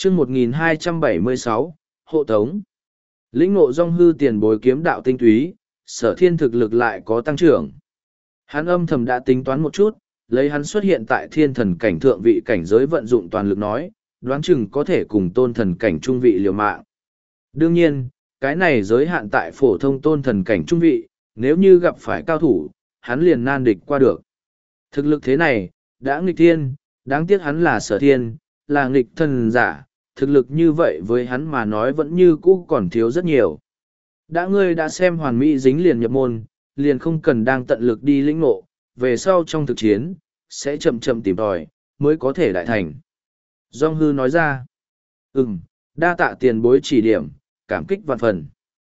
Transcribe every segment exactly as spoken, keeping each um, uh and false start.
chương một nghìn hai trăm bảy mươi sáu, hộ tống. Lĩnh ngộ dong hư tiền bối kiếm đạo tinh túy, sở thiên thực lực lại có tăng trưởng. Hắn âm thầm đã tính toán một chút, lấy hắn xuất hiện tại thiên thần cảnh thượng vị cảnh giới vận dụng toàn lực nói, đoán chừng có thể cùng tôn thần cảnh trung vị liều mạng. Đương nhiên, cái này giới hạn tại phổ thông tôn thần cảnh trung vị, nếu như gặp phải cao thủ, hắn liền nan địch qua được. Thực lực thế này, đã nghịch thiên, đáng tiếc hắn là sở thiên, là nghịch thần giả, thực lực như vậy với hắn mà nói vẫn như cũ còn thiếu rất nhiều. Đã ngươi đã xem hoàn mỹ dính liền nhập môn, liền không cần đang tận lực đi lĩnh ngộ, về sau trong thực chiến, sẽ chậm chậm tìm tòi, mới có thể đại thành. Dong hư nói ra, ừm, đa tạ tiền bối chỉ điểm, cảm kích vạn phần.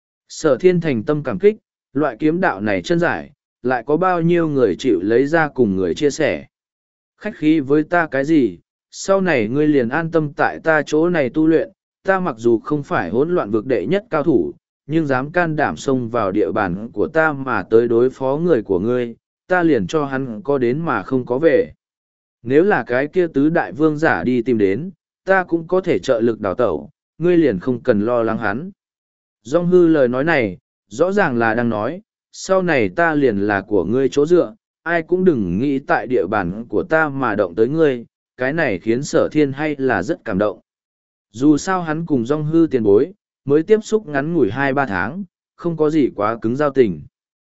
Sở thiên thành tâm cảm kích, loại kiếm đạo này chân giải, lại có bao nhiêu người chịu lấy ra cùng người chia sẻ. Khách khí với ta cái gì, sau này ngươi liền an tâm tại ta chỗ này tu luyện, ta mặc dù không phải hỗn loạn vực đệ nhất cao thủ, nhưng dám can đảm xông vào địa bàn của ta mà tới đối phó người của ngươi, ta liền cho hắn có đến mà không có về. Nếu là cái kia tứ đại vương giả đi tìm đến, ta cũng có thể trợ lực đào tẩu, ngươi liền không cần lo lắng hắn. Dong hư lời nói này, rõ ràng là đang nói, sau này ta liền là của ngươi chỗ dựa, ai cũng đừng nghĩ tại địa bàn của ta mà động tới ngươi, cái này khiến sở thiên hay là rất cảm động. Dù sao hắn cùng Dong hư tiền bối, mới tiếp xúc ngắn ngủi hai ba tháng, không có gì quá cứng giao tình.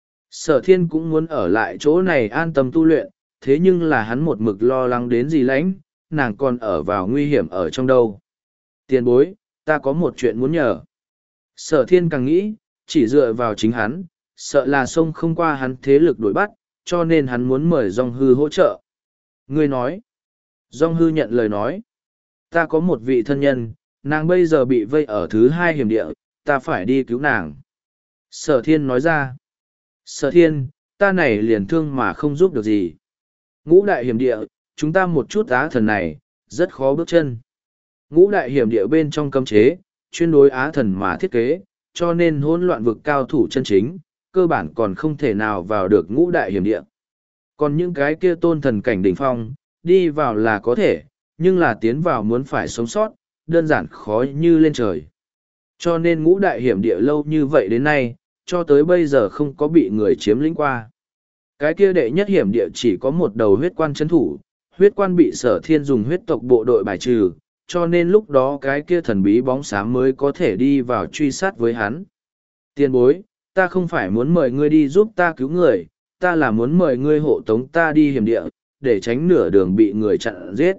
Sở thiên cũng muốn ở lại chỗ này an tâm tu luyện, thế nhưng là hắn một mực lo lắng đến gì lãnh, nàng còn ở vào nguy hiểm ở trong đâu. Tiền bối, ta có một chuyện muốn nhờ. Sở thiên càng nghĩ, chỉ dựa vào chính hắn, sợ là sông không qua hắn thế lực đuổi bắt, cho nên hắn muốn mời Dong hư hỗ trợ. Ngươi nói. Dong hư nhận lời nói. Ta có một vị thân nhân, nàng bây giờ bị vây ở thứ hai hiểm địa, ta phải đi cứu nàng. Sở thiên nói ra. Sở thiên, ta này liền thương mà không giúp được gì. Ngũ đại hiểm địa, chúng ta một chút á thần này, rất khó bước chân. Ngũ đại hiểm địa bên trong cấm chế, chuyên đối á thần mà thiết kế, cho nên hỗn loạn vực cao thủ chân chính, cơ bản còn không thể nào vào được ngũ đại hiểm địa. Còn những cái kia tôn thần cảnh đỉnh phong, đi vào là có thể, nhưng là tiến vào muốn phải sống sót, đơn giản khó như lên trời. Cho nên ngũ đại hiểm địa lâu như vậy đến nay, cho tới bây giờ không có bị người chiếm lĩnh qua. Cái kia đệ nhất hiểm địa chỉ có một đầu huyết quan chấn thủ, huyết quan bị sở thiên dùng huyết tộc bộ đội bài trừ, cho nên lúc đó cái kia thần bí bóng xám mới có thể đi vào truy sát với hắn. Tiền bối, ta không phải muốn mời ngươi đi giúp ta cứu người, ta là muốn mời ngươi hộ tống ta đi hiểm địa, để tránh nửa đường bị người chặn giết.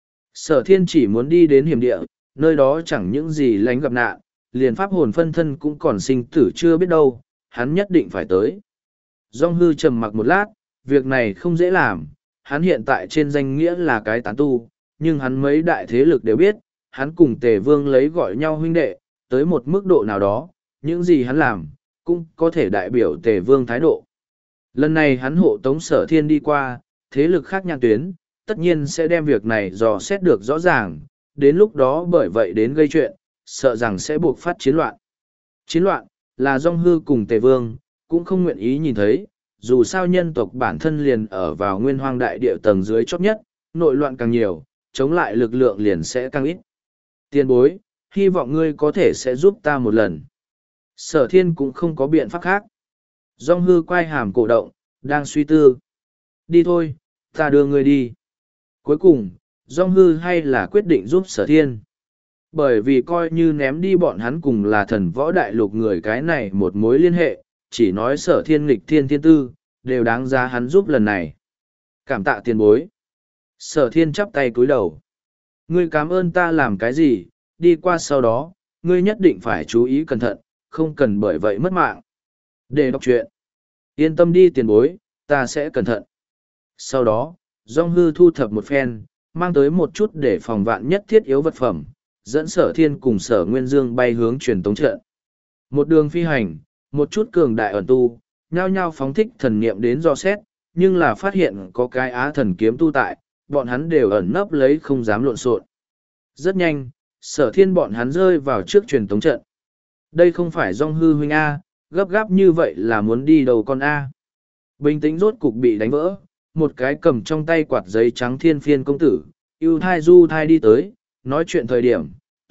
Sở thiên chỉ muốn đi đến hiểm địa, nơi đó chẳng những gì lánh gặp nạn, liền pháp hồn phân thân cũng còn sinh tử chưa biết đâu, hắn nhất định phải tới. Dong hư trầm mặc một lát, việc này không dễ làm, hắn hiện tại trên danh nghĩa là cái tán tu, nhưng hắn mấy đại thế lực đều biết, hắn cùng tề vương lấy gọi nhau huynh đệ, tới một mức độ nào đó, những gì hắn làm, cũng có thể đại biểu tề vương thái độ. Lần này hắn hộ tống sở thiên đi qua, thế lực khác nhãn tuyến, tất nhiên sẽ đem việc này dò xét được rõ ràng, đến lúc đó bởi vậy đến gây chuyện, sợ rằng sẽ buộc phát chiến loạn. Chiến loạn, là Dong hư cùng tề vương, cũng không nguyện ý nhìn thấy, dù sao nhân tộc bản thân liền ở vào nguyên hoang đại địa tầng dưới chót nhất, nội loạn càng nhiều, chống lại lực lượng liền sẽ càng ít. Tiền bối, hy vọng ngươi có thể sẽ giúp ta một lần. Sở thiên cũng không có biện pháp khác. Dong hư quay hàm cổ động, đang suy tư. Đi thôi, ta đưa ngươi đi. Cuối cùng, Dong hư hay là quyết định giúp sở thiên. Bởi vì coi như ném đi bọn hắn cùng là thần võ đại lục người cái này một mối liên hệ, chỉ nói sở thiên nghịch thiên thiên tư, đều đáng giá hắn giúp lần này. Cảm tạ tiền bối. Sở thiên chắp tay cúi đầu. Ngươi cảm ơn ta làm cái gì, đi qua sau đó, ngươi nhất định phải chú ý cẩn thận, không cần bởi vậy mất mạng. Để đọc truyện. Yên tâm đi tiền bối, ta sẽ cẩn thận. Sau đó, Dong hư thu thập một phen, mang tới một chút để phòng vạn nhất thiết yếu vật phẩm, dẫn sở thiên cùng sở nguyên dương bay hướng truyền tống trận. Một đường phi hành, một chút cường đại ẩn tu, nhao nhao phóng thích thần niệm đến do xét, nhưng là phát hiện có cái á thần kiếm tu tại, bọn hắn đều ẩn nấp lấy không dám lộn xộn. Rất nhanh, sở thiên bọn hắn rơi vào trước truyền tống trận. Đây không phải Dong hư huynh A, gấp gáp như vậy là muốn đi đầu con A. Bình tĩnh rốt cục bị đánh vỡ, một cái cầm trong tay quạt giấy trắng thiên phiên công tử, yêu thai du thai đi tới, nói chuyện thời điểm,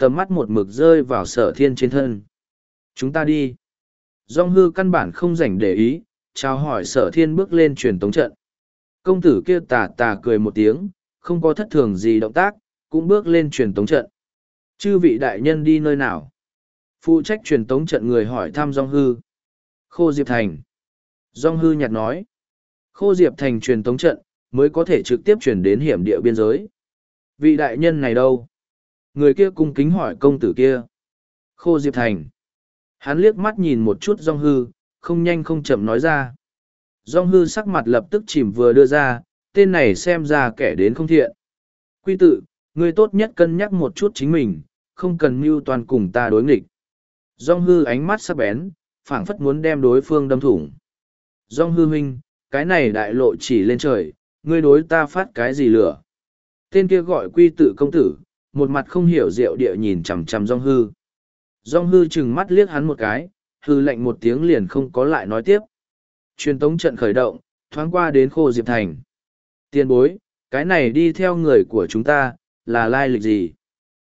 tầm mắt một mực rơi vào sở thiên trên thân. Chúng ta đi. Dong hư căn bản không dành để ý, chào hỏi sở thiên bước lên truyền tống trận. Công tử kia tà tà cười một tiếng, không có thất thường gì động tác, cũng bước lên truyền tống trận. Chư vị đại nhân đi nơi nào? Phụ trách truyền tống trận người hỏi thăm Dong hư. Khô Diệp Thành. Dong hư nhạt nói. Khô Diệp Thành truyền tống trận, mới có thể trực tiếp chuyển đến hiểm địa biên giới. Vị đại nhân này đâu? Người kia cung kính hỏi công tử kia. Khô Diệp Thành. Hắn liếc mắt nhìn một chút Dong hư, không nhanh không chậm nói ra. Dong hư sắc mặt lập tức chìm vừa đưa ra, tên này xem ra kẻ đến không thiện. Quy tự, ngươi tốt nhất cân nhắc một chút chính mình, không cần mưu toàn cùng ta đối nghịch. Dong hư ánh mắt sắc bén, phảng phất muốn đem đối phương đâm thủng. Dong hư huynh, cái này đại lộ chỉ lên trời, ngươi đối ta phát cái gì lửa? Tên kia gọi quy tự công tử, một mặt không hiểu diệu địa nhìn chằm chằm Dong hư. Dong hư chừng mắt liếc hắn một cái, hư lạnh một tiếng liền không có lại nói tiếp. Truyền tống trận khởi động, thoáng qua đến Khô Diệp Thành. Tiền bối, cái này đi theo người của chúng ta, là lai lịch gì?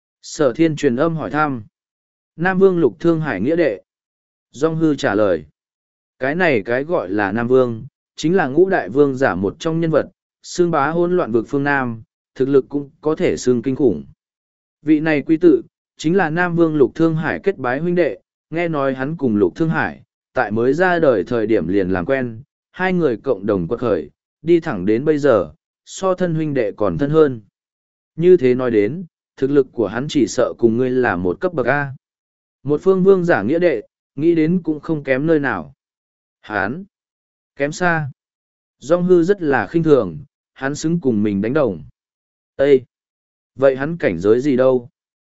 Sở thiên truyền âm hỏi thăm. Nam Vương Lục Thương Hải nghĩa đệ. Dong hư trả lời. Cái này cái gọi là Nam Vương, chính là ngũ đại vương giả một trong nhân vật, xương bá hỗn loạn vực phương Nam, thực lực cũng có thể xương kinh khủng. Vị này quy tự, chính là Nam Vương Lục Thương Hải kết bái huynh đệ, nghe nói hắn cùng Lục Thương Hải, tại mới ra đời thời điểm liền làm quen, hai người cộng đồng quật khởi, đi thẳng đến bây giờ, so thân huynh đệ còn thân hơn. Như thế nói đến, thực lực của hắn chỉ sợ cùng ngươi là một cấp bậc A. Một phương vương giả nghĩa đệ, nghĩ đến cũng không kém nơi nào. Hắn, kém xa. Dong hư rất là khinh thường, hắn xứng cùng mình đánh đồng. Ê! Vậy hắn cảnh giới gì đâu?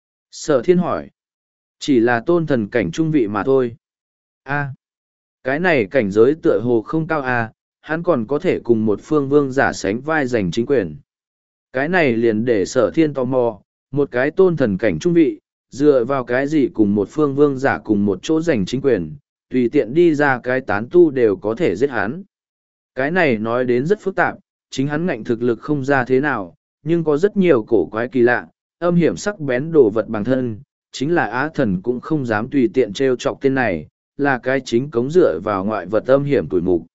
Sở thiên hỏi. Chỉ là tôn thần cảnh trung vị mà thôi. A! Cái này cảnh giới tựa hồ không cao A, hắn còn có thể cùng một phương vương giả sánh vai giành chính quyền. Cái này liền để sở thiên tò mò, một cái tôn thần cảnh trung vị, dựa vào cái gì cùng một phương vương giả cùng một chỗ giành chính quyền, tùy tiện đi ra cái tán tu đều có thể giết hắn. Cái này nói đến rất phức tạp, chính hắn ngạnh thực lực không ra thế nào, nhưng có rất nhiều cổ quái kỳ lạ, âm hiểm sắc bén đồ vật bằng thân, chính là Á Thần cũng không dám tùy tiện trêu chọc tên này, là cái chính cống dựa vào ngoại vật âm hiểm tuổi mục.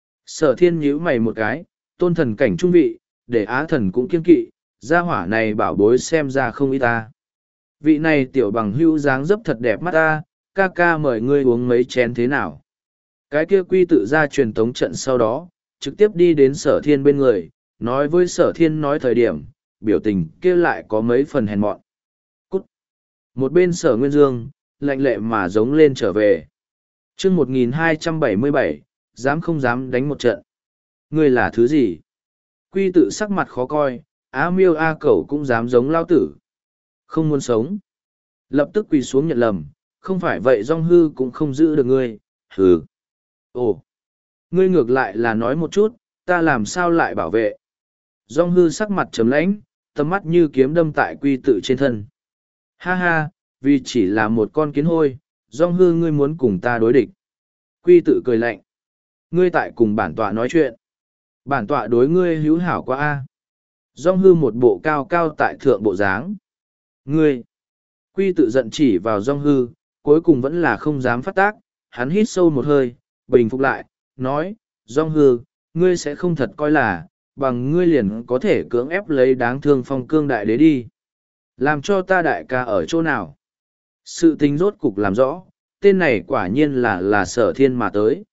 Sở thiên nhíu mày một cái, tôn thần cảnh trung vị, để Á Thần cũng kiên kỵ, gia hỏa này bảo bối xem ra không ít ta. Vị này tiểu bằng hưu dáng dấp thật đẹp mắt ta, ca ca mời ngươi uống mấy chén thế nào. Cái kia quy tự ra truyền tống trận sau đó, trực tiếp đi đến sở thiên bên người, nói với sở thiên nói thời điểm, biểu tình kia lại có mấy phần hèn mọn. Cút! Một bên sở Nguyên Dương, lạnh lệ mà giống lên trở về. chương một nghìn hai trăm bảy mươi bảy, dám không dám đánh một trận. Ngươi là thứ gì? Quy tự sắc mặt khó coi, á miêu a cẩu cũng dám giống lao tử. Không muốn sống. Lập tức quỳ xuống nhận lầm, không phải vậy Dong hư cũng không giữ được ngươi, hừ. Ồ, ngươi ngược lại là nói một chút, ta làm sao lại bảo vệ. Dong hư sắc mặt trầm lãnh, tầm mắt như kiếm đâm tại quy tự trên thân. Ha ha, vì chỉ là một con kiến hôi, Dong hư ngươi muốn cùng ta đối địch. Quy tự cười lạnh. Ngươi tại cùng bản tọa nói chuyện. Bản tọa đối ngươi hữu hảo quá a. Dong hư một bộ cao cao tại thượng bộ dáng. Ngươi! Quy tự giận chỉ vào Dong hư, cuối cùng vẫn là không dám phát tác, hắn hít sâu một hơi, bình phục lại, nói, Dong hư, ngươi sẽ không thật coi là, bằng ngươi liền có thể cưỡng ép lấy đáng thương phong cương đại đế đi. Làm cho ta đại ca ở chỗ nào? Sự tình rốt cục làm rõ, tên này quả nhiên là là sở thiên mà tới.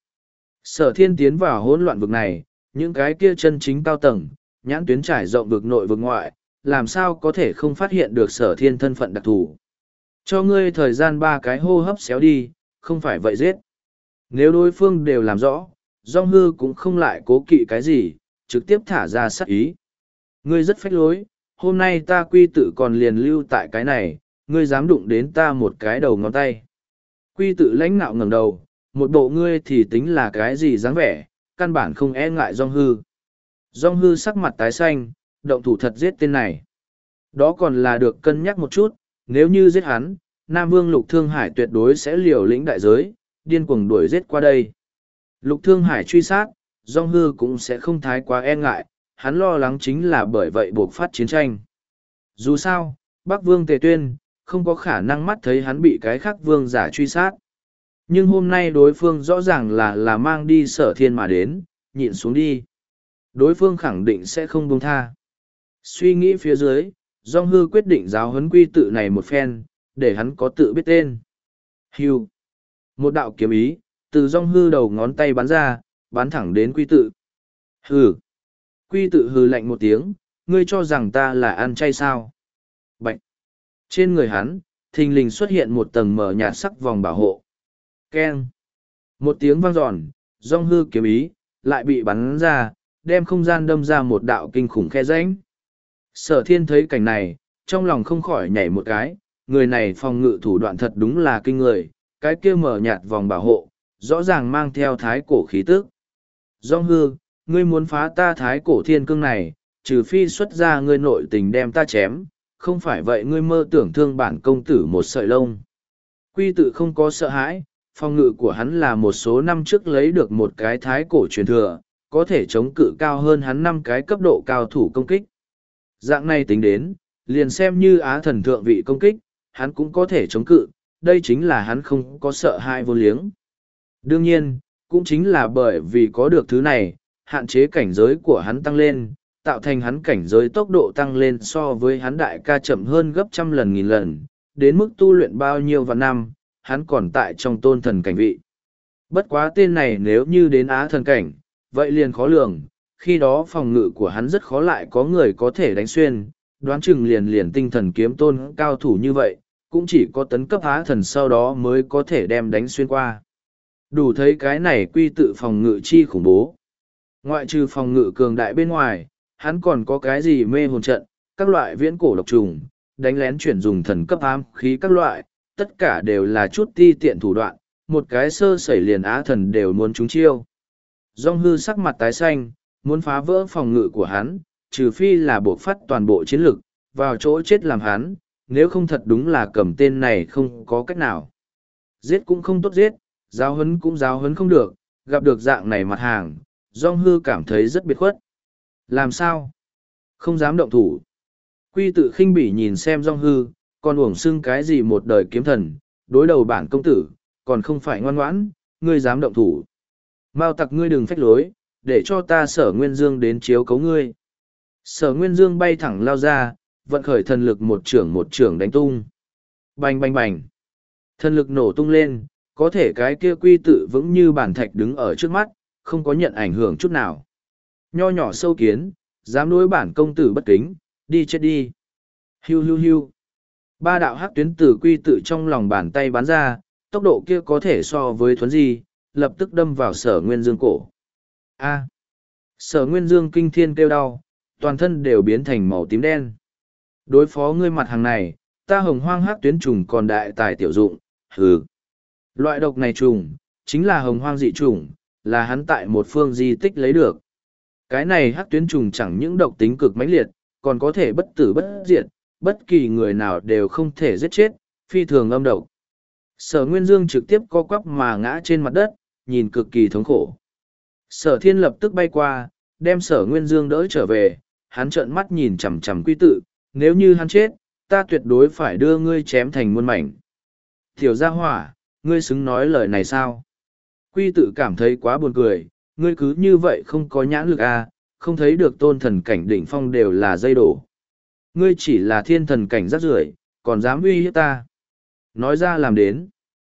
Sở thiên tiến vào hỗn loạn vực này, những cái kia chân chính cao tầng, nhãn tuyến trải rộng vực nội vực ngoại, làm sao có thể không phát hiện được sở thiên thân phận đặc thù. Cho ngươi thời gian ba cái hô hấp xéo đi, không phải vậy giết. Nếu đối phương đều làm rõ, Dong hư cũng không lại cố kỵ cái gì, trực tiếp thả ra sát ý. Ngươi rất phách lối, hôm nay ta quy tự còn liền lưu tại cái này, ngươi dám đụng đến ta một cái đầu ngón tay. Quy tự lãnh nạo ngẩng đầu, một bộ ngươi thì tính là cái gì dáng vẻ, căn bản không e ngại Dong hư. Dong hư sắc mặt tái xanh, động thủ thật giết tên này. Đó còn là được cân nhắc một chút, nếu như giết hắn, Nam Vương Lục Thương Hải tuyệt đối sẽ liều lĩnh đại giới, điên cuồng đuổi giết qua đây. Lục Thương Hải truy sát, Dong hư cũng sẽ không thái quá e ngại, hắn lo lắng chính là bởi vậy buộc phát chiến tranh. Dù sao, Bắc Vương Tề Tuyên, không có khả năng mắt thấy hắn bị cái khác vương giả truy sát. Nhưng hôm nay đối phương rõ ràng là là mang đi Sở Thiên mà đến, nhịn xuống đi. Đối phương khẳng định sẽ không buông tha. Suy nghĩ phía dưới, Dung Hư quyết định giáo huấn quy tự này một phen, để hắn có tự biết tên. Hưu. Một đạo kiếm ý, từ Dung Hư đầu ngón tay bắn ra, bắn thẳng đến quy tự. Hừ. Quy tự hừ lạnh một tiếng, ngươi cho rằng ta là ăn chay sao? Bạch. Trên người hắn, thình lình xuất hiện một tầng mờ nhạt sắc vòng bảo hộ. Keng. Một tiếng vang dọn, Dung Hư kiếm ý, lại bị bắn ra, đem không gian đâm ra một đạo kinh khủng khe rãnh. Sở Thiên thấy cảnh này, trong lòng không khỏi nhảy một cái, người này phòng ngự thủ đoạn thật đúng là kinh người, cái kia mở nhạt vòng bảo hộ, rõ ràng mang theo thái cổ khí tức. Dung Hư, ngươi muốn phá ta thái cổ thiên cương này, trừ phi xuất ra ngươi nội tình đem ta chém, không phải vậy ngươi mơ tưởng thương bản công tử một sợi lông. Quy tự không có sợ hãi, phòng ngự của hắn là một số năm trước lấy được một cái thái cổ truyền thừa, có thể chống cự cao hơn hắn năm cái cấp độ cao thủ công kích. Dạng này tính đến, liền xem như á thần thượng vị công kích, hắn cũng có thể chống cự, đây chính là hắn không có sợ hãi vô liếng. Đương nhiên, cũng chính là bởi vì có được thứ này, hạn chế cảnh giới của hắn tăng lên, tạo thành hắn cảnh giới tốc độ tăng lên so với hắn đại ca chậm hơn gấp trăm lần nghìn lần, đến mức tu luyện bao nhiêu vạn năm, hắn còn tại trong tôn thần cảnh vị. Bất quá tên này nếu như đến á thần cảnh, vậy liền khó lường, khi đó phòng ngự của hắn rất khó lại có người có thể đánh xuyên, đoán chừng liền liền tinh thần kiếm tôn cao thủ như vậy, cũng chỉ có tấn cấp á thần sau đó mới có thể đem đánh xuyên qua. Đủ thấy cái này quy tự phòng ngự chi khủng bố. Ngoại trừ phòng ngự cường đại bên ngoài, hắn còn có cái gì mê hồn trận, các loại viễn cổ độc trùng, đánh lén chuyển dùng thần cấp ám khí các loại, tất cả đều là chút ti tiện thủ đoạn, một cái sơ sẩy liền á thần đều muốn trúng chiêu. Dung Hư sắc mặt tái xanh, muốn phá vỡ phòng ngự của hắn, trừ phi là buộc phát toàn bộ chiến lực, vào chỗ chết làm hắn, nếu không thật đúng là cầm tên này không có cách nào. Giết cũng không tốt giết, giáo huấn cũng giáo huấn không được, gặp được dạng này mặt hàng, Dung Hư cảm thấy rất biệt khuất. Làm sao? Không dám động thủ. Quy tự khinh bỉ nhìn xem Dung Hư, còn uổng xưng cái gì một đời kiếm thần, đối đầu bản công tử, còn không phải ngoan ngoãn, ngươi dám động thủ. Mao tặc ngươi đừng phách lối, để cho ta Sở Nguyên Dương đến chiếu cấu ngươi. Sở Nguyên Dương bay thẳng lao ra, vận khởi thần lực một trưởng một trưởng đánh tung. Bành bành bành. Thần lực nổ tung lên, có thể cái kia quy tự vững như bản thạch đứng ở trước mắt, không có nhận ảnh hưởng chút nào. Nho nhỏ sâu kiến, dám đối bản công tử bất kính, đi chết đi. Hiu hiu hiu. Ba đạo hắc tuyến tử quy tự trong lòng bàn tay bắn ra, tốc độ kia có thể so với thuấn di, lập tức đâm vào Sở Nguyên Dương cổ. A. Sở Nguyên Dương kinh thiên kêu đau, toàn thân đều biến thành màu tím đen. Đối phó ngươi mặt hàng này, ta hồng hoang hắc tuyến trùng còn đại tài tiểu dụng, hừ. Loại độc này trùng, chính là hồng hoang dị trùng, là hắn tại một phương di tích lấy được. Cái này hắc tuyến trùng chẳng những độc tính cực mãnh liệt, còn có thể bất tử bất diệt, bất kỳ người nào đều không thể giết chết, phi thường âm độc. Sở Nguyên Dương trực tiếp co quắp mà ngã trên mặt đất, nhìn cực kỳ thống khổ. Sở Thiên lập tức bay qua, đem Sở Nguyên Dương đỡ trở về, hắn trợn mắt nhìn chằm chằm quy tự, nếu như hắn chết, ta tuyệt đối phải đưa ngươi chém thành muôn mảnh. Tiểu gia hỏa, ngươi xứng nói lời này sao? Quy tự cảm thấy quá buồn cười, ngươi cứ như vậy không có nhãn lực à, không thấy được tôn thần cảnh đỉnh phong đều là dây đổ. Ngươi chỉ là thiên thần cảnh rác rưởi, còn dám uy hiếp ta. Nói ra làm đến.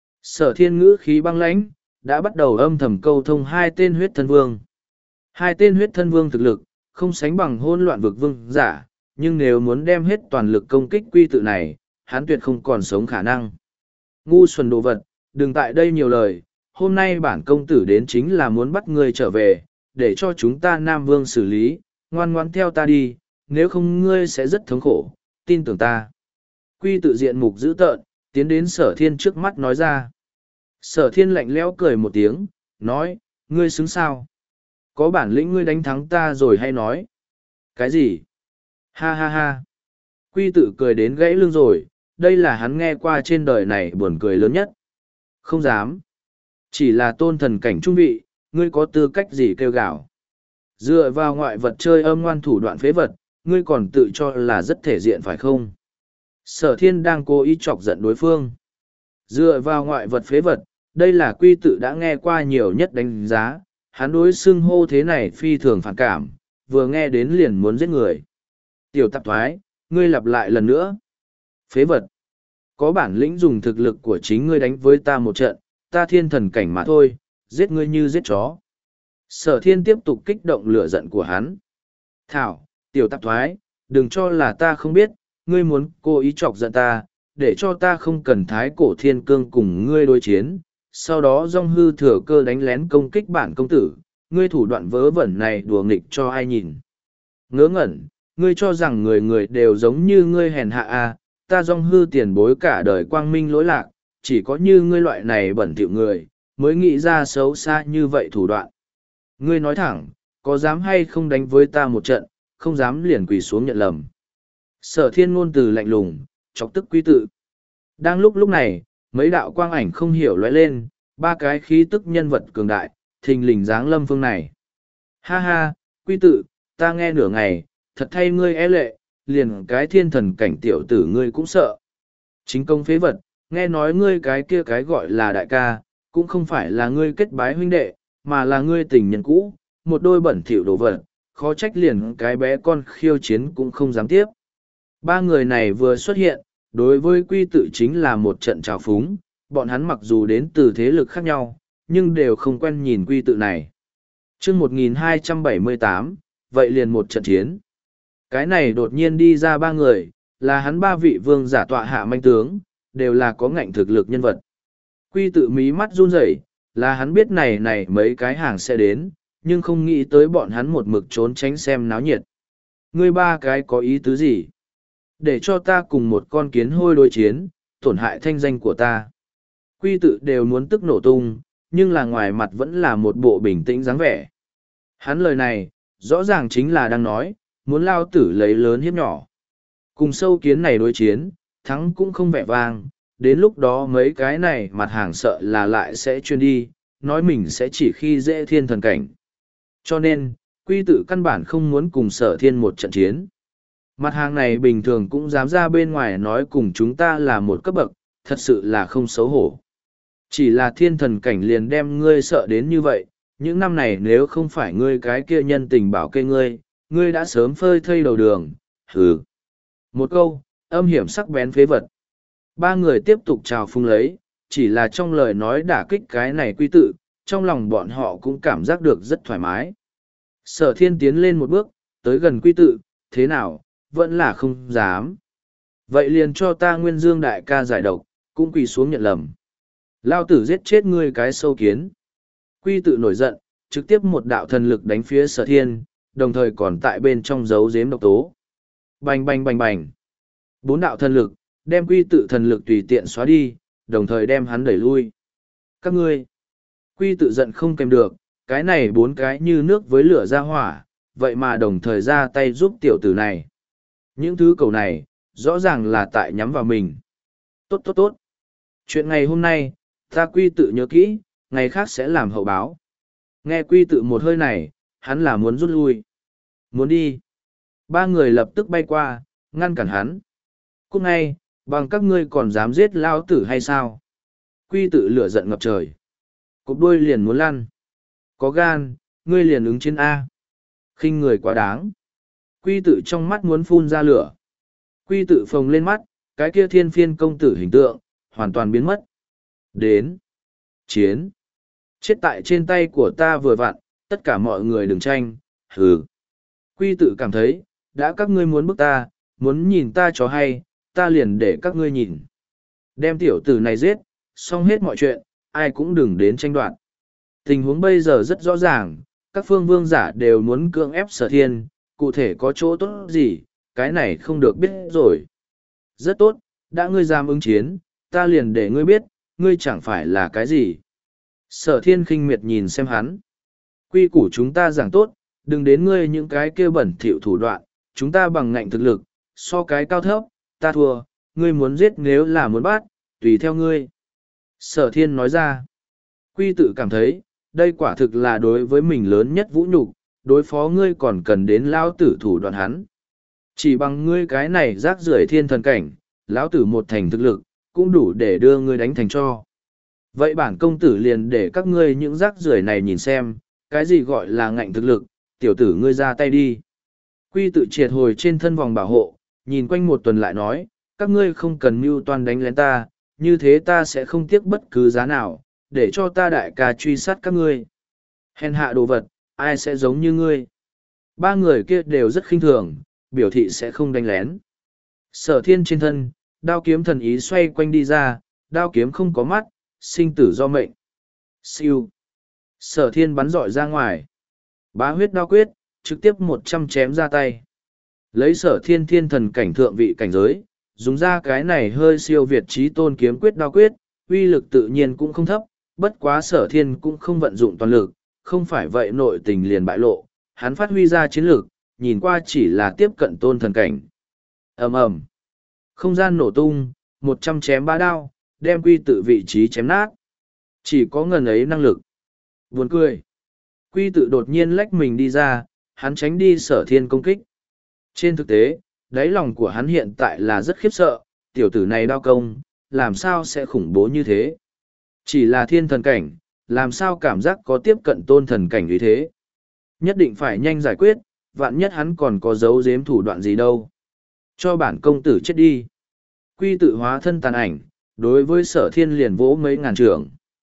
Sở Thiên ngữ khí băng lãnh, đã bắt đầu âm thầm câu thông hai tên huyết thân vương. Hai tên huyết thân vương thực lực, không sánh bằng hôn loạn vực vương giả, nhưng nếu muốn đem hết toàn lực công kích quy tự này, hắn tuyệt không còn sống khả năng. Ngu xuẩn đồ vật, đừng tại đây nhiều lời, hôm nay bản công tử đến chính là muốn bắt ngươi trở về, để cho chúng ta Nam Vương xử lý, ngoan ngoãn theo ta đi, nếu không ngươi sẽ rất thống khổ, tin tưởng ta. Quy tự diện mục dữ tợn, tiến đến Sở Thiên trước mắt nói ra. Sở Thiên lạnh lẽo cười một tiếng, nói, ngươi xứng sao? Có bản lĩnh ngươi đánh thắng ta rồi hay nói? Cái gì? Ha ha ha. Quy tự cười đến gãy lưng rồi, đây là hắn nghe qua trên đời này buồn cười lớn nhất. Không dám. Chỉ là tôn thần cảnh trung vị, ngươi có tư cách gì kêu gào? Dựa vào ngoại vật chơi âm ngoan thủ đoạn phế vật, ngươi còn tự cho là rất thể diện phải không? Sở thiên đang cố ý chọc giận đối phương. Dựa vào ngoại vật phế vật, đây là quy tự đã nghe qua nhiều nhất đánh giá, hắn đối xưng hô thế này phi thường phản cảm, vừa nghe đến liền muốn giết người. Tiểu tạp thoái, ngươi lặp lại lần nữa. Phế vật. Có bản lĩnh dùng thực lực của chính ngươi đánh với ta một trận, ta thiên thần cảnh mà thôi, giết ngươi như giết chó. Sở thiên tiếp tục kích động lửa giận của hắn. Thảo, tiểu tạp thoái, đừng cho là ta không biết, ngươi muốn cố ý chọc giận ta, để cho ta không cần thái cổ thiên cương cùng ngươi đối chiến, sau đó dong hư thừa cơ đánh lén công kích bản công tử, ngươi thủ đoạn vớ vẩn này đùa nghịch cho ai nhìn. Ngớ ngẩn, ngươi cho rằng người người đều giống như ngươi hèn hạ à, ta dong hư tiền bối cả đời quang minh lỗi lạc, chỉ có như ngươi loại này bẩn thỉu người, mới nghĩ ra xấu xa như vậy thủ đoạn. Ngươi nói thẳng, có dám hay không đánh với ta một trận, không dám liền quỳ xuống nhận lầm. Sở thiên ngôn từ lạnh lùng, chọc tức quy tự. Đang lúc lúc này, mấy đạo quang ảnh không hiểu lóe lên, ba cái khí tức nhân vật cường đại, thình lình dáng lâm phương này. Ha ha, quy tự, ta nghe nửa ngày, thật thay ngươi e lệ, liền cái thiên thần cảnh tiểu tử ngươi cũng sợ. Chính công phế vật, nghe nói ngươi cái kia cái gọi là đại ca, cũng không phải là ngươi kết bái huynh đệ, mà là ngươi tình nhân cũ, một đôi bẩn thỉu đồ vật, khó trách liền cái bé con khiêu chiến cũng không dám tiếp. Ba người này vừa xuất hiện, đối với quy tự chính là một trận trào phúng, bọn hắn mặc dù đến từ thế lực khác nhau, nhưng đều không quen nhìn quy tự này. chương một nghìn hai trăm bảy mươi tám, vậy liền một trận chiến. Cái này đột nhiên đi ra ba người, là hắn ba vị vương giả tọa hạ manh tướng, đều là có ngạnh thực lực nhân vật. Quy tự mí mắt run rẩy, là hắn biết này này mấy cái hàng sẽ đến, nhưng không nghĩ tới bọn hắn một mực trốn tránh xem náo nhiệt. Ngươi ba cái có ý tứ gì? Để cho ta cùng một con kiến hôi đối chiến, tổn hại thanh danh của ta. Quy tự đều muốn tức nổ tung, nhưng là ngoài mặt vẫn là một bộ bình tĩnh dáng vẻ. Hắn lời này, rõ ràng chính là đang nói, muốn lao tử lấy lớn hiếp nhỏ. Cùng sâu kiến này đối chiến, thắng cũng không vẻ vang, đến lúc đó mấy cái này mặt hàng sợ là lại sẽ chuyên đi, nói mình sẽ chỉ khi dễ thiên thần cảnh. Cho nên, quy tự căn bản không muốn cùng sở thiên một trận chiến. Mặt hàng này bình thường cũng dám ra bên ngoài nói cùng chúng ta là một cấp bậc, thật sự là không xấu hổ. Chỉ là thiên thần cảnh liền đem ngươi sợ đến như vậy, những năm này nếu không phải ngươi cái kia nhân tình bảo kê ngươi, ngươi đã sớm phơi thây đầu đường, hừ. Một câu, âm hiểm sắc bén phế vật. Ba người tiếp tục chào phung lấy, chỉ là trong lời nói đả kích cái này quy tự, trong lòng bọn họ cũng cảm giác được rất thoải mái. Sở thiên tiến lên một bước, tới gần quy tự, thế nào, vẫn là không dám. Vậy liền cho ta nguyên dương đại ca giải độc, cũng quỳ xuống nhận lầm. Lao tử giết chết ngươi cái sâu kiến. Quy tự nổi giận, trực tiếp một đạo thần lực đánh phía sở thiên, đồng thời còn tại bên trong giấu giếm độc tố. Bành bành bành bành. Bốn đạo thần lực, đem quy tự thần lực tùy tiện xóa đi, đồng thời đem hắn đẩy lui. Các ngươi, quy tự giận không kèm được, cái này bốn cái như nước với lửa ra hỏa, vậy mà đồng thời ra tay giúp tiểu tử này. Những thứ cầu này, rõ ràng là tại nhắm vào mình. Tốt tốt tốt. Chuyện ngày hôm nay, ta quy tự nhớ kỹ, ngày khác sẽ làm hậu báo. Nghe quy tự một hơi này, hắn là muốn rút lui. Muốn đi. Ba người lập tức bay qua, ngăn cản hắn. Cút ngay, bằng các ngươi còn dám giết lao tử hay sao? Quy tự lửa giận ngập trời. Cục đuôi liền muốn lăn. Có gan, ngươi liền ứng chiến A. Khinh người quá đáng. Quy tự trong mắt muốn phun ra lửa. Quy tự phồng lên mắt, cái kia thiên phiên công tử hình tượng, hoàn toàn biến mất. Đến. Chiến. Chết tại trên tay của ta vừa vặn, tất cả mọi người đừng tranh, hừ. Quy tự cảm thấy, đã các ngươi muốn bức ta, muốn nhìn ta cho hay, ta liền để các ngươi nhìn. Đem tiểu tử này giết, xong hết mọi chuyện, ai cũng đừng đến tranh đoạt. Tình huống bây giờ rất rõ ràng, các phương vương giả đều muốn cưỡng ép sở thiên, cụ thể có chỗ tốt gì, cái này không được biết rồi. Rất tốt, đã ngươi dám ứng chiến, ta liền để ngươi biết, ngươi chẳng phải là cái gì. Sở thiên khinh miệt nhìn xem hắn. Quy củ chúng ta giảng tốt, đừng đến ngươi những cái kia bẩn thỉu thủ đoạn, chúng ta bằng ngạnh thực lực, so cái cao thấp, ta thua, ngươi muốn giết nếu là muốn bắt, tùy theo ngươi. Sở thiên nói ra. Quy tự cảm thấy, đây quả thực là đối với mình lớn nhất vũ nhục, đối phó ngươi còn cần đến lao tử thủ đoạn hắn. Chỉ bằng ngươi cái này rác rưởi thiên thần cảnh, lão tử một thành thực lực, cũng đủ để đưa ngươi đánh thành cho. Vậy bản công tử liền để các ngươi những rác rưởi này nhìn xem, cái gì gọi là ngạnh thực lực, tiểu tử ngươi ra tay đi. Quy tự triệt hồi trên thân vòng bảo hộ, nhìn quanh một tuần lại nói, các ngươi không cần mưu toan đánh lén ta, như thế ta sẽ không tiếc bất cứ giá nào, để cho ta đại ca truy sát các ngươi. Hèn hạ đồ vật, ai sẽ giống như ngươi. Ba người kia đều rất khinh thường, biểu thị sẽ không đánh lén. Sở thiên trên thân, đao kiếm thần ý xoay quanh đi ra, đao kiếm không có mắt, sinh tử do mệnh. Siêu. Sở thiên bắn rọi ra ngoài. Bá huyết đao quyết, trực tiếp một trăm chém ra tay. Lấy sở thiên thiên thần cảnh thượng vị cảnh giới, dùng ra cái này hơi siêu việt trí tôn kiếm quyết đao quyết, uy lực tự nhiên cũng không thấp, bất quá sở thiên cũng không vận dụng toàn lực, không phải vậy nội tình liền bại lộ, hắn phát huy ra chiến lược, nhìn qua chỉ là tiếp cận tôn thần cảnh. ầm ầm, không gian nổ tung, một trăm chém ba đao, đem quy tự vị trí chém nát. Chỉ có ngần ấy năng lực. Buồn cười. Quy tự đột nhiên lách mình đi ra, hắn tránh đi sở thiên công kích. Trên thực tế, đáy lòng của hắn hiện tại là rất khiếp sợ, tiểu tử này đao công, làm sao sẽ khủng bố như thế. Chỉ là thiên thần cảnh, làm sao cảm giác có tiếp cận tôn thần cảnh như thế. Nhất định phải nhanh giải quyết, vạn nhất hắn còn có giấu giếm thủ đoạn gì đâu. Cho bản công tử chết đi. Quy tự hóa thân tàn ảnh, đối với sở thiên liền vỗ mấy ngàn trưởng.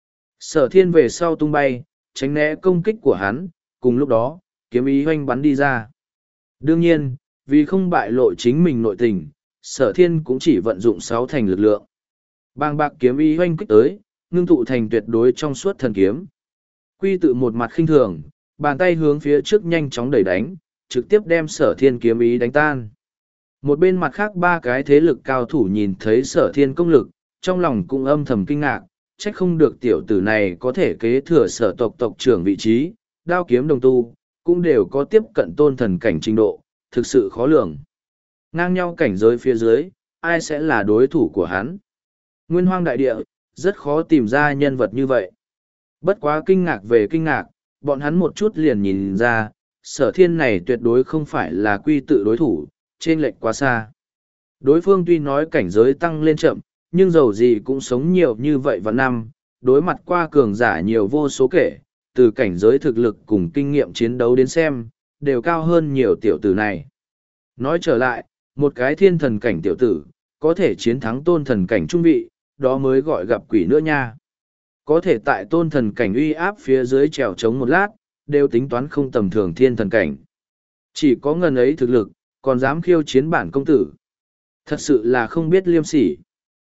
Sở thiên về sau tung bay, tránh né công kích của hắn, cùng lúc đó, kiếm ý hoanh bắn đi ra. Đương nhiên, vì không bại lộ chính mình nội tình, sở thiên cũng chỉ vận dụng sáu thành lực lượng. Bang bạc kiếm ý hoanh kích tới, ngưng tụ thành tuyệt đối trong suốt thần kiếm. Quy tự một mặt khinh thường, bàn tay hướng phía trước nhanh chóng đẩy đánh, trực tiếp đem sở thiên kiếm ý đánh tan. Một bên mặt khác ba cái thế lực cao thủ nhìn thấy sở thiên công lực, trong lòng cũng âm thầm kinh ngạc, trách không được tiểu tử này có thể kế thừa sở tộc tộc trưởng vị trí, đao kiếm đồng tu, cũng đều có tiếp cận tôn thần cảnh trình độ, thực sự khó lường. Ngang nhau cảnh giới phía dưới, ai sẽ là đối thủ của hắn? Nguyên hoang đại địa, rất khó tìm ra nhân vật như vậy. Bất quá kinh ngạc về kinh ngạc, bọn hắn một chút liền nhìn ra, sở thiên này tuyệt đối không phải là quy tự đối thủ, trên lệch quá xa. Đối phương tuy nói cảnh giới tăng lên chậm, nhưng dầu gì cũng sống nhiều như vậy vào năm, đối mặt qua cường giả nhiều vô số kể, từ cảnh giới thực lực cùng kinh nghiệm chiến đấu đến xem, đều cao hơn nhiều tiểu tử này. Nói trở lại, một cái thiên thần cảnh tiểu tử, có thể chiến thắng tôn thần cảnh trung vị, đó mới gọi gặp quỷ nữa nha. Có thể tại tôn thần cảnh uy áp phía dưới trèo trống một lát, đều tính toán không tầm thường thiên thần cảnh. Chỉ có ngần ấy thực lực, còn dám khiêu chiến bản công tử. Thật sự là không biết liêm sỉ.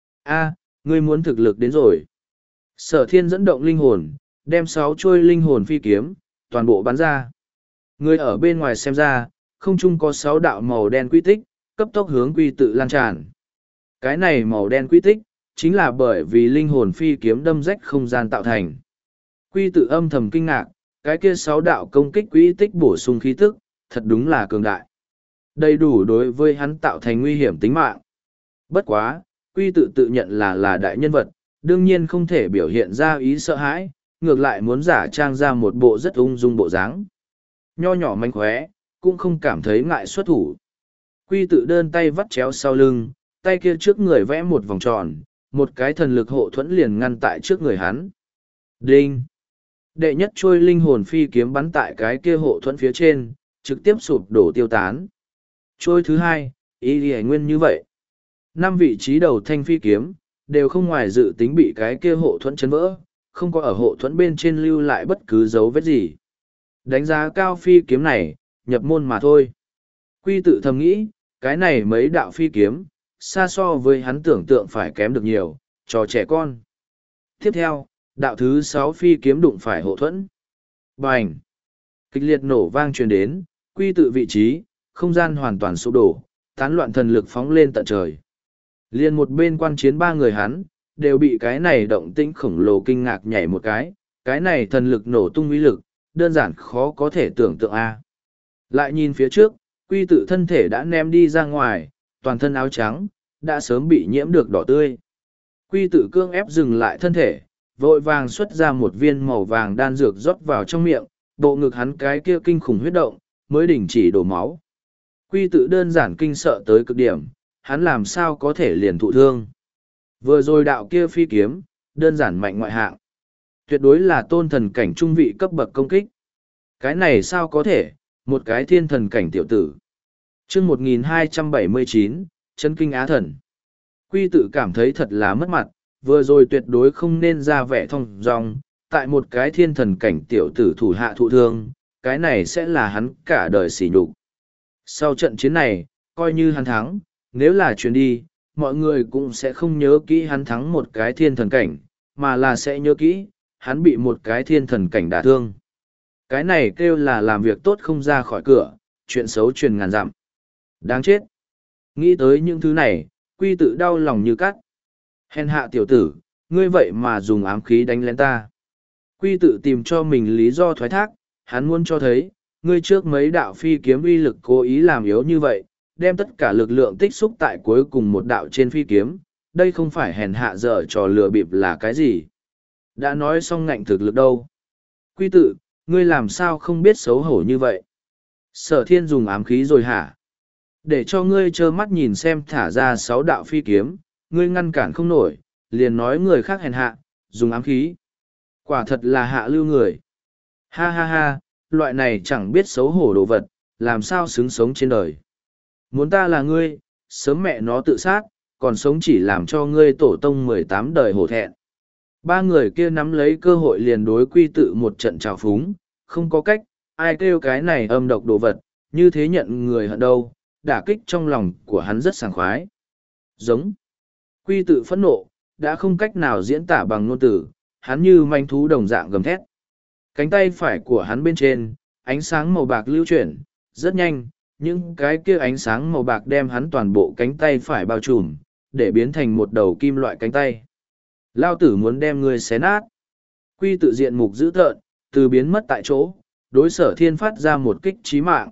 A, ngươi muốn thực lực đến rồi. Sở thiên dẫn động linh hồn, đem sáu trôi linh hồn phi kiếm, toàn bộ bắn ra. Người ở bên ngoài xem ra, không chung có sáu đạo màu đen quy tích, cấp tốc hướng quy tự lan tràn. Cái này màu đen quy tích, chính là bởi vì linh hồn phi kiếm đâm rách không gian tạo thành. Quy tự âm thầm kinh ngạc, cái kia sáu đạo công kích quy tích bổ sung khí tức, thật đúng là cường đại. Đầy đủ đối với hắn tạo thành nguy hiểm tính mạng. Bất quá, quy tự tự nhận là là đại nhân vật, đương nhiên không thể biểu hiện ra ý sợ hãi, ngược lại muốn giả trang ra một bộ rất ung dung bộ dáng. Nho nhỏ manh khóe, cũng không cảm thấy ngại xuất thủ. Quy tự đơn tay vắt chéo sau lưng, tay kia trước người vẽ một vòng tròn, một cái thần lực hộ thuẫn liền ngăn tại trước người hắn. Đinh! Đệ nhất trôi linh hồn phi kiếm bắn tại cái kia hộ thuẫn phía trên, trực tiếp sụp đổ tiêu tán. Trôi thứ hai, ý thì nguyên như vậy. Năm vị trí đầu thanh phi kiếm, đều không ngoài dự tính bị cái kia hộ thuẫn chấn vỡ, không có ở hộ thuẫn bên trên lưu lại bất cứ dấu vết gì. Đánh giá cao phi kiếm này, nhập môn mà thôi. Quy tự thầm nghĩ, cái này mấy đạo phi kiếm, xa so với hắn tưởng tượng phải kém được nhiều, trò trẻ con. Tiếp theo, đạo thứ sáu phi kiếm đụng phải hộ thuẫn. Bành! Kịch liệt nổ vang truyền đến, quy tự vị trí, không gian hoàn toàn sụp đổ, tán loạn thần lực phóng lên tận trời. Liên một bên quan chiến ba người hắn, đều bị cái này động tĩnh khổng lồ kinh ngạc nhảy một cái, cái này thần lực nổ tung uy lực, đơn giản khó có thể tưởng tượng a. Lại nhìn phía trước, quy tự thân thể đã ném đi ra ngoài, toàn thân áo trắng, đã sớm bị nhiễm được đỏ tươi. Quy tự cương ép dừng lại thân thể, vội vàng xuất ra một viên màu vàng đan dược rót vào trong miệng, bộ ngực hắn cái kia kinh khủng huyết động, mới đình chỉ đổ máu. Quy tự đơn giản kinh sợ tới cực điểm, hắn làm sao có thể liền thụ thương. Vừa rồi đạo kia phi kiếm, đơn giản mạnh ngoại hạng. Tuyệt đối là tôn thần cảnh trung vị cấp bậc công kích. Cái này sao có thể, một cái thiên thần cảnh tiểu tử. chương một nghìn hai trăm bảy mươi chín, chân kinh á thần. Quy tự cảm thấy thật là mất mặt, vừa rồi tuyệt đối không nên ra vẻ thông dong, tại một cái thiên thần cảnh tiểu tử thủ hạ thụ thương, cái này sẽ là hắn cả đời sỉ nhục. Sau trận chiến này, coi như hắn thắng, nếu là chuyến đi, mọi người cũng sẽ không nhớ kỹ hắn thắng một cái thiên thần cảnh, mà là sẽ nhớ kỹ, hắn bị một cái thiên thần cảnh đả thương. Cái này kêu là làm việc tốt không ra khỏi cửa, chuyện xấu truyền ngàn dặm. Đáng chết. Nghĩ tới những thứ này, quy tự đau lòng như cắt. Hèn hạ tiểu tử, ngươi vậy mà dùng ám khí đánh lén ta. Quy tự tìm cho mình lý do thoái thác, hắn muốn cho thấy, ngươi trước mấy đạo phi kiếm uy lực cố ý làm yếu như vậy, đem tất cả lực lượng tích xúc tại cuối cùng một đạo trên phi kiếm, đây không phải hèn hạ dở trò lừa bịp là cái gì. Đã nói xong ngạnh thực lực đâu. Quy tự, ngươi làm sao không biết xấu hổ như vậy? Sở thiên dùng ám khí rồi hả? Để cho ngươi trơ mắt nhìn xem thả ra sáu đạo phi kiếm, ngươi ngăn cản không nổi, liền nói người khác hèn hạ, dùng ám khí. Quả thật là hạ lưu người. Ha ha ha, loại này chẳng biết xấu hổ đồ vật, làm sao xứng sống trên đời. Muốn ta là ngươi, sớm mẹ nó tự sát, còn sống chỉ làm cho ngươi tổ tông mười tám đời hổ thẹn. Ba người kia nắm lấy cơ hội liền đối quy tự một trận trào phúng, không có cách, ai kêu cái này âm độc đồ vật, như thế nhận người hận đâu, đả kích trong lòng của hắn rất sảng khoái. Giống. Quy tự phẫn nộ, đã không cách nào diễn tả bằng ngôn từ, hắn như manh thú đồng dạng gầm thét. Cánh tay phải của hắn bên trên, ánh sáng màu bạc lưu chuyển, rất nhanh, những cái kia ánh sáng màu bạc đem hắn toàn bộ cánh tay phải bao trùm, để biến thành một đầu kim loại cánh tay. Lao tử muốn đem ngươi xé nát. Quy tự diện mục dữ tợn, từ biến mất tại chỗ, đối sở thiên phát ra một kích chí mạng.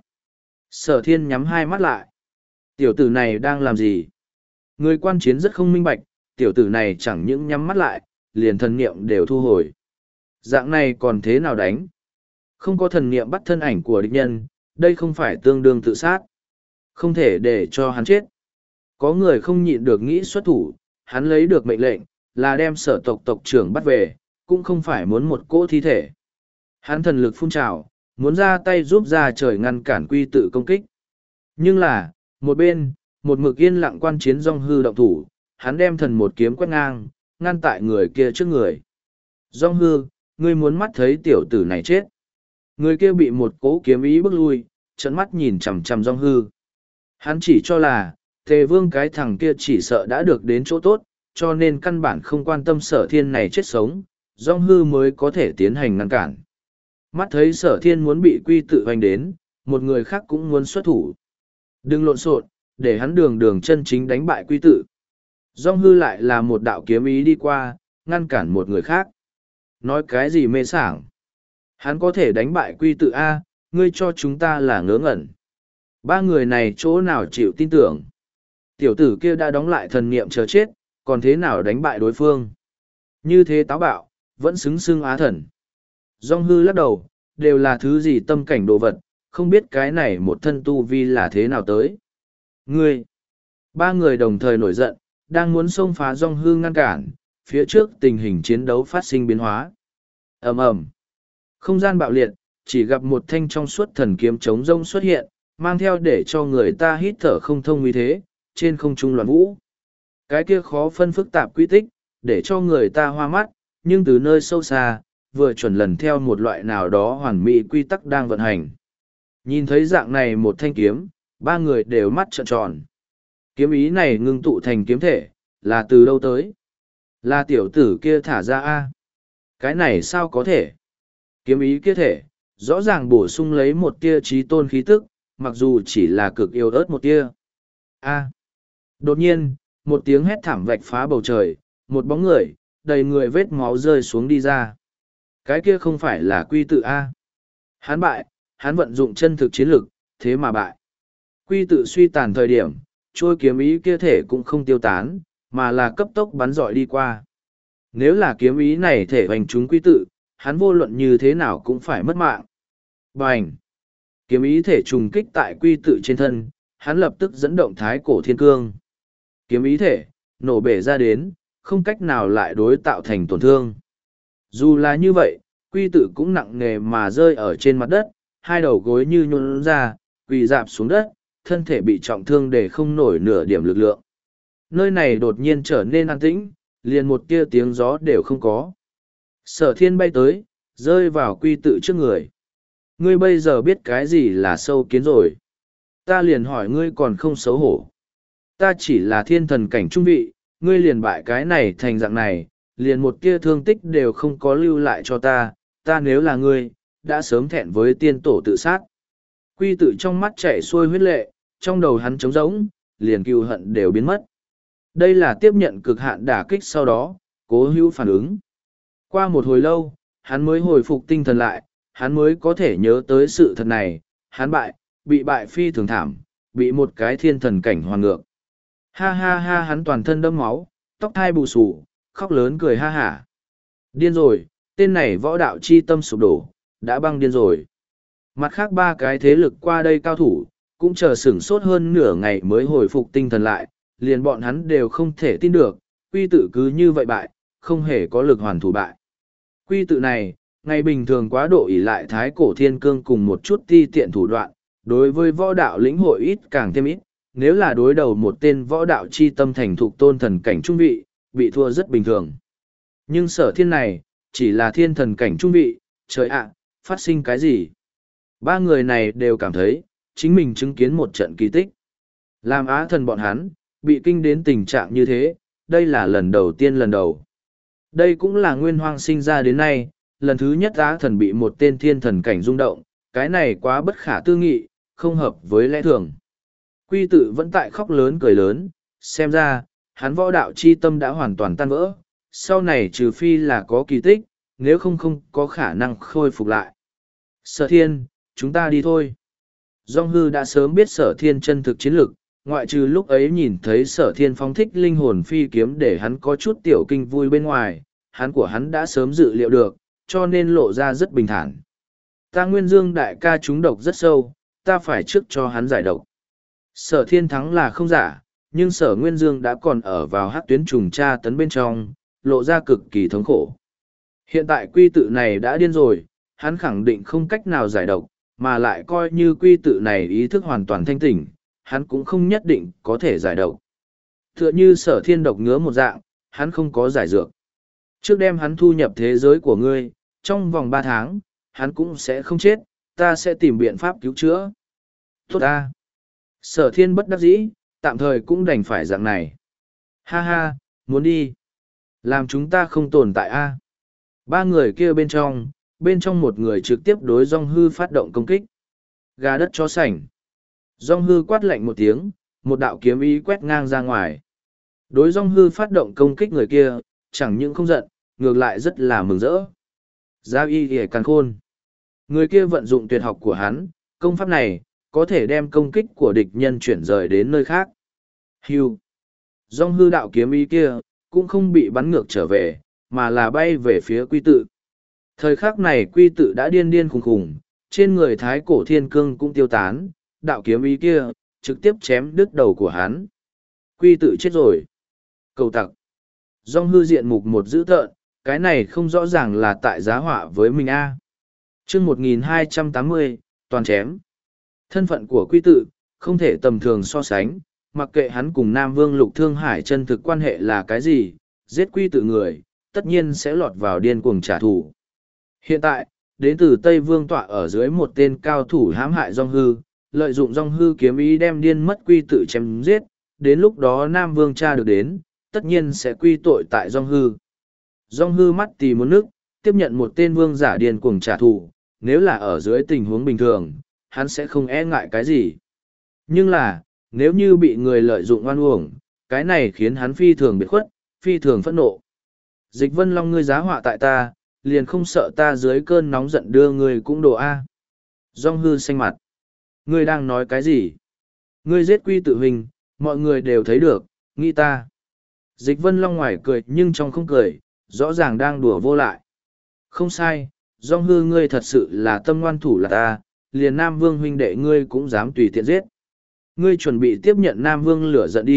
Sở thiên nhắm hai mắt lại. Tiểu tử này đang làm gì? Người quan chiến rất không minh bạch, tiểu tử này chẳng những nhắm mắt lại, liền thần niệm đều thu hồi. Dạng này còn thế nào đánh? Không có thần niệm bắt thân ảnh của địch nhân, đây không phải tương đương tự sát. Không thể để cho hắn chết. Có người không nhịn được nghĩ xuất thủ, hắn lấy được mệnh lệnh, là đem sở tộc tộc trưởng bắt về, cũng không phải muốn một cỗ thi thể. Hắn thần lực phun trào, muốn ra tay giúp ra trời ngăn cản quy tự công kích. Nhưng là, một bên, một mực yên lặng quan chiến Dong Hư động thủ, hắn đem thần một kiếm quét ngang, ngăn tại người kia trước người. Dong Hư, ngươi muốn mắt thấy tiểu tử này chết. Người kia bị một cỗ kiếm ý bức lui, trợn mắt nhìn chằm chằm Dong Hư. Hắn chỉ cho là, Tề Vương cái thằng kia chỉ sợ đã được đến chỗ tốt, cho nên căn bản không quan tâm sở thiên này chết sống, Dong Hư mới có thể tiến hành ngăn cản. Mắt thấy sở thiên muốn bị quy tự hoành đến, một người khác cũng muốn xuất thủ. Đừng lộn xộn, để hắn đường đường chân chính đánh bại quy tự. Dong Hư lại là một đạo kiếm ý đi qua, ngăn cản một người khác. Nói cái gì mê sảng? Hắn có thể đánh bại quy tự A, ngươi cho chúng ta là ngớ ngẩn. Ba người này chỗ nào chịu tin tưởng? Tiểu tử kia đã đóng lại thần niệm chờ chết, còn thế nào đánh bại đối phương? Như thế táo bạo, vẫn xứng xưng á thần. Dong Hư lắc đầu, đều là thứ gì tâm cảnh đồ vật, không biết cái này một thân tu vi là thế nào tới. Ngươi! Ba người đồng thời nổi giận, đang muốn xông phá Dong Hư ngăn cản, phía trước tình hình chiến đấu phát sinh biến hóa. Ầm ầm, không gian bạo liệt, chỉ gặp một thanh trong suốt thần kiếm chống rông xuất hiện, mang theo để cho người ta hít thở không thông uy thế, trên không trung loạn vũ. Cái kia khó phân phức tạp quy tích, để cho người ta hoa mắt, nhưng từ nơi sâu xa, vừa chuẩn lần theo một loại nào đó hoàn mỹ quy tắc đang vận hành. Nhìn thấy dạng này một thanh kiếm, ba người đều mắt trợn tròn. Kiếm ý này ngưng tụ thành kiếm thể, là từ đâu tới? Là tiểu tử kia thả ra a? Cái này sao có thể? Kiếm ý kia thể, rõ ràng bổ sung lấy một tia trí tôn khí tức, mặc dù chỉ là cực yếu ớt một tia. A. Đột nhiên, một tiếng hét thảm vạch phá bầu trời, một bóng người, đầy người vết máu rơi xuống đi ra. Cái kia không phải là quy tự A. Hắn bại, hắn vận dụng chân thực chiến lực, thế mà bại. Quy tự suy tàn thời điểm, trôi kiếm ý kia thể cũng không tiêu tán, mà là cấp tốc bắn dọi đi qua. Nếu là kiếm ý này thể hoành trúng quy tự, hắn vô luận như thế nào cũng phải mất mạng. Bành! Kiếm ý thể trùng kích tại quy tự trên thân, hắn lập tức dẫn động thái cổ thiên cương. Kiếm ý thể, nổ bể ra đến, không cách nào lại đối tạo thành tổn thương. Dù là như vậy, quy tự cũng nặng nề mà rơi ở trên mặt đất, hai đầu gối như nhún ra, quỳ dạp xuống đất, thân thể bị trọng thương để không nổi nửa điểm lực lượng. Nơi này đột nhiên trở nên an tĩnh, liền một tia tiếng gió đều không có. Sở thiên bay tới, rơi vào quy tự trước người. Ngươi bây giờ biết cái gì là sâu kiến rồi. Ta liền hỏi ngươi còn không xấu hổ. Ta chỉ là thiên thần cảnh trung vị, ngươi liền bại cái này thành dạng này, liền một tia thương tích đều không có lưu lại cho ta, ta nếu là ngươi, đã sớm thẹn với tiên tổ tự sát. Quy tự trong mắt chảy xuôi huyết lệ, trong đầu hắn trống rỗng, liền cừu hận đều biến mất. Đây là tiếp nhận cực hạn đả kích sau đó, cố hữu phản ứng. Qua một hồi lâu, hắn mới hồi phục tinh thần lại, hắn mới có thể nhớ tới sự thật này, hắn bại, bị bại phi thường thảm, bị một cái thiên thần cảnh hoàn ngược. Ha ha ha hắn toàn thân đẫm máu, tóc thai bù xù, khóc lớn cười ha hả. Điên rồi, tên này võ đạo chi tâm sụp đổ, đã băng điên rồi. Mặt khác ba cái thế lực qua đây cao thủ, cũng chờ sửng sốt hơn nửa ngày mới hồi phục tinh thần lại, liền bọn hắn đều không thể tin được, quy tự cứ như vậy bại, không hề có lực hoàn thủ bại. Quy tự này, ngày bình thường quá độ ỷ lại thái cổ thiên cương cùng một chút ti tiện thủ đoạn, đối với võ đạo lĩnh hội ít càng thêm ít, nếu là đối đầu một tên võ đạo chi tâm thành thục tôn thần cảnh trung vị, bị thua rất bình thường. Nhưng sở thiên này, chỉ là thiên thần cảnh trung vị, trời ạ, phát sinh cái gì? Ba người này đều cảm thấy, chính mình chứng kiến một trận kỳ tích. Làm á thần bọn hắn, bị kinh đến tình trạng như thế, đây là lần đầu tiên lần đầu. Đây cũng là nguyên hoang sinh ra đến nay, lần thứ nhất á thần bị một tên thiên thần cảnh rung động, cái này quá bất khả tư nghị, không hợp với lẽ thường. Quy tự vẫn tại khóc lớn cười lớn, xem ra, hắn võ đạo chi tâm đã hoàn toàn tan vỡ, sau này trừ phi là có kỳ tích, nếu không không có khả năng khôi phục lại. Sở thiên, chúng ta đi thôi. Dung hư đã sớm biết sở thiên chân thực chiến lực, ngoại trừ lúc ấy nhìn thấy sở thiên phóng thích linh hồn phi kiếm để hắn có chút tiểu kinh vui bên ngoài, hắn của hắn đã sớm dự liệu được, cho nên lộ ra rất bình thản. Ta Nguyên Dương đại ca trúng độc rất sâu, ta phải trước cho hắn giải độc. Sở thiên thắng là không giả, nhưng sở Nguyên Dương đã còn ở vào hắc tuyến trùng tra tấn bên trong, lộ ra cực kỳ thống khổ. Hiện tại quy tự này đã điên rồi, hắn khẳng định không cách nào giải độc, mà lại coi như quy tự này ý thức hoàn toàn thanh tỉnh, hắn cũng không nhất định có thể giải độc. Tựa như sở thiên độc ngứa một dạng, hắn không có giải dược. Trước đem hắn thu nhập thế giới của ngươi, trong vòng ba tháng, hắn cũng sẽ không chết, ta sẽ tìm biện pháp cứu chữa. Tốt ta. Sở thiên bất đắc dĩ, tạm thời cũng đành phải dạng này. Ha ha, muốn đi. Làm chúng ta không tồn tại a. Ba người kia bên trong, bên trong một người trực tiếp đối Dung hư phát động công kích. Gà đất chó sành. Dung hư quát lạnh một tiếng, một đạo kiếm ý quét ngang ra ngoài. Đối Dung hư phát động công kích người kia, chẳng những không giận, ngược lại rất là mừng rỡ. Giao y ghề càn khôn. Người kia vận dụng tuyệt học của hắn, công pháp này, có thể đem công kích của địch nhân chuyển rời đến nơi khác. Hưu. Dung hư đạo kiếm ý kia, cũng không bị bắn ngược trở về, mà là bay về phía quy tự. Thời khắc này quy tự đã điên điên khùng khùng, trên người thái cổ thiên cương cũng tiêu tán, đạo kiếm ý kia, trực tiếp chém đứt đầu của hắn. Quy tự chết rồi. Cầu tặc. Dung hư diện mục một dữ tợn, cái này không rõ ràng là tại giá họa với mình a. Chương một nghìn hai trăm tám mươi, toàn chém. Thân phận của quy tự, không thể tầm thường so sánh, mặc kệ hắn cùng Nam Vương Lục Thương Hải chân thực quan hệ là cái gì, giết quy tự người, tất nhiên sẽ lọt vào điên cuồng trả thù. Hiện tại, đến từ Tây Vương tọa ở dưới một tên cao thủ hãm hại Dung hư, lợi dụng Dung hư kiếm ý đem điên mất quy tự chém giết, đến lúc đó Nam Vương tra được đến, tất nhiên sẽ quy tội tại Dung hư. Dung hư mắt tì muốn nước, tiếp nhận một tên vương giả điên cuồng trả thù, nếu là ở dưới tình huống bình thường, hắn sẽ không e ngại cái gì. Nhưng là, nếu như bị người lợi dụng oan uổng, cái này khiến hắn phi thường biệt khuất, phi thường phẫn nộ. Dịch Vân Long ngươi giá họa tại ta, liền không sợ ta dưới cơn nóng giận đưa ngươi cũng đồ A. Dung hư xanh mặt. Ngươi đang nói cái gì? Ngươi giết quy tự hình, mọi người đều thấy được, nghĩ ta. Dịch Vân Long ngoài cười nhưng trong không cười, rõ ràng đang đùa vô lại. Không sai, Dung hư ngươi thật sự là tâm ngoan thủ là ta, liền Nam Vương huynh đệ ngươi cũng dám tùy tiện giết. Ngươi chuẩn bị tiếp nhận Nam Vương lửa giận đi,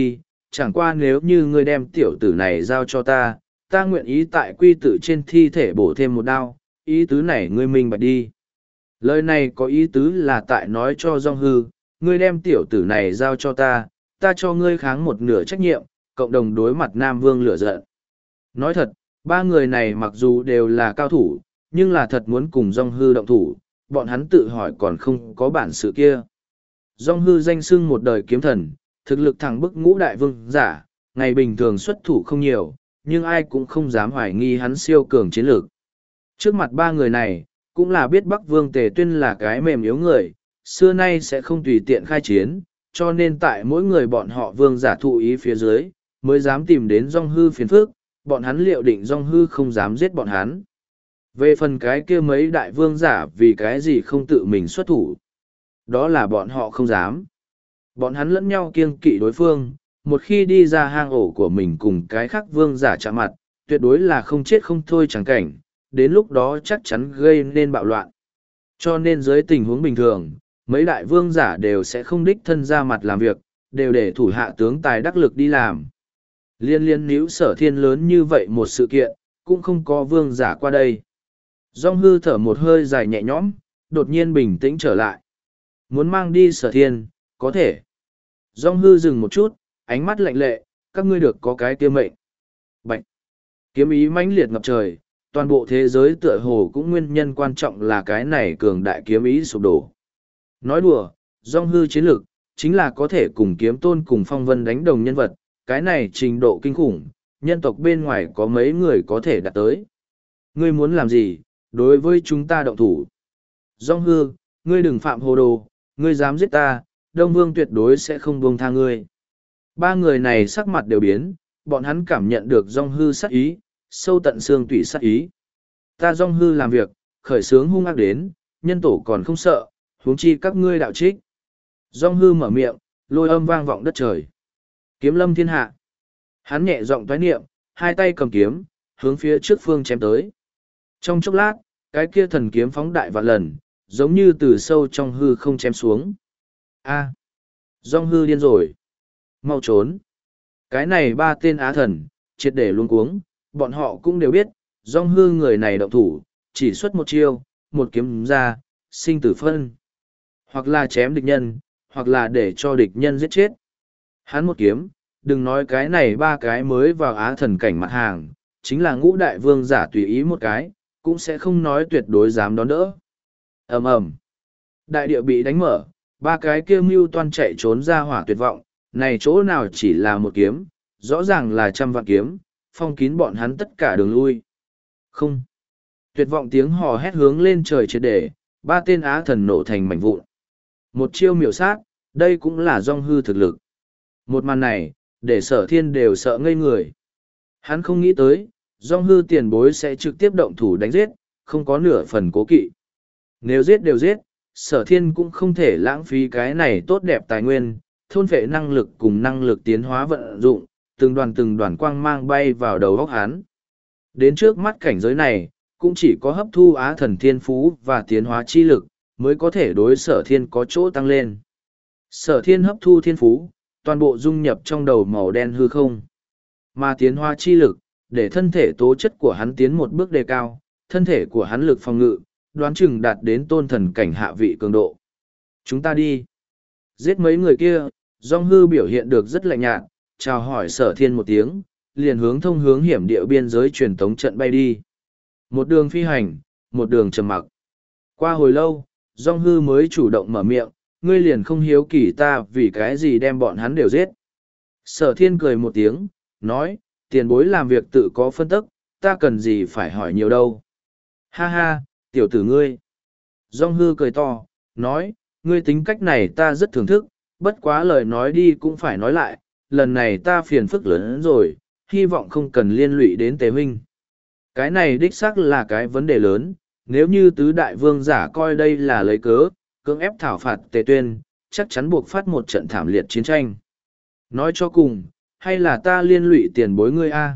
chẳng qua nếu như ngươi đem tiểu tử này giao cho ta, ta nguyện ý tại quy tử trên thi thể bổ thêm một đao, ý tứ này ngươi minh bạch đi. Lời này có ý tứ là tại nói cho Dong Hư, ngươi đem tiểu tử này giao cho ta, ta cho ngươi kháng một nửa trách nhiệm, cộng đồng đối mặt Nam Vương lửa giận. Nói thật, ba người này mặc dù đều là cao thủ, nhưng là thật muốn cùng Dong Hư động thủ, bọn hắn tự hỏi còn không có bản sự kia. Dong Hư danh xưng một đời kiếm thần, thực lực thẳng bức ngũ đại vương giả, ngày bình thường xuất thủ không nhiều, nhưng ai cũng không dám hoài nghi hắn siêu cường chiến lược. Trước mặt ba người này, cũng là biết Bắc Vương Tề Tuyên là cái mềm yếu người, xưa nay sẽ không tùy tiện khai chiến, cho nên tại mỗi người bọn họ vương giả thụ ý phía dưới, mới dám tìm đến Dong Hư phiền phức, bọn hắn liệu định Dong Hư không dám giết bọn hắn. Về phần cái kia mấy đại vương giả vì cái gì không tự mình xuất thủ, đó là bọn họ không dám. Bọn hắn lẫn nhau kiêng kỵ đối phương, một khi đi ra hang ổ của mình cùng cái khác vương giả chạm mặt, tuyệt đối là không chết không thôi chẳng cảnh, đến lúc đó chắc chắn gây nên bạo loạn. Cho nên dưới tình huống bình thường, mấy đại vương giả đều sẽ không đích thân ra mặt làm việc, đều để thủ hạ tướng tài đắc lực đi làm. Liên liên níu Sở Thiên lớn như vậy một sự kiện, cũng không có vương giả qua đây. Dong Hư thở một hơi dài nhẹ nhõm, đột nhiên bình tĩnh trở lại. Muốn mang đi Sở Thiên, có thể. Dong Hư dừng một chút, ánh mắt lạnh lệ, các ngươi được có cái kia mệnh. Bạch. Kiếm ý mãnh liệt ngập trời, toàn bộ thế giới tựa hồ cũng nguyên nhân quan trọng là cái này cường đại kiếm ý sụp đổ. Nói đùa, Dong Hư chiến lực, chính là có thể cùng kiếm tôn cùng phong vân đánh đồng nhân vật, cái này trình độ kinh khủng, nhân tộc bên ngoài có mấy người có thể đạt tới. Ngươi muốn làm gì, đối với chúng ta động thủ? Dong Hư, ngươi đừng phạm hồ đồ, ngươi dám giết ta, Đông Vương tuyệt đối sẽ không buông tha ngươi. Ba người này sắc mặt đều biến, bọn hắn cảm nhận được Dong Hư sát ý, sâu tận xương tủy sát ý. Ta Dong Hư làm việc, khởi sướng hung ác đến, nhân tổ còn không sợ, huống chi các ngươi đạo trích. Dong Hư mở miệng, lôi âm vang vọng đất trời. Kiếm lâm thiên hạ. Hắn nhẹ giọng toái niệm, hai tay cầm kiếm, hướng phía trước phương chém tới. Trong chốc lát, cái kia thần kiếm phóng đại vạn lần, giống như từ sâu trong hư không chém xuống. A, à, Dong Hư điên rồi. Mau trốn. Cái này ba tên á thần, triệt để luống cuống, bọn họ cũng đều biết, Dong Hư người này động thủ, chỉ xuất một chiêu, một kiếm ra, sinh tử phân. Hoặc là chém địch nhân, hoặc là để cho địch nhân giết chết. Hắn một kiếm, đừng nói cái này ba cái mới vào á thần cảnh mặt hàng, chính là ngũ đại vương giả tùy ý một cái, cũng sẽ không nói tuyệt đối dám đón đỡ. Ầm ầm, đại địa bị đánh mở, ba cái kêu mưu toan chạy trốn ra hỏa tuyệt vọng, này chỗ nào chỉ là một kiếm, rõ ràng là trăm vạn kiếm, phong kín bọn hắn tất cả đường lui. Không. Tuyệt vọng tiếng hò hét hướng lên trời triệt để, ba tên á thần nổ thành mảnh vụn. Một chiêu miểu sát, đây cũng là Dong Hư thực lực. Một màn này, để Sở Thiên đều sợ ngây người. Hắn không nghĩ tới, Dong Hư tiền bối sẽ trực tiếp động thủ đánh giết, không có nửa phần cố kỵ. Nếu giết đều giết, Sở Thiên cũng không thể lãng phí cái này tốt đẹp tài nguyên, thôn phệ năng lực cùng năng lực tiến hóa vận dụng, từng đoàn từng đoàn quang mang bay vào đầu óc hắn. Đến trước mắt cảnh giới này, cũng chỉ có hấp thu á thần thiên phú và tiến hóa chi lực, mới có thể đối Sở Thiên có chỗ tăng lên. Sở Thiên hấp thu thiên phú, toàn bộ dung nhập trong đầu màu đen hư không. Mà tiến hóa chi lực, để thân thể tố chất của hắn tiến một bước đề cao, thân thể của hắn lực phòng ngự, đoán chừng đạt đến tôn thần cảnh hạ vị cường độ. Chúng ta đi. Giết mấy người kia, Dong Hư biểu hiện được rất lạnh nhạt, chào hỏi Sở Thiên một tiếng, liền hướng thông hướng hiểm địa biên giới truyền tống trận bay đi. Một đường phi hành, một đường trầm mặc. Qua hồi lâu, Dong Hư mới chủ động mở miệng, ngươi liền không hiếu kỳ ta vì cái gì đem bọn hắn đều giết. Sở Thiên cười một tiếng, nói, tiền bối làm việc tự có phân tức, ta cần gì phải hỏi nhiều đâu. Ha ha, tiểu tử ngươi. Dong Hư cười to, nói, ngươi tính cách này ta rất thưởng thức, bất quá lời nói đi cũng phải nói lại, lần này ta phiền phức lớn hơn rồi, hy vọng không cần liên lụy đến Tế Huynh. Cái này đích xác là cái vấn đề lớn, nếu như tứ đại vương giả coi đây là lấy cớ, cưỡng ép thảo phạt Tề Tuyên, chắc chắn buộc phát một trận thảm liệt chiến tranh. Nói cho cùng, hay là ta liên lụy tiền bối ngươi a?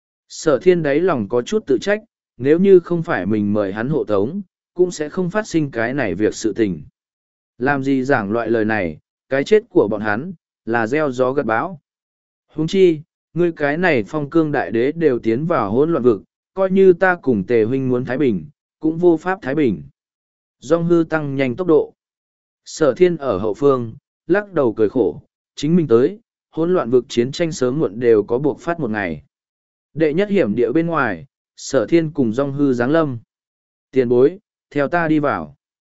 Sở Thiên đáy lòng có chút tự trách, nếu như không phải mình mời hắn hộ tống, cũng sẽ không phát sinh cái này việc sự tình. Làm gì giảng loại lời này, cái chết của bọn hắn, là gieo gió gặt bão. Huống chi, ngươi cái này phong cương đại đế đều tiến vào hỗn loạn vực, coi như ta cùng tề huynh muốn Thái Bình, cũng vô pháp Thái Bình. Dong hư tăng nhanh tốc độ. Sở thiên ở hậu phương, lắc đầu cười khổ, chính mình tới, hỗn loạn vực chiến tranh sớm muộn đều có buộc phát một ngày. Đệ nhất hiểm địa bên ngoài, sở thiên cùng dong hư giáng lâm. Tiền bối, theo ta đi vào.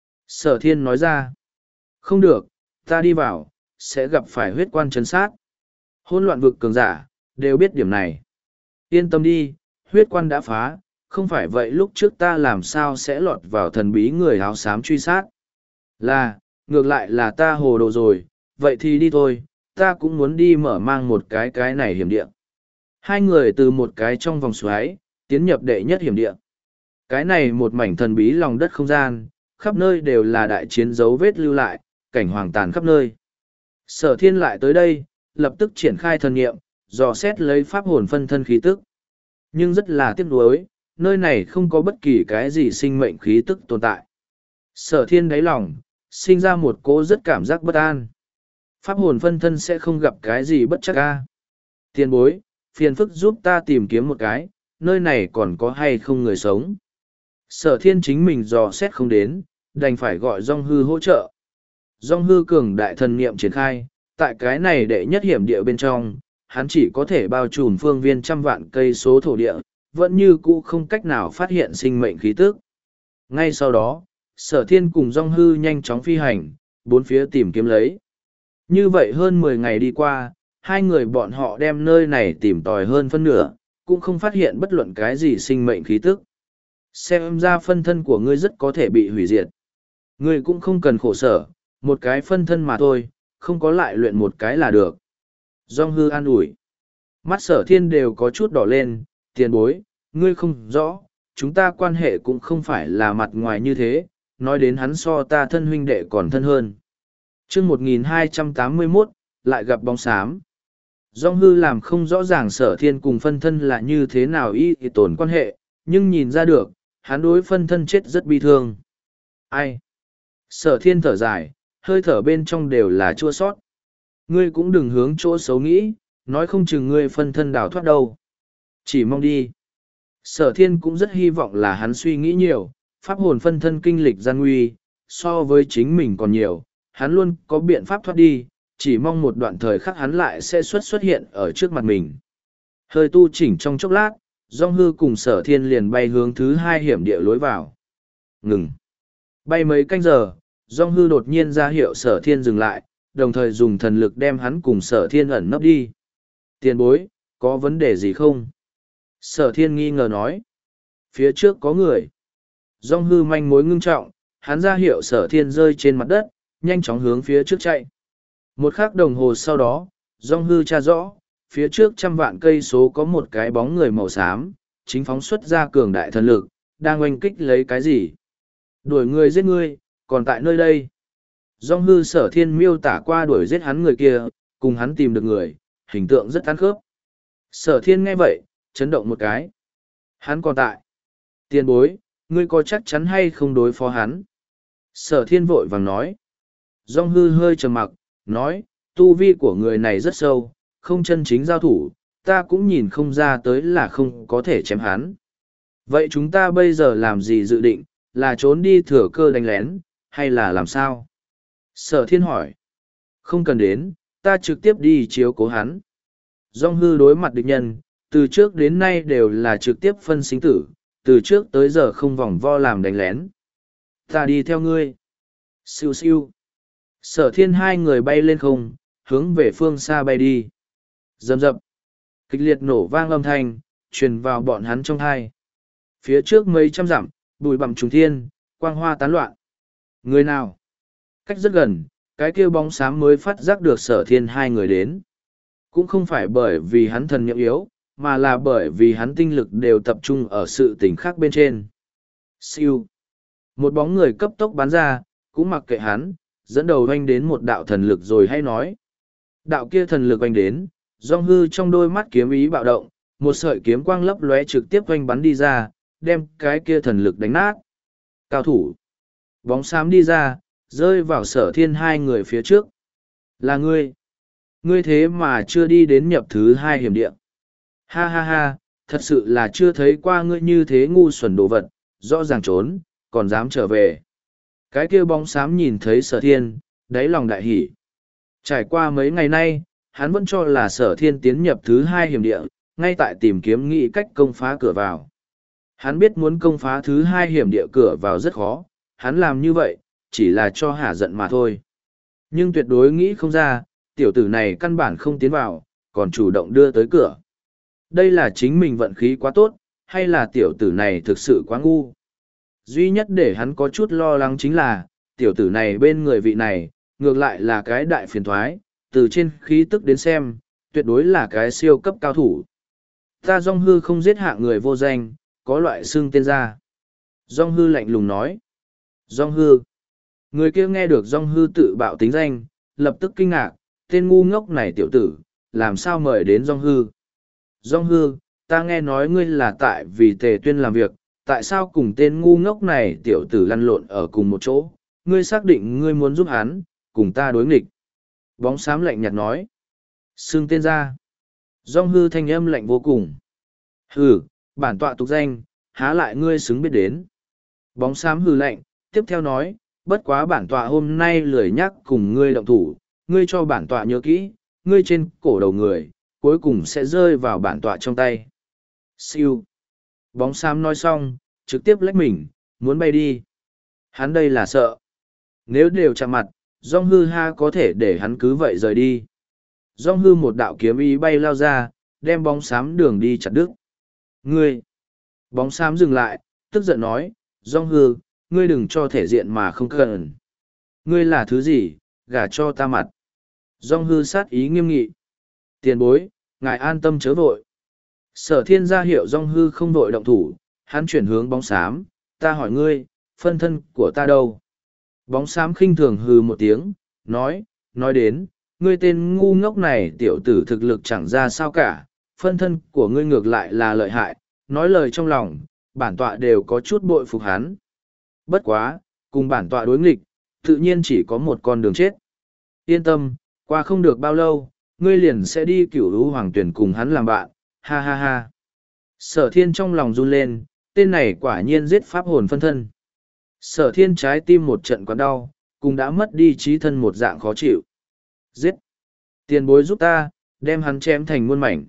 Sở thiên nói ra. Không được, ta đi vào, sẽ gặp phải huyết quan chấn sát. Hỗn loạn vực cường giả, đều biết điểm này. Yên tâm đi, huyết quan đã phá, không phải vậy lúc trước ta làm sao sẽ lọt vào thần bí người áo xám truy sát. Là, ngược lại là ta hồ đồ rồi, vậy thì đi thôi, ta cũng muốn đi mở mang một cái cái này hiểm địa. Hai người từ một cái trong vòng xoáy, tiến nhập đệ nhất hiểm địa. Cái này một mảnh thần bí lòng đất không gian, khắp nơi đều là đại chiến dấu vết lưu lại, cảnh hoàng tàn khắp nơi. Sở thiên lại tới đây, lập tức triển khai thần nghiệm, dò xét lấy pháp hồn phân thân khí tức. Nhưng rất là tiếc nuối, nơi này không có bất kỳ cái gì sinh mệnh khí tức tồn tại. Sở thiên đáy lòng, sinh ra một cỗ rất cảm giác bất an. Pháp hồn phân thân sẽ không gặp cái gì bất chắc ca. Tiền bối, phiền phức giúp ta tìm kiếm một cái, nơi này còn có hay không người sống. Sở thiên chính mình dò xét không đến, đành phải gọi Dong hư hỗ trợ. Dong hư cường đại thần niệm triển khai, tại cái này đệ nhất hiểm địa bên trong, hắn chỉ có thể bao trùm phương viên trăm vạn cây số thổ địa, vẫn như cũ không cách nào phát hiện sinh mệnh khí tức. Ngay sau đó, sở thiên cùng Dong hư nhanh chóng phi hành, bốn phía tìm kiếm lấy. Như vậy hơn mười ngày đi qua, hai người bọn họ đem nơi này tìm tòi hơn phân nửa, cũng không phát hiện bất luận cái gì sinh mệnh khí tức. Xem ra phân thân của ngươi rất có thể bị hủy diệt. Ngươi cũng không cần khổ sở, một cái phân thân mà thôi, không có lại luyện một cái là được. Dong hư an ủi. Mắt sở thiên đều có chút đỏ lên, tiền bối, ngươi không rõ, chúng ta quan hệ cũng không phải là mặt ngoài như thế, nói đến hắn so ta thân huynh đệ còn thân hơn. chương một nghìn hai trăm tám mươi mốt, lại gặp bóng xám. Dong hư làm không rõ ràng sở thiên cùng phân thân là như thế nào y thì tổn quan hệ, nhưng nhìn ra được, hắn đối phân thân chết rất bi thương. Ai? Sở thiên thở dài, hơi thở bên trong đều là chua sót. Ngươi cũng đừng hướng chỗ xấu nghĩ, nói không chừng ngươi phân thân đào thoát đâu. Chỉ mong đi. Sở thiên cũng rất hy vọng là hắn suy nghĩ nhiều, pháp hồn phân thân kinh lịch gian nguy, so với chính mình còn nhiều, hắn luôn có biện pháp thoát đi, chỉ mong một đoạn thời khắc hắn lại sẽ xuất xuất hiện ở trước mặt mình. Hơi tu chỉnh trong chốc lát, Dong hư cùng sở thiên liền bay hướng thứ hai hiểm địa lối vào. Ngừng. Bay mấy canh giờ, Dong hư đột nhiên ra hiệu sở thiên dừng lại, đồng thời dùng thần lực đem hắn cùng sở thiên ẩn nấp đi. Tiền bối, có vấn đề gì không? Sở thiên nghi ngờ nói. Phía trước có người. Dong hư manh mối ngưng trọng, hắn ra hiệu sở thiên rơi trên mặt đất, nhanh chóng hướng phía trước chạy. Một khắc đồng hồ sau đó, Dong hư tra rõ, phía trước trăm vạn cây số có một cái bóng người màu xám, chính phóng xuất ra cường đại thần lực, đang oanh kích lấy cái gì. Đuổi người giết ngươi, còn tại nơi đây. Dong hư sở thiên miêu tả qua đuổi giết hắn người kia, cùng hắn tìm được người, hình tượng rất ăn khớp. Sở thiên nghe vậy, chấn động một cái. Hắn còn tại. Tiền bối, ngươi có chắc chắn hay không đối phó hắn? Sở thiên vội vàng nói. Dong hư hơi trầm mặc, nói, tu vi của người này rất sâu, không chân chính giao thủ, ta cũng nhìn không ra tới là không có thể chém hắn. Vậy chúng ta bây giờ làm gì dự định, là trốn đi thừa cơ đánh lén, hay là làm sao? Sở thiên hỏi. Không cần đến, ta trực tiếp đi chiếu cố hắn. Dong hư đối mặt địch nhân, từ trước đến nay đều là trực tiếp phân sinh tử, từ trước tới giờ không vòng vo làm đánh lén. Ta đi theo ngươi. Siêu siêu. Sở thiên hai người bay lên không, hướng về phương xa bay đi. Rầm rập. Kịch liệt nổ vang âm thanh, truyền vào bọn hắn trong hai. Phía trước mấy trăm dặm, bụi bặm trùng thiên, quang hoa tán loạn. Người nào? Cách rất gần, cái kêu bóng xám mới phát giác được sở thiên hai người đến. Cũng không phải bởi vì hắn thần nhậm yếu, mà là bởi vì hắn tinh lực đều tập trung ở sự tình khác bên trên. Siêu. Một bóng người cấp tốc bắn ra, cũng mặc kệ hắn, dẫn đầu oanh đến một đạo thần lực rồi hay nói. Đạo kia thần lực oanh đến, Dong hư trong đôi mắt kiếm ý bạo động, một sợi kiếm quang lấp lóe trực tiếp oanh bắn đi ra, đem cái kia thần lực đánh nát. Cao thủ. Bóng xám đi ra, rơi vào sở thiên hai người phía trước. Là ngươi. Ngươi thế mà chưa đi đến nhập thứ hai hiểm địa. Ha ha ha, thật sự là chưa thấy qua ngươi như thế ngu xuẩn đồ vật, rõ ràng trốn, còn dám trở về. Cái kia bóng xám nhìn thấy sở thiên, đáy lòng đại hỉ. Trải qua mấy ngày nay, hắn vẫn cho là sở thiên tiến nhập thứ hai hiểm địa, ngay tại tìm kiếm nghĩ cách công phá cửa vào. Hắn biết muốn công phá thứ hai hiểm địa cửa vào rất khó, hắn làm như vậy, chỉ là cho hả giận mà thôi. Nhưng tuyệt đối nghĩ không ra, tiểu tử này căn bản không tiến vào, còn chủ động đưa tới cửa. Đây là chính mình vận khí quá tốt, hay là tiểu tử này thực sự quá ngu? Duy nhất để hắn có chút lo lắng chính là, tiểu tử này bên người vị này, ngược lại là cái đại phiền thoái, từ trên khí tức đến xem, tuyệt đối là cái siêu cấp cao thủ. Ta Dung Hư không giết hạ người vô danh, có loại xưng tên ra. Dung Hư lạnh lùng nói. Dung Hư. Người kia nghe được Dung Hư tự bạo tính danh, lập tức kinh ngạc, tên ngu ngốc này tiểu tử, làm sao mời đến Dung Hư. Dung Hư, ta nghe nói ngươi là tại vì Tề Tuyên làm việc, tại sao cùng tên ngu ngốc này tiểu tử lăn lộn ở cùng một chỗ, ngươi xác định ngươi muốn giúp hắn, cùng ta đối nghịch. Bóng xám lạnh nhạt nói. Xưng tên ra. Dung Hư thanh âm lạnh vô cùng. Hừ, bản tọa tục danh, há lại ngươi xứng biết đến. Bóng xám hừ lạnh, tiếp theo nói, bất quá bản tọa hôm nay lười nhắc cùng ngươi động thủ, ngươi cho bản tọa nhớ kỹ, ngươi trên cổ đầu người, cuối cùng sẽ rơi vào bản tọa trong tay. Siêu. Bóng xám nói xong, trực tiếp lách mình, muốn bay đi. Hắn đây là sợ. Nếu đều chạm mặt, Dung Hư ha có thể để hắn cứ vậy rời đi. Dung Hư một đạo kiếm ý bay lao ra, đem bóng xám đường đi chặt đứt. Ngươi! Bóng xám dừng lại, tức giận nói, Dung Hư, ngươi đừng cho thể diện mà không cần. Ngươi là thứ gì, gả cho ta mặt. Dung Hư sát ý nghiêm nghị. Tiền bối, ngài an tâm chớ vội. Sở thiên ra hiệu Dung Hư không vội động thủ, hắn chuyển hướng bóng xám, ta hỏi ngươi, phân thân của ta đâu? Bóng xám khinh thường hừ một tiếng, nói, nói đến, ngươi tên ngu ngốc này tiểu tử thực lực chẳng ra sao cả, phân thân của ngươi ngược lại là lợi hại, nói lời trong lòng, bản tọa đều có chút bội phục hắn. Bất quá, cùng bản tọa đối nghịch, tự nhiên chỉ có một con đường chết. Yên tâm, qua không được bao lâu, ngươi liền sẽ đi cửu lũ hoàng tuyển cùng hắn làm bạn, ha ha ha. Sở thiên trong lòng run lên, tên này quả nhiên giết pháp hồn phân thân. Sở thiên trái tim một trận quặn đau, cũng đã mất đi trí thân một dạng khó chịu. Giết! Tiền bối giúp ta, đem hắn chém thành muôn mảnh.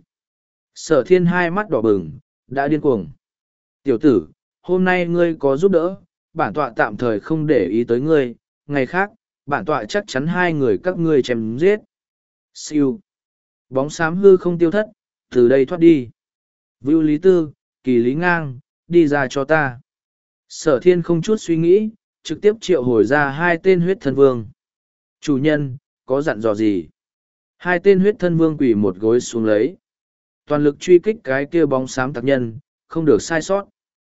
Sở thiên hai mắt đỏ bừng, đã điên cuồng. Tiểu tử, hôm nay ngươi có giúp đỡ, bản tọa tạm thời không để ý tới ngươi, ngày khác, bản tọa chắc chắn hai người các ngươi chém giết. Siêu! Bóng xám hư không tiêu thất, từ đây thoát đi. Vưu Lý Tư, Kỳ Lý Ngang, đi ra cho ta. Sở thiên không chút suy nghĩ, trực tiếp triệu hồi ra hai tên huyết thân vương. Chủ nhân, có dặn dò gì? Hai tên huyết thân vương quỳ một gối xuống lấy. Toàn lực truy kích cái kia bóng xám tặc nhân, không được sai sót.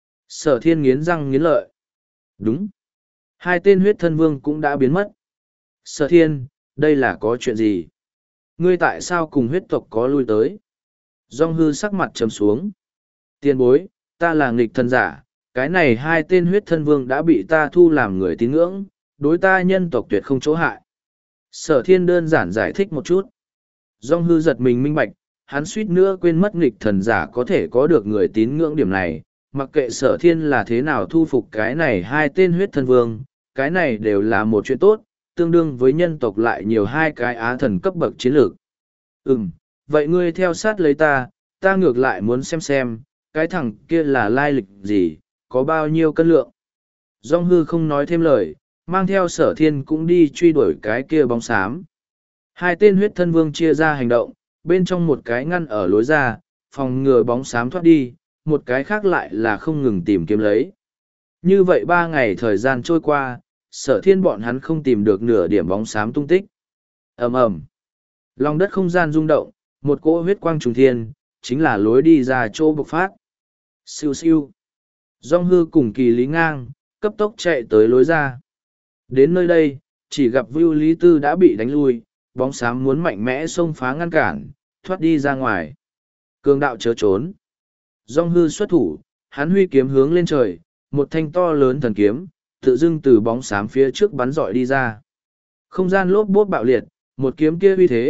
Sở thiên nghiến răng nghiến lợi. Đúng. Hai tên huyết thân vương cũng đã biến mất. Sở thiên, đây là có chuyện gì? Ngươi tại sao cùng huyết tộc có lui tới? Dung Hư sắc mặt trầm xuống. Tiền bối, ta là nghịch thân giả, cái này hai tên huyết thân vương đã bị ta thu làm người tín ngưỡng, đối ta nhân tộc tuyệt không chỗ hại. Sở thiên đơn giản giải thích một chút. Dung Hư giật mình minh bạch, hắn suýt nữa quên mất nghịch thần giả có thể có được người tín ngưỡng điểm này, mặc kệ sở thiên là thế nào thu phục cái này hai tên huyết thân vương, cái này đều là một chuyện tốt, tương đương với nhân tộc lại nhiều hai cái á thần cấp bậc chiến lược. Ừm, vậy ngươi theo sát lấy ta, ta ngược lại muốn xem xem, cái thằng kia là lai lịch gì, có bao nhiêu cân lượng. Dung Hư không nói thêm lời, mang theo sở thiên cũng đi truy đuổi cái kia bóng xám. Hai tên huyết thân vương chia ra hành động, bên trong một cái ngăn ở lối ra, phòng ngừa bóng xám thoát đi, một cái khác lại là không ngừng tìm kiếm lấy. Như vậy ba ngày thời gian trôi qua, sở thiên bọn hắn không tìm được nửa điểm bóng xám tung tích. Ầm ầm, lòng đất không gian rung động, một cỗ huyết quang trùng thiên, chính là lối đi ra chỗ bộc phát. Siêu siêu. Dung Hư cùng Kỳ Lý Ngang, cấp tốc chạy tới lối ra. Đến nơi đây, chỉ gặp Vưu Lý Tư đã bị đánh lui, bóng xám muốn mạnh mẽ xông phá ngăn cản, thoát đi ra ngoài. Cường đạo chớ trốn. Dung Hư xuất thủ, hắn huy kiếm hướng lên trời, một thanh to lớn thần kiếm, tự dưng từ bóng xám phía trước bắn rọi đi ra. Không gian lốp bốt bạo liệt, một kiếm kia uy thế,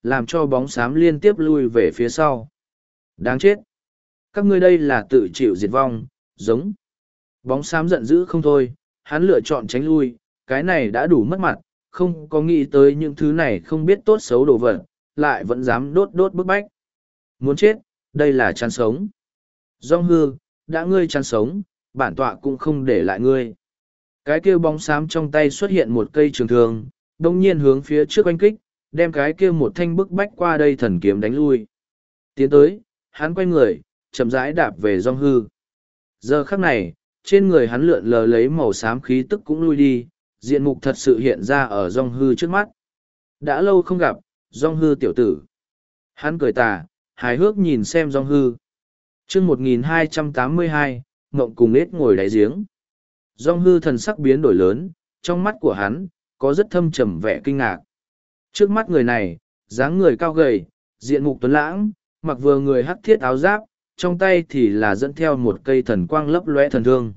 làm cho bóng xám liên tiếp lui về phía sau. Đáng chết! Các ngươi đây là tự chịu diệt vong, giống. Bóng xám giận dữ không thôi, hắn lựa chọn tránh lui, cái này đã đủ mất mặt, không có nghĩ tới những thứ này không biết tốt xấu đồ vật, lại vẫn dám đốt đốt bức bách. Muốn chết, đây là chán sống. Dong hư, đã ngươi chán sống, bản tọa cũng không để lại ngươi. Cái kia bóng xám trong tay xuất hiện một cây trường thương, đông nhiên hướng phía trước oanh kích, đem cái kia một thanh bức bách qua đây thần kiếm đánh lui. Tiến tới, hắn quay người, chậm rãi đạp về Dong hư. Giờ khắc này, trên người hắn lượn lờ lấy màu xám khí tức cũng lui đi, diện mục thật sự hiện ra ở Dong hư trước mắt. Đã lâu không gặp, Dong hư tiểu tử. Hắn cười tà, hài hước nhìn xem Dong hư. Chương một nghìn hai trăm tám mươi hai, ngộng cùng nết ngồi đáy giếng. Dong hư thần sắc biến đổi lớn, trong mắt của hắn, có rất thâm trầm vẻ kinh ngạc. Trước mắt người này, dáng người cao gầy, diện mục tuấn lãng, mặc vừa người hắc thiết áo giáp, trong tay thì là dẫn theo một cây thần quang lấp lóe thần thương.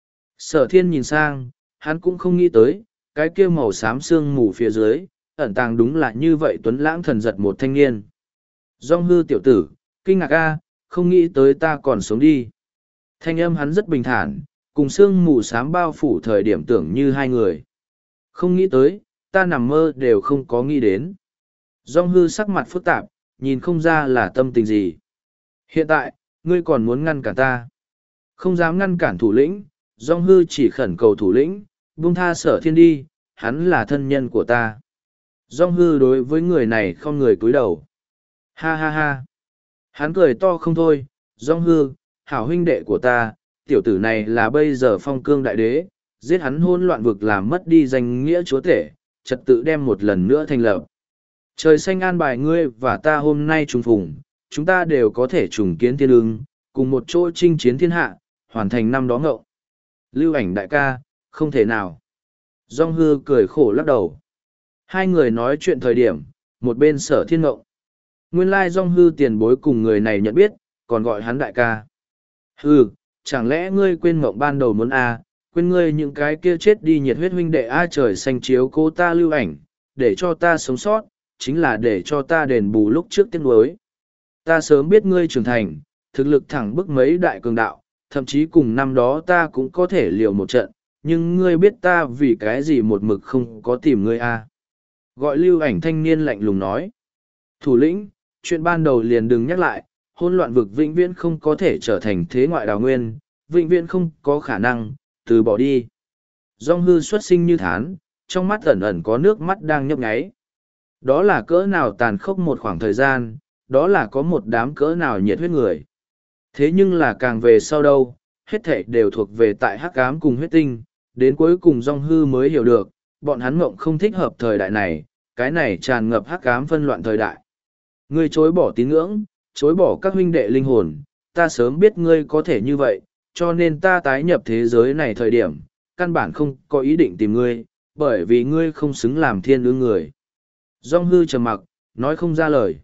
Sở thiên nhìn sang, hắn cũng không nghĩ tới, cái kia màu xám sương mù phía dưới, ẩn tàng đúng là như vậy tuấn lãng thần giật một thanh niên. Dong hư tiểu tử, kinh ngạc a, không nghĩ tới ta còn sống đi. Thanh âm hắn rất bình thản, cùng sương mù xám bao phủ thời điểm tưởng như hai người. Không nghĩ tới, ta nằm mơ đều không có nghĩ đến. Dong hư sắc mặt phức tạp, nhìn không ra là tâm tình gì. Hiện tại, ngươi còn muốn ngăn cản ta. Không dám ngăn cản thủ lĩnh, Dong hư chỉ khẩn cầu thủ lĩnh, buông tha sở thiên đi, hắn là thân nhân của ta. Dong hư đối với người này không người cúi đầu. Ha ha ha. Hắn cười to không thôi, Dong hư, hảo huynh đệ của ta, tiểu tử này là bây giờ phong cương đại đế, giết hắn hôn loạn vực làm mất đi danh nghĩa chúa tể, trật tự đem một lần nữa thành lập. Trời xanh an bài ngươi và ta hôm nay trùng phùng, chúng ta đều có thể trùng kiến thiên ưng, cùng một chỗ chinh chiến thiên hạ, hoàn thành năm đó ngậu. Lưu ảnh đại ca, không thể nào. Dong hư cười khổ lắc đầu. Hai người nói chuyện thời điểm, một bên sở thiên ngậu. Nguyên lai Dong hư tiền bối cùng người này nhận biết, còn gọi hắn đại ca. Hừ, chẳng lẽ ngươi quên mộng ban đầu muốn a, quên ngươi những cái kia chết đi nhiệt huyết huynh đệ a trời xanh chiếu cô ta lưu ảnh, để cho ta sống sót, chính là để cho ta đền bù lúc trước tiếc nuối. Ta sớm biết ngươi trưởng thành, thực lực thẳng bức mấy đại cường đạo, thậm chí cùng năm đó ta cũng có thể liều một trận, nhưng ngươi biết ta vì cái gì một mực không có tìm ngươi a. Gọi lưu ảnh thanh niên lạnh lùng nói. Thủ lĩnh, chuyện ban đầu liền đừng nhắc lại, hỗn loạn vực vĩnh viễn không có thể trở thành thế ngoại đào nguyên, vĩnh viễn không có khả năng, từ bỏ đi. Dong hư xuất sinh như thán, trong mắt ẩn ẩn có nước mắt đang nhấp nháy. Đó là cỡ nào tàn khốc một khoảng thời gian, đó là có một đám cỡ nào nhiệt huyết người. Thế nhưng là càng về sau đâu, hết thảy đều thuộc về tại hắc ám cùng huyết tinh, đến cuối cùng Dong hư mới hiểu được, bọn hắn mộng không thích hợp thời đại này, cái này tràn ngập hắc ám phân loạn thời đại. Ngươi chối bỏ tín ngưỡng, chối bỏ các huynh đệ linh hồn, ta sớm biết ngươi có thể như vậy, cho nên ta tái nhập thế giới này thời điểm, căn bản không có ý định tìm ngươi, bởi vì ngươi không xứng làm thiên ương người. Dong hư trầm mặc, nói không ra lời.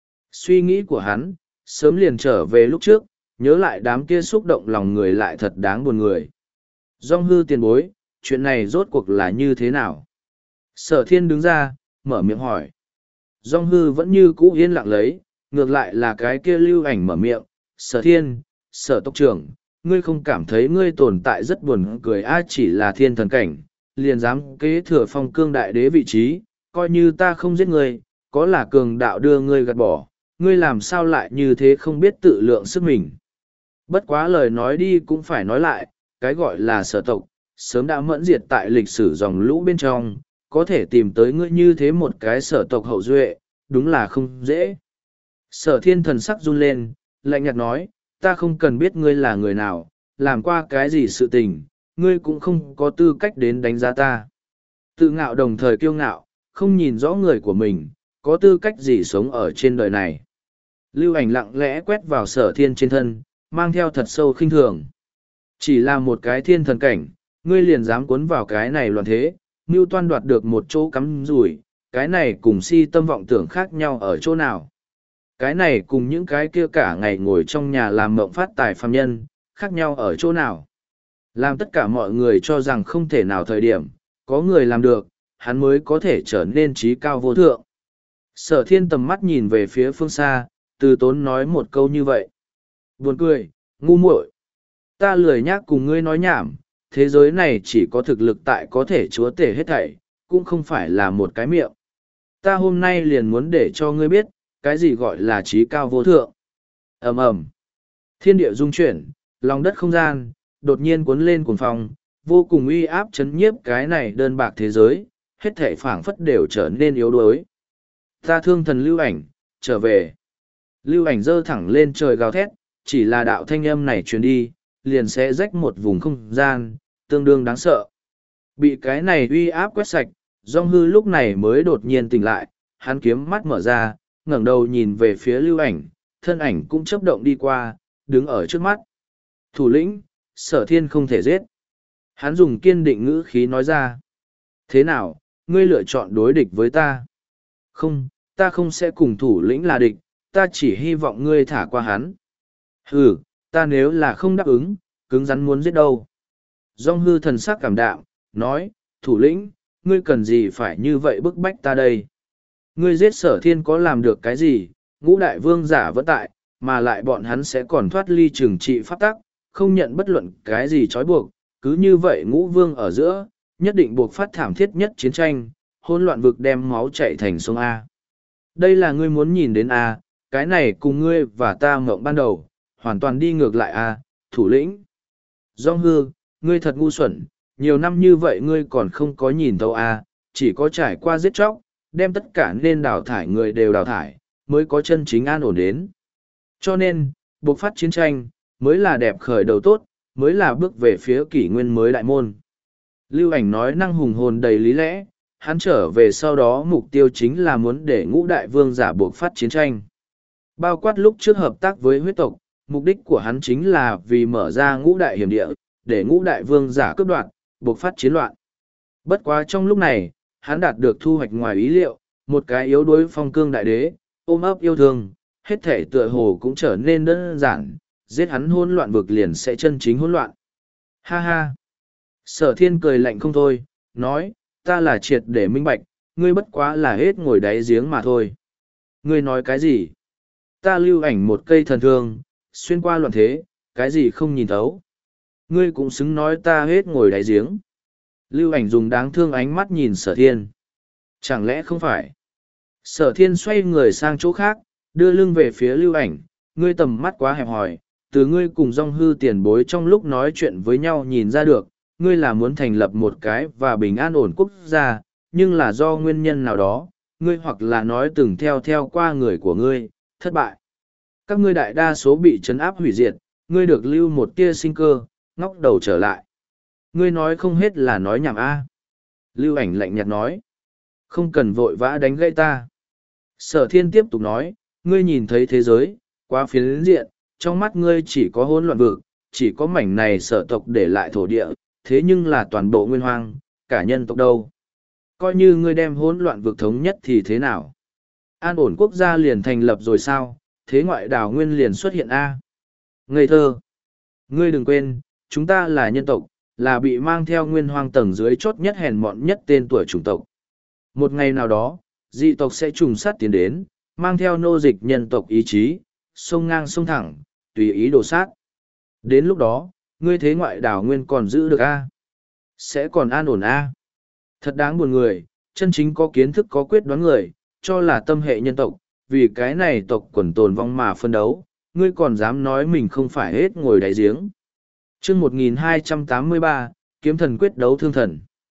Suy nghĩ của hắn, sớm liền trở về lúc trước, nhớ lại đám kia xúc động lòng người lại thật đáng buồn người. Dong hư tiền bối, chuyện này rốt cuộc là như thế nào? Sở thiên đứng ra, mở miệng hỏi. Dong hư vẫn như cũ yên lặng lấy, ngược lại là cái kia lưu ảnh mở miệng. Sở thiên, sở tộc trưởng, ngươi không cảm thấy ngươi tồn tại rất buồn cười a, chỉ là thiên thần cảnh, liền dám kế thừa phong cương đại đế vị trí, coi như ta không giết ngươi, có là cường đạo đưa ngươi gạt bỏ, ngươi làm sao lại như thế không biết tự lượng sức mình. Bất quá lời nói đi cũng phải nói lại, cái gọi là sở tộc, sớm đã mẫn diệt tại lịch sử dòng lũ bên trong, có thể tìm tới ngươi như thế một cái sở tộc hậu duệ, đúng là không dễ. Sở thiên thần sắc run lên, lạnh nhạt nói, ta không cần biết ngươi là người nào, làm qua cái gì sự tình, ngươi cũng không có tư cách đến đánh giá ta. Tự ngạo đồng thời kiêu ngạo, không nhìn rõ người của mình, có tư cách gì sống ở trên đời này. Lưu ảnh lặng lẽ quét vào sở thiên trên thân, mang theo thật sâu khinh thường. Chỉ là một cái thiên thần cảnh, ngươi liền dám cuốn vào cái này loạn thế, mưu toan đoạt được một chỗ cắm rủi, cái này cùng si tâm vọng tưởng khác nhau ở chỗ nào. Cái này cùng những cái kia cả ngày ngồi trong nhà làm mộng phát tài phàm nhân, khác nhau ở chỗ nào. Làm tất cả mọi người cho rằng không thể nào thời điểm, có người làm được, hắn mới có thể trở nên trí cao vô thượng. Sở thiên tầm mắt nhìn về phía phương xa, từ tốn nói một câu như vậy. Buồn cười, ngu muội. Ta lười nhác cùng ngươi nói nhảm, thế giới này chỉ có thực lực tại có thể chúa tể hết thảy, cũng không phải là một cái miệng. Ta hôm nay liền muốn để cho ngươi biết, cái gì gọi là trí cao vô thượng. Ầm ầm, thiên địa rung chuyển, lòng đất không gian, đột nhiên cuốn lên cuồng phong, vô cùng uy áp chấn nhiếp cái này đơn bạc thế giới, hết thảy phảng phất đều trở nên yếu đuối. Ta thương thần lưu ảnh, trở về. Lưu ảnh giơ thẳng lên trời gào thét, chỉ là đạo thanh âm này truyền đi, liền sẽ rách một vùng không gian, tương đương đáng sợ. Bị cái này uy áp quét sạch, Dung Hư lúc này mới đột nhiên tỉnh lại, hắn kiếm mắt mở ra, ngẩng đầu nhìn về phía lưu ảnh, thân ảnh cũng chấp động đi qua, đứng ở trước mắt. Thủ lĩnh, Sở Thiên không thể giết. Hắn dùng kiên định ngữ khí nói ra. Thế nào, ngươi lựa chọn đối địch với ta? Không, ta không sẽ cùng thủ lĩnh là địch, ta chỉ hy vọng ngươi thả qua hắn. Ừ, ta nếu là không đáp ứng, cứng rắn muốn giết đâu. Dung Hư thần sắc cảm đạm, nói, thủ lĩnh, ngươi cần gì phải như vậy bức bách ta đây? Ngươi giết Sở Thiên có làm được cái gì? Ngũ đại vương giả vẫn tại, mà lại bọn hắn sẽ còn thoát ly trừng trị pháp tắc, không nhận bất luận cái gì trói buộc, cứ như vậy ngũ vương ở giữa, nhất định buộc phát thảm thiết nhất chiến tranh, hỗn loạn vực đem máu chạy thành sông A. Đây là ngươi muốn nhìn đến A, cái này cùng ngươi và ta mộng ban đầu, hoàn toàn đi ngược lại A, thủ lĩnh. Dung Hư, ngươi thật ngu xuẩn, nhiều năm như vậy ngươi còn không có nhìn thấu A, chỉ có trải qua giết chóc, đem tất cả nên đào thải người đều đào thải, mới có chân chính an ổn đến. Cho nên, buộc phát chiến tranh, mới là đẹp khởi đầu tốt, mới là bước về phía kỷ nguyên mới đại môn. Lưu ảnh nói năng hùng hồn đầy lý lẽ, hắn trở về sau đó mục tiêu chính là muốn để ngũ đại vương giả buộc phát chiến tranh. Bao quát lúc trước hợp tác với huyết tộc, mục đích của hắn chính là vì mở ra ngũ đại hiểm địa, để ngũ đại vương giả cướp đoạt, buộc phát chiến loạn. Bất quá trong lúc này, hắn đạt được thu hoạch ngoài ý liệu, một cái yếu đuối phong cương đại đế, ôm ấp yêu thương, hết thể tựa hồ cũng trở nên đơn giản, giết hắn hỗn loạn vực liền sẽ chân chính hỗn loạn. Ha ha! Sở Thiên cười lạnh không thôi, nói, ta là triệt để minh bạch, ngươi bất quá là hết ngồi đáy giếng mà thôi. Ngươi nói cái gì? Ta lưu ảnh một cây thần thương, xuyên qua loạn thế, cái gì không nhìn thấu. Ngươi cũng xứng nói ta hết ngồi đáy giếng. Lưu ảnh dùng đáng thương ánh mắt nhìn Sở Thiên. Chẳng lẽ không phải? Sở Thiên xoay người sang chỗ khác, đưa lưng về phía lưu ảnh, ngươi tầm mắt quá hẹp hòi, từ ngươi cùng Dung Hư tiền bối trong lúc nói chuyện với nhau nhìn ra được, ngươi là muốn thành lập một cái và bình an ổn quốc gia, nhưng là do nguyên nhân nào đó, ngươi hoặc là nói từng theo theo qua người của ngươi, thất bại. Các ngươi đại đa số bị trấn áp hủy diệt, ngươi được lưu một tia sinh cơ, ngóc đầu trở lại. Ngươi nói không hết là nói nhảm a. Lưu ảnh lạnh nhạt nói, không cần vội vã đánh gãy ta. Sở Thiên tiếp tục nói, ngươi nhìn thấy thế giới, quá phiến diện, trong mắt ngươi chỉ có hỗn loạn vực, chỉ có mảnh này sở tộc để lại thổ địa, thế nhưng là toàn bộ nguyên hoang, cả nhân tộc đâu. Coi như ngươi đem hỗn loạn vực thống nhất thì thế nào? An ổn quốc gia liền thành lập rồi sao, thế ngoại đảo nguyên liền xuất hiện A. Ngây thơ! Ngươi đừng quên, chúng ta là nhân tộc, là bị mang theo nguyên hoang tầng dưới chốt nhất hèn mọn nhất tên tuổi chủng tộc. Một ngày nào đó, dị tộc sẽ trùng sát tiến đến, mang theo nô dịch nhân tộc ý chí, sông ngang sông thẳng, tùy ý đồ sát. Đến lúc đó, ngươi thế ngoại đảo nguyên còn giữ được A. Sẽ còn an ổn A. Thật đáng buồn người, chân chính có kiến thức có quyết đoán người, cho là tâm hệ nhân tộc, vì cái này tộc quần tồn vong mà phân đấu, ngươi còn dám nói mình không phải hết ngồi đáy giếng. chương một nghìn hai trăm tám mươi ba, kiếm thần quyết đấu thương thần.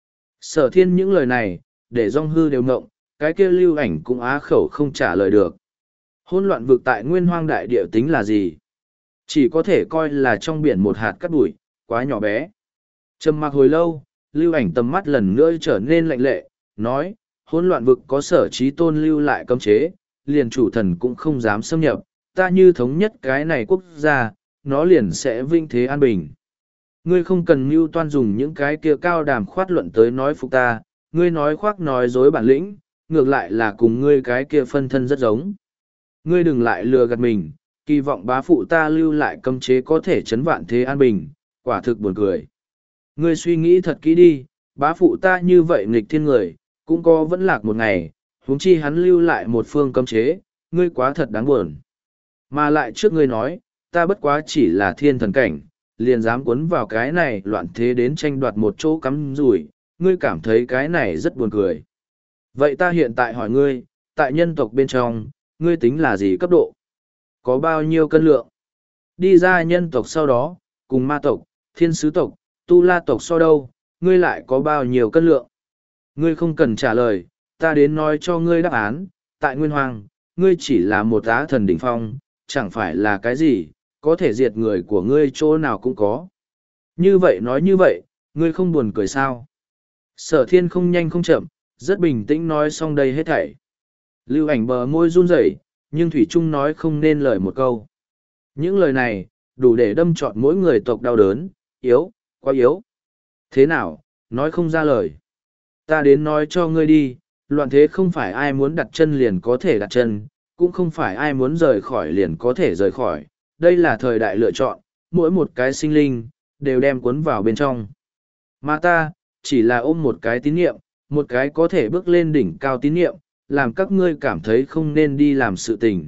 Sở Thiên những lời này, để Dung Hư đều ngộng, cái kia lưu ảnh cũng á khẩu không trả lời được. Hỗn loạn vực tại nguyên hoang đại địa tính là gì? Chỉ có thể coi là trong biển một hạt cát bụi, quá nhỏ bé. Trầm mặc hồi lâu, lưu ảnh tầm mắt lần nữa trở nên lạnh lệ, nói, hỗn loạn vực có sở trí tôn lưu lại cấm chế, liền chủ thần cũng không dám xâm nhập, ta như thống nhất cái này quốc gia, nó liền sẽ vinh thế an bình. Ngươi không cần mưu toan dùng những cái kia cao đàm khoát luận tới nói phục ta, ngươi nói khoác nói dối bản lĩnh, ngược lại là cùng ngươi cái kia phân thân rất giống. Ngươi đừng lại lừa gạt mình, kỳ vọng bá phụ ta lưu lại cấm chế có thể chấn vạn thế an bình, quả thực buồn cười. Ngươi suy nghĩ thật kỹ đi, bá phụ ta như vậy nghịch thiên người, cũng có vẫn lạc một ngày, huống chi hắn lưu lại một phương cấm chế, ngươi quá thật đáng buồn. Mà lại trước ngươi nói, ta bất quá chỉ là thiên thần cảnh, liền dám cuốn vào cái này loạn thế đến tranh đoạt một chỗ cắm rủi, ngươi cảm thấy cái này rất buồn cười. Vậy ta hiện tại hỏi ngươi, tại nhân tộc bên trong, ngươi tính là gì cấp độ? Có bao nhiêu cân lượng? Đi ra nhân tộc sau đó, cùng ma tộc, thiên sứ tộc, tu la tộc so đâu, ngươi lại có bao nhiêu cân lượng? Ngươi không cần trả lời, ta đến nói cho ngươi đáp án, tại Nguyên Hoàng, ngươi chỉ là một á thần đỉnh phong, chẳng phải là cái gì, có thể diệt người của ngươi chỗ nào cũng có. Như vậy nói như vậy, ngươi không buồn cười sao? Sở thiên không nhanh không chậm, rất bình tĩnh nói xong đây hết thảy. Lưu Ảnh bờ môi run rẩy, nhưng Thủy Trung nói không nên lời một câu. Những lời này, đủ để đâm trọn mỗi người tộc đau đớn, yếu, quá yếu. Thế nào, nói không ra lời. Ta đến nói cho ngươi đi, loạn thế không phải ai muốn đặt chân liền có thể đặt chân, cũng không phải ai muốn rời khỏi liền có thể rời khỏi. Đây là thời đại lựa chọn, mỗi một cái sinh linh, đều đem cuốn vào bên trong. Mà ta, chỉ là ôm một cái tín nhiệm, một cái có thể bước lên đỉnh cao tín nhiệm, làm các ngươi cảm thấy không nên đi làm sự tình.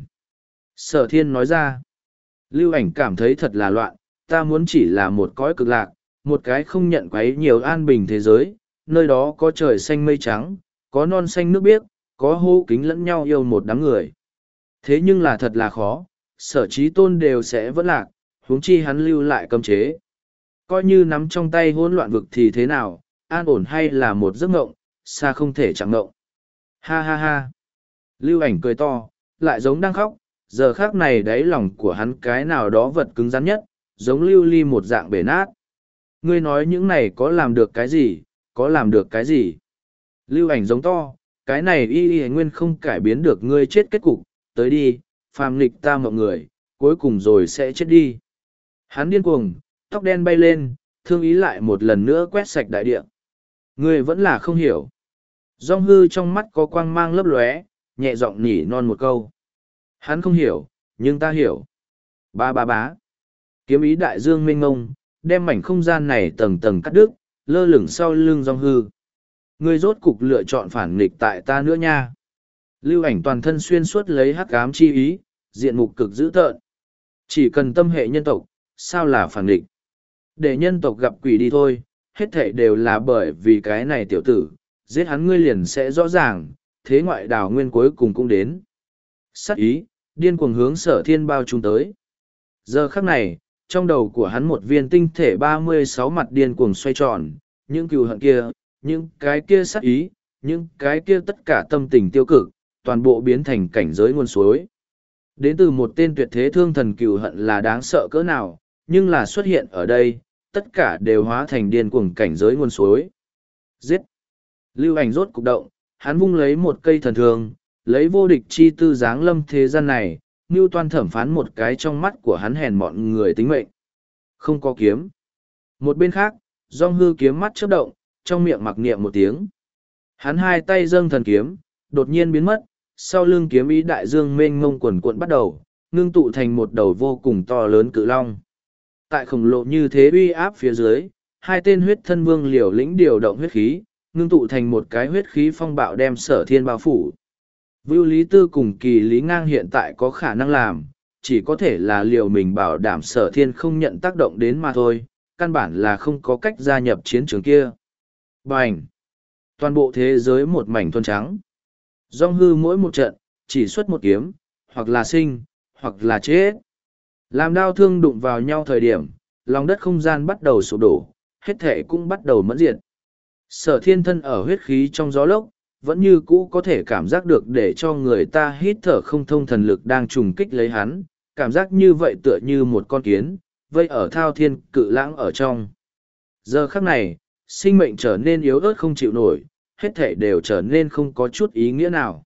Sở thiên nói ra, Lưu Ảnh cảm thấy thật là loạn, ta muốn chỉ là một cõi cực lạc, một cái không nhận quấy nhiều an bình thế giới, nơi đó có trời xanh mây trắng, có non xanh nước biếc, có hô kính lẫn nhau yêu một đám người. Thế nhưng là thật là khó, sở trí tôn đều sẽ vẫn lạc, huống chi hắn lưu lại cấm chế. Coi như nắm trong tay hỗn loạn vực thì thế nào, an ổn hay là một giấc ngộng, xa không thể chẳng ngộng. Ha ha ha. Lưu Ảnh cười to, lại giống đang khóc, giờ khác này đáy lòng của hắn cái nào đó vật cứng rắn nhất, giống lưu ly một dạng bể nát. Ngươi nói những này có làm được cái gì, có làm được cái gì? Lưu Ảnh giống to, cái này y y nguyên không cải biến được ngươi chết kết cục, tới đi, phàm nghịch ta mọi người, cuối cùng rồi sẽ chết đi. Hắn điên cuồng, tóc đen bay lên, thương ý lại một lần nữa quét sạch đại địa. Ngươi vẫn là không hiểu. Dong hư trong mắt có quang mang lấp lóe, nhẹ giọng nhỉ non một câu. Hắn không hiểu, nhưng ta hiểu. Ba ba bá. Kiếm ý đại dương mênh ngông, đem mảnh không gian này tầng tầng cắt đứt, lơ lửng sau lưng Dong hư. Ngươi rốt cục lựa chọn phản nghịch tại ta nữa nha. Lưu Ảnh toàn thân xuyên suốt lấy hắc ám chi ý, diện mục cực dữ tợn. Chỉ cần tâm hệ nhân tộc, sao là phản nghịch? Để nhân tộc gặp quỷ đi thôi, hết thảy đều là bởi vì cái này tiểu tử, giết hắn ngươi liền sẽ rõ ràng, thế ngoại đảo nguyên cuối cùng cũng đến. Sát ý, điên cuồng hướng Sở Thiên bao trùm tới. Giờ khắc này, trong đầu của hắn một viên tinh thể ba mươi sáu mặt điên cuồng xoay tròn, những cừu hận kia, những cái kia sát ý, những cái kia tất cả tâm tình tiêu cực, toàn bộ biến thành cảnh giới nguồn suối. Đến từ một tên tuyệt thế thương thần cừu hận là đáng sợ cỡ nào, nhưng là xuất hiện ở đây, tất cả đều hóa thành điên cuồng cảnh giới nguồn suối. Giết! Lưu Ảnh rốt cục động, hắn vung lấy một cây thần thương, lấy vô địch chi tư giáng lâm thế gian này, mưu toan thẩm phán một cái trong mắt của hắn hèn mọn người tính mệnh. Không có kiếm. Một bên khác, Dong hư kiếm mắt chớp động, trong miệng mặc niệm một tiếng. Hắn hai tay dâng thần kiếm, đột nhiên biến mất, sau lưng kiếm ý đại dương mênh mông quần cuộn bắt đầu, ngưng tụ thành một đầu vô cùng to lớn cự long. Tại khổng lồ như thế uy áp phía dưới, hai tên huyết thân vương liều lĩnh điều động huyết khí, ngưng tụ thành một cái huyết khí phong bạo đem Sở Thiên bao phủ. Vưu Lý Tư cùng Kỳ Lý Ngang hiện tại có khả năng làm, chỉ có thể là liều mình bảo đảm Sở Thiên không nhận tác động đến mà thôi, căn bản là không có cách gia nhập chiến trường kia. Bành! Toàn bộ thế giới một mảnh thuần trắng. Dong hư mỗi một trận, chỉ xuất một kiếm, hoặc là sinh, hoặc là chết. Làm đao thương đụng vào nhau thời điểm, lòng đất không gian bắt đầu sụp đổ, hết thể cũng bắt đầu mẫn diệt. Sở Thiên thân ở huyết khí trong gió lốc, vẫn như cũ có thể cảm giác được để cho người ta hít thở không thông thần lực đang trùng kích lấy hắn, cảm giác như vậy tựa như một con kiến, vây ở thao thiên cự lãng ở trong. Giờ khắc này, sinh mệnh trở nên yếu ớt không chịu nổi, hết thể đều trở nên không có chút ý nghĩa nào.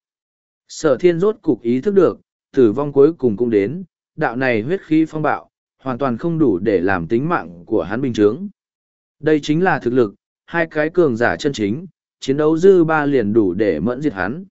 Sở Thiên rốt cục ý thức được, tử vong cuối cùng cũng đến, đạo này huyết khí phong bạo, hoàn toàn không đủ để làm tính mạng của hắn bình trướng. Đây chính là thực lực, hai cái cường giả chân chính, chiến đấu dư ba liền đủ để mẫn diệt hắn.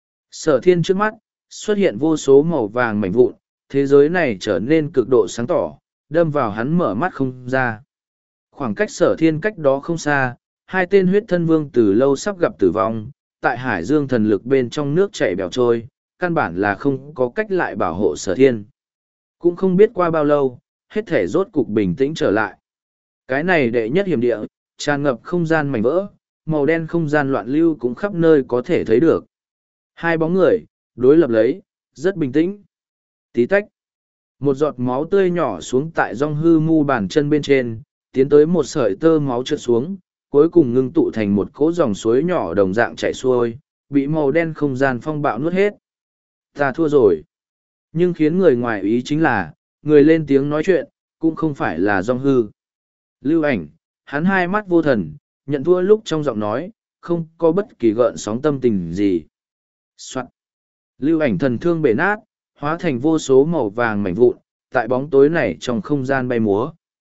Sở Thiên trước mắt, xuất hiện vô số màu vàng mảnh vụn, thế giới này trở nên cực độ sáng tỏ, đâm vào hắn mở mắt không ra. Khoảng cách Sở Thiên cách đó không xa, hai tên huyết thân vương từ lâu sắp gặp tử vong, tại hải dương thần lực bên trong nước chảy bèo trôi, căn bản là không có cách lại bảo hộ Sở Thiên. Cũng không biết qua bao lâu, hết thể rốt cục bình tĩnh trở lại. Cái này đệ nhất hiểm địa, tràn ngập không gian mảnh vỡ, màu đen không gian loạn lưu cũng khắp nơi có thể thấy được. Hai bóng người, đối lập lấy, rất bình tĩnh. Tí tách. Một giọt máu tươi nhỏ xuống tại rong hư mu bàn chân bên trên, tiến tới một sợi tơ máu trượt xuống, cuối cùng ngưng tụ thành một cỗ dòng suối nhỏ đồng dạng chảy xuôi, bị màu đen không gian phong bạo nuốt hết. Ta thua rồi. Nhưng khiến người ngoài ý chính là, người lên tiếng nói chuyện, cũng không phải là rong hư. Lưu Ảnh, hắn hai mắt vô thần, nhận thua lúc trong giọng nói, không có bất kỳ gợn sóng tâm tình gì. Soạn. Lưu Ảnh thần thương bể nát, hóa thành vô số màu vàng mảnh vụn, tại bóng tối này trong không gian bay múa.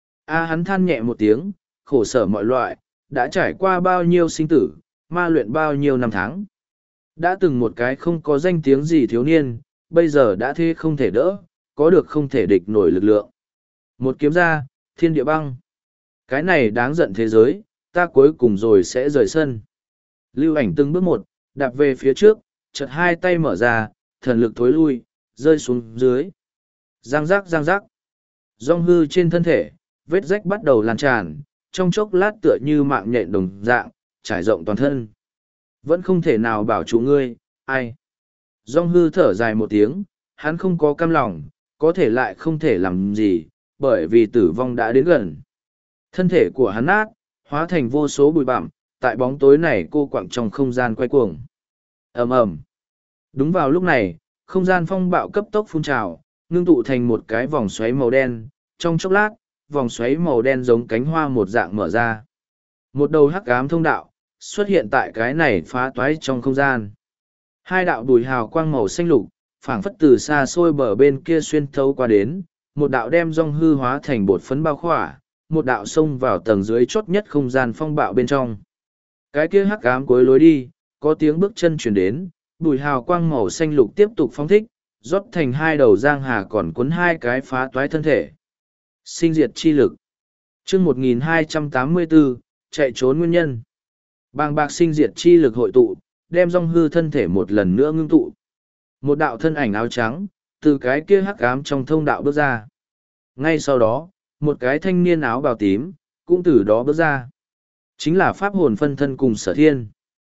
A hắn than nhẹ một tiếng, khổ sở mọi loại, đã trải qua bao nhiêu sinh tử, ma luyện bao nhiêu năm tháng. Đã từng một cái không có danh tiếng gì thiếu niên, bây giờ đã thế không thể đỡ, có được không thể địch nổi lực lượng. Một kiếm ra, thiên địa băng. Cái này đáng giận thế giới, ta cuối cùng rồi sẽ rời sân. Lưu Ảnh từng bước một, đạp về phía trước, chợt hai tay mở ra, thần lực thối lui, rơi xuống dưới. Giang giác giang giác. Rong hư trên thân thể, vết rách bắt đầu lan tràn, trong chốc lát tựa như mạng nhện đồng dạng, trải rộng toàn thân. Vẫn không thể nào bảo chủ ngươi, ai. Rong hư thở dài một tiếng, hắn không có cam lòng, có thể lại không thể làm gì, bởi vì tử vong đã đến gần. Thân thể của hắn nát, hóa thành vô số bụi bặm, tại bóng tối này cô quặng trong không gian quay cuồng. Ầm ầm. Đúng vào lúc này, không gian phong bạo cấp tốc phun trào, ngưng tụ thành một cái vòng xoáy màu đen, trong chốc lát, vòng xoáy màu đen giống cánh hoa một dạng mở ra. Một đầu hắc ám thông đạo, xuất hiện tại cái này phá toái trong không gian. Hai đạo đùi hào quang màu xanh lục, phảng phất từ xa xôi bờ bên kia xuyên thấu qua đến, một đạo đem rong hư hóa thành bột phấn bao khỏa, một đạo xông vào tầng dưới chốt nhất không gian phong bạo bên trong. Cái kia hắc ám cuối lối đi, có tiếng bước chân chuyển đến, đùi hào quang màu xanh lục tiếp tục phóng thích, rót thành hai đầu giang hà còn cuốn hai cái phá toái thân thể. Sinh diệt chi lực. Chương một nghìn hai trăm tám mươi bốn, chạy trốn nguyên nhân. Bàng bạc sinh diệt chi lực hội tụ, đem rong hư thân thể một lần nữa ngưng tụ. Một đạo thân ảnh áo trắng, từ cái kia hắc ám trong thông đạo bước ra. Ngay sau đó, một cái thanh niên áo bào tím, cũng từ đó bước ra. Chính là pháp hồn phân thân cùng Sở Thiên.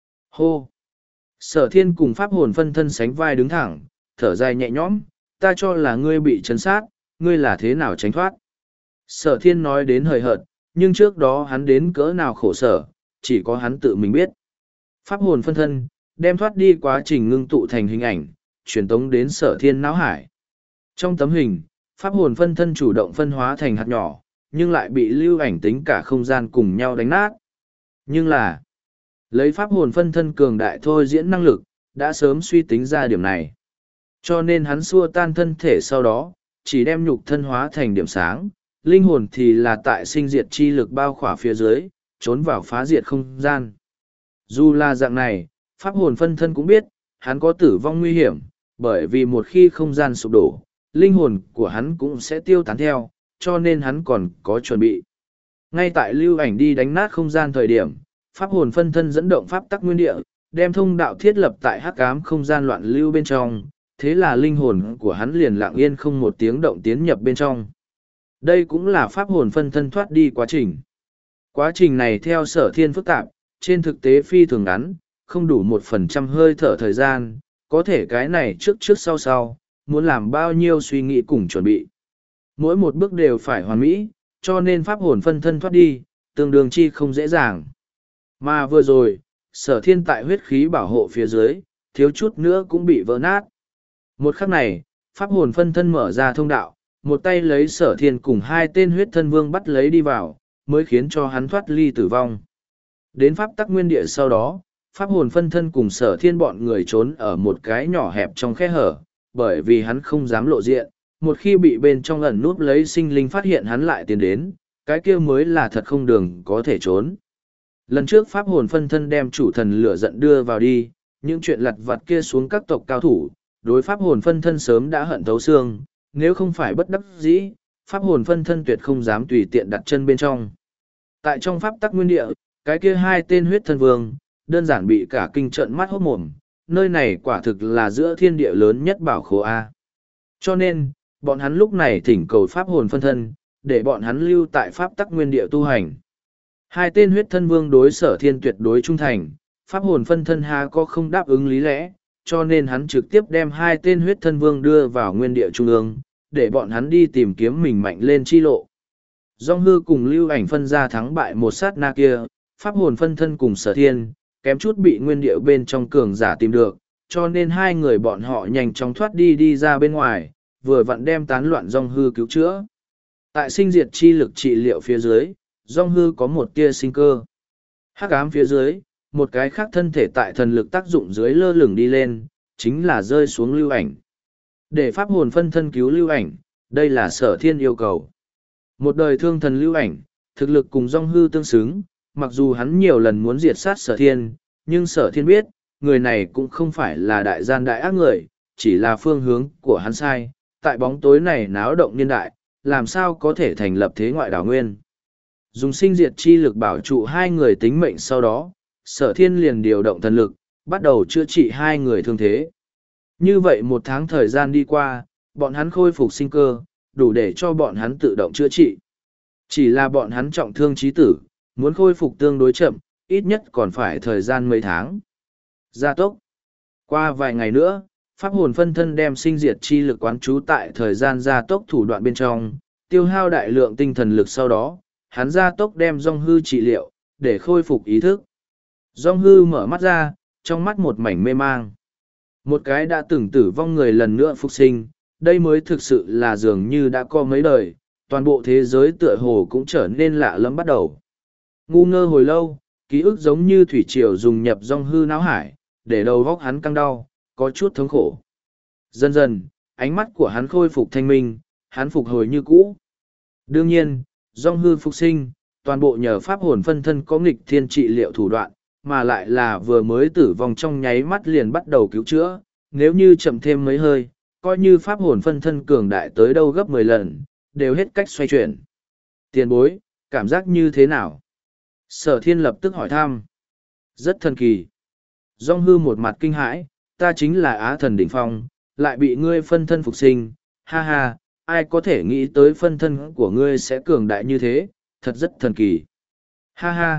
Hô! Sở Thiên cùng pháp hồn phân thân sánh vai đứng thẳng, thở dài nhẹ nhõm, ta cho là ngươi bị chấn sát, ngươi là thế nào tránh thoát. Sở Thiên nói đến hời hợt, nhưng trước đó hắn đến cỡ nào khổ sở, chỉ có hắn tự mình biết. Pháp hồn phân thân, đem thoát đi quá trình ngưng tụ thành hình ảnh, truyền tống đến Sở Thiên não hải. Trong tấm hình, pháp hồn phân thân chủ động phân hóa thành hạt nhỏ, nhưng lại bị Lưu Ảnh tính cả không gian cùng nhau đánh nát. Nhưng là, lấy pháp hồn phân thân cường đại thôi diễn năng lực, đã sớm suy tính ra điểm này. Cho nên hắn xua tan thân thể sau đó, chỉ đem nhục thân hóa thành điểm sáng, linh hồn thì là tại sinh diệt chi lực bao khỏa phía dưới, trốn vào phá diệt không gian. Dù là dạng này, pháp hồn phân thân cũng biết, hắn có tử vong nguy hiểm, bởi vì một khi không gian sụp đổ, linh hồn của hắn cũng sẽ tiêu tán theo, cho nên hắn còn có chuẩn bị. Ngay tại Lưu Ảnh đi đánh nát không gian thời điểm, pháp hồn phân thân dẫn động pháp tắc nguyên địa, đem thông đạo thiết lập tại hắc ám không gian loạn lưu bên trong, thế là linh hồn của hắn liền lặng yên không một tiếng động tiến nhập bên trong. Đây cũng là pháp hồn phân thân thoát đi quá trình. Quá trình này theo Sở Thiên phức tạp, trên thực tế phi thường ngắn, không đủ một phần trăm hơi thở thời gian, có thể cái này trước trước sau sau, muốn làm bao nhiêu suy nghĩ cùng chuẩn bị. Mỗi một bước đều phải hoàn mỹ, cho nên pháp hồn phân thân thoát đi, tương đương chi không dễ dàng. Mà vừa rồi, Sở Thiên tại huyết khí bảo hộ phía dưới, thiếu chút nữa cũng bị vỡ nát. Một khắc này, pháp hồn phân thân mở ra thông đạo, một tay lấy Sở Thiên cùng hai tên huyết thân vương bắt lấy đi vào, mới khiến cho hắn thoát ly tử vong. Đến pháp tắc nguyên địa sau đó, pháp hồn phân thân cùng Sở Thiên bọn người trốn ở một cái nhỏ hẹp trong khe hở, bởi vì hắn không dám lộ diện, một khi bị bên trong ẩn núp lấy sinh linh phát hiện hắn lại tiến đến, cái kia mới là thật không đường có thể trốn. Lần trước pháp hồn phân thân đem chủ thần lửa giận đưa vào đi, những chuyện lặt vặt kia xuống các tộc cao thủ, đối pháp hồn phân thân sớm đã hận thấu xương, nếu không phải bất đắc dĩ, pháp hồn phân thân tuyệt không dám tùy tiện đặt chân bên trong. Tại trong pháp tắc nguyên địa, cái kia hai tên huyết thân vương, đơn giản bị cả kinh trợn mắt hốt mồm, nơi này quả thực là giữa thiên địa lớn nhất bảo khố A. Cho nên, bọn hắn lúc này thỉnh cầu pháp hồn phân thân, để bọn hắn lưu tại pháp tắc nguyên địa tu hành. Hai tên huyết thân vương đối sở thiên tuyệt đối trung thành, pháp hồn phân thân ha có không đáp ứng lý lẽ, cho nên hắn trực tiếp đem hai tên huyết thân vương đưa vào nguyên địa trung ương, để bọn hắn đi tìm kiếm mình mạnh lên chi lộ. Dong hư cùng lưu ảnh phân ra thắng bại một sát na kia, pháp hồn phân thân cùng sở thiên, kém chút bị nguyên địa bên trong cường giả tìm được, cho nên hai người bọn họ nhanh chóng thoát đi đi ra bên ngoài, vừa vặn đem tán loạn dong hư cứu chữa. Tại sinh diệt chi lực trị liệu phía dưới, dong hư có một tia sinh cơ. Hắc ám phía dưới, một cái khác thân thể tại thần lực tác dụng dưới lơ lửng đi lên, chính là rơi xuống lưu ảnh. Để pháp hồn phân thân cứu lưu ảnh, đây là sở thiên yêu cầu. Một đời thương thần lưu ảnh, thực lực cùng dong hư tương xứng, mặc dù hắn nhiều lần muốn diệt sát sở thiên, nhưng sở thiên biết, người này cũng không phải là đại gian đại ác người, chỉ là phương hướng của hắn sai, tại bóng tối này náo động niên đại, làm sao có thể thành lập thế ngoại đảo nguyên. Dùng sinh diệt chi lực bảo trụ hai người tính mệnh sau đó, sở thiên liền điều động thần lực, bắt đầu chữa trị hai người thương thế. Như vậy một tháng thời gian đi qua, bọn hắn khôi phục sinh cơ, đủ để cho bọn hắn tự động chữa trị. Chỉ là bọn hắn trọng thương chí tử, muốn khôi phục tương đối chậm, ít nhất còn phải thời gian mấy tháng. Gia tốc. Qua vài ngày nữa, pháp hồn phân thân đem sinh diệt chi lực quán trú tại thời gian gia tốc thủ đoạn bên trong, tiêu hao đại lượng tinh thần lực sau đó, hắn gia tốc đem dong hư trị liệu, để khôi phục ý thức. Dong hư mở mắt ra, trong mắt một mảnh mê mang. Một cái đã từng tử vong người lần nữa phục sinh, đây mới thực sự là dường như đã có mấy đời, toàn bộ thế giới tựa hồ cũng trở nên lạ lẫm bắt đầu. Ngu ngơ hồi lâu, ký ức giống như thủy triều dùng nhập dong hư não hải, để đầu góc hắn căng đau, có chút thống khổ. Dần dần, ánh mắt của hắn khôi phục thanh minh, hắn phục hồi như cũ. Đương nhiên, dong hư phục sinh, toàn bộ nhờ pháp hồn phân thân có nghịch thiên trị liệu thủ đoạn, mà lại là vừa mới tử vong trong nháy mắt liền bắt đầu cứu chữa, nếu như chậm thêm mấy hơi, coi như pháp hồn phân thân cường đại tới đâu gấp mười lần, đều hết cách xoay chuyển. Tiền bối, cảm giác như thế nào? Sở thiên lập tức hỏi thăm. Rất thần kỳ. Dong hư một mặt kinh hãi, ta chính là Á thần đỉnh phong, lại bị ngươi phân thân phục sinh, ha ha, ai có thể nghĩ tới phân thân của ngươi sẽ cường đại như thế, thật rất thần kỳ. Ha ha.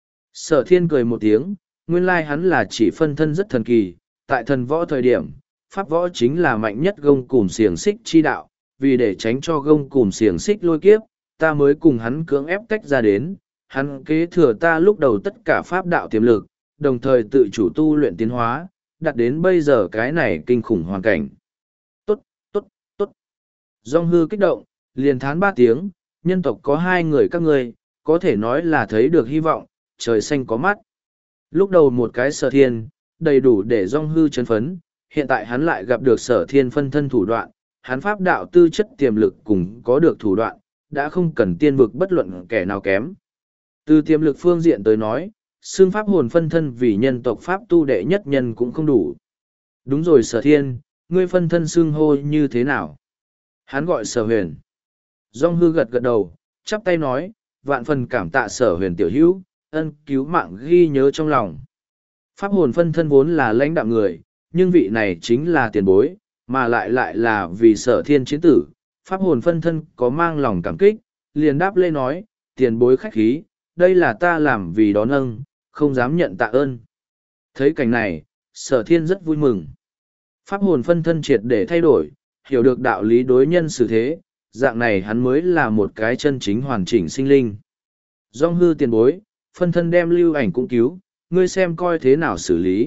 Sở thiên cười một tiếng, nguyên lai hắn là chỉ phân thân rất thần kỳ, tại thần võ thời điểm, pháp võ chính là mạnh nhất gông cùm xiềng xích chi đạo, vì để tránh cho gông cùm xiềng xích lôi kiếp, ta mới cùng hắn cưỡng ép tách ra đến, hắn kế thừa ta lúc đầu tất cả pháp đạo tiềm lực, đồng thời tự chủ tu luyện tiến hóa, đặt đến bây giờ cái này kinh khủng hoàn cảnh. Tốt, tốt, tốt. Dong hư kích động, liền thán ba tiếng, nhân tộc có hai người các ngươi, có thể nói là thấy được hy vọng, trời xanh có mắt. Lúc đầu một cái sở thiên, đầy đủ để dong hư chấn phấn, hiện tại hắn lại gặp được sở thiên phân thân thủ đoạn, hắn pháp đạo tư chất tiềm lực cùng có được thủ đoạn, đã không cần tiên vực bất luận kẻ nào kém. Từ tiềm lực phương diện tới nói, xương pháp hồn phân thân vì nhân tộc pháp tu đệ nhất nhân cũng không đủ. Đúng rồi sở thiên, ngươi phân thân xương hô như thế nào? Hắn gọi sở huyền. Dong hư gật gật đầu, chắp tay nói, vạn phần cảm tạ sở huyền tiểu hữu, ân cứu mạng ghi nhớ trong lòng. Pháp hồn phân thân vốn là lãnh đạo người, nhưng vị này chính là tiền bối, mà lại lại là vì sở thiên chiến tử. Pháp hồn phân thân có mang lòng cảm kích, liền đáp lê nói, tiền bối khách khí, đây là ta làm vì đó nâng, không dám nhận tạ ơn. Thấy cảnh này, sở thiên rất vui mừng. Pháp hồn phân thân triệt để thay đổi, hiểu được đạo lý đối nhân xử thế, dạng này hắn mới là một cái chân chính hoàn chỉnh sinh linh. Dong hư tiền bối, phân thân đem lưu ảnh cũng cứu, ngươi xem coi thế nào xử lý.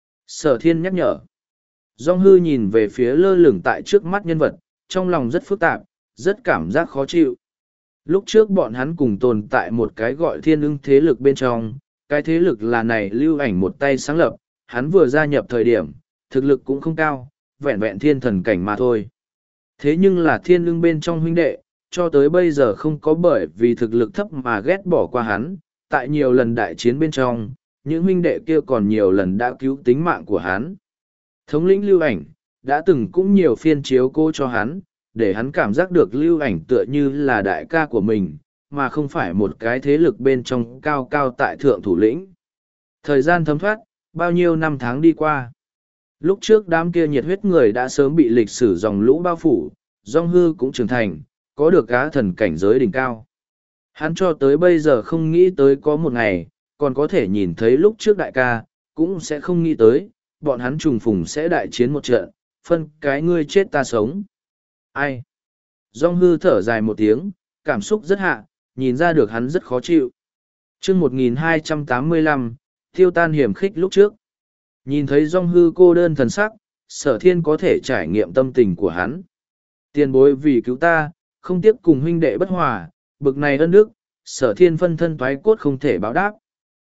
Sở thiên nhắc nhở. Dong hư nhìn về phía lơ lửng tại trước mắt nhân vật, trong lòng rất phức tạp, rất cảm giác khó chịu. Lúc trước bọn hắn cùng tồn tại một cái gọi thiên ưng thế lực bên trong, cái thế lực là này lưu ảnh một tay sáng lập, hắn vừa gia nhập thời điểm, thực lực cũng không cao, vẹn vẹn thiên thần cảnh mà thôi. Thế nhưng là thiên ưng bên trong huynh đệ, cho tới bây giờ không có bởi vì thực lực thấp mà ghét bỏ qua hắn, tại nhiều lần đại chiến bên trong, những huynh đệ kia còn nhiều lần đã cứu tính mạng của hắn. Thống lĩnh lưu ảnh, đã từng cũng nhiều phiên chiếu cô cho hắn, để hắn cảm giác được lưu ảnh tựa như là đại ca của mình, mà không phải một cái thế lực bên trong cao cao tại thượng thủ lĩnh. Thời gian thấm thoát, bao nhiêu năm tháng đi qua. Lúc trước đám kia nhiệt huyết người đã sớm bị lịch sử dòng lũ bao phủ, Dong Hư cũng trưởng thành, có được cá thần cảnh giới đỉnh cao. Hắn cho tới bây giờ không nghĩ tới có một ngày, còn có thể nhìn thấy lúc trước đại ca, cũng sẽ không nghĩ tới, bọn hắn trùng phùng sẽ đại chiến một trận, phân cái ngươi chết ta sống. Ai? Dong Hư thở dài một tiếng, cảm xúc rất hạ, nhìn ra được hắn rất khó chịu. chương một nghìn hai trăm tám mươi lăm, tiêu tan hiểm khích lúc trước. Nhìn thấy Dong Hư cô đơn thần sắc, Sở Thiên có thể trải nghiệm tâm tình của hắn. Tiền bối vì cứu ta, không tiếc cùng huynh đệ bất hòa, bực này ân đức, Sở Thiên phân thân toái cốt không thể báo đáp.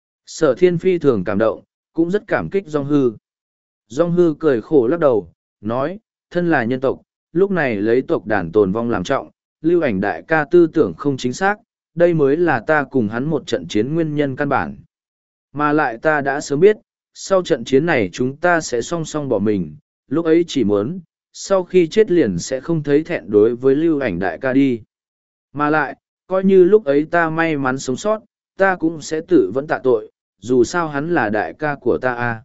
Sở Thiên phi thường cảm động, cũng rất cảm kích Dong Hư. Dong Hư cười khổ lắc đầu, nói, thân là nhân tộc, lúc này lấy tộc đàn tồn vong làm trọng, lưu ảnh đại ca tư tưởng không chính xác, đây mới là ta cùng hắn một trận chiến nguyên nhân căn bản. Mà lại ta đã sớm biết, sau trận chiến này chúng ta sẽ song song bỏ mình, lúc ấy chỉ muốn, sau khi chết liền sẽ không thấy thẹn đối với lưu ảnh đại ca đi. Mà lại, coi như lúc ấy ta may mắn sống sót, ta cũng sẽ tự vẫn tạ tội, dù sao hắn là đại ca của ta a.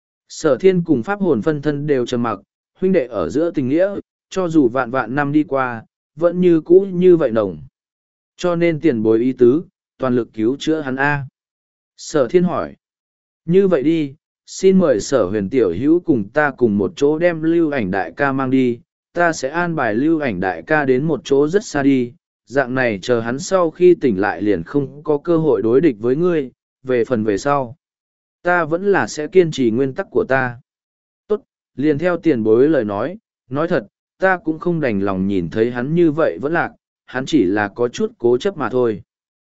Sở Thiên cùng pháp hồn phân thân đều trầm mặc, huynh đệ ở giữa tình nghĩa, cho dù vạn vạn năm đi qua, vẫn như cũ như vậy nồng. Cho nên tiền bối ý tứ, toàn lực cứu chữa hắn a. Sở Thiên hỏi. Như vậy đi, xin mời sở huyền tiểu hữu cùng ta cùng một chỗ đem lưu ảnh đại ca mang đi, ta sẽ an bài lưu ảnh đại ca đến một chỗ rất xa đi, dạng này chờ hắn sau khi tỉnh lại liền không có cơ hội đối địch với ngươi, về phần về sau. Ta vẫn là sẽ kiên trì nguyên tắc của ta. Tốt, liền theo tiền bối lời nói, nói thật, ta cũng không đành lòng nhìn thấy hắn như vậy vẫn lạc, hắn chỉ là có chút cố chấp mà thôi.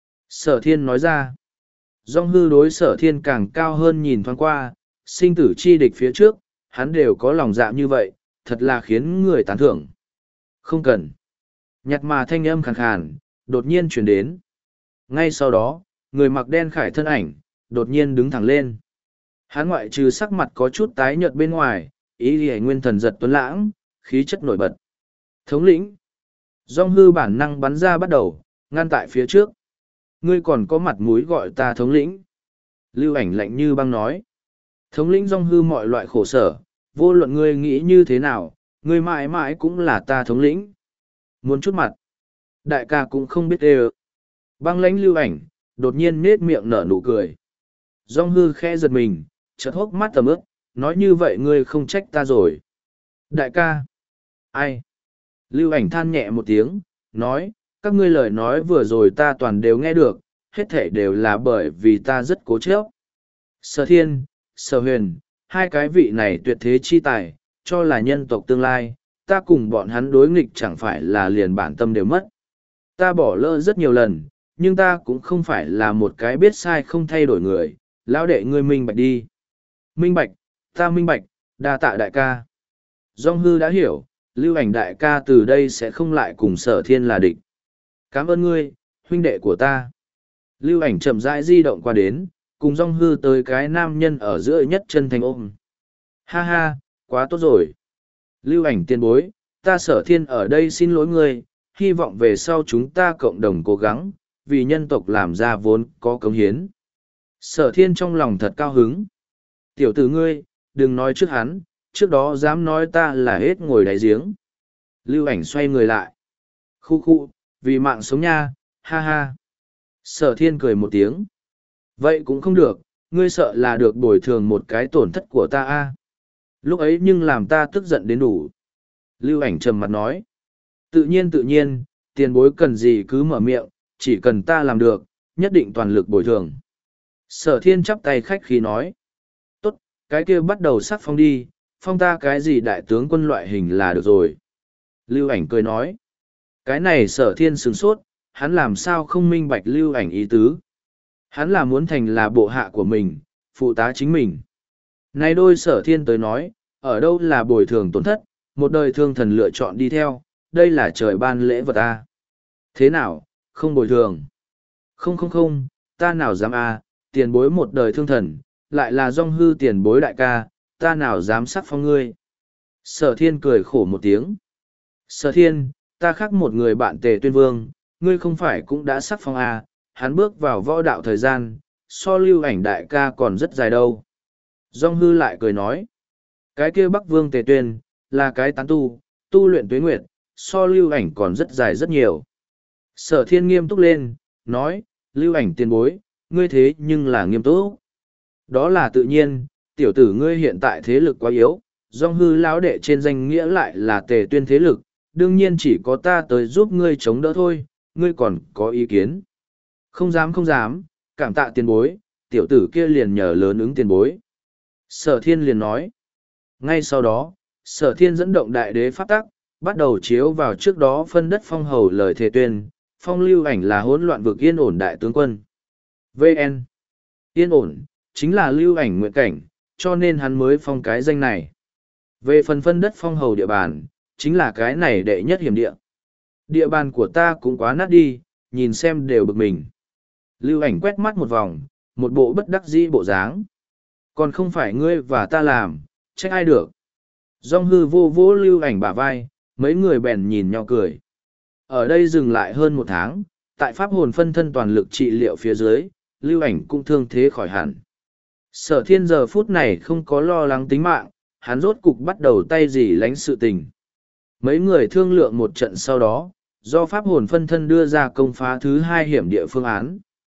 Sở Thiên nói ra. Dong Hư đối Sở Thiên càng cao hơn nhìn thoáng qua, sinh tử chi địch phía trước, hắn đều có lòng dạ như vậy, thật là khiến người tán thưởng. Không cần. Nhặt mà thanh âm khàn khàn, đột nhiên chuyển đến. Ngay sau đó, người mặc đen khải thân ảnh, đột nhiên đứng thẳng lên. Hắn ngoại trừ sắc mặt có chút tái nhợt bên ngoài, ý lì nguyên thần giật tuấn lãng, khí chất nổi bật. Thống lĩnh. Dong Hư bản năng bắn ra bắt đầu, ngăn tại phía trước. Ngươi còn có mặt mũi gọi ta thống lĩnh. Lưu ảnh lạnh như băng nói. Thống lĩnh Dong Hư mọi loại khổ sở, vô luận ngươi nghĩ như thế nào, ngươi mãi mãi cũng là ta thống lĩnh. Muốn chút mặt. Đại ca cũng không biết ê ơ. Băng lãnh lưu ảnh, đột nhiên nết miệng nở nụ cười. Dong Hư khẽ giật mình, chợt hốc mắt tầm ướp, nói như vậy ngươi không trách ta rồi. Đại ca. Ai? Lưu ảnh than nhẹ một tiếng, nói, các ngươi lời nói vừa rồi ta toàn đều nghe được, hết thể đều là bởi vì ta rất cố chấp. Sở Thiên, Sở Huyền, hai cái vị này tuyệt thế chi tài, cho là nhân tộc tương lai, ta cùng bọn hắn đối nghịch chẳng phải là liền bản tâm đều mất. Ta bỏ lỡ rất nhiều lần, nhưng ta cũng không phải là một cái biết sai không thay đổi người, lão đệ ngươi minh bạch đi. Minh bạch, ta minh bạch, đa tạ đại ca. Dong Hư đã hiểu, lưu ảnh đại ca từ đây sẽ không lại cùng Sở Thiên là địch. Cảm ơn ngươi, huynh đệ của ta. Lưu ảnh chậm rãi di động qua đến, cùng Dong Hư tới cái nam nhân ở giữa nhất chân thành ôm. Ha ha, quá tốt rồi. Lưu ảnh tiền bối, ta Sở Thiên ở đây xin lỗi ngươi, hy vọng về sau chúng ta cộng đồng cố gắng, vì nhân tộc làm ra vốn có cống hiến. Sở Thiên trong lòng thật cao hứng. Tiểu tử ngươi, đừng nói trước hắn, trước đó dám nói ta là hết ngồi đáy giếng. Lưu ảnh xoay người lại. Khu khu, vì mạng sống nha, ha ha. Sở Thiên cười một tiếng. Vậy cũng không được, ngươi sợ là được bồi thường một cái tổn thất của ta a. Lúc ấy nhưng làm ta tức giận đến đủ. Lưu ảnh trầm mặt nói. Tự nhiên tự nhiên, tiền bối cần gì cứ mở miệng, chỉ cần ta làm được, nhất định toàn lực bồi thường. Sở Thiên chắp tay khách khí nói. Tốt, cái kia bắt đầu sắc phong đi, phong ta cái gì đại tướng quân loại hình là được rồi. Lưu ảnh cười nói. Cái này Sở Thiên sửng sốt, hắn làm sao không minh bạch lưu ảnh ý tứ. Hắn là muốn thành là bộ hạ của mình, phụ tá chính mình. Này đôi Sở Thiên tới nói, ở đâu là bồi thường tổn thất, một đời thương thần lựa chọn đi theo, đây là trời ban lễ vật a. Thế nào, không bồi thường? Không không không, ta nào dám a, tiền bối một đời thương thần, lại là Dong Hư tiền bối đại ca, ta nào dám sắc phong ngươi. Sở Thiên cười khổ một tiếng. Sở Thiên, ta khác một người bạn Tề Tuyên Vương, ngươi không phải cũng đã sắc phong a, hắn bước vào võ đạo thời gian, so lưu ảnh đại ca còn rất dài đâu. Dong hư lại cười nói, cái kia Bắc Vương Tề Tuyên, là cái tán tu, tu luyện tuế nguyệt, so lưu ảnh còn rất dài rất nhiều. Sở thiên nghiêm túc lên, nói, lưu ảnh tiền bối, ngươi thế nhưng là nghiêm túc. Đó là tự nhiên, tiểu tử ngươi hiện tại thế lực quá yếu, dong hư lão đệ trên danh nghĩa lại là Tề Tuyên thế lực, đương nhiên chỉ có ta tới giúp ngươi chống đỡ thôi, ngươi còn có ý kiến. Không dám không dám, cảm tạ tiền bối, tiểu tử kia liền nhờ lớn ứng tiền bối. Sở thiên liền nói. Ngay sau đó, sở thiên dẫn động đại đế pháp tắc, bắt đầu chiếu vào trước đó phân đất phong hầu lời thề tuyên, phong lưu ảnh là hỗn loạn vực yên ổn đại tướng quân. vê en Yên ổn, chính là lưu ảnh nguyện cảnh, cho nên hắn mới phong cái danh này. Về phần phân đất phong hầu địa bàn, chính là cái này đệ nhất hiểm địa. Địa bàn của ta cũng quá nát đi, nhìn xem đều bực mình. Lưu ảnh quét mắt một vòng, một bộ bất đắc dĩ bộ dáng. Còn không phải ngươi và ta làm, trách ai được. Dong hư vô vô lưu ảnh bả vai, mấy người bèn nhìn nhau cười. Ở đây dừng lại hơn một tháng, tại pháp hồn phân thân toàn lực trị liệu phía dưới, lưu ảnh cũng thương thế khỏi hẳn. Sở thiên giờ phút này không có lo lắng tính mạng, hắn rốt cục bắt đầu tay dì lánh sự tình. Mấy người thương lượng một trận sau đó, do pháp hồn phân thân đưa ra công phá thứ hai hiểm địa phương án.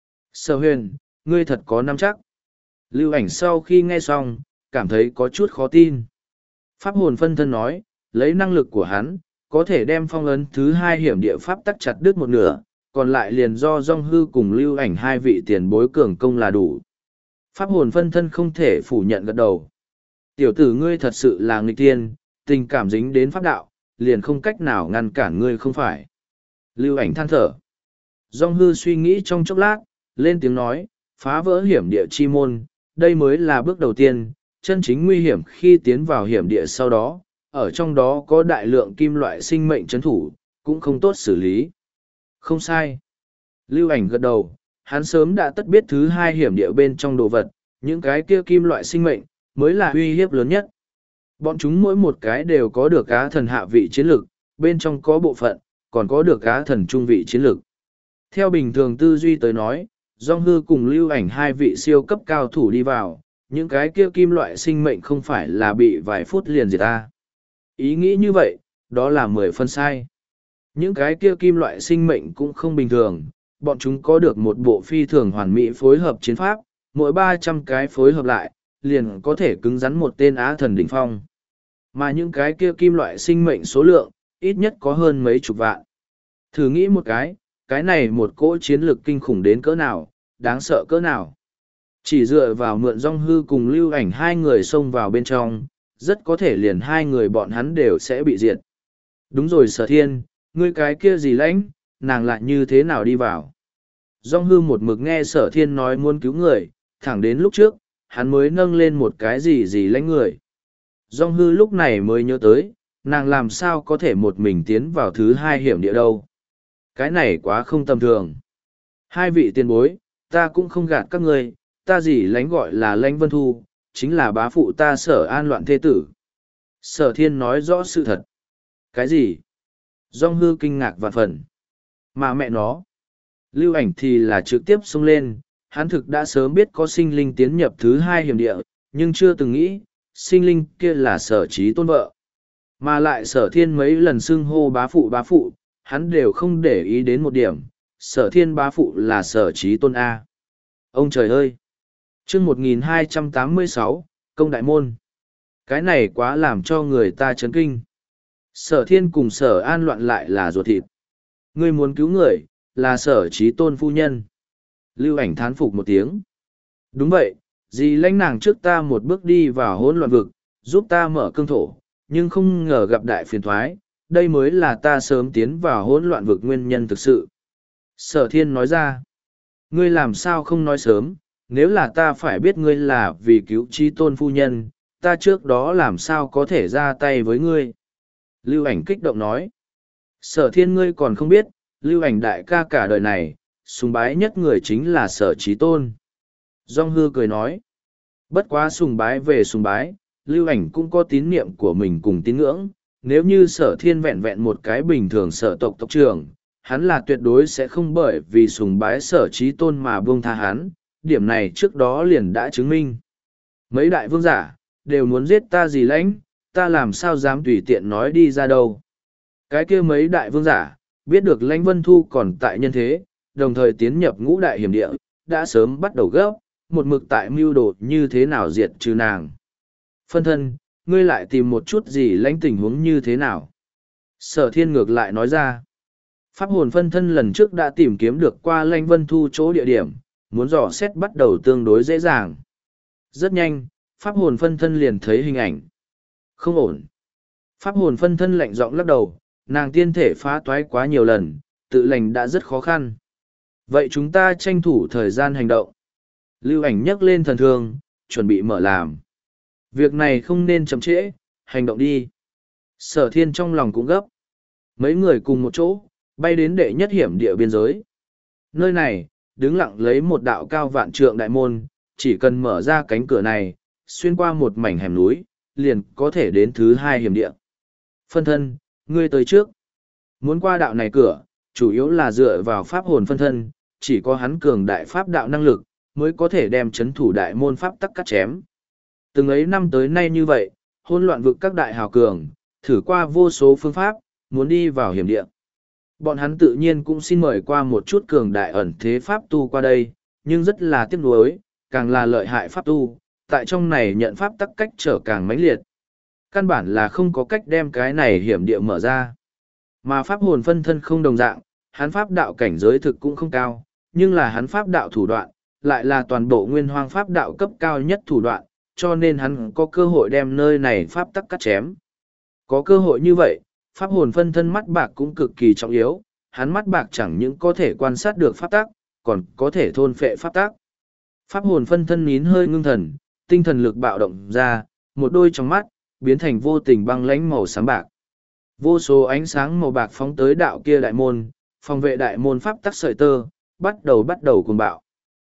Sở huyền, ngươi thật có nắm chắc. Lưu ảnh sau khi nghe xong, cảm thấy có chút khó tin. Pháp hồn phân thân nói, lấy năng lực của hắn, có thể đem phong ấn thứ hai hiểm địa pháp tắc chặt đứt một nửa, còn lại liền do dong hư cùng lưu ảnh hai vị tiền bối cường công là đủ. Pháp hồn phân thân không thể phủ nhận gật đầu. Tiểu tử ngươi thật sự là nghịch tiên, tình cảm dính đến pháp đạo, liền không cách nào ngăn cản ngươi không phải. Lưu ảnh than thở. Dong hư suy nghĩ trong chốc lát, lên tiếng nói, phá vỡ hiểm địa chi môn, đây mới là bước đầu tiên, chân chính nguy hiểm khi tiến vào hiểm địa sau đó, ở trong đó có đại lượng kim loại sinh mệnh trấn thủ, cũng không tốt xử lý. Không sai. Lưu ảnh gật đầu, hắn sớm đã tất biết thứ hai hiểm địa bên trong đồ vật, những cái kia kim loại sinh mệnh, mới là uy hiếp lớn nhất. Bọn chúng mỗi một cái đều có được cá thần hạ vị chiến lực, bên trong có bộ phận, còn có được cá thần trung vị chiến lực. Theo bình thường tư duy tới nói, Dong hư cùng lưu ảnh hai vị siêu cấp cao thủ đi vào, những cái kia kim loại sinh mệnh không phải là bị vài phút liền diệt ta. Ý nghĩ như vậy, đó là mười phân sai. Những cái kia kim loại sinh mệnh cũng không bình thường, bọn chúng có được một bộ phi thường hoàn mỹ phối hợp chiến pháp, mỗi ba trăm cái phối hợp lại, liền có thể cứng rắn một tên á thần đỉnh phong. Mà những cái kia kim loại sinh mệnh số lượng, ít nhất có hơn mấy chục vạn. Thử nghĩ một cái, cái này một cỗ chiến lực kinh khủng đến cỡ nào, đáng sợ cỡ nào. Chỉ dựa vào mượn dong hư cùng lưu ảnh hai người xông vào bên trong, rất có thể liền hai người bọn hắn đều sẽ bị diệt. Đúng rồi sở thiên, ngươi cái kia gì lãnh, nàng lại như thế nào đi vào. Dong hư một mực nghe sở thiên nói muốn cứu người, thẳng đến lúc trước, hắn mới nâng lên một cái gì gì lãnh người. Dong hư lúc này mới nhớ tới, nàng làm sao có thể một mình tiến vào thứ hai hiểm địa đâu. Cái này quá không tầm thường. Hai vị tiền bối, ta cũng không gạt các ngươi, ta gì lãnh gọi là lãnh vân thu, chính là bá phụ ta sở an loạn thế tử. Sở thiên nói rõ sự thật. Cái gì? Dong hư kinh ngạc vạn phần. Mà mẹ nó. Lưu ảnh thì là trực tiếp xông lên, hắn thực đã sớm biết có sinh linh tiến nhập thứ hai hiểm địa, nhưng chưa từng nghĩ, sinh linh kia là sở trí tôn vợ. Mà lại sở thiên mấy lần xưng hô bá phụ bá phụ, hắn đều không để ý đến một điểm, sở thiên bá phụ là sở trí tôn A. Ông trời ơi! chương một nghìn hai trăm tám mươi sáu, Công Đại Môn. Cái này quá làm cho người ta chấn kinh. Sở thiên cùng sở an loạn lại là ruột thịt. Ngươi muốn cứu người, là sở trí tôn phu nhân. Lưu ảnh thán phục một tiếng. Đúng vậy, dì lãnh nàng trước ta một bước đi vào hỗn loạn vực, giúp ta mở cương thổ, nhưng không ngờ gặp đại phiền thoái, đây mới là ta sớm tiến vào hỗn loạn vực nguyên nhân thực sự. Sở thiên nói ra, ngươi làm sao không nói sớm, nếu là ta phải biết ngươi là vì cứu trí tôn phu nhân, ta trước đó làm sao có thể ra tay với ngươi. Lưu ảnh kích động nói, sở thiên ngươi còn không biết, lưu ảnh đại ca cả đời này, sùng bái nhất người chính là sở trí tôn. Dong hư cười nói, bất quá sùng bái về sùng bái, lưu ảnh cũng có tín niệm của mình cùng tín ngưỡng, nếu như sở thiên vẹn vẹn một cái bình thường sở tộc tộc trưởng, hắn là tuyệt đối sẽ không bởi vì sùng bái sở trí tôn mà buông tha hắn, điểm này trước đó liền đã chứng minh. Mấy đại vương giả, đều muốn giết ta gì lãnh, ta làm sao dám tùy tiện nói đi ra đâu. Cái kia mấy đại vương giả, biết được lãnh Vân Thu còn tại nhân thế, đồng thời tiến nhập ngũ đại hiểm địa, đã sớm bắt đầu gấp, một mực tại mưu đồ như thế nào diệt trừ nàng. Phân thân, ngươi lại tìm một chút gì lãnh tình huống như thế nào. Sở thiên ngược lại nói ra. Pháp hồn phân thân lần trước đã tìm kiếm được qua lãnh Vân Thu chỗ địa điểm, muốn dò xét bắt đầu tương đối dễ dàng. Rất nhanh, pháp hồn phân thân liền thấy hình ảnh. Không ổn. Pháp hồn phân thân lạnh giọng lắc đầu, nàng tiên thể phá toái quá nhiều lần, tự lành đã rất khó khăn. Vậy chúng ta tranh thủ thời gian hành động. Lưu ảnh nhấc lên thần thương, chuẩn bị mở làm. Việc này không nên chậm trễ, hành động đi. Sở thiên trong lòng cũng gấp. Mấy người cùng một chỗ, bay đến đệ nhất hiểm địa biên giới. Nơi này, đứng lặng lấy một đạo cao vạn trượng đại môn, chỉ cần mở ra cánh cửa này, xuyên qua một mảnh hẻm núi, liền có thể đến thứ hai hiểm địa. Phân thân, ngươi tới trước. Muốn qua đạo này cửa, chủ yếu là dựa vào pháp hồn phân thân, chỉ có hắn cường đại pháp đạo năng lực, mới có thể đem chấn thủ đại môn pháp tắc cắt chém. Từng ấy năm tới nay như vậy, hôn loạn vực các đại hào cường, thử qua vô số phương pháp, muốn đi vào hiểm địa. Bọn hắn tự nhiên cũng xin mời qua một chút cường đại ẩn thế pháp tu qua đây, nhưng rất là tiếc nuối, càng là lợi hại pháp tu, tại trong này nhận pháp tắc cách trở càng mãnh liệt. Căn bản là không có cách đem cái này hiểm địa mở ra. Mà pháp hồn phân thân không đồng dạng, hắn pháp đạo cảnh giới thực cũng không cao, nhưng là hắn pháp đạo thủ đoạn, lại là toàn bộ nguyên hoang pháp đạo cấp cao nhất thủ đoạn, cho nên hắn có cơ hội đem nơi này pháp tắc cắt chém. Có cơ hội như vậy, pháp hồn phân thân mắt bạc cũng cực kỳ trọng yếu, hắn mắt bạc chẳng những có thể quan sát được pháp tắc, còn có thể thôn phệ pháp tắc. Pháp hồn phân thân nín hơi ngưng thần, tinh thần lực bạo động ra, một đôi trong mắt, biến thành vô tình băng lãnh màu sáng bạc. Vô số ánh sáng màu bạc phóng tới đạo kia đại môn, phòng vệ đại môn pháp tắc sợi tơ, bắt đầu bắt đầu cuồng bạo.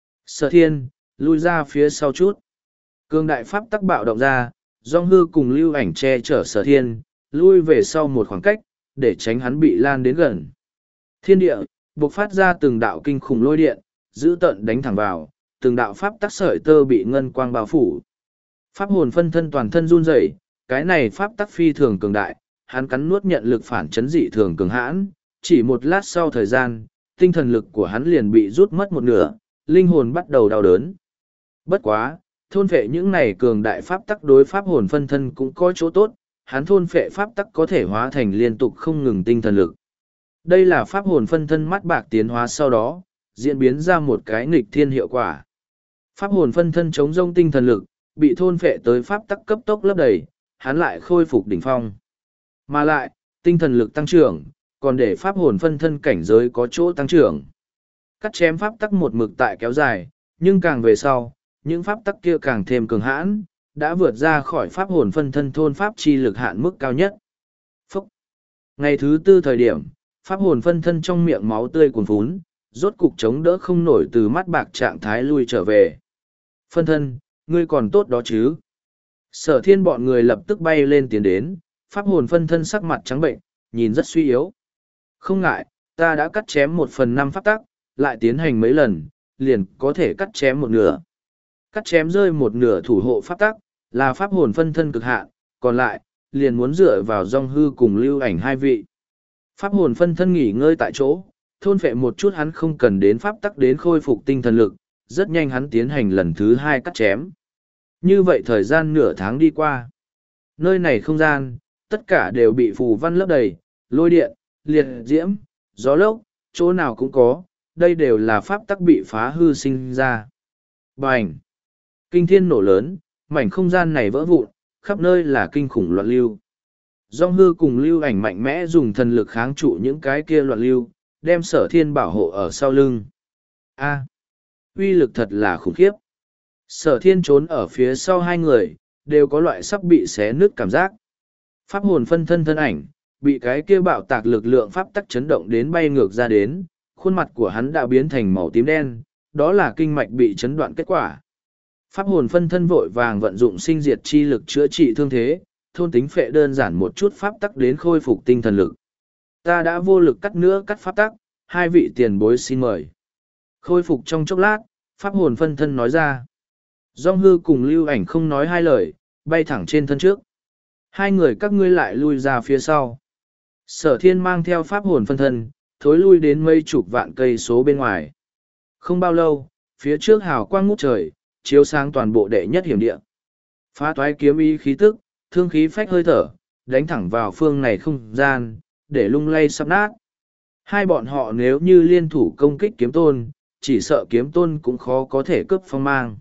Sở thiên, lui ra phía sau chút. Cương đại pháp tắc bạo động ra, Dung Hư cùng lưu ảnh che chở sở thiên, lui về sau một khoảng cách, để tránh hắn bị lan đến gần. Thiên địa, bộc phát ra từng đạo kinh khủng lôi điện, giữ tận đánh thẳng vào, từng đạo pháp tắc sợi tơ bị ngân quang bao phủ. Pháp hồn phân thân toàn thân run rẩy, cái này pháp tắc phi thường cường đại, hắn cắn nuốt nhận lực phản chấn dị thường cường hãn, chỉ một lát sau thời gian, tinh thần lực của hắn liền bị rút mất một nửa, linh hồn bắt đầu đau đớn. Bất quá, thôn phệ những này cường đại pháp tắc đối pháp hồn phân thân cũng có chỗ tốt, hắn thôn phệ pháp tắc có thể hóa thành liên tục không ngừng tinh thần lực. Đây là pháp hồn phân thân mắt bạc tiến hóa sau đó, diễn biến ra một cái nghịch thiên hiệu quả. Pháp hồn phân thân chống rông tinh thần lực, bị thôn phệ tới pháp tắc cấp tốc lấp đầy, hắn lại khôi phục đỉnh phong. Mà lại, tinh thần lực tăng trưởng, còn để pháp hồn phân thân cảnh giới có chỗ tăng trưởng. Cắt chém pháp tắc một mực tại kéo dài, nhưng càng về sau, những pháp tắc kia càng thêm cường hãn, đã vượt ra khỏi pháp hồn phân thân thôn pháp chi lực hạn mức cao nhất. Phúc! Ngày thứ tư thời điểm, pháp hồn phân thân trong miệng máu tươi cuồn phún, rốt cục chống đỡ không nổi từ mắt bạc trạng thái lui trở về. Phân thân, ngươi còn tốt đó chứ? Sở thiên bọn người lập tức bay lên tiến đến, pháp hồn phân thân sắc mặt trắng bệnh, nhìn rất suy yếu. Không ngại, ta đã cắt chém một phần năm pháp tắc, lại tiến hành mấy lần, liền có thể cắt chém một nửa. Cắt chém rơi một nửa thủ hộ pháp tắc, là pháp hồn phân thân cực hạn, còn lại, liền muốn dựa vào Dung Hư cùng lưu ảnh hai vị. Pháp hồn phân thân nghỉ ngơi tại chỗ, thôn phệ một chút hắn không cần đến pháp tắc đến khôi phục tinh thần lực, rất nhanh hắn tiến hành lần thứ hai cắt chém. Như vậy thời gian nửa tháng đi qua. Nơi này không gian, tất cả đều bị phù văn lấp đầy, lôi điện, liệt diễm, gió lốc, chỗ nào cũng có, đây đều là pháp tắc bị phá hư sinh ra. Bành! Kinh thiên nổ lớn, mảnh không gian này vỡ vụn, khắp nơi là kinh khủng loạn lưu. Dung Hư cùng lưu ảnh mạnh mẽ dùng thần lực kháng trụ những cái kia loạn lưu, đem sở thiên bảo hộ ở sau lưng. A, uy lực thật là khủng khiếp. Sở thiên trốn ở phía sau hai người, đều có loại sắp bị xé nứt cảm giác. Pháp hồn phân thân thân ảnh, bị cái kia bạo tạc lực lượng pháp tắc chấn động đến bay ngược ra đến, khuôn mặt của hắn đã biến thành màu tím đen, đó là kinh mạch bị chấn đoạn kết quả. Pháp hồn phân thân vội vàng vận dụng sinh diệt chi lực chữa trị thương thế, thôn tính phệ đơn giản một chút pháp tắc đến khôi phục tinh thần lực. Ta đã vô lực cắt nữa cắt pháp tắc, hai vị tiền bối xin mời. Khôi phục trong chốc lát, Pháp hồn phân thân nói ra. Dong hư cùng lưu ảnh không nói hai lời, bay thẳng trên thân trước. Hai người các ngươi lại lui ra phía sau. Sở thiên mang theo pháp hồn phân thân, thối lui đến mấy chục vạn cây số bên ngoài. Không bao lâu, phía trước hào quang ngút trời, chiếu sáng toàn bộ đệ nhất hiểm địa. Phá toái kiếm ý khí tức, thương khí phách hơi thở, đánh thẳng vào phương này không gian, để lung lay sắp nát. Hai bọn họ nếu như liên thủ công kích kiếm tôn, chỉ sợ kiếm tôn cũng khó có thể cướp phong mang.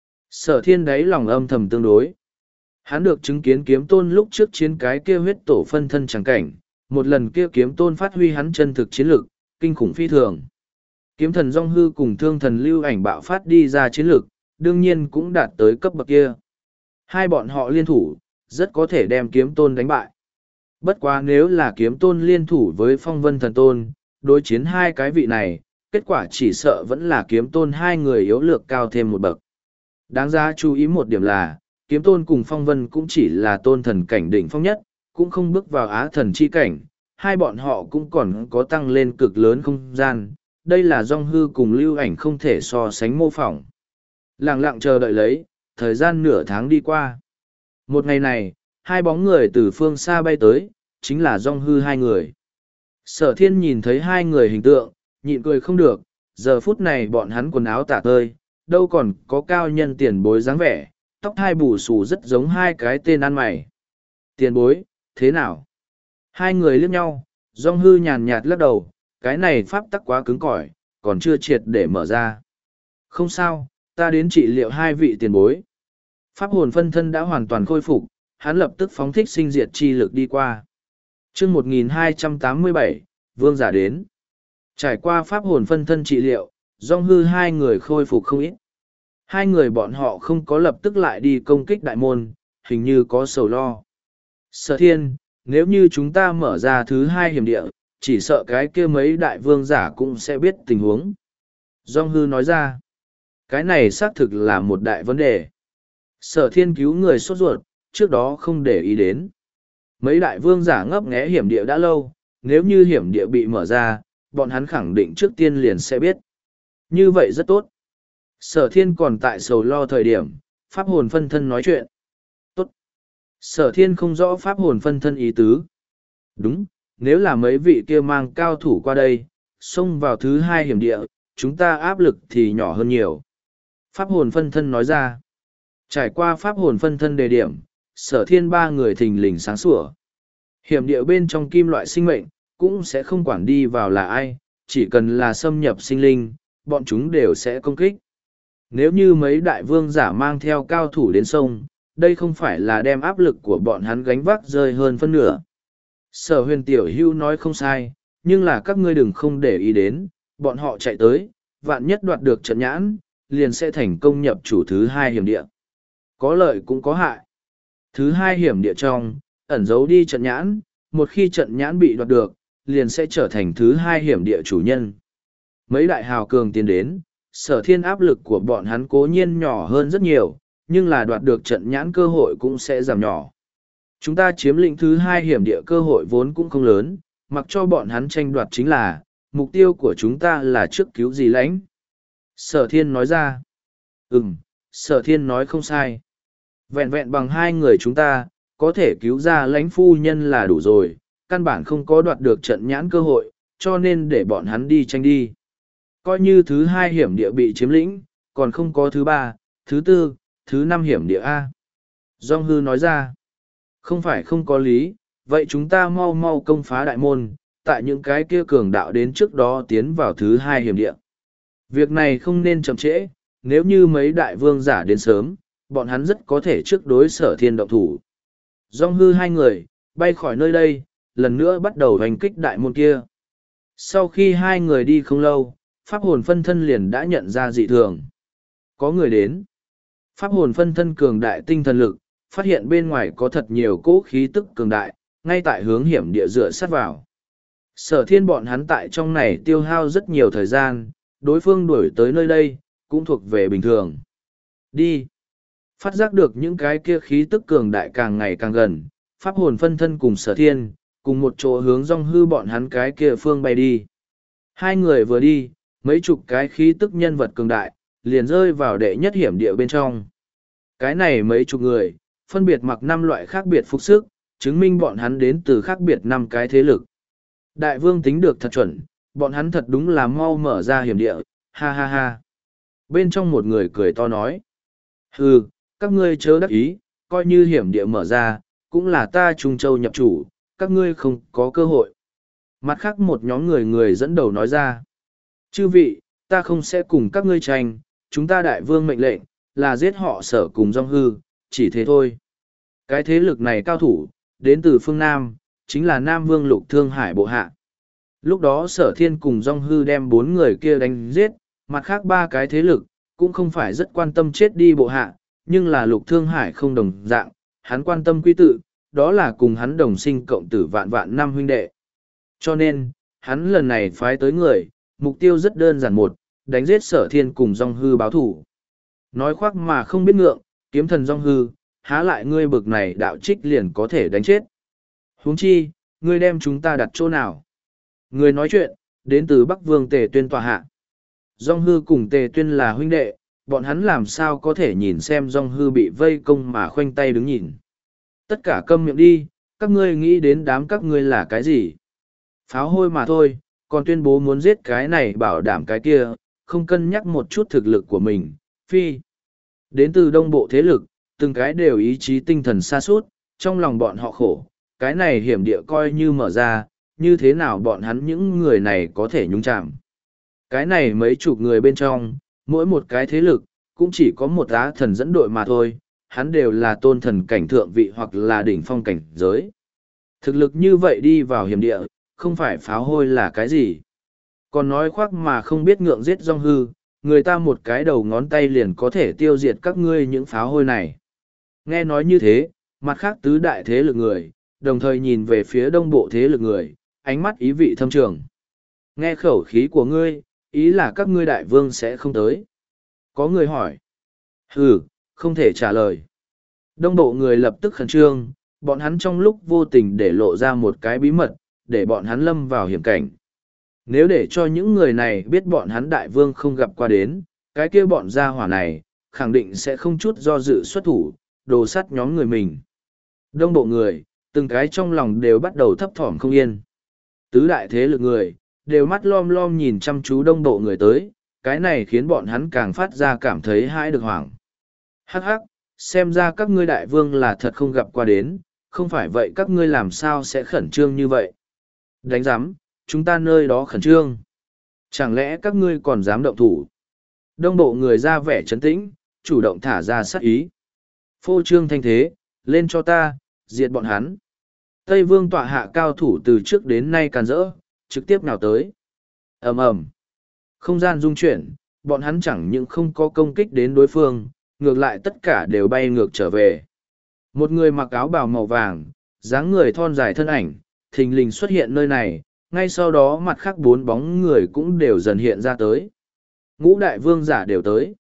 Sở thiên đáy lòng âm thầm tương đối. Hắn được chứng kiến kiếm tôn lúc trước chiến cái kia huyết tổ phân thân chẳng cảnh, một lần kia kiếm tôn phát huy hắn chân thực chiến lực, kinh khủng phi thường. Kiếm thần Dong Hư cùng thương thần lưu ảnh bạo phát đi ra chiến lực, đương nhiên cũng đạt tới cấp bậc kia. Hai bọn họ liên thủ, rất có thể đem kiếm tôn đánh bại. Bất quá nếu là kiếm tôn liên thủ với phong vân thần tôn, đối chiến hai cái vị này, kết quả chỉ sợ vẫn là kiếm tôn hai người yếu lược cao thêm một bậc. Đáng ra chú ý một điểm là, kiếm tôn cùng phong vân cũng chỉ là tôn thần cảnh đỉnh phong nhất, cũng không bước vào á thần chi cảnh, hai bọn họ cũng còn có tăng lên cực lớn không gian, đây là Dong Hư cùng lưu ảnh không thể so sánh mô phỏng. Lặng lặng chờ đợi lấy, thời gian nửa tháng đi qua. Một ngày này, hai bóng người từ phương xa bay tới, chính là Dong Hư hai người. Sở thiên nhìn thấy hai người hình tượng, nhịn cười không được, giờ phút này bọn hắn quần áo tả tơi, đâu còn có cao nhân tiền bối dáng vẻ, tóc hai bù xù rất giống hai cái tên ăn mày. Tiền bối, thế nào? Hai người liếc nhau, Dong Hư nhàn nhạt lắc đầu, cái này pháp tắc quá cứng cỏi, còn chưa triệt để mở ra. Không sao, ta đến trị liệu hai vị tiền bối. Pháp hồn phân thân đã hoàn toàn khôi phục, hắn lập tức phóng thích sinh diệt chi lực đi qua. chương một nghìn hai trăm tám mươi bảy, Vương giả đến. Trải qua pháp hồn phân thân trị liệu, Dong Hư hai người khôi phục không ít. Hai người bọn họ không có lập tức lại đi công kích đại môn, hình như có sầu lo. Sở thiên, nếu như chúng ta mở ra thứ hai hiểm địa, chỉ sợ cái kia mấy đại vương giả cũng sẽ biết tình huống. Dong Hư nói ra, cái này xác thực là một đại vấn đề. Sở thiên cứu người sốt ruột, trước đó không để ý đến. Mấy đại vương giả ngấp nghé hiểm địa đã lâu, nếu như hiểm địa bị mở ra, bọn hắn khẳng định trước tiên liền sẽ biết. Như vậy rất tốt. Sở thiên còn tại sầu lo thời điểm, pháp hồn phân thân nói chuyện. Tốt. Sở thiên không rõ pháp hồn phân thân ý tứ. Đúng, nếu là mấy vị kia mang cao thủ qua đây, xông vào thứ hai hiểm địa, chúng ta áp lực thì nhỏ hơn nhiều. Pháp hồn phân thân nói ra. Trải qua pháp hồn phân thân đề điểm, sở thiên ba người thình lình sáng sủa. Hiểm địa bên trong kim loại sinh mệnh, cũng sẽ không quản đi vào là ai, chỉ cần là xâm nhập sinh linh, bọn chúng đều sẽ công kích. Nếu như mấy đại vương giả mang theo cao thủ đến sông, đây không phải là đem áp lực của bọn hắn gánh vác rơi hơn phân nửa. Sở huyền tiểu hưu nói không sai, nhưng là các ngươi đừng không để ý đến, bọn họ chạy tới, vạn nhất đoạt được trận nhãn, liền sẽ thành công nhập chủ thứ hai hiểm địa. Có lợi cũng có hại. Thứ hai hiểm địa trong, ẩn giấu đi trận nhãn, một khi trận nhãn bị đoạt được, liền sẽ trở thành thứ hai hiểm địa chủ nhân. Mấy đại hào cường tiến đến, sở thiên áp lực của bọn hắn cố nhiên nhỏ hơn rất nhiều, nhưng là đoạt được trận nhãn cơ hội cũng sẽ giảm nhỏ. Chúng ta chiếm lĩnh thứ hai hiểm địa cơ hội vốn cũng không lớn, mặc cho bọn hắn tranh đoạt chính là, mục tiêu của chúng ta là trước cứu gì lãnh. Sở thiên nói ra. Ừm, sở thiên nói không sai. Vẹn vẹn bằng hai người chúng ta, có thể cứu ra lãnh phu nhân là đủ rồi, căn bản không có đoạt được trận nhãn cơ hội, cho nên để bọn hắn đi tranh đi. Coi như thứ hai hiểm địa bị chiếm lĩnh, còn không có thứ ba, thứ tư, thứ năm hiểm địa A. Dong Hư nói ra, không phải không có lý, vậy chúng ta mau mau công phá đại môn, tại những cái kia cường đạo đến trước đó tiến vào thứ hai hiểm địa. Việc này không nên chậm trễ, nếu như mấy đại vương giả đến sớm, bọn hắn rất có thể trước đối sở thiên động thủ. Dong Hư hai người, bay khỏi nơi đây, lần nữa bắt đầu hành kích đại môn kia. Sau khi hai người đi không lâu, pháp hồn phân thân liền đã nhận ra dị thường. Có người đến. Pháp hồn phân thân cường đại tinh thần lực, phát hiện bên ngoài có thật nhiều cỗ khí tức cường đại, ngay tại hướng hiểm địa dựa sát vào. Sở thiên bọn hắn tại trong này tiêu hao rất nhiều thời gian, đối phương đuổi tới nơi đây, cũng thuộc về bình thường. Đi. Phát giác được những cái kia khí tức cường đại càng ngày càng gần, pháp hồn phân thân cùng sở thiên, cùng một chỗ hướng Dong Hư bọn hắn cái kia phương bay đi. Hai người vừa đi, mấy chục cái khí tức nhân vật cường đại, liền rơi vào đệ nhất hiểm địa bên trong. Cái này mấy chục người, phân biệt mặc năm loại khác biệt phục sức, chứng minh bọn hắn đến từ khác biệt năm cái thế lực. Đại vương tính được thật chuẩn, bọn hắn thật đúng là mau mở ra hiểm địa, ha ha ha. Bên trong một người cười to nói. Hừ, các ngươi chớ đắc ý, coi như hiểm địa mở ra, cũng là ta Trung Châu nhập chủ, các ngươi không có cơ hội. Mặt khác một nhóm người người dẫn đầu nói ra. Chư vị, ta không sẽ cùng các ngươi tranh, chúng ta đại vương mệnh lệnh, là giết họ Sở cùng Dung Hư, chỉ thế thôi. Cái thế lực này cao thủ, đến từ phương Nam, chính là Nam Vương Lục Thương Hải bộ hạ. Lúc đó Sở Thiên cùng Dung Hư đem bốn người kia đánh giết, mặt khác ba cái thế lực, cũng không phải rất quan tâm chết đi bộ hạ, nhưng là Lục Thương Hải không đồng dạng, hắn quan tâm quy tự, đó là cùng hắn đồng sinh cộng tử vạn vạn năm huynh đệ. Cho nên, hắn lần này phái tới người, mục tiêu rất đơn giản một, đánh giết Sở Thiên cùng Dung Hư báo thủ. Nói khoác mà không biết ngượng, kiếm thần Dung Hư, há lại ngươi bực này đạo trích liền có thể đánh chết. Huống chi, ngươi đem chúng ta đặt chỗ nào? Người nói chuyện, đến từ Bắc Vương Tề Tuyên tòa hạ. Dung Hư cùng Tề Tuyên là huynh đệ, bọn hắn làm sao có thể nhìn xem Dung Hư bị vây công mà khoanh tay đứng nhìn. Tất cả câm miệng đi, các ngươi nghĩ đến đám các ngươi là cái gì? Pháo hôi mà thôi, còn tuyên bố muốn giết cái này bảo đảm cái kia, không cân nhắc một chút thực lực của mình, phi. Đến từ đông bộ thế lực, từng cái đều ý chí tinh thần xa suốt, trong lòng bọn họ khổ, cái này hiểm địa coi như mở ra, như thế nào bọn hắn những người này có thể nhúng chạm. Cái này mấy chục người bên trong, mỗi một cái thế lực, cũng chỉ có một á thần dẫn đội mà thôi, hắn đều là tôn thần cảnh thượng vị hoặc là đỉnh phong cảnh giới. Thực lực như vậy đi vào hiểm địa, không phải pháo hôi là cái gì. Còn nói khoác mà không biết ngượng giết Dung Hư, người ta một cái đầu ngón tay liền có thể tiêu diệt các ngươi những pháo hôi này. Nghe nói như thế, mặt khác tứ đại thế lực người, đồng thời nhìn về phía đông bộ thế lực người, ánh mắt ý vị thâm trường. Nghe khẩu khí của ngươi, ý là các ngươi đại vương sẽ không tới. Có người hỏi. Ừ, không thể trả lời. Đông bộ người lập tức khẩn trương, bọn hắn trong lúc vô tình để lộ ra một cái bí mật, để bọn hắn lâm vào hiểm cảnh. Nếu để cho những người này biết bọn hắn đại vương không gặp qua đến, cái kia bọn gia hỏa này, khẳng định sẽ không chút do dự xuất thủ, đồ sắt nhóm người mình. Đông bộ người, từng cái trong lòng đều bắt đầu thấp thỏm không yên. Tứ đại thế lực người, đều mắt lom lom nhìn chăm chú đông bộ người tới, cái này khiến bọn hắn càng phát ra cảm thấy hãi được hoảng. Hắc hắc, xem ra các ngươi đại vương là thật không gặp qua đến, không phải vậy các ngươi làm sao sẽ khẩn trương như vậy. Đánh giám, chúng ta nơi đó khẩn trương. Chẳng lẽ các ngươi còn dám động thủ? Đông bộ người ra vẻ trấn tĩnh, chủ động thả ra sát ý. Phô trương thanh thế, lên cho ta, diệt bọn hắn. Tây Vương tọa hạ cao thủ từ trước đến nay càn rỡ, trực tiếp nào tới. Ầm ầm. Không gian rung chuyển, bọn hắn chẳng những không có công kích đến đối phương, ngược lại tất cả đều bay ngược trở về. Một người mặc áo bào màu vàng, dáng người thon dài thân ảnh, thình lình xuất hiện nơi này, ngay sau đó mặt khác bốn bóng người cũng đều dần hiện ra tới. Ngũ đại vương giả đều tới.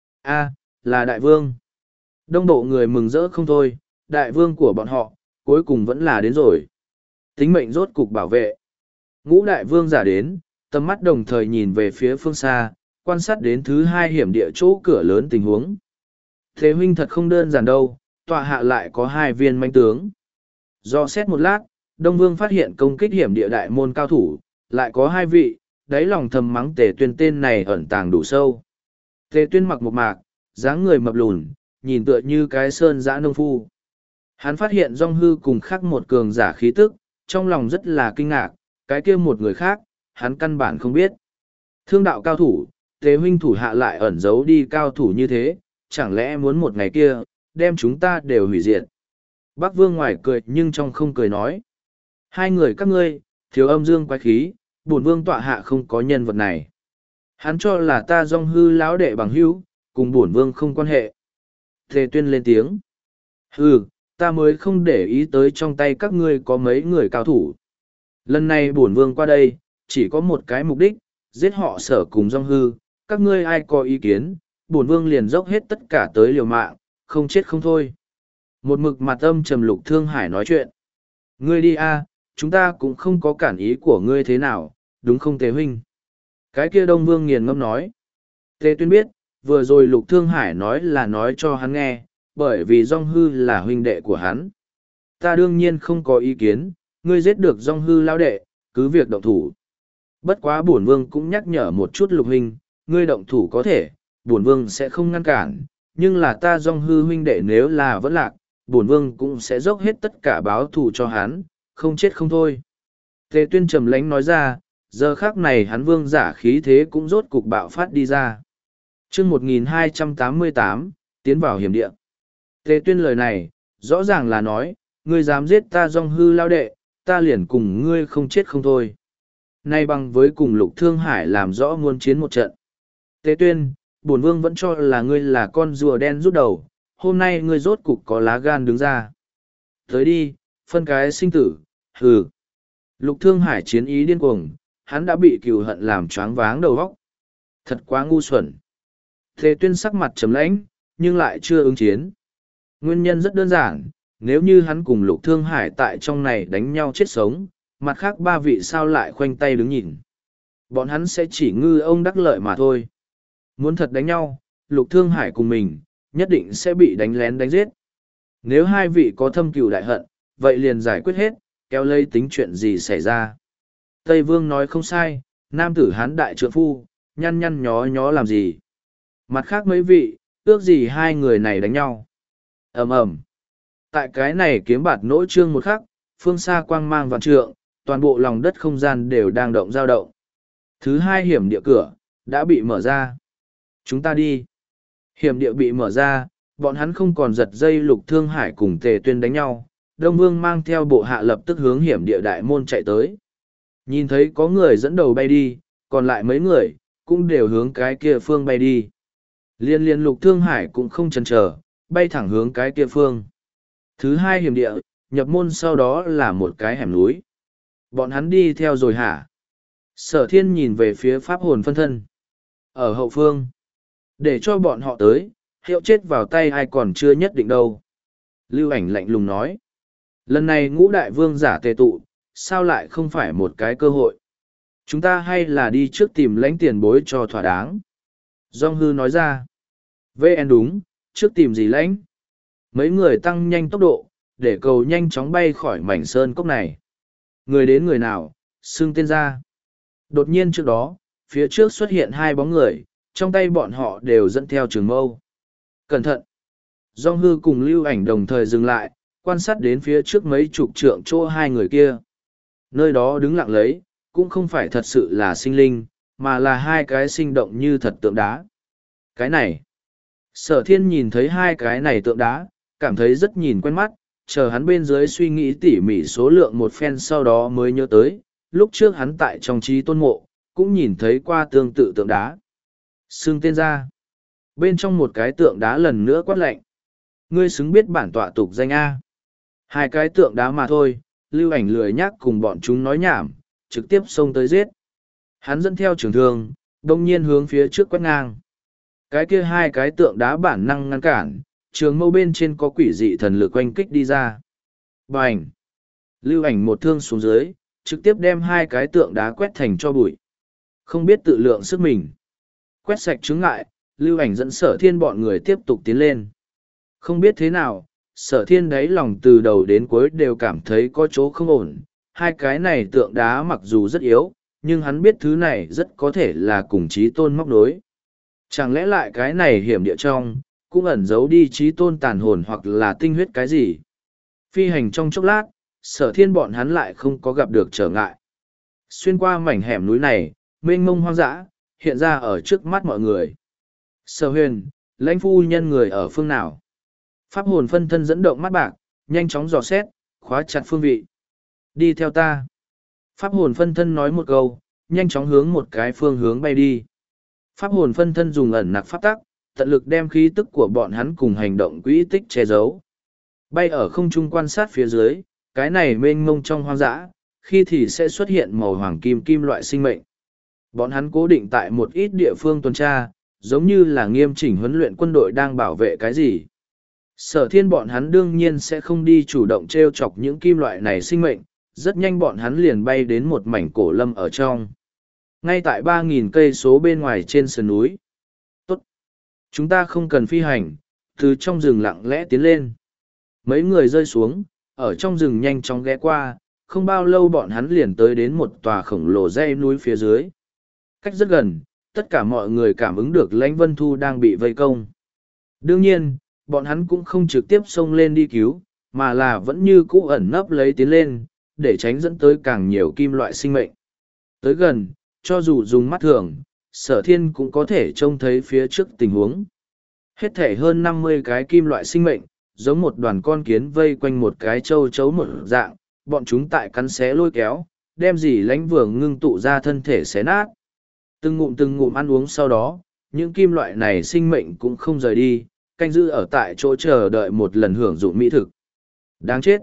A, là đại vương. Đông bộ người mừng rỡ không thôi, đại vương của bọn họ, cuối cùng vẫn là đến rồi. Tính mệnh rốt cục bảo vệ. Ngũ đại vương giả đến, tầm mắt đồng thời nhìn về phía phương xa, quan sát đến thứ hai hiểm địa chỗ cửa lớn tình huống. Thế huynh thật không đơn giản đâu, tọa hạ lại có hai viên manh tướng. Do xét một lát, Đông Vương phát hiện công kích hiểm địa đại môn cao thủ, lại có hai vị, đáy lòng thầm mắng Tề Tuyên tên này ẩn tàng đủ sâu. Tề Tuyên mặc một mạc, dáng người mập lùn, nhìn tựa như cái sơn dã nông phu. Hắn phát hiện Dung Hư cùng khác một cường giả khí tức, trong lòng rất là kinh ngạc, cái kia một người khác, hắn căn bản không biết. Thương đạo cao thủ, Tề huynh thủ hạ lại ẩn giấu đi cao thủ như thế, chẳng lẽ muốn một ngày kia, đem chúng ta đều hủy diệt. Bắc Vương ngoài cười nhưng trong không cười nói. Hai người các ngươi, thiếu âm dương quái khí, bổn vương tọa hạ không có nhân vật này. Hắn cho là ta Dung Hư lão đệ bằng hữu, cùng bổn vương không quan hệ. Tề Tuyên lên tiếng. Hừ, ta mới không để ý tới trong tay các ngươi có mấy người cao thủ. Lần này bổn vương qua đây, chỉ có một cái mục đích, giết họ Sở cùng Dung Hư, các ngươi ai có ý kiến, bổn vương liền dốc hết tất cả tới liều mạng, không chết không thôi. Một mực mặt âm trầm Lục Thương Hải nói chuyện. Ngươi đi a, chúng ta cũng không có cản ý của ngươi thế nào, đúng không Tề huynh? Cái kia Đông Vương nghiền ngâm nói. Tề Tuyên biết, vừa rồi Lục Thương Hải nói là nói cho hắn nghe, bởi vì Dung Hư là huynh đệ của hắn. Ta đương nhiên không có ý kiến, ngươi giết được Dung Hư lao đệ, cứ việc động thủ. Bất quá bổn vương cũng nhắc nhở một chút Lục huynh, ngươi động thủ có thể, bổn vương sẽ không ngăn cản, nhưng là ta Dung Hư huynh đệ nếu là vẫn lạc, bổn vương cũng sẽ dốc hết tất cả báo thù cho hắn, không chết không thôi. Tề Tuyên trầm lánh nói ra, giờ khắc này hắn vương giả khí thế cũng rốt cục bạo phát đi ra. Chương một nghìn hai trăm tám mươi tám, tiến vào hiểm địa. Tề Tuyên lời này, rõ ràng là nói, ngươi dám giết ta Dung Hư lao đệ, ta liền cùng ngươi không chết không thôi. Nay bằng với cùng Lục Thương Hải làm rõ muôn chiến một trận. Tề Tuyên, bổn vương vẫn cho là ngươi là con rùa đen rút đầu, hôm nay ngươi rốt cục có lá gan đứng ra. Tới đi, phân cái sinh tử, hừ. Lục Thương Hải chiến ý điên cuồng, hắn đã bị cừu hận làm choáng váng đầu óc. Thật quá ngu xuẩn. Tề Tuyên sắc mặt trầm lãnh, nhưng lại chưa ứng chiến. Nguyên nhân rất đơn giản, nếu như hắn cùng Lục Thương Hải tại trong này đánh nhau chết sống, mặt khác ba vị sao lại khoanh tay đứng nhìn. Bọn hắn sẽ chỉ ngư ông đắc lợi mà thôi. Muốn thật đánh nhau, Lục Thương Hải cùng mình, nhất định sẽ bị đánh lén đánh giết. Nếu hai vị có thâm cừu đại hận, vậy liền giải quyết hết, kéo lấy tính chuyện gì xảy ra. Tây Vương nói không sai, nam tử hán đại trượng phu, nhăn nhăn nhó nhó làm gì. Mặt khác mấy vị, ước gì hai người này đánh nhau. Ầm ầm. Tại cái này kiếm bạt nỗ trương một khắc, phương xa quang mang vạn trượng, toàn bộ lòng đất không gian đều đang động dao động. Thứ hai hiểm địa cửa, đã bị mở ra. Chúng ta đi. Hiểm địa bị mở ra, bọn hắn không còn giật dây Lục Thương Hải cùng Tề Tuyên đánh nhau. Đông Vương mang theo bộ hạ lập tức hướng hiểm địa đại môn chạy tới. Nhìn thấy có người dẫn đầu bay đi, còn lại mấy người, cũng đều hướng cái kia phương bay đi. Liên liên Lục Thương Hải cũng không chần chờ, bay thẳng hướng cái kia phương. Thứ hai hiểm địa, nhập môn sau đó là một cái hẻm núi. Bọn hắn đi theo rồi hả? Sở Thiên nhìn về phía pháp hồn phân thân. Ở hậu phương. Để cho bọn họ tới, hiệu chết vào tay ai còn chưa nhất định đâu. Lưu Ảnh lạnh lùng nói. Lần này ngũ đại vương giả tề tụ, sao lại không phải một cái cơ hội? Chúng ta hay là đi trước tìm lãnh tiền bối cho thỏa đáng. Dung Hư nói ra. vê en đúng, trước tìm gì lãnh? Mấy người tăng nhanh tốc độ, để cầu nhanh chóng bay khỏi mảnh sơn cốc này. Người đến người nào, xưng tên ra. Đột nhiên trước đó, phía trước xuất hiện hai bóng người, trong tay bọn họ đều dẫn theo trường mâu. Cẩn thận! Dung Hư cùng Lưu Ảnh đồng thời dừng lại, quan sát đến phía trước mấy chục trượng chỗ hai người kia. Nơi đó đứng lặng lấy, cũng không phải thật sự là sinh linh, mà là hai cái sinh động như thật tượng đá. Cái này! Sở Thiên nhìn thấy hai cái này tượng đá, cảm thấy rất nhìn quen mắt, chờ hắn bên dưới suy nghĩ tỉ mỉ số lượng một phen sau đó mới nhớ tới, lúc trước hắn tại trong trí tôn mộ, cũng nhìn thấy qua tương tự tượng đá. Xưng tên ra. Bên trong một cái tượng đá lần nữa quát lạnh. Ngươi xứng biết bản tọa tục danh A. Hai cái tượng đá mà thôi, Lưu Ảnh lười nhắc cùng bọn chúng nói nhảm, trực tiếp xông tới giết. Hắn dẫn theo trường thương, đông nhiên hướng phía trước quét ngang. Cái kia hai cái tượng đá bản năng ngăn cản, trường mâu bên trên có quỷ dị thần lực oanh kích đi ra. Bành! Lưu Ảnh một thương xuống dưới, trực tiếp đem hai cái tượng đá quét thành cho bụi. Không biết tự lượng sức mình. Quét sạch chứng ngại, Lưu Ảnh dẫn Sở Thiên bọn người tiếp tục tiến lên. Không biết thế nào, Sở Thiên đáy lòng từ đầu đến cuối đều cảm thấy có chỗ không ổn. Hai cái này tượng đá mặc dù rất yếu, nhưng hắn biết thứ này rất có thể là cùng Chí Tôn móc nối. Chẳng lẽ lại cái này hiểm địa trong, cũng ẩn giấu đi Chí Tôn tàn hồn hoặc là tinh huyết cái gì? Phi hành trong chốc lát, Sở Thiên bọn hắn lại không có gặp được trở ngại. Xuyên qua mảnh hẻm núi này, mênh mông hoang dã, hiện ra ở trước mắt mọi người. Sở Huyền, lãnh phu nhân người ở phương nào? Pháp hồn phân thân dẫn động mắt bạc, nhanh chóng dò xét, khóa chặt phương vị. Đi theo ta. Pháp hồn phân thân nói một câu, nhanh chóng hướng một cái phương hướng bay đi. Pháp hồn phân thân dùng ẩn nặc pháp tắc, tận lực đem khí tức của bọn hắn cùng hành động quỹ tích che giấu. Bay ở không trung quan sát phía dưới, cái này mênh mông trong hoang dã, khi thì sẽ xuất hiện màu hoàng kim kim loại sinh mệnh. Bọn hắn cố định tại một ít địa phương tuần tra, giống như là nghiêm chỉnh huấn luyện quân đội đang bảo vệ cái gì. Sở Thiên bọn hắn đương nhiên sẽ không đi chủ động t r e o chọc những kim loại này sinh mệnh, rất nhanh bọn hắn liền bay đến một mảnh cổ lâm ở trong. Ngay tại ba nghìn cây số bên ngoài trên sườn núi. Tốt! Chúng ta không cần phi hành, từ trong rừng lặng lẽ tiến lên. Mấy người rơi xuống, ở trong rừng nhanh chóng ghé qua, không bao lâu bọn hắn liền tới đến một tòa khổng lồ dãy núi phía dưới. Cách rất gần, tất cả mọi người cảm ứng được Lãnh Vân Thu đang bị vây công. Đương nhiên, bọn hắn cũng không trực tiếp xông lên đi cứu, mà là vẫn như cũ ẩn nấp lấy tiến lên, để tránh dẫn tới càng nhiều kim loại sinh mệnh. Tới gần, cho dù dùng mắt thường, Sở Thiên cũng có thể trông thấy phía trước tình huống. Hết thể hơn năm mươi cái kim loại sinh mệnh, giống một đoàn con kiến vây quanh một cái châu chấu một dạng, bọn chúng tại cắn xé lôi kéo, đem dì Lãnh vừa ngưng tụ ra thân thể xé nát. Từng ngụm từng ngụm ăn uống sau đó, những kim loại này sinh mệnh cũng không rời đi, canh giữ ở tại chỗ chờ đợi một lần hưởng dụng mỹ thực. Đáng chết!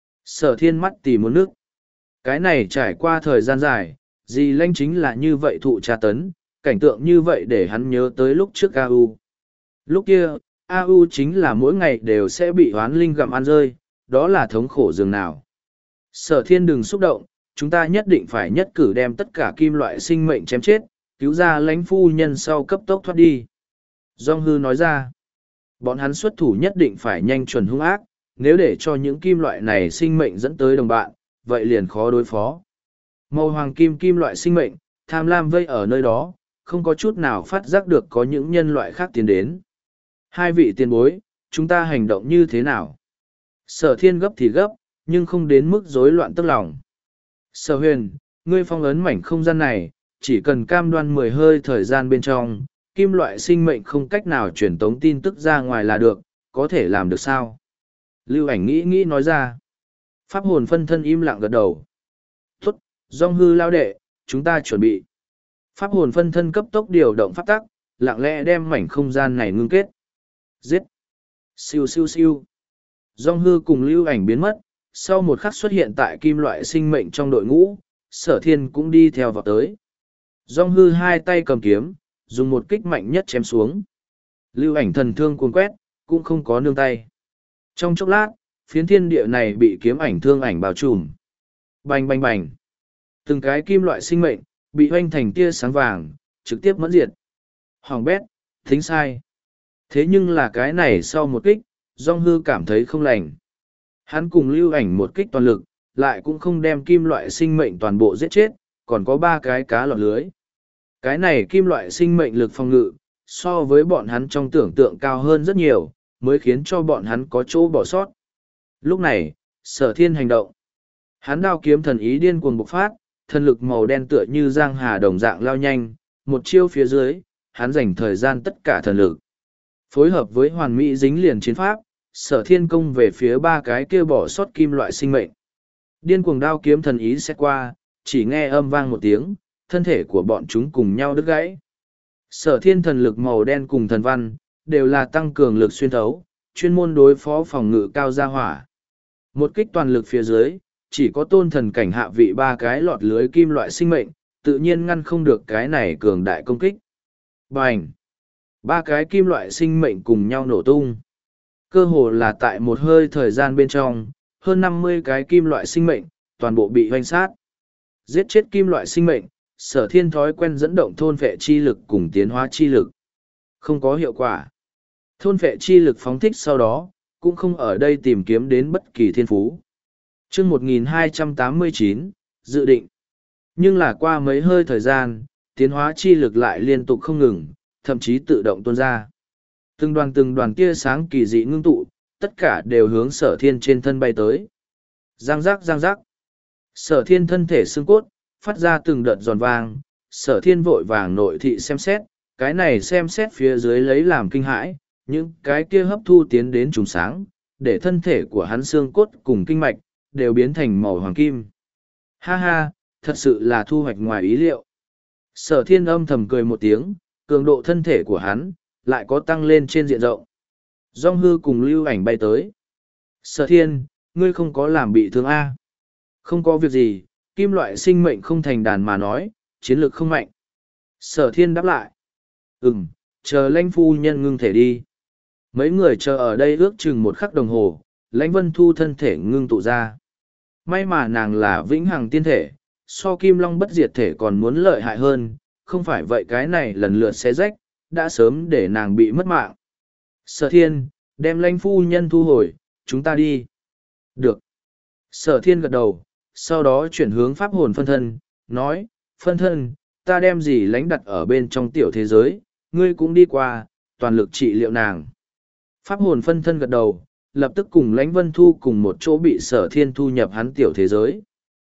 Sở Thiên mắt tì muốn nước. Cái này trải qua thời gian dài, dì Lãnh chính là như vậy thụ tra tấn, cảnh tượng như vậy để hắn nhớ tới lúc trước a u. Lúc kia, a u chính là mỗi ngày đều sẽ bị hoán linh gặm ăn rơi, đó là thống khổ dường nào. Sở Thiên đừng xúc động, chúng ta nhất định phải nhất cử đem tất cả kim loại sinh mệnh chém chết, cứu ra Lãnh phu nhân sau cấp tốc thoát đi. Dong Hư nói ra, bọn hắn xuất thủ nhất định phải nhanh chuẩn hung ác, nếu để cho những kim loại này sinh mệnh dẫn tới đồng bạn, vậy liền khó đối phó. Màu hoàng kim kim loại sinh mệnh, tham lam vây ở nơi đó, không có chút nào phát giác được có những nhân loại khác tiến đến. Hai vị tiền bối, chúng ta hành động như thế nào? Sở Thiên gấp thì gấp, nhưng không đến mức rối loạn tức lòng. Sở Huyền, ngươi phong ấn mảnh không gian này, chỉ cần cam đoan mười hơi thời gian bên trong, kim loại sinh mệnh không cách nào truyền tống tin tức ra ngoài là được, có thể làm được sao? Lưu Ảnh nghĩ nghĩ nói ra. Pháp hồn phân thân im lặng gật đầu. Tốt, Dong Hư lao đệ, chúng ta chuẩn bị. Pháp hồn phân thân cấp tốc điều động pháp tắc, lặng lẽ đem mảnh không gian này ngưng kết. Giết! Siêu siêu siêu! Dong Hư cùng Lưu Ảnh biến mất, sau một khắc xuất hiện tại kim loại sinh mệnh trong đội ngũ, Sở Thiên cũng đi theo vào tới. Dong Hư hai tay cầm kiếm, dùng một kích mạnh nhất chém xuống. Lưu Ảnh thần thương cuồng quét, cũng không có nương tay. Trong chốc lát, phiến thiên địa này bị kiếm ảnh thương ảnh bao trùm. Bành bành bành! Từng cái kim loại sinh mệnh, bị hoanh thành tia sáng vàng, trực tiếp mẫn diệt. Hoàng bét, thính sai. Thế nhưng là cái này sau một kích, Dong Hư cảm thấy không lành. Hắn cùng Lưu Ảnh một kích toàn lực, lại cũng không đem kim loại sinh mệnh toàn bộ giết chết, còn có ba cái cá lọt lưới. Cái này kim loại sinh mệnh lực phòng ngự, so với bọn hắn trong tưởng tượng cao hơn rất nhiều, mới khiến cho bọn hắn có chỗ bỏ sót. Lúc này, Sở Thiên hành động. Hắn đao kiếm thần ý điên cuồng bộc phát, thần lực màu đen tựa như giang hà đồng dạng lao nhanh, một chiêu phía dưới, hắn dành thời gian tất cả thần lực. Phối hợp với hoàn mỹ dính liền chiến pháp, Sở Thiên công về phía ba cái kia bỏ sót kim loại sinh mệnh. Điên cuồng đao kiếm thần ý xét qua, chỉ nghe âm vang một tiếng, thân thể của bọn chúng cùng nhau đứt gãy. Sở Thiên thần lực màu đen cùng thần văn, đều là tăng cường lực xuyên thấu, chuyên môn đối phó phòng ngự cao gia hỏa. Một kích toàn lực phía dưới, chỉ có tôn thần cảnh hạ vị ba cái lọt lưới kim loại sinh mệnh, tự nhiên ngăn không được cái này cường đại công kích. Bành! Ba cái kim loại sinh mệnh cùng nhau nổ tung. Cơ hồ là tại một hơi thời gian bên trong, hơn năm mươi cái kim loại sinh mệnh, toàn bộ bị hoanh sát. Giết chết kim loại sinh mệnh, Sở Thiên thói quen dẫn động thôn phệ chi lực cùng tiến hóa chi lực. Không có hiệu quả. Thôn phệ chi lực phóng thích sau đó, cũng không ở đây tìm kiếm đến bất kỳ thiên phú. Chương một nghìn hai trăm tám mươi chín, dự định. Nhưng là qua mấy hơi thời gian, tiến hóa chi lực lại liên tục không ngừng, thậm chí tự động tuôn ra. Từng đoàn từng đoàn tia sáng kỳ dị ngưng tụ, tất cả đều hướng Sở Thiên trên thân bay tới. Giang giác giang giác. Sở Thiên thân thể xương cốt, phát ra từng đợt giòn vang, Sở Thiên vội vàng nội thị xem xét, cái này xem xét phía dưới lấy làm kinh hãi, những cái kia hấp thu tiến đến trùng sáng, để thân thể của hắn xương cốt cùng kinh mạch, đều biến thành màu hoàng kim. Ha ha, thật sự là thu hoạch ngoài ý liệu. Sở Thiên âm thầm cười một tiếng, cường độ thân thể của hắn, lại có tăng lên trên diện rộng. Dong Hư cùng Lưu Ảnh bay tới. Sở Thiên, ngươi không có làm bị thương A. Không có việc gì, kim loại sinh mệnh không thành đàn mà nói, chiến lược không mạnh. Sở Thiên đáp lại. Ừm, chờ Lãnh phu nhân ngưng thể đi. Mấy người chờ ở đây ước chừng một khắc đồng hồ, Lãnh Vân Thu thân thể ngưng tụ ra. May mà nàng là vĩnh hằng tiên thể, so kim long bất diệt thể còn muốn lợi hại hơn, không phải vậy cái này lần lượt xé rách, đã sớm để nàng bị mất mạng. Sở thiên, đem lãnh phu nhân thu hồi, chúng ta đi. Được. Sở thiên gật đầu, sau đó chuyển hướng pháp hồn phân thân, nói, phân thân, ta đem gì lãnh đặt ở bên trong tiểu thế giới, ngươi cũng đi qua, toàn lực trị liệu nàng. Pháp hồn phân thân gật đầu, lập tức cùng lãnh vân thu cùng một chỗ bị sở thiên thu nhập hắn tiểu thế giới.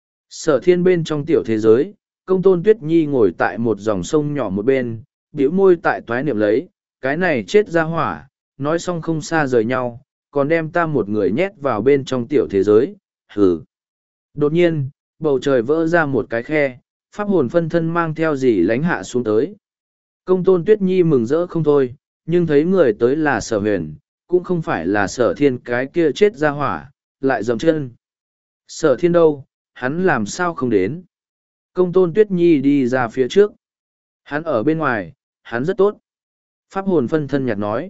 Sở thiên bên trong tiểu thế giới, công tôn tuyết nhi ngồi tại một dòng sông nhỏ một bên, bĩu môi tại toái niệm lấy, cái này chết ra hỏa, nói xong không xa rời nhau, còn đem ta một người nhét vào bên trong tiểu thế giới, hừ. Đột nhiên, bầu trời vỡ ra một cái khe, pháp hồn phân thân mang theo dì lánh hạ xuống tới. Công tôn tuyết nhi mừng rỡ không thôi, nhưng thấy người tới là sở huyền, cũng không phải là sở thiên cái kia chết ra hỏa, lại dầm chân. Sở thiên đâu, hắn làm sao không đến. Công tôn tuyết nhi đi ra phía trước. Hắn ở bên ngoài, hắn rất tốt. Pháp hồn phân thân nhạt nói.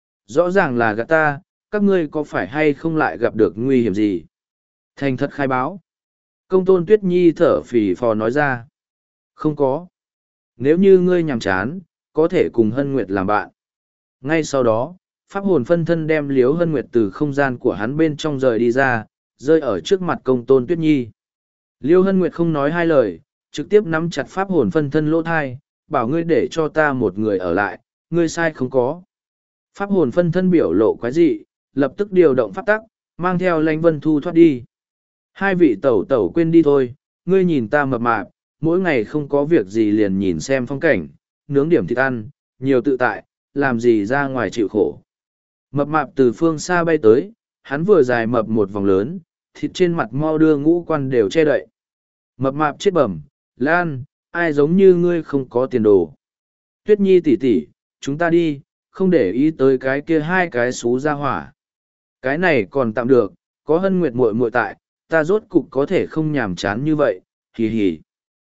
Rõ ràng là gạt ta, các ngươi có phải hay không lại gặp được nguy hiểm gì? Thành thật khai báo. Công tôn tuyết nhi thở phì phò nói ra. Không có. Nếu như ngươi nhàm chán, có thể cùng Hân Nguyệt làm bạn. Ngay sau đó, pháp hồn phân thân đem Liếu Hân Nguyệt từ không gian của hắn bên trong rời đi ra, rơi ở trước mặt công tôn tuyết nhi. Liêu Hân Nguyệt không nói hai lời, trực tiếp nắm chặt pháp hồn phân thân lỗ thai, bảo ngươi để cho ta một người ở lại, ngươi sai không có. Pháp hồn phân thân biểu lộ quái dị, lập tức điều động pháp tắc, mang theo Lãnh Vân Thu thoát đi. Hai vị tẩu tẩu quên đi thôi, ngươi nhìn ta mập mạp, mỗi ngày không có việc gì liền nhìn xem phong cảnh, nướng điểm thịt ăn, nhiều tự tại, làm gì ra ngoài chịu khổ. Mập mạp từ phương xa bay tới, hắn vừa dài mập một vòng lớn, thịt trên mặt mau đưa ngũ quan đều che đậy. Mập mạp chết bẩm, Lan, ai giống như ngươi không có tiền đồ. Tuyết Nhi tỷ tỷ, chúng ta đi, không để ý tới cái kia hai cái xú ra hỏa. Cái này còn tạm được, có Hân Nguyệt muội muội tại, ta rốt cục có thể không nhàm chán như vậy, hì hì.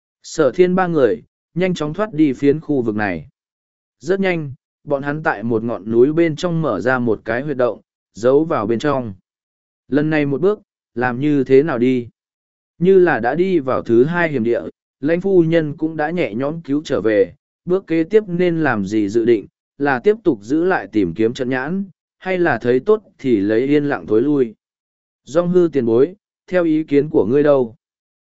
Sở thiên ba người, nhanh chóng thoát đi phiến khu vực này. Rất nhanh, bọn hắn tại một ngọn núi bên trong mở ra một cái huyệt động, giấu vào bên trong. Lần này một bước, làm như thế nào đi? Như là đã đi vào thứ hai hiểm địa, lãnh phu nhân cũng đã nhẹ nhõm cứu trở về, bước kế tiếp nên làm gì dự định, là tiếp tục giữ lại tìm kiếm trận nhãn, hay là thấy tốt thì lấy yên lặng thối lui. Dong hư tiền bối, theo ý kiến của ngươi đâu?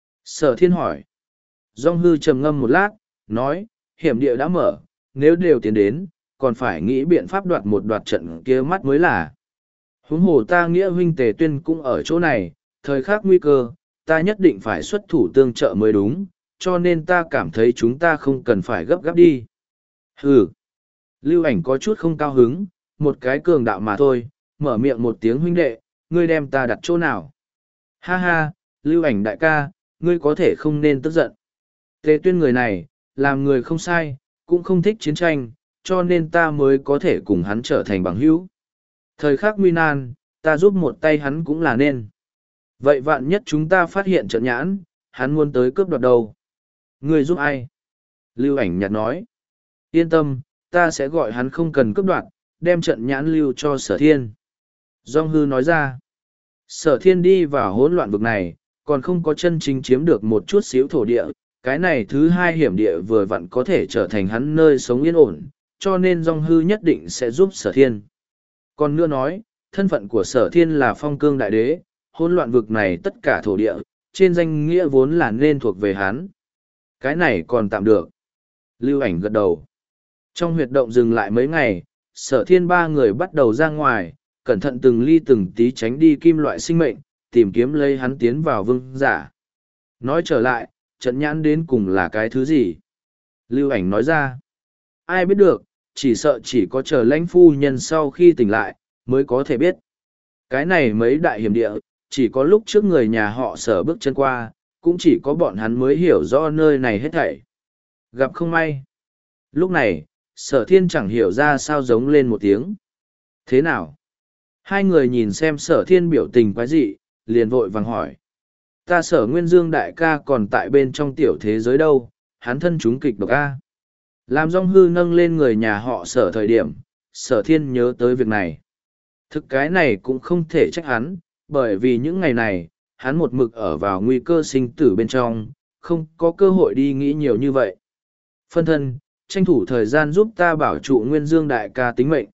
Sở thiên hỏi. Dong hư trầm ngâm một lát, nói, hiểm địa đã mở, nếu đều tiến đến, còn phải nghĩ biện pháp đoạt một đoạt trận kia mắt mới là. Huống hồ ta nghĩa huynh tề tuyên cũng ở chỗ này, thời khắc nguy cơ, ta nhất định phải xuất thủ tương trợ mới đúng, cho nên ta cảm thấy chúng ta không cần phải gấp gáp đi. Hừ. Lưu ảnh có chút không cao hứng, một cái cường đạo mà thôi, mở miệng một tiếng huynh đệ, ngươi đem ta đặt chỗ nào. Ha ha, lưu ảnh đại ca, ngươi có thể không nên tức giận. Tề tuyên người này, làm người không sai, cũng không thích chiến tranh, cho nên ta mới có thể cùng hắn trở thành bằng hữu. Thời khắc nguy nan, ta giúp một tay hắn cũng là nên. Vậy vạn nhất chúng ta phát hiện trận nhãn, hắn muốn tới cướp đoạt đâu. Ngươi giúp ai? Lưu ảnh nhạt nói. Yên tâm, ta sẽ gọi hắn không cần cướp đoạt, đem trận nhãn lưu cho sở thiên. Dong hư nói ra. Sở thiên đi vào hỗn loạn vực này, còn không có chân chính chiếm được một chút xíu thổ địa. Cái này thứ hai hiểm địa vừa vặn có thể trở thành hắn nơi sống yên ổn, cho nên Dong hư nhất định sẽ giúp sở thiên. Còn nữa nói, thân phận của sở thiên là phong cương đại đế, hỗn loạn vực này tất cả thổ địa, trên danh nghĩa vốn là nên thuộc về hắn. Cái này còn tạm được. Lưu ảnh gật đầu. Trong huyệt động dừng lại mấy ngày, sở thiên ba người bắt đầu ra ngoài, cẩn thận từng ly từng tí tránh đi kim loại sinh mệnh, tìm kiếm lấy hắn tiến vào vương giả. Nói trở lại, trận nhãn đến cùng là cái thứ gì? Lưu ảnh nói ra. Ai biết được, chỉ sợ chỉ có chờ lãnh phu nhân sau khi tỉnh lại, mới có thể biết. Cái này mấy đại hiểm địa, chỉ có lúc trước người nhà họ sở bước chân qua, cũng chỉ có bọn hắn mới hiểu rõ nơi này hết thảy. Gặp không may. Lúc này, sở thiên chẳng hiểu ra sao giống lên một tiếng. Thế nào? Hai người nhìn xem sở thiên biểu tình quái dị, liền vội vàng hỏi. Ta sở nguyên dương đại ca còn tại bên trong tiểu thế giới đâu, hắn thân chúng kịch độc A. Làm Dong hư nâng lên người nhà họ sở thời điểm, sở thiên nhớ tới việc này. Thực cái này cũng không thể trách hắn, bởi vì những ngày này, hắn một mực ở vào nguy cơ sinh tử bên trong, không có cơ hội đi nghĩ nhiều như vậy. Phân thân, tranh thủ thời gian giúp ta bảo trụ Nguyên Dương đại ca tính mệnh.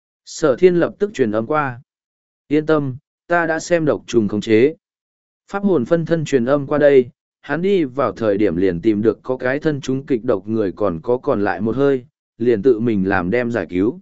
Sở thiên lập tức truyền âm qua. Yên tâm, ta đã xem độc trùng khống chế. Pháp hồn phân thân truyền âm qua đây, hắn đi vào thời điểm liền tìm được có cái thân chúng kịch độc người còn có còn lại một hơi, liền tự mình làm đem giải cứu.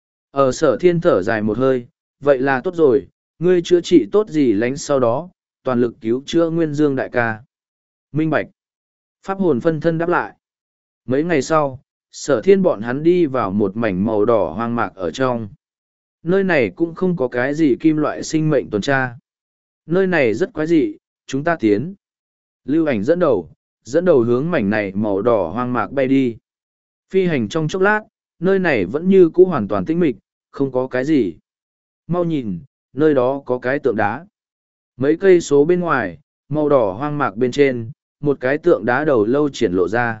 Ở sở thiên thở dài một hơi, vậy là tốt rồi, ngươi chữa trị tốt gì lánh sau đó, toàn lực cứu chữa Nguyên Dương đại ca. Minh Bạch. Pháp hồn phân thân đáp lại. Mấy ngày sau, sở thiên bọn hắn đi vào một mảnh màu đỏ hoang mạc ở trong. Nơi này cũng không có cái gì kim loại sinh mệnh tuần tra. Nơi này rất quái dị, chúng ta tiến. Lưu ảnh dẫn đầu, dẫn đầu hướng mảnh này màu đỏ hoang mạc bay đi. Phi hành trong chốc lát, nơi này vẫn như cũ hoàn toàn tĩnh mịch, không có cái gì. Mau nhìn, nơi đó có cái tượng đá. Mấy cây số bên ngoài, màu đỏ hoang mạc bên trên, một cái tượng đá đầu lâu triển lộ ra.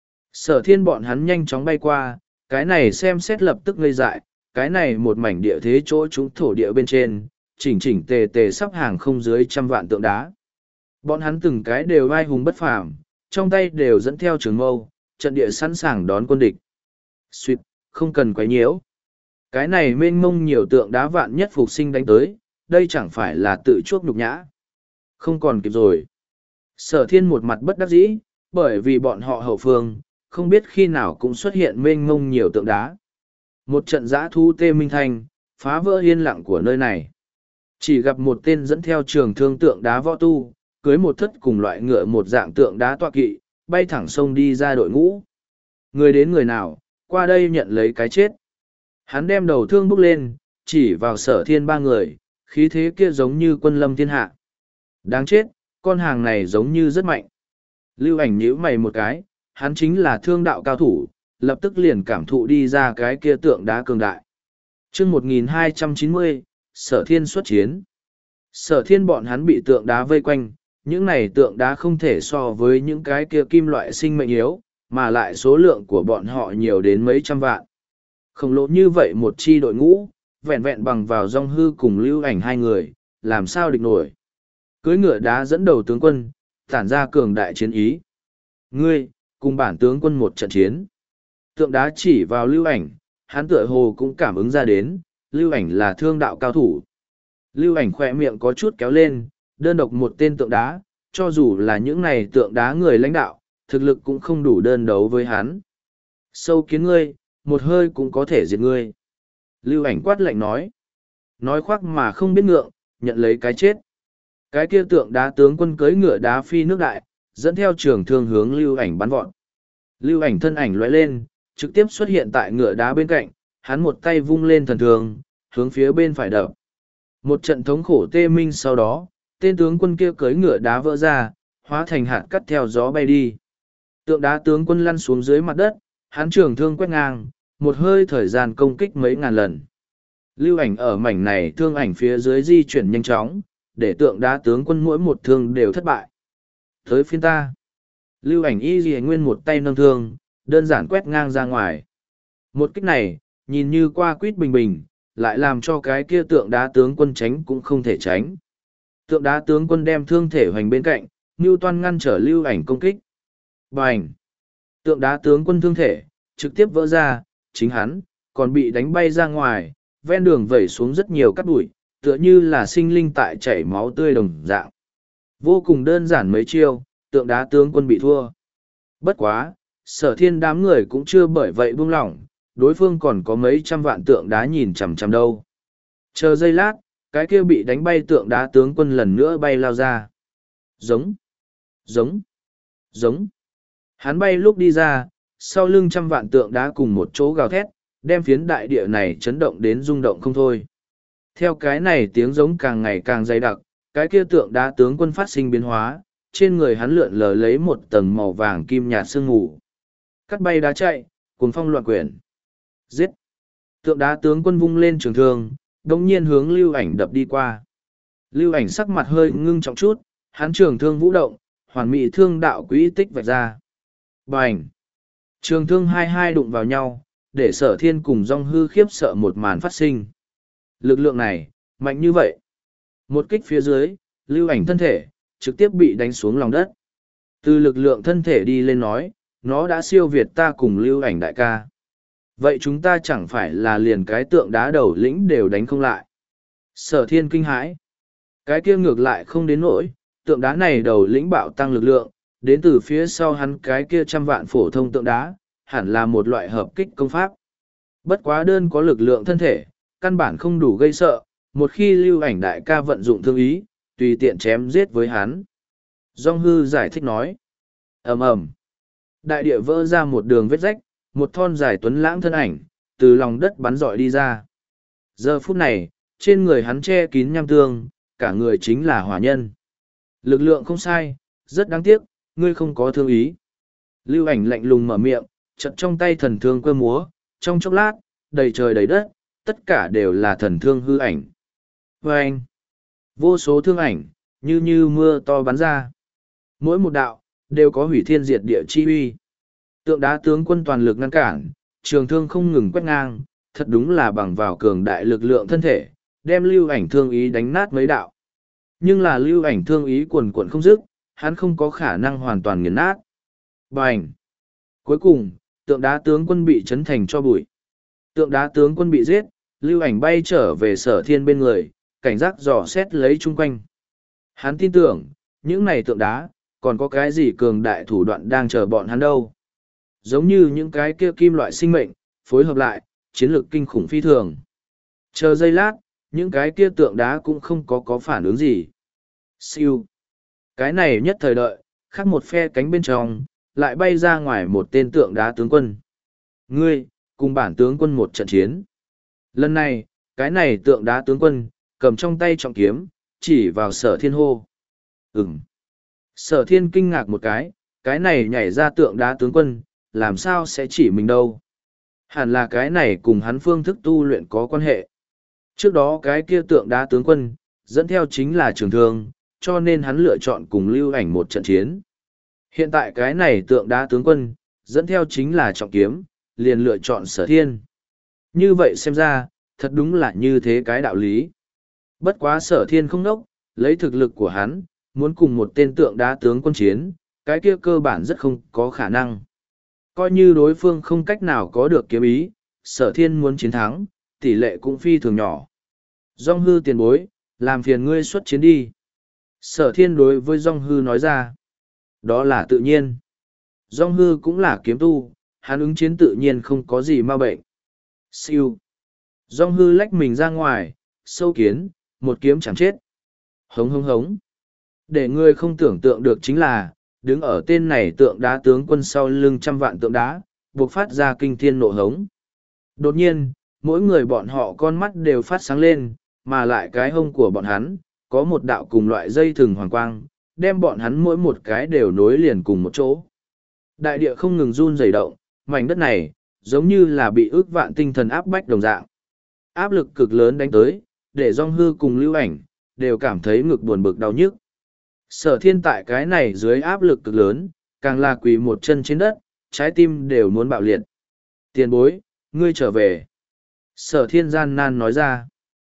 Sở thiên bọn hắn nhanh chóng bay qua, cái này xem xét lập tức ngây dại, cái này một mảnh địa thế chỗ chúng thổ địa bên trên, chỉnh chỉnh tề tề sắp hàng không dưới trăm vạn tượng đá. Bọn hắn từng cái đều vai hùng bất phàm, trong tay đều dẫn theo trường mâu, trận địa sẵn sàng đón quân địch. Xuyệt, không cần quấy nhiễu. Cái này mênh mông nhiều tượng đá vạn nhất phục sinh đánh tới, đây chẳng phải là tự chuốc nhục nhã. Không còn kịp rồi. Sở thiên một mặt bất đắc dĩ, bởi vì bọn họ hậu phương, không biết khi nào cũng xuất hiện mênh mông nhiều tượng đá. Một trận giã thu tê minh thanh, phá vỡ yên lặng của nơi này. Chỉ gặp một tên dẫn theo trường thương tượng đá võ tu, cưới một thất cùng loại ngựa một dạng tượng đá tọa kỵ, bay thẳng sông đi ra đội ngũ. Người đến người nào, qua đây nhận lấy cái chết. Hắn đem đầu thương bốc lên, chỉ vào sở thiên ba người, khí thế kia giống như quân lâm thiên hạ. Đáng chết, con hàng này giống như rất mạnh. Lưu ảnh nhíu mày một cái, hắn chính là thương đạo cao thủ, lập tức liền cảm thụ đi ra cái kia tượng đá cường đại. Chương một nghìn hai trăm chín mươi, Sở Thiên xuất chiến. Sở Thiên bọn hắn bị tượng đá vây quanh, những này tượng đá không thể so với những cái kia kim loại sinh mệnh yếu, mà lại số lượng của bọn họ nhiều đến mấy trăm vạn. Khổng lồ như vậy một chi đội ngũ, vẹn vẹn bằng vào dòng hư cùng lưu ảnh hai người, làm sao địch nổi. Cưới ngựa đá dẫn đầu tướng quân, tản ra cường đại chiến ý. Ngươi, cùng bản tướng quân một trận chiến. Tượng đá chỉ vào lưu ảnh, hắn tựa hồ cũng cảm ứng ra đến, lưu ảnh là thương đạo cao thủ. Lưu ảnh khỏe miệng có chút kéo lên, đơn độc một tên tượng đá, cho dù là những này tượng đá người lãnh đạo, thực lực cũng không đủ đơn đấu với hắn. Sâu kiến ngươi, một hơi cũng có thể diệt ngươi. Lưu ảnh quát lạnh nói. Nói khoác mà không biết ngượng, nhận lấy cái chết. Cái kia tượng đá tướng quân cưới ngựa đá phi nước đại, dẫn theo trường thương hướng lưu ảnh bắn vọt. Lưu ảnh thân ảnh lóe lên, trực tiếp xuất hiện tại ngựa đá bên cạnh, hắn một tay vung lên thần thương, hướng phía bên phải đập. Một trận thống khổ tê minh sau đó, tên tướng quân kia cưới ngựa đá vỡ ra, hóa thành hạt cắt theo gió bay đi. Tượng đá tướng quân lăn xuống dưới mặt đất, hắn trường thương quét ngang, một hơi thời gian công kích mấy ngàn lần. Lưu ảnh ở mảnh này thương ảnh phía dưới di chuyển nhanh chóng, để tượng đá tướng quân mỗi một thương đều thất bại. Tới phiên ta. Lưu ảnh y dì nguyên một tay nâng thương, đơn giản quét ngang ra ngoài. Một kích này, nhìn như qua quýt bình bình, lại làm cho cái kia tượng đá tướng quân tránh cũng không thể tránh. Tượng đá tướng quân đem thương thể hoành bên cạnh, Newton ngăn trở lưu ảnh công kích. Bành! Tượng đá tướng quân thương thể, trực tiếp vỡ ra, chính hắn, còn bị đánh bay ra ngoài, ven đường vẩy xuống rất nhiều cát bụi, tựa như là sinh linh tại chảy máu tươi đồng dạng. Vô cùng đơn giản mấy chiêu, tượng đá tướng quân bị thua. Bất quá, sở thiên đám người cũng chưa bởi vậy buông lỏng, đối phương còn có mấy trăm vạn tượng đá nhìn chằm chằm đâu. Chờ giây lát, cái kia bị đánh bay tượng đá tướng quân lần nữa bay lao ra. Giống, giống, giống. Hắn bay lúc đi ra, sau lưng trăm vạn tượng đá cùng một chỗ gào thét, đem phiến đại địa này chấn động đến rung động không thôi. Theo cái này tiếng giống càng ngày càng dày đặc, cái kia tượng đá tướng quân phát sinh biến hóa, trên người hắn lượn lờ lấy một tầng màu vàng kim nhạt sương mù. Cắt bay đá chạy, cuồng phong loạn quyển. Giết! Tượng đá tướng quân vung lên trường thương, đồng nhiên hướng lưu ảnh đập đi qua. Lưu ảnh sắc mặt hơi ngưng trọng chút, hắn trường thương vũ động, hoàn mỹ thương đạo quỹ tích vạch ra. Bành! Trường thương hai hai đụng vào nhau, để sở thiên cùng dòng hư khiếp sợ một màn phát sinh. Lực lượng này, mạnh như vậy. Một kích phía dưới, lưu ảnh thân thể, trực tiếp bị đánh xuống lòng đất. Từ lực lượng thân thể đi lên nói, nó đã siêu việt ta cùng lưu ảnh đại ca. Vậy chúng ta chẳng phải là liền cái tượng đá đầu lĩnh đều đánh không lại. Sở thiên kinh hãi. Cái kia ngược lại không đến nỗi, tượng đá này đầu lĩnh bạo tăng lực lượng, đến từ phía sau hắn cái kia trăm vạn phổ thông tượng đá, hẳn là một loại hợp kích công pháp. Bất quá đơn có lực lượng thân thể, căn bản không đủ gây sợ, một khi lưu ảnh đại ca vận dụng thương ý, tùy tiện chém giết với hắn. Dung Hư giải thích nói. ầm ầm, đại địa vỡ ra một đường vết rách, một thon dài tuấn lãng thân ảnh, từ lòng đất bắn rọi đi ra. Giờ phút này, trên người hắn che kín nham tương, cả người chính là hỏa nhân. Lực lượng không sai, rất đáng tiếc, ngươi không có thương ý. Lưu ảnh lạnh lùng mở miệng, chật trong tay thần thương quơ múa, trong chốc lát, đầy trời đầy đất, tất cả đều là thần thương hư ảnh. Và anh, vô số thương ảnh, như như mưa to bắn ra. Mỗi một đạo, đều có hủy thiên diệt địa chi uy. Tượng đá tướng quân toàn lực ngăn cản, trường thương không ngừng quét ngang, thật đúng là bằng vào cường đại lực lượng thân thể, đem lưu ảnh thương ý đánh nát mấy đạo. Nhưng là lưu ảnh thương ý quần quần không dứt, hắn không có khả năng hoàn toàn nghiền nát. Bành! Cuối cùng, tượng đá tướng quân bị chấn thành cho bụi. Tượng đá tướng quân bị giết, lưu ảnh bay trở về sở thiên bên người, cảnh giác dò xét lấy chung quanh. Hắn tin tưởng, những này tượng đá, còn có cái gì cường đại thủ đoạn đang chờ bọn hắn đâu. Giống như những cái kia kim loại sinh mệnh, phối hợp lại, chiến lược kinh khủng phi thường. Chờ giây lát, những cái kia tượng đá cũng không có có phản ứng gì. Siêu. Cái này nhất thời đợi, khác một phe cánh bên trong, lại bay ra ngoài một tên tượng đá tướng quân. Ngươi, cùng bản tướng quân một trận chiến. Lần này, cái này tượng đá tướng quân, cầm trong tay trọng kiếm, chỉ vào sở thiên hô. Ừm. Sở thiên kinh ngạc một cái, cái này nhảy ra tượng đá tướng quân, làm sao sẽ chỉ mình đâu. Hẳn là cái này cùng hắn phương thức tu luyện có quan hệ. Trước đó cái kia tượng đá tướng quân, dẫn theo chính là trường thương, cho nên hắn lựa chọn cùng lưu ảnh một trận chiến. Hiện tại cái này tượng đá tướng quân, dẫn theo chính là trọng kiếm, liền lựa chọn sở thiên. Như vậy xem ra, thật đúng là như thế cái đạo lý. Bất quá sở thiên không nốc, lấy thực lực của hắn, muốn cùng một tên tượng đá tướng quân chiến, cái kia cơ bản rất không có khả năng. Coi như đối phương không cách nào có được kiếm ý, sở thiên muốn chiến thắng, tỷ lệ cũng phi thường nhỏ. Dung Hư tiền bối, làm phiền ngươi xuất chiến đi. Sở thiên đối với Dung Hư nói ra. Đó là tự nhiên. Dung Hư cũng là kiếm tu, hắn ứng chiến tự nhiên không có gì ma bệnh. Siêu. Dung Hư lách mình ra ngoài, sâu kiến, một kiếm chẳng chết. Hống hống hống. Để ngươi không tưởng tượng được chính là, đứng ở tên này tượng đá tướng quân sau lưng trăm vạn tượng đá, buộc phát ra kinh thiên nộ hống. Đột nhiên, mỗi người bọn họ con mắt đều phát sáng lên, mà lại cái hông của bọn hắn, có một đạo cùng loại dây thừng hoàng quang, đem bọn hắn mỗi một cái đều nối liền cùng một chỗ. Đại địa không ngừng run rẩy động, mảnh đất này, giống như là bị ước vạn tinh thần áp bách đồng dạng. Áp lực cực lớn đánh tới, để Dung Hư cùng lưu ảnh, đều cảm thấy ngực buồn bực đau nhức. Sở thiên tại cái này dưới áp lực cực lớn, càng là quỳ một chân trên đất, trái tim đều muốn bạo liệt. Tiền bối, ngươi trở về. Sở thiên gian nan nói ra.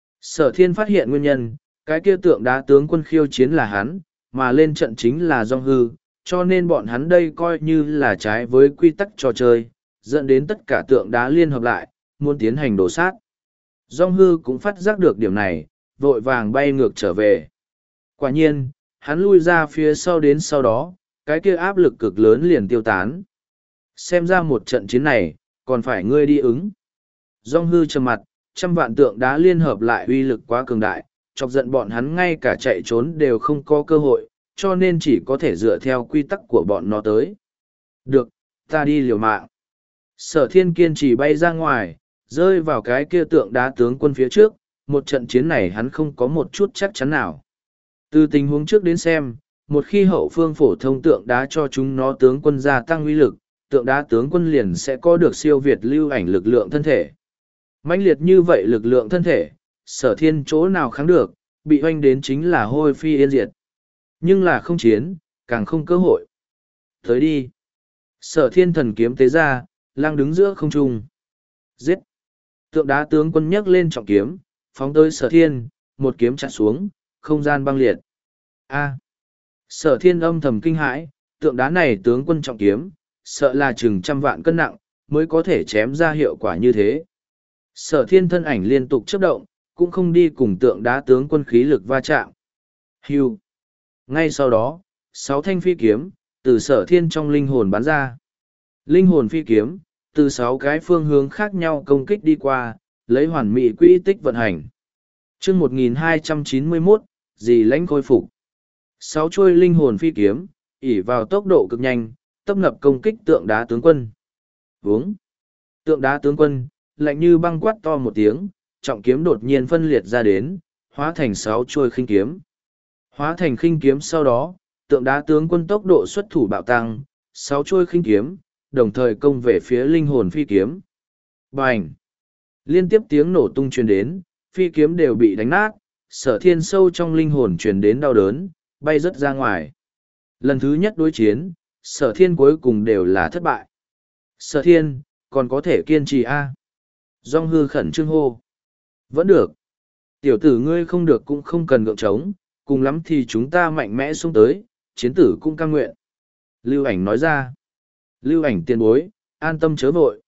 Sở thiên phát hiện nguyên nhân, cái kia tượng đá tướng quân khiêu chiến là hắn, mà lên trận chính là Dung Hư, cho nên bọn hắn đây coi như là trái với quy tắc trò chơi, dẫn đến tất cả tượng đá liên hợp lại, muốn tiến hành đổ sát. Dung Hư cũng phát giác được điểm này, vội vàng bay ngược trở về. Quả nhiên, hắn lui ra phía sau đến sau đó, cái kia áp lực cực lớn liền tiêu tán. Xem ra một trận chiến này, còn phải ngươi đi ứng. Dung Hư trầm mặt, trăm vạn tượng đá liên hợp lại uy lực quá cường đại, chọc giận bọn hắn ngay cả chạy trốn đều không có cơ hội, cho nên chỉ có thể dựa theo quy tắc của bọn nó tới. Được, ta đi liều mạng. Sở thiên kiên trì bay ra ngoài, rơi vào cái kia tượng đá tướng quân phía trước, một trận chiến này hắn không có một chút chắc chắn nào. Từ tình huống trước đến xem, một khi hậu phương phổ thông tượng đá cho chúng nó tướng quân gia tăng uy lực, tượng đá tướng quân liền sẽ có được siêu việt lưu ảnh lực lượng thân thể. Mãnh liệt như vậy lực lượng thân thể, sở thiên chỗ nào kháng được, bị hoanh đến chính là hôi phi yên diệt. Nhưng là không chiến, càng không cơ hội. Tới đi. Sở thiên thần kiếm tế ra, lang đứng giữa không trung. Giết. Tượng đá tướng quân nhấc lên trọng kiếm, phóng tới sở thiên, một kiếm chặt xuống, không gian băng liệt. A. Sở thiên âm thầm kinh hãi, tượng đá này tướng quân trọng kiếm, sợ là chừng trăm vạn cân nặng, mới có thể chém ra hiệu quả như thế. Sở thiên thân ảnh liên tục chấp động, cũng không đi cùng tượng đá tướng quân khí lực va chạm. Hưu. Ngay sau đó, sáu thanh phi kiếm, từ sở thiên trong linh hồn bắn ra. Linh hồn phi kiếm, từ sáu cái phương hướng khác nhau công kích đi qua, lấy hoàn mỹ quỹ tích vận hành. chương một nghìn hai trăm chín mươi mốt, dì lãnh khôi phục. Sáu chuôi linh hồn phi kiếm, ỉ vào tốc độ cực nhanh, tấp nập công kích tượng đá tướng quân. Vướng. Tượng đá tướng quân, lạnh như băng quát to một tiếng, trọng kiếm đột nhiên phân liệt ra đến, hóa thành sáu chuôi khinh kiếm. Hóa thành khinh kiếm sau đó, tượng đá tướng quân tốc độ xuất thủ bạo tăng, sáu chuôi khinh kiếm, đồng thời công về phía linh hồn phi kiếm. Bành! Liên tiếp tiếng nổ tung truyền đến, phi kiếm đều bị đánh nát, sở thiên sâu trong linh hồn truyền đến đau đớn, bay rớt ra ngoài. Lần thứ nhất đối chiến, sở thiên cuối cùng đều là thất bại. Sở thiên, còn có thể kiên trì a à? Dong hư khẩn trương hô. Vẫn được. Tiểu tử ngươi không được cũng không cần gượng trống, cùng lắm thì chúng ta mạnh mẽ xuống tới, chiến tử cũng cam nguyện. Lưu ảnh nói ra. Lưu ảnh tiền bối, an tâm chớ vội.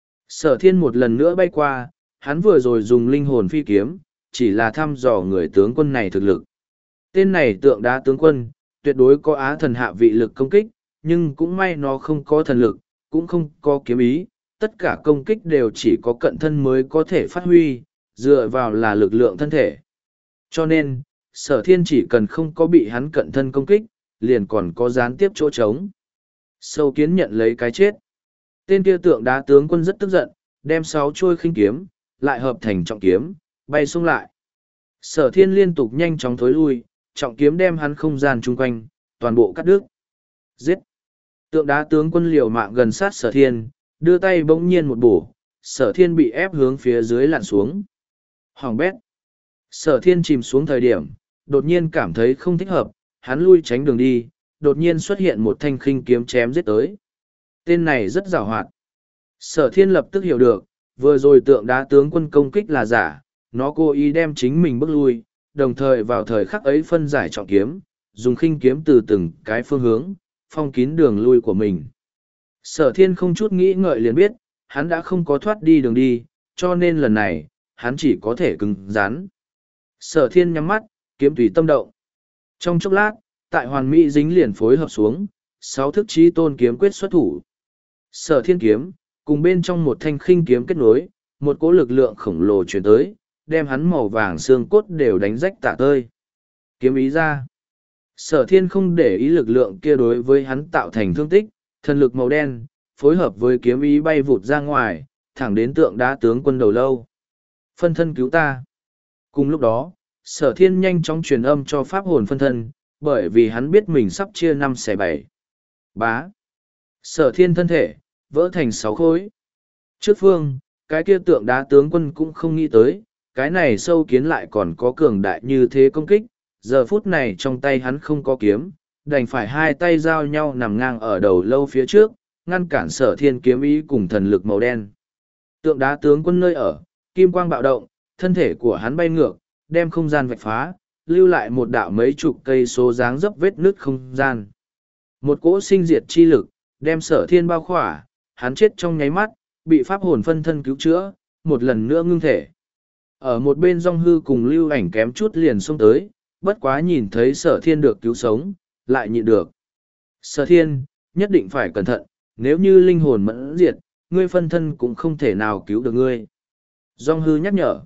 Sở thiên một lần nữa bay qua, hắn vừa rồi dùng linh hồn phi kiếm, chỉ là thăm dò người tướng quân này thực lực. Tên này tượng đá tướng quân, tuyệt đối có á thần hạ vị lực công kích, nhưng cũng may nó không có thần lực, cũng không có kiếm ý, tất cả công kích đều chỉ có cận thân mới có thể phát huy, dựa vào là lực lượng thân thể. Cho nên, sở thiên chỉ cần không có bị hắn cận thân công kích, liền còn có gián tiếp chỗ trống. Sâu kiến nhận lấy cái chết. Tên kia tượng đá tướng quân rất tức giận, đem sáu chuôi khinh kiếm, lại hợp thành trọng kiếm, bay xuống lại. Sở thiên liên tục nhanh chóng thối lui, trọng kiếm đem hắn không gian chung quanh, toàn bộ cắt đứt. Giết! Tượng đá tướng quân liều mạng gần sát sở thiên, đưa tay bỗng nhiên một bổ, sở thiên bị ép hướng phía dưới lặn xuống. Hoàng bét! Sở thiên chìm xuống thời điểm, đột nhiên cảm thấy không thích hợp, hắn lui tránh đường đi, đột nhiên xuất hiện một thanh khinh kiếm chém giết tới. Tên này rất giàu hoạt. Sở thiên lập tức hiểu được, vừa rồi tượng đá tướng quân công kích là giả, nó cố ý đem chính mình bước lui, đồng thời vào thời khắc ấy phân giải trọng kiếm, dùng khinh kiếm từ từng cái phương hướng, phong kín đường lui của mình. Sở thiên không chút nghĩ ngợi liền biết, hắn đã không có thoát đi đường đi, cho nên lần này, hắn chỉ có thể cứng rắn. Sở thiên nhắm mắt, kiếm tùy tâm động. Trong chốc lát, tại hoàn mỹ dính liền phối hợp xuống, sáu thức chí tôn kiếm quyết xuất thủ. Sở thiên kiếm, cùng bên trong một thanh khinh kiếm kết nối, một cỗ lực lượng khổng lồ chuyển tới, đem hắn màu vàng xương cốt đều đánh rách tả tơi. Kiếm ý ra. Sở thiên không để ý lực lượng kia đối với hắn tạo thành thương tích, thần lực màu đen, phối hợp với kiếm ý bay vụt ra ngoài, thẳng đến tượng đá tướng quân đầu lâu. Phân thân cứu ta. Cùng lúc đó, sở thiên nhanh chóng truyền âm cho pháp hồn phân thân, bởi vì hắn biết mình sắp chia năm xẻ bảy. Bá. Sở thiên thân thể, vỡ thành sáu khối. Trước phương, cái kia tượng đá tướng quân cũng không nghĩ tới, cái này sâu kiến lại còn có cường đại như thế công kích, giờ phút này trong tay hắn không có kiếm, đành phải hai tay giao nhau nằm ngang ở đầu lâu phía trước, ngăn cản sở thiên kiếm ý cùng thần lực màu đen. Tượng đá tướng quân nơi ở, kim quang bạo động, thân thể của hắn bay ngược, đem không gian vạch phá, lưu lại một đạo mấy chục cây số dáng dấp vết nứt không gian. Một cỗ sinh diệt chi lực, đem sở thiên bao khỏa, hắn chết trong nháy mắt, bị pháp hồn phân thân cứu chữa, một lần nữa ngưng thể. Ở một bên Dong Hư cùng lưu ảnh kém chút liền xông tới, bất quá nhìn thấy sở thiên được cứu sống, lại nhịn được. Sở thiên, nhất định phải cẩn thận, nếu như linh hồn mẫn diệt, ngươi phân thân cũng không thể nào cứu được ngươi. Dong Hư nhắc nhở.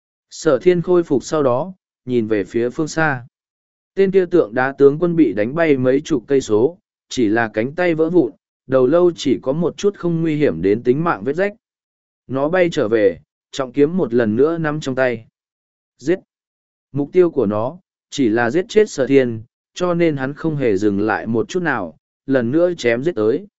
Sở thiên khôi phục sau đó, nhìn về phía phương xa. Tên kia tượng đá tướng quân bị đánh bay mấy chục cây số, chỉ là cánh tay vỡ vụn, đầu lâu chỉ có một chút không nguy hiểm đến tính mạng vết rách. Nó bay trở về, trọng kiếm một lần nữa nắm trong tay. Giết! Mục tiêu của nó, chỉ là giết chết sở thiên, cho nên hắn không hề dừng lại một chút nào, lần nữa chém giết tới.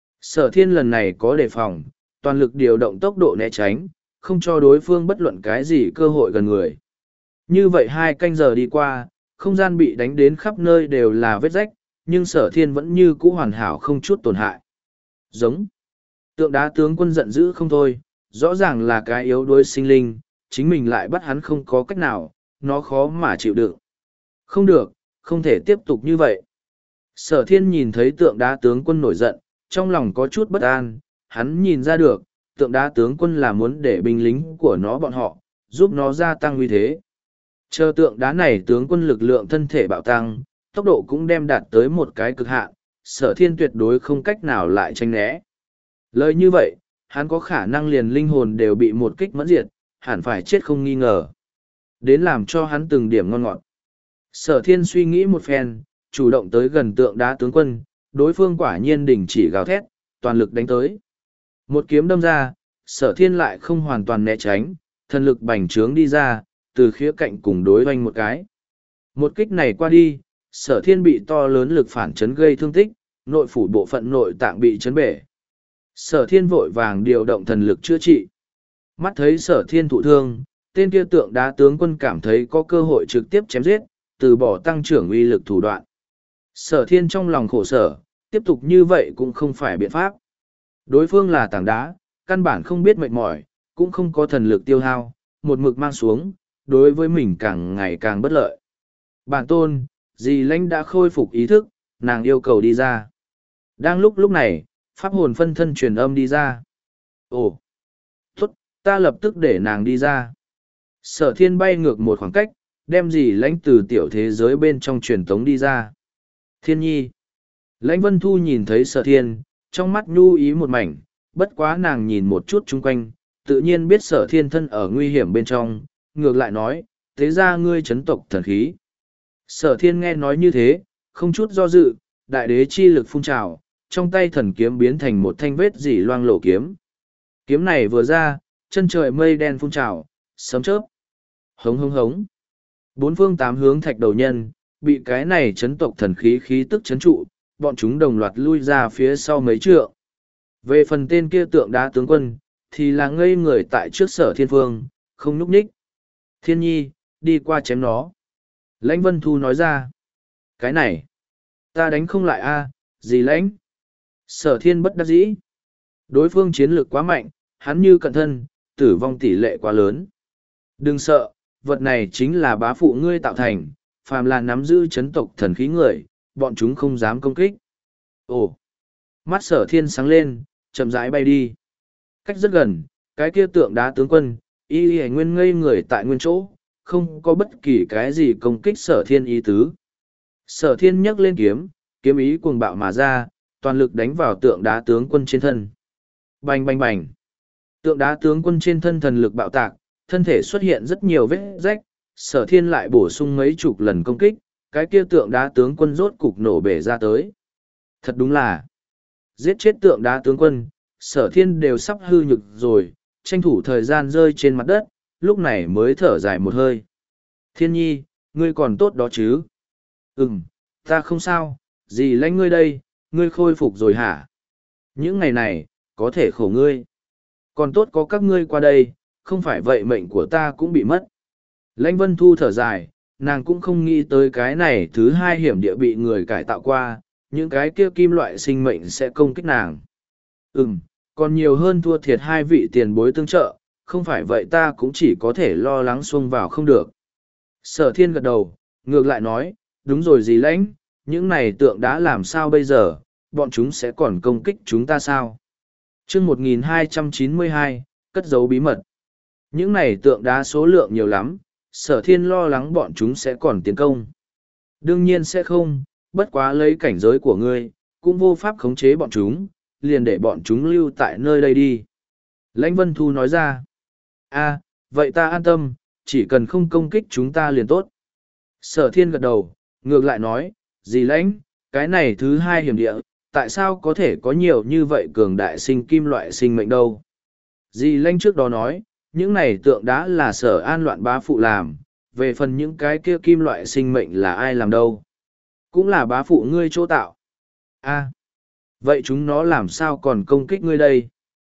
Sở thiên lần này có đề phòng, toàn lực điều động tốc độ né tránh, không cho đối phương bất luận cái gì cơ hội gần người. Như vậy hai canh giờ đi qua, không gian bị đánh đến khắp nơi đều là vết rách, nhưng sở thiên vẫn như cũ hoàn hảo không chút tổn hại. Giống. Tượng đá tướng quân giận dữ không thôi, rõ ràng là cái yếu đuối sinh linh, chính mình lại bắt hắn không có cách nào, nó khó mà chịu đựng. Không được, không thể tiếp tục như vậy. Sở thiên nhìn thấy tượng đá tướng quân nổi giận, trong lòng có chút bất an, hắn nhìn ra được, tượng đá tướng quân là muốn để binh lính của nó bọn họ, giúp nó gia tăng uy thế. Chờ tượng đá này tướng quân lực lượng thân thể bạo tăng, tốc độ cũng đem đạt tới một cái cực hạn, Sở Thiên tuyệt đối không cách nào lại tranh né. Lời như vậy, hắn có khả năng liền linh hồn đều bị một kích mẫn diệt, hẳn phải chết không nghi ngờ. Đến làm cho hắn từng điểm ngon ngọt. Sở Thiên suy nghĩ một phen, chủ động tới gần tượng đá tướng quân, đối phương quả nhiên đình chỉ gào thét, toàn lực đánh tới. Một kiếm đâm ra, Sở Thiên lại không hoàn toàn né tránh, thần lực bành trướng đi ra, từ khía cạnh cùng đối hoanh một cái. Một kích này qua đi, Sở Thiên bị to lớn lực phản chấn gây thương tích, nội phủ bộ phận nội tạng bị chấn bể. Sở Thiên vội vàng điều động thần lực chữa trị. Mắt thấy Sở Thiên thụ thương, tên kia tượng đá tướng quân cảm thấy có cơ hội trực tiếp chém giết, từ bỏ tăng trưởng uy lực thủ đoạn. Sở Thiên trong lòng khổ sở, tiếp tục như vậy cũng không phải biện pháp. Đối phương là tảng đá, căn bản không biết mệt mỏi, cũng không có thần lực tiêu hao, một mực mang xuống, đối với mình càng ngày càng bất lợi. Bản tôn, dì lãnh đã khôi phục ý thức, nàng yêu cầu đi ra. Đang lúc lúc này, pháp hồn phân thân truyền âm đi ra. Ồ, tốt, ta lập tức để nàng đi ra. Sở Thiên bay ngược một khoảng cách, đem dì lãnh từ tiểu thế giới bên trong truyền tống đi ra. Thiên nhi. Lãnh Vân Thu nhìn thấy Sở Thiên, trong mắt nhu ý một mảnh, bất quá nàng nhìn một chút chung quanh, tự nhiên biết Sở Thiên thân ở nguy hiểm bên trong, ngược lại nói, thế ra ngươi chấn tộc thần khí. Sở Thiên nghe nói như thế, không chút do dự, đại đế chi lực phun trào, trong tay thần kiếm biến thành một thanh vết dỉ loang lổ kiếm. Kiếm này vừa ra, chân trời mây đen phun trào, sấm chớp. Hống hống hống. Bốn phương tám hướng thạch đầu nhân, bị cái này chấn tộc thần khí khí tức chấn trụ, bọn chúng đồng loạt lui ra phía sau mấy trượng. Về phần tên kia tượng đá tướng quân, thì là ngây người tại trước Sở Thiên phương, không núp ních. Thiên nhi, đi qua chém nó. Lãnh Vân Thu nói ra. Cái này, ta đánh không lại a, gì lãnh? Sở Thiên bất đắc dĩ. Đối phương chiến lược quá mạnh, hắn như cận thân, tử vong tỷ lệ quá lớn. Đừng sợ, vật này chính là bá phụ ngươi tạo thành, phàm là nắm giữ chấn tộc thần khí người, bọn chúng không dám công kích. Ồ! Mắt Sở Thiên sáng lên, chậm rãi bay đi. Cách rất gần, cái kia tượng đá tướng quân, y y nguyên ngây người tại nguyên chỗ, không có bất kỳ cái gì công kích Sở Thiên ý tứ. Sở Thiên nhấc lên kiếm, kiếm ý cuồng bạo mà ra, toàn lực đánh vào tượng đá tướng quân trên thân. Bành bành bành! Tượng đá tướng quân trên thân thần lực bạo tạc, thân thể xuất hiện rất nhiều vết rách, Sở Thiên lại bổ sung mấy chục lần công kích, cái kia tượng đá tướng quân rốt cục nổ bể ra tới. Thật đúng là, giết chết tượng đá tướng quân, Sở Thiên đều sắp hư nhực rồi, tranh thủ thời gian rơi trên mặt đất, lúc này mới thở dài một hơi. Thiên nhi, ngươi còn tốt đó chứ? Ừm, ta không sao, dì lãnh ngươi đây, ngươi khôi phục rồi hả? Những ngày này, có thể khổ ngươi. Còn tốt có các ngươi qua đây, không phải vậy mệnh của ta cũng bị mất. Lãnh Vân Thu thở dài, nàng cũng không nghĩ tới cái này thứ hai hiểm địa bị người cải tạo qua, những cái kia kim loại sinh mệnh sẽ công kích nàng. Ừm, còn nhiều hơn thua thiệt hai vị tiền bối tương trợ, không phải vậy ta cũng chỉ có thể lo lắng xông vào không được. Sở Thiên gật đầu, ngược lại nói, đúng rồi dì lãnh, những này tượng đã làm sao bây giờ, bọn chúng sẽ còn công kích chúng ta sao? Chương một nghìn hai trăm chín mươi hai, cất giấu bí mật. Những này tượng đá số lượng nhiều lắm, Sở Thiên lo lắng bọn chúng sẽ còn tiến công. Đương nhiên sẽ không, bất quá lấy cảnh giới của ngươi, cũng vô pháp khống chế bọn chúng, liền để bọn chúng lưu tại nơi đây đi. Lãnh Vân Thu nói ra. A, vậy ta an tâm, chỉ cần không công kích chúng ta liền tốt. Sở Thiên gật đầu, ngược lại nói, dì lãnh, cái này thứ hai hiểm địa, tại sao có thể có nhiều như vậy cường đại sinh kim loại sinh mệnh đâu? Dì lãnh trước đó nói, những này tượng đá là Sở An loạn bá phụ làm, về phần những cái kia kim loại sinh mệnh là ai làm đâu? Cũng là bá phụ ngươi chỗ tạo. A, vậy chúng nó làm sao còn công kích ngươi đây?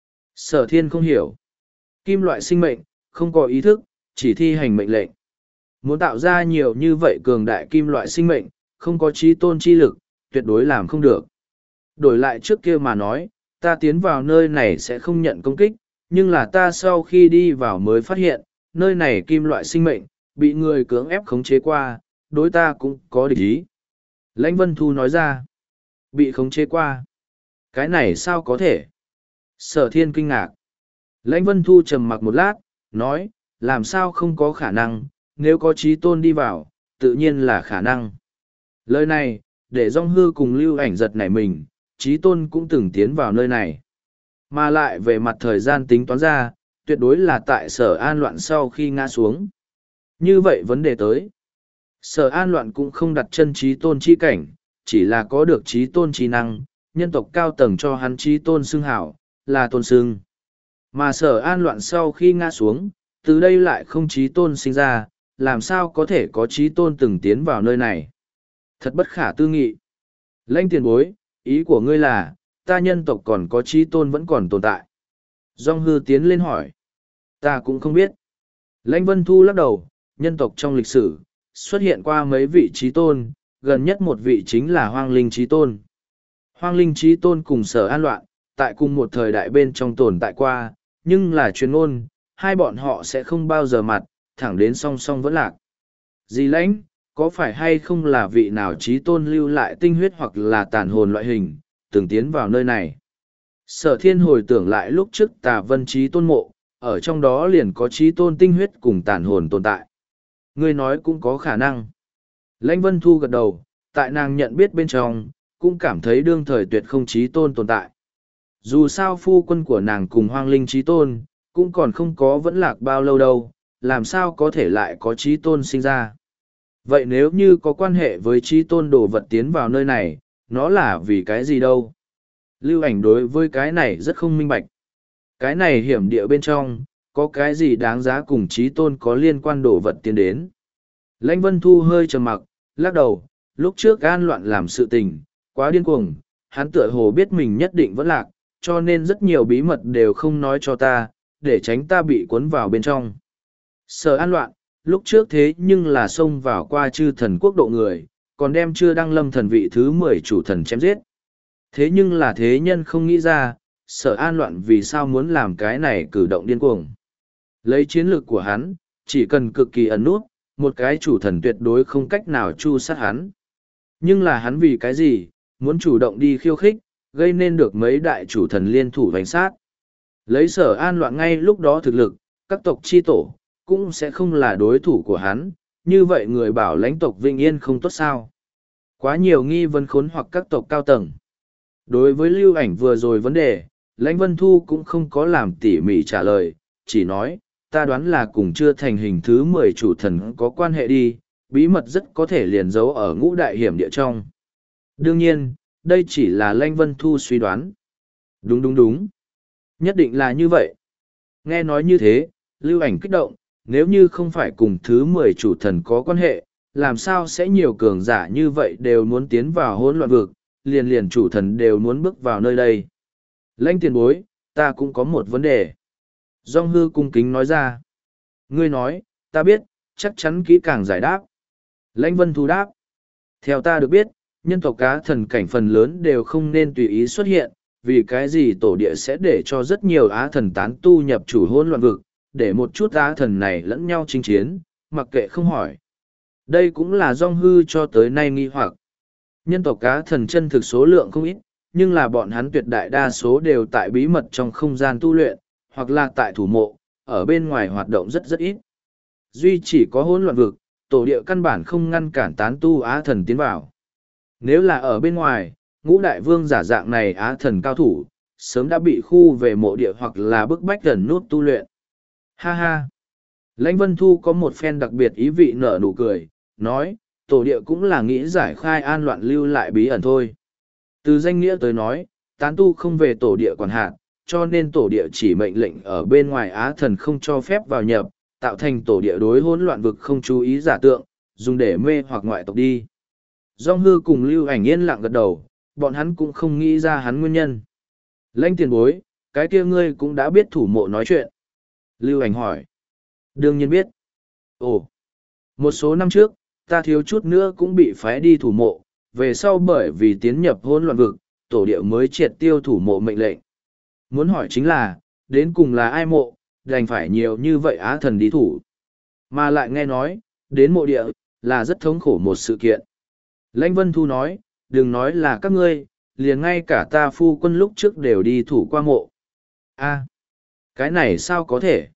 Sở Thiên không hiểu. Kim loại sinh mệnh, không có ý thức, chỉ thi hành mệnh lệnh. Muốn tạo ra nhiều như vậy cường đại kim loại sinh mệnh, không có trí tôn chi lực, tuyệt đối làm không được. Đổi lại trước kia mà nói, ta tiến vào nơi này sẽ không nhận công kích, nhưng là ta sau khi đi vào mới phát hiện, nơi này kim loại sinh mệnh, bị người cưỡng ép khống chế qua, đối ta cũng có địch ý. Lãnh Vân Thu nói ra, bị khống chế qua. Cái này sao có thể? Sở thiên kinh ngạc. Lãnh Vân Thu trầm mặc một lát, nói, làm sao không có khả năng, nếu có trí tôn đi vào, tự nhiên là khả năng. Lời này, để Dung Hư cùng Lưu Ảnh giật nảy mình, trí tôn cũng từng tiến vào nơi này. Mà lại về mặt thời gian tính toán ra, tuyệt đối là tại sở an loạn sau khi ngã xuống. Như vậy vấn đề tới. Sở an loạn cũng không đặt chân trí tôn chi cảnh, chỉ là có được trí tôn trí năng, nhân tộc cao tầng cho hắn trí tôn xưng hảo, là tôn xưng. Mà sở an loạn sau khi ngã xuống, từ đây lại không trí tôn sinh ra, làm sao có thể có trí tôn từng tiến vào nơi này. Thật bất khả tư nghị. Lãnh tiền bối, ý của ngươi là, ta nhân tộc còn có trí tôn vẫn còn tồn tại. Dung Hư tiến lên hỏi. Ta cũng không biết. Lãnh Vân Thu lắc đầu, nhân tộc trong lịch sử, xuất hiện qua mấy vị trí tôn, gần nhất một vị chính là Hoang Linh trí tôn. Hoang Linh trí tôn cùng sở an loạn, tại cùng một thời đại bên trong tồn tại qua, nhưng là truyền ngôn, hai bọn họ sẽ không bao giờ mặt, thẳng đến song song vẫn lạc. Dì Lãnh, có phải hay không là vị nào trí tôn lưu lại tinh huyết hoặc là tàn hồn loại hình, từng tiến vào nơi này? Sở thiên hồi tưởng lại lúc trước tà vân trí tôn mộ, ở trong đó liền có trí tôn tinh huyết cùng tàn hồn tồn tại. Ngươi nói cũng có khả năng. Lãnh Vân Thu gật đầu, tại nàng nhận biết bên trong, cũng cảm thấy đương thời tuyệt không trí tôn tồn tại. Dù sao phu quân của nàng cùng hoang linh trí tôn, cũng còn không có vẫn lạc bao lâu đâu, làm sao có thể lại có trí tôn sinh ra. Vậy nếu như có quan hệ với trí tôn đồ vật tiến vào nơi này, nó là vì cái gì đâu? Lưu Ảnh đối với cái này rất không minh bạch. Cái này hiểm địa bên trong, có cái gì đáng giá cùng trí tôn có liên quan đồ vật tiến đến. Lãnh Vân Thu hơi trầm mặc, lắc đầu, lúc trước gan loạn làm sự tình, quá điên cuồng, hắn tựa hồ biết mình nhất định vẫn lạc, cho nên rất nhiều bí mật đều không nói cho ta, để tránh ta bị cuốn vào bên trong. Sở an loạn, lúc trước thế nhưng là xông vào qua chư thần quốc độ người, còn đem chưa đăng lâm thần vị thứ mười chủ thần chém giết. Thế nhưng là thế nhân không nghĩ ra, sở an loạn vì sao muốn làm cái này cử động điên cuồng. Lấy chiến lược của hắn, chỉ cần cực kỳ ẩn nút, một cái chủ thần tuyệt đối không cách nào chu sát hắn. Nhưng là hắn vì cái gì, muốn chủ động đi khiêu khích, gây nên được mấy đại chủ thần liên thủ đánh sát. Lấy sở an loạn ngay lúc đó thực lực, các tộc chi tổ, cũng sẽ không là đối thủ của hắn, như vậy người bảo lãnh tộc Vĩnh Yên không tốt sao. Quá nhiều nghi vấn khốn hoặc các tộc cao tầng. Đối với Lưu Ảnh vừa rồi vấn đề, Lãnh Vân Thu cũng không có làm tỉ mỉ trả lời, chỉ nói, ta đoán là cùng chưa thành hình thứ mười chủ thần có quan hệ đi, bí mật rất có thể liền giấu ở ngũ đại hiểm địa trong. Đương nhiên, đây chỉ là Lãnh Vân Thu suy đoán. Đúng đúng đúng. Nhất định là như vậy. Nghe nói như thế, Lưu Ảnh kích động, nếu như không phải cùng thứ mười chủ thần có quan hệ, làm sao sẽ nhiều cường giả như vậy đều muốn tiến vào hỗn loạn vực, liền liền chủ thần đều muốn bước vào nơi đây. Lãnh tiền bối, ta cũng có một vấn đề. Dung Hư cung kính nói ra. Ngươi nói, ta biết, chắc chắn kỹ càng giải đáp. Lãnh Vân Thu đáp. Theo ta được biết, nhân tộc cá thần cảnh phần lớn đều không nên tùy ý xuất hiện, vì cái gì tổ địa sẽ để cho rất nhiều á thần tán tu nhập chủ hỗn loạn vực, để một chút á thần này lẫn nhau chinh chiến, mặc kệ không hỏi. Đây cũng là Dung Hư cho tới nay nghi hoặc. Nhân tộc cá thần chân thực số lượng không ít, nhưng là bọn hắn tuyệt đại đa số đều tại bí mật trong không gian tu luyện, hoặc là tại thủ mộ, ở bên ngoài hoạt động rất rất ít. Duy chỉ có hỗn loạn vực, tổ địa căn bản không ngăn cản tán tu á thần tiến vào. Nếu là ở bên ngoài, ngũ đại vương giả dạng này á thần cao thủ, sớm đã bị khu về mộ địa hoặc là bức bách gần nút tu luyện. Ha ha! Lãnh Vân Thu có một phen đặc biệt ý vị nở nụ cười, nói, tổ địa cũng là nghĩ giải khai an loạn lưu lại bí ẩn thôi. Từ danh nghĩa tới nói, tán tu không về tổ địa quản hạt, cho nên tổ địa chỉ mệnh lệnh ở bên ngoài á thần không cho phép vào nhập, tạo thành tổ địa đối hỗn loạn vực không chú ý giả tượng, dùng để mê hoặc ngoại tộc đi. Dung Hư cùng Lưu Ảnh yên lặng gật đầu, bọn hắn cũng không nghĩ ra hắn nguyên nhân. Lãnh tiền bối, cái kia ngươi cũng đã biết thủ mộ nói chuyện. Lưu Ảnh hỏi. Đương nhiên biết. Ồ, một số năm trước, ta thiếu chút nữa cũng bị phái đi thủ mộ, về sau bởi vì tiến nhập hỗn loạn vực, tổ địa mới triệt tiêu thủ mộ mệnh lệnh. Muốn hỏi chính là, đến cùng là ai mộ, đành phải nhiều như vậy á thần đi thủ. Mà lại nghe nói, đến mộ địa, là rất thống khổ một sự kiện. Lãnh Vân Thu nói, đừng nói là các ngươi, liền ngay cả ta phu quân lúc trước đều đi thủ qua mộ. A, cái này sao có thể?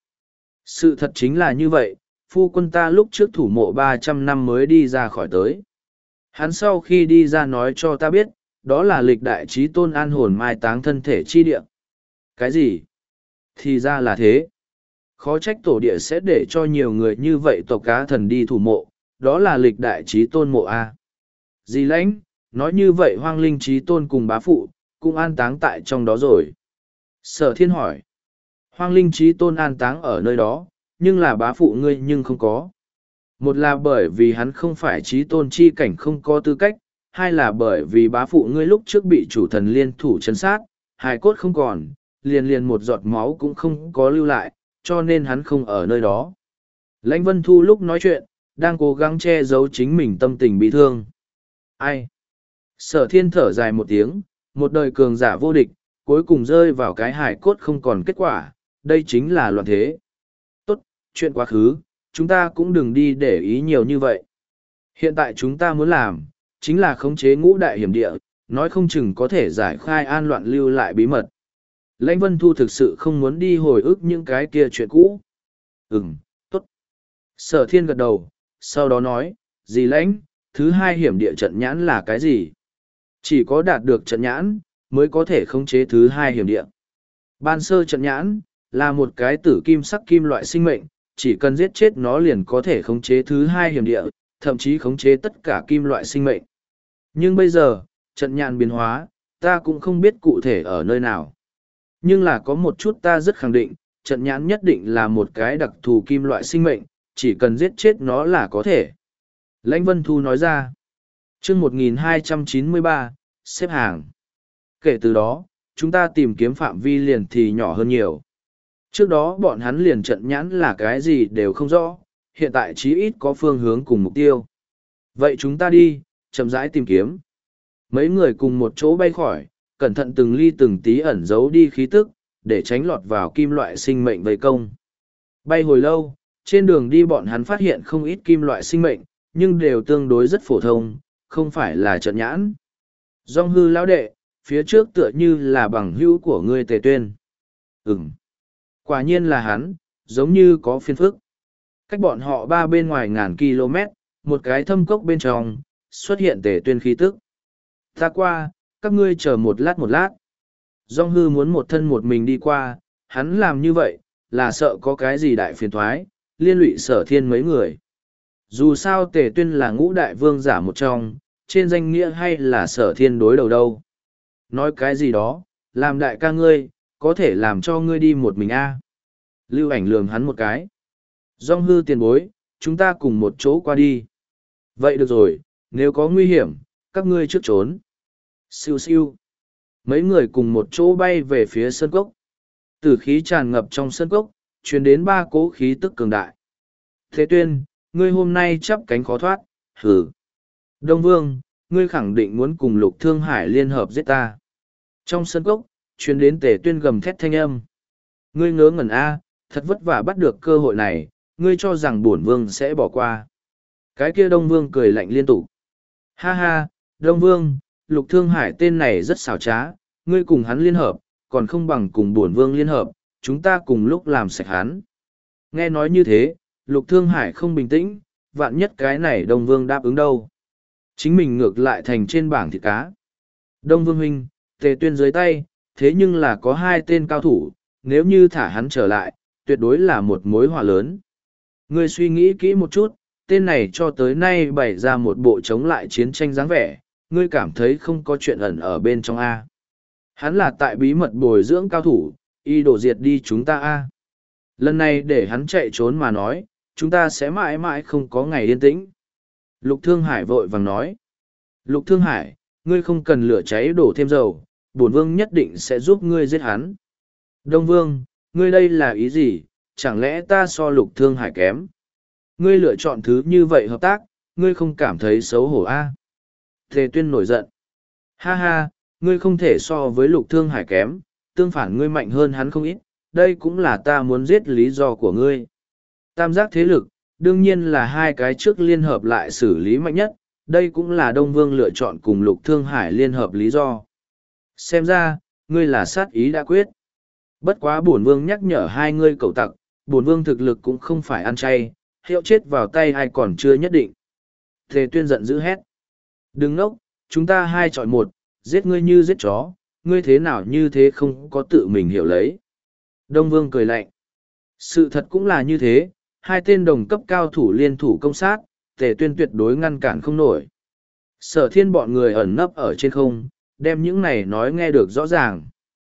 Sự thật chính là như vậy, phu quân ta lúc trước thủ mộ ba trăm năm mới đi ra khỏi tới. Hắn sau khi đi ra nói cho ta biết, đó là lịch đại trí tôn an hồn mai táng thân thể chi địa. Cái gì? Thì ra là thế. Khó trách tổ địa sẽ để cho nhiều người như vậy tộc cá thần đi thủ mộ, đó là lịch đại trí tôn mộ A. Dì lãnh, nói như vậy hoang linh trí tôn cùng bá phụ, cũng an táng tại trong đó rồi. Sở thiên hỏi. Hoang linh trí tôn an táng ở nơi đó, nhưng là bá phụ ngươi nhưng không có. Một là bởi vì hắn không phải trí tôn chi cảnh không có tư cách, hai là bởi vì bá phụ ngươi lúc trước bị chủ thần liên thủ chấn sát, hài cốt không còn, liền liền một giọt máu cũng không có lưu lại, cho nên hắn không ở nơi đó. Lãnh Vân Thu lúc nói chuyện, đang cố gắng che giấu chính mình tâm tình bị thương. Ai? Sở thiên thở dài một tiếng, một đời cường giả vô địch, cuối cùng rơi vào cái hài cốt không còn kết quả, đây chính là loạn thế. Tốt, chuyện quá khứ, chúng ta cũng đừng đi để ý nhiều như vậy. Hiện tại chúng ta muốn làm, chính là khống chế ngũ đại hiểm địa, nói không chừng có thể giải khai an loạn lưu lại bí mật. Lãnh Vân Thu thực sự không muốn đi hồi ức những cái kia chuyện cũ. Ừm, tốt. Sở thiên gật đầu, sau đó nói, dì lãnh, thứ hai hiểm địa trận nhãn là cái gì? Chỉ có đạt được trận nhãn, mới có thể khống chế thứ hai hiểm địa. Ban sơ trận nhãn, là một cái tử kim sắc kim loại sinh mệnh, chỉ cần giết chết nó liền có thể khống chế thứ hai hiểm địa, thậm chí khống chế tất cả kim loại sinh mệnh. Nhưng bây giờ, trận nhãn biến hóa, ta cũng không biết cụ thể ở nơi nào. Nhưng là có một chút ta rất khẳng định, trận nhãn nhất định là một cái đặc thù kim loại sinh mệnh, chỉ cần giết chết nó là có thể. Lãnh Vân Thu nói ra. chương một nghìn hai trăm chín mươi ba, xếp hàng. Kể từ đó, chúng ta tìm kiếm phạm vi liền thì nhỏ hơn nhiều. Trước đó bọn hắn liền trận nhãn là cái gì đều không rõ, hiện tại chí ít có phương hướng cùng mục tiêu. Vậy chúng ta đi, chậm rãi tìm kiếm. Mấy người cùng một chỗ bay khỏi, cẩn thận từng ly từng tí ẩn giấu đi khí tức, để tránh lọt vào kim loại sinh mệnh vây công. Bay hồi lâu, trên đường đi bọn hắn phát hiện không ít kim loại sinh mệnh, nhưng đều tương đối rất phổ thông, không phải là trận nhãn. Dong hư lão đệ, phía trước tựa như là bằng hữu của ngươi Tề Tuyên. Ừm. Quả nhiên là hắn, giống như có phiền phức. Cách bọn họ ba bên ngoài ngàn km, một cái thâm cốc bên trong, xuất hiện Tề Tuyên khí tức. Ta qua, các ngươi chờ một lát một lát. Dong hư muốn một thân một mình đi qua, hắn làm như vậy, là sợ có cái gì đại phiền thoái, liên lụy sở thiên mấy người. Dù sao Tề Tuyên là ngũ đại vương giả một trong, trên danh nghĩa hay là sở thiên đối đầu đâu. Nói cái gì đó, làm đại ca ngươi, có thể làm cho ngươi đi một mình a à. Lưu ảnh lườm hắn một cái. Dong hư tiền bối, chúng ta cùng một chỗ qua đi. Vậy được rồi, nếu có nguy hiểm, các ngươi trước trốn. Siêu siêu. Mấy người cùng một chỗ bay về phía sơn cốc. Tử khí tràn ngập trong sơn cốc, truyền đến ba cỗ khí tức cường đại. Thế Tuyên, ngươi hôm nay chắp cánh khó thoát, hử. Đông Vương, ngươi khẳng định muốn cùng Lục Thương Hải liên hợp giết ta. Trong sân cốc, truyền đến Tề Tuyên gầm thét thanh âm. Ngươi ngớ ngẩn a, thật vất vả bắt được cơ hội này, ngươi cho rằng bổn vương sẽ bỏ qua. Cái kia Đông Vương cười lạnh liên tục. Ha ha, Đông Vương, Lục Thương Hải tên này rất xảo trá, ngươi cùng hắn liên hợp, còn không bằng cùng bổn vương liên hợp, chúng ta cùng lúc làm sạch hắn. Nghe nói như thế, Lục Thương Hải không bình tĩnh, vạn nhất cái này Đông Vương đáp ứng đâu. Chính mình ngược lại thành trên bảng thịt cá. Đông Vương huynh, Tề Tuyên dưới tay, thế nhưng là có hai tên cao thủ, nếu như thả hắn trở lại, tuyệt đối là một mối họa lớn. Ngươi suy nghĩ kỹ một chút, tên này cho tới nay bày ra một bộ chống lại chiến tranh dáng vẻ, ngươi cảm thấy không có chuyện ẩn ở bên trong A. Hắn là tại bí mật bồi dưỡng cao thủ, y đổ diệt đi chúng ta A. Lần này để hắn chạy trốn mà nói, chúng ta sẽ mãi mãi không có ngày yên tĩnh. Lục Thương Hải vội vàng nói. Lục Thương Hải, ngươi không cần lửa cháy đổ thêm dầu, bổn vương nhất định sẽ giúp ngươi giết hắn. Đông Vương, ngươi đây là ý gì, chẳng lẽ ta so Lục Thương Hải kém? Ngươi lựa chọn thứ như vậy hợp tác, ngươi không cảm thấy xấu hổ a? À? Tề Tuyên nổi giận. Ha ha, ngươi không thể so với Lục Thương Hải kém, tương phản ngươi mạnh hơn hắn không ít, đây cũng là ta muốn giết lý do của ngươi. Tam giác thế lực, đương nhiên là hai cái trước liên hợp lại xử lý mạnh nhất, đây cũng là Đông Vương lựa chọn cùng Lục Thương Hải liên hợp lý do. Xem ra, ngươi là sát ý đã quyết. Bất quá bổn vương nhắc nhở hai ngươi cậu tặc, bổn vương thực lực cũng không phải ăn chay, hiệu chết vào tay ai còn chưa nhất định. Tề Tuyên giận dữ hét. Đừng nốc, chúng ta hai chọi một, giết ngươi như giết chó, ngươi thế nào như thế không có tự mình hiểu lấy. Đông Vương cười lạnh. Sự thật cũng là như thế, hai tên đồng cấp cao thủ liên thủ công sát, Tề Tuyên tuyệt đối ngăn cản không nổi. Sở Thiên bọn người ẩn nấp ở trên không, đem những này nói nghe được rõ ràng.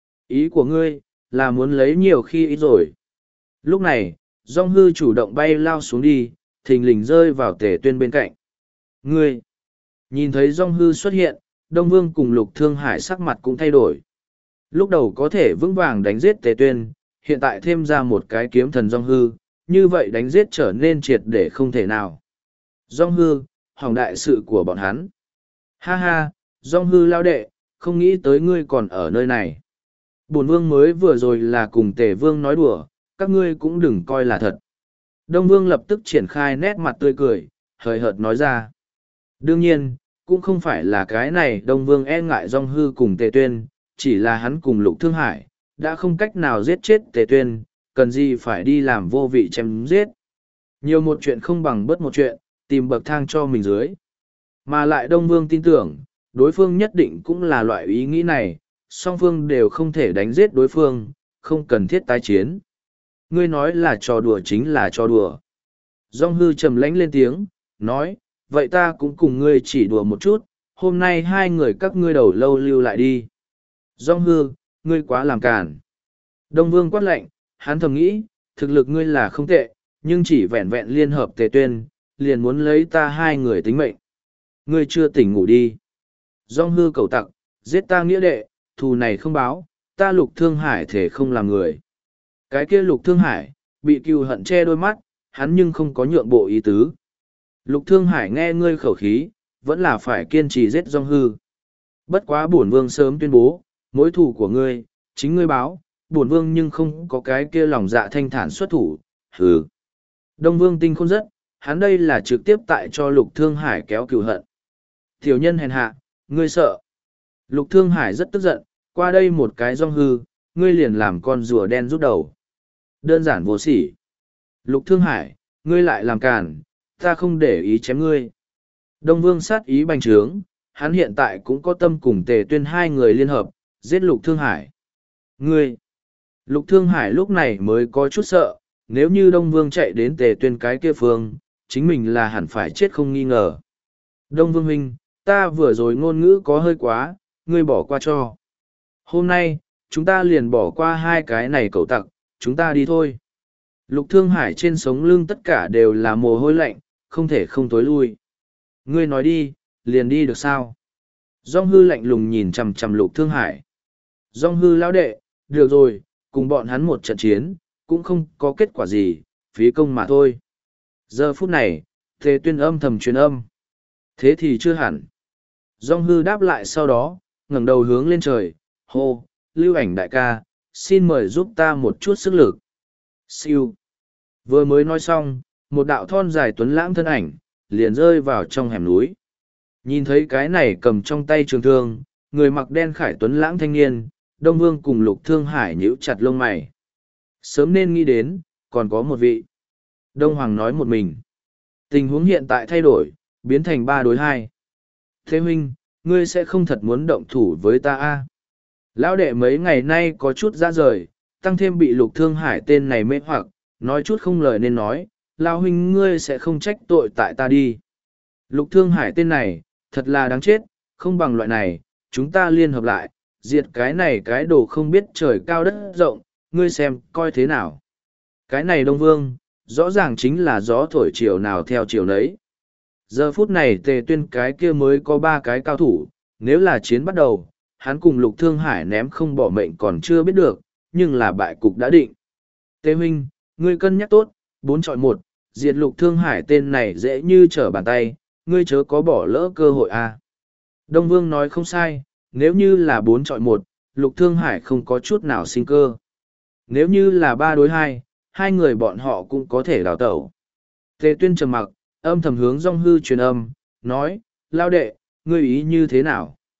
Ý của ngươi, là muốn lấy nhiều khi ít rồi. Lúc này, Dung Hư chủ động bay lao xuống đi, thình lình rơi vào Tề Tuyên bên cạnh. Ngươi! Nhìn thấy Dung Hư xuất hiện, Đông Vương cùng Lục Thương Hải sắc mặt cũng thay đổi. Lúc đầu có thể vững vàng đánh giết Tề Tuyên, hiện tại thêm ra một cái kiếm thần Dung Hư, như vậy đánh giết trở nên triệt để không thể nào. Dung Hư, hỏng đại sự của bọn hắn. Ha ha, Dung Hư lao đệ, không nghĩ tới ngươi còn ở nơi này. Bổn vương mới vừa rồi là cùng Tề Vương nói đùa, các ngươi cũng đừng coi là thật. Đông Vương lập tức triển khai nét mặt tươi cười, hời hợt nói ra. Đương nhiên, cũng không phải là cái này Đông Vương e ngại Dung Hư cùng Tề Tuyên, chỉ là hắn cùng Lục Thương Hải, đã không cách nào giết chết Tề Tuyên, cần gì phải đi làm vô vị chém giết. Nhiều một chuyện không bằng bớt một chuyện, tìm bậc thang cho mình dưới. Mà lại Đông Vương tin tưởng, đối phương nhất định cũng là loại ý nghĩ này, song phương đều không thể đánh giết đối phương, không cần thiết tái chiến. Ngươi nói là trò đùa chính là trò đùa. Dung Hư trầm lãnh lên tiếng, nói, vậy ta cũng cùng ngươi chỉ đùa một chút, hôm nay hai người các ngươi đầu lâu lưu lại đi. Dung Hư, ngươi quá làm cản. Đông Vương quát lạnh, hắn thầm nghĩ, thực lực ngươi là không tệ, nhưng chỉ vẹn vẹn liên hợp Tề Tuyên, liền muốn lấy ta hai người tính mệnh. Ngươi chưa tỉnh ngủ đi. Dung Hư cầu tặc, giết ta nghĩa đệ, thù này không báo, ta Lục Thương Hải thể không làm người. Cái kia Lục Thương Hải, bị cừu hận che đôi mắt, hắn nhưng không có nhượng bộ ý tứ. Lục Thương Hải nghe ngươi khẩu khí, vẫn là phải kiên trì giết Dung Hư. Bất quá bổn vương sớm tuyên bố, mối thù của ngươi, chính ngươi báo, bổn vương nhưng không có cái kia lòng dạ thanh thản xuất thủ, hừ. Đông Vương tinh khôn rất, hắn đây là trực tiếp tại cho Lục Thương Hải kéo cừu hận. Tiểu nhân hèn hạ, ngươi sợ. Lục Thương Hải rất tức giận, qua đây một cái Dung Hư, ngươi liền làm con rùa đen rút đầu. Đơn giản vô sỉ. Lục Thương Hải, ngươi lại làm càn, ta không để ý chém ngươi. Đông Vương sát ý bành trướng, hắn hiện tại cũng có tâm cùng Tề Tuyên hai người liên hợp, giết Lục Thương Hải. Ngươi! Lục Thương Hải lúc này mới có chút sợ, nếu như Đông Vương chạy đến Tề Tuyên cái kia phương, chính mình là hẳn phải chết không nghi ngờ. Đông Vương huynh, ta vừa rồi ngôn ngữ có hơi quá, ngươi bỏ qua cho. Hôm nay, chúng ta liền bỏ qua hai cái này cậu tặc, chúng ta đi thôi. Lục Thương Hải trên sống lưng tất cả đều là mồ hôi lạnh, không thể không tối lui. Ngươi nói đi, liền đi được sao? Dung Hư lạnh lùng nhìn chằm chằm Lục Thương Hải. Dung Hư lão đệ, được rồi, cùng bọn hắn một trận chiến, cũng không có kết quả gì, phí công mà thôi. Giờ phút này, Tề Tuyên âm thầm truyền âm. Thế thì chưa hẳn. Dung Hư đáp lại sau đó, ngẩng đầu hướng lên trời, hô, Lưu Ảnh đại ca, xin mời giúp ta một chút sức lực. Siêu. Vừa mới nói xong, một đạo thon dài tuấn lãng thân ảnh, liền rơi vào trong hẻm núi. Nhìn thấy cái này cầm trong tay trường thương, người mặc đen khải tuấn lãng thanh niên, Đông Vương cùng Lục Thương Hải nhíu chặt lông mày. Sớm nên nghĩ đến, còn có một vị. Đông Hoàng nói một mình. Tình huống hiện tại thay đổi, biến thành ba đối hai. Thế huynh, ngươi sẽ không thật muốn động thủ với ta a? Lão đệ mấy ngày nay có chút ra rời, tăng thêm bị Lục Thương Hải tên này mê hoặc, nói chút không lời nên nói, lão huynh ngươi sẽ không trách tội tại ta đi. Lục Thương Hải tên này, thật là đáng chết, không bằng loại này, chúng ta liên hợp lại, diệt cái này cái đồ không biết trời cao đất rộng, ngươi xem, coi thế nào. Cái này Đông Vương, rõ ràng chính là gió thổi chiều nào theo chiều nấy. Giờ phút này Tề Tuyên cái kia mới có ba cái cao thủ, nếu là chiến bắt đầu, hắn cùng Lục Thương Hải ném không bỏ mệnh còn chưa biết được, nhưng là bại cục đã định. Tề huynh, ngươi cân nhắc tốt, bốn chọi một, diệt Lục Thương Hải tên này dễ như trở bàn tay, ngươi chớ có bỏ lỡ cơ hội a. Đông Vương nói không sai, nếu như là bốn chọi một, Lục Thương Hải không có chút nào sinh cơ. Nếu như là ba đối hai, hai người bọn họ cũng có thể đào tẩu. Tề Tuyên trầm mặc, âm thầm hướng Dung Hư truyền âm, nói, lao đệ, ngươi ý như thế nào?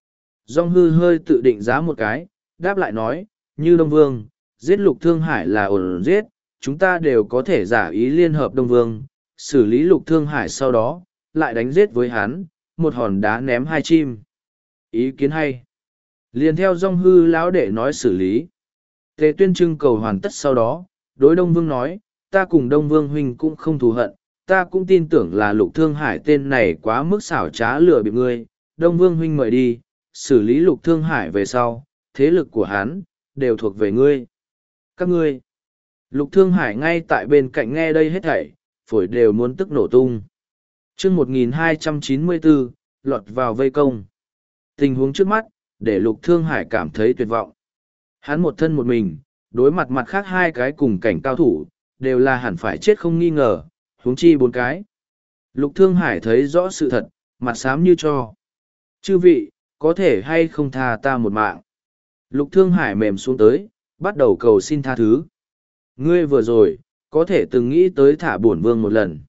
Dong hư hơi tự định giá một cái, đáp lại nói, như Đông Vương, giết Lục Thương Hải là ổn giết, chúng ta đều có thể giả ý liên hợp Đông Vương, xử lý Lục Thương Hải sau đó, lại đánh giết với hắn, một hòn đá ném hai chim. Ý kiến hay. Liền theo Dong hư lão đệ nói xử lý. Tề Tuyên trưng cầu hoàn tất sau đó, đối Đông Vương nói, ta cùng Đông Vương huynh cũng không thù hận, ta cũng tin tưởng là Lục Thương Hải tên này quá mức xảo trá lừa bịp ngươi, Đông Vương huynh mời đi, xử lý Lục Thương Hải về sau, thế lực của hắn, đều thuộc về ngươi. Các ngươi, Lục Thương Hải ngay tại bên cạnh nghe đây hết thảy, phổi đều muốn tức nổ tung. Chương một nghìn hai trăm chín mươi bốn, lọt vào vây công. Tình huống trước mắt, để Lục Thương Hải cảm thấy tuyệt vọng. Hắn một thân một mình, đối mặt mặt khác hai cái cùng cảnh cao thủ, đều là hẳn phải chết không nghi ngờ, huống chi bốn cái. Lục Thương Hải thấy rõ sự thật, mặt xám như cho. Chư vị, có thể hay không tha ta một mạng? Lục Thương Hải mềm xuống tới, bắt đầu cầu xin tha thứ. Ngươi vừa rồi, có thể từng nghĩ tới thả bổn vương một lần.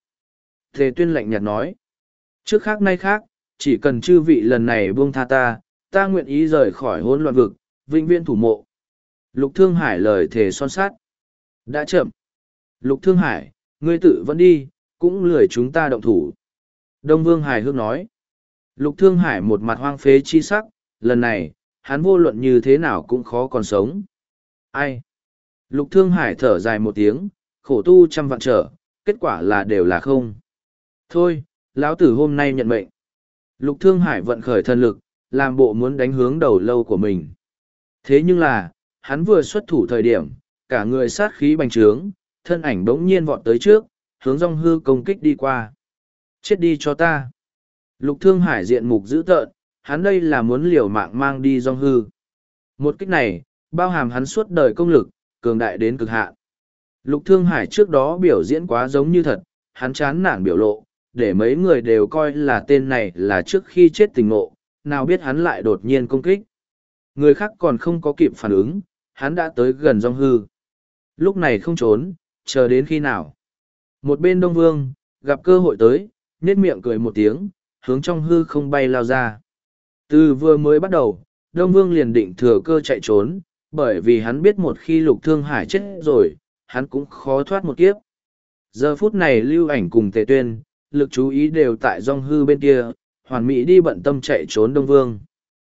Tề Tuyên lạnh nhạt nói. Trước khác nay khác, chỉ cần chư vị lần này buông tha ta, ta nguyện ý rời khỏi hỗn loạn vực, vĩnh viễn thủ mộ. Lục Thương Hải lời thề son sát. Đã chậm. Lục Thương Hải, ngươi tự vẫn đi, cũng lười chúng ta động thủ. Đông Vương hài hước nói. Lục Thương Hải một mặt hoang phế chi sắc, lần này, hắn vô luận như thế nào cũng khó còn sống. Ai? Lục Thương Hải thở dài một tiếng, khổ tu trăm vạn trở, kết quả là đều là không. Thôi, lão tử hôm nay nhận mệnh. Lục Thương Hải vận khởi thần lực, làm bộ muốn đánh hướng đầu lâu của mình. Thế nhưng là, hắn vừa xuất thủ thời điểm, cả người sát khí bành trướng, thân ảnh bỗng nhiên vọt tới trước, hướng Dong hư công kích đi qua. Chết đi cho ta. Lục Thương Hải diện mục dữ tợn, hắn đây là muốn liều mạng mang đi Dong hư. Một kích này, bao hàm hắn suốt đời công lực, cường đại đến cực hạn. Lục Thương Hải trước đó biểu diễn quá giống như thật, hắn chán nản biểu lộ, để mấy người đều coi là tên này là trước khi chết tình ngộ, nào biết hắn lại đột nhiên công kích. Người khác còn không có kịp phản ứng, hắn đã tới gần Dong hư. Lúc này không trốn, chờ đến khi nào. Một bên Đông Vương, gặp cơ hội tới, nhếch miệng cười một tiếng, hướng trong hư không bay lao ra. Từ vừa mới bắt đầu, Đông Vương liền định thừa cơ chạy trốn, bởi vì hắn biết một khi Lục Thương Hải chết rồi, hắn cũng khó thoát một kiếp. Giờ phút này Lưu Ảnh cùng Tề Tuyên, lực chú ý đều tại Dong hư bên kia, hoàn mỹ đi bận tâm chạy trốn Đông Vương.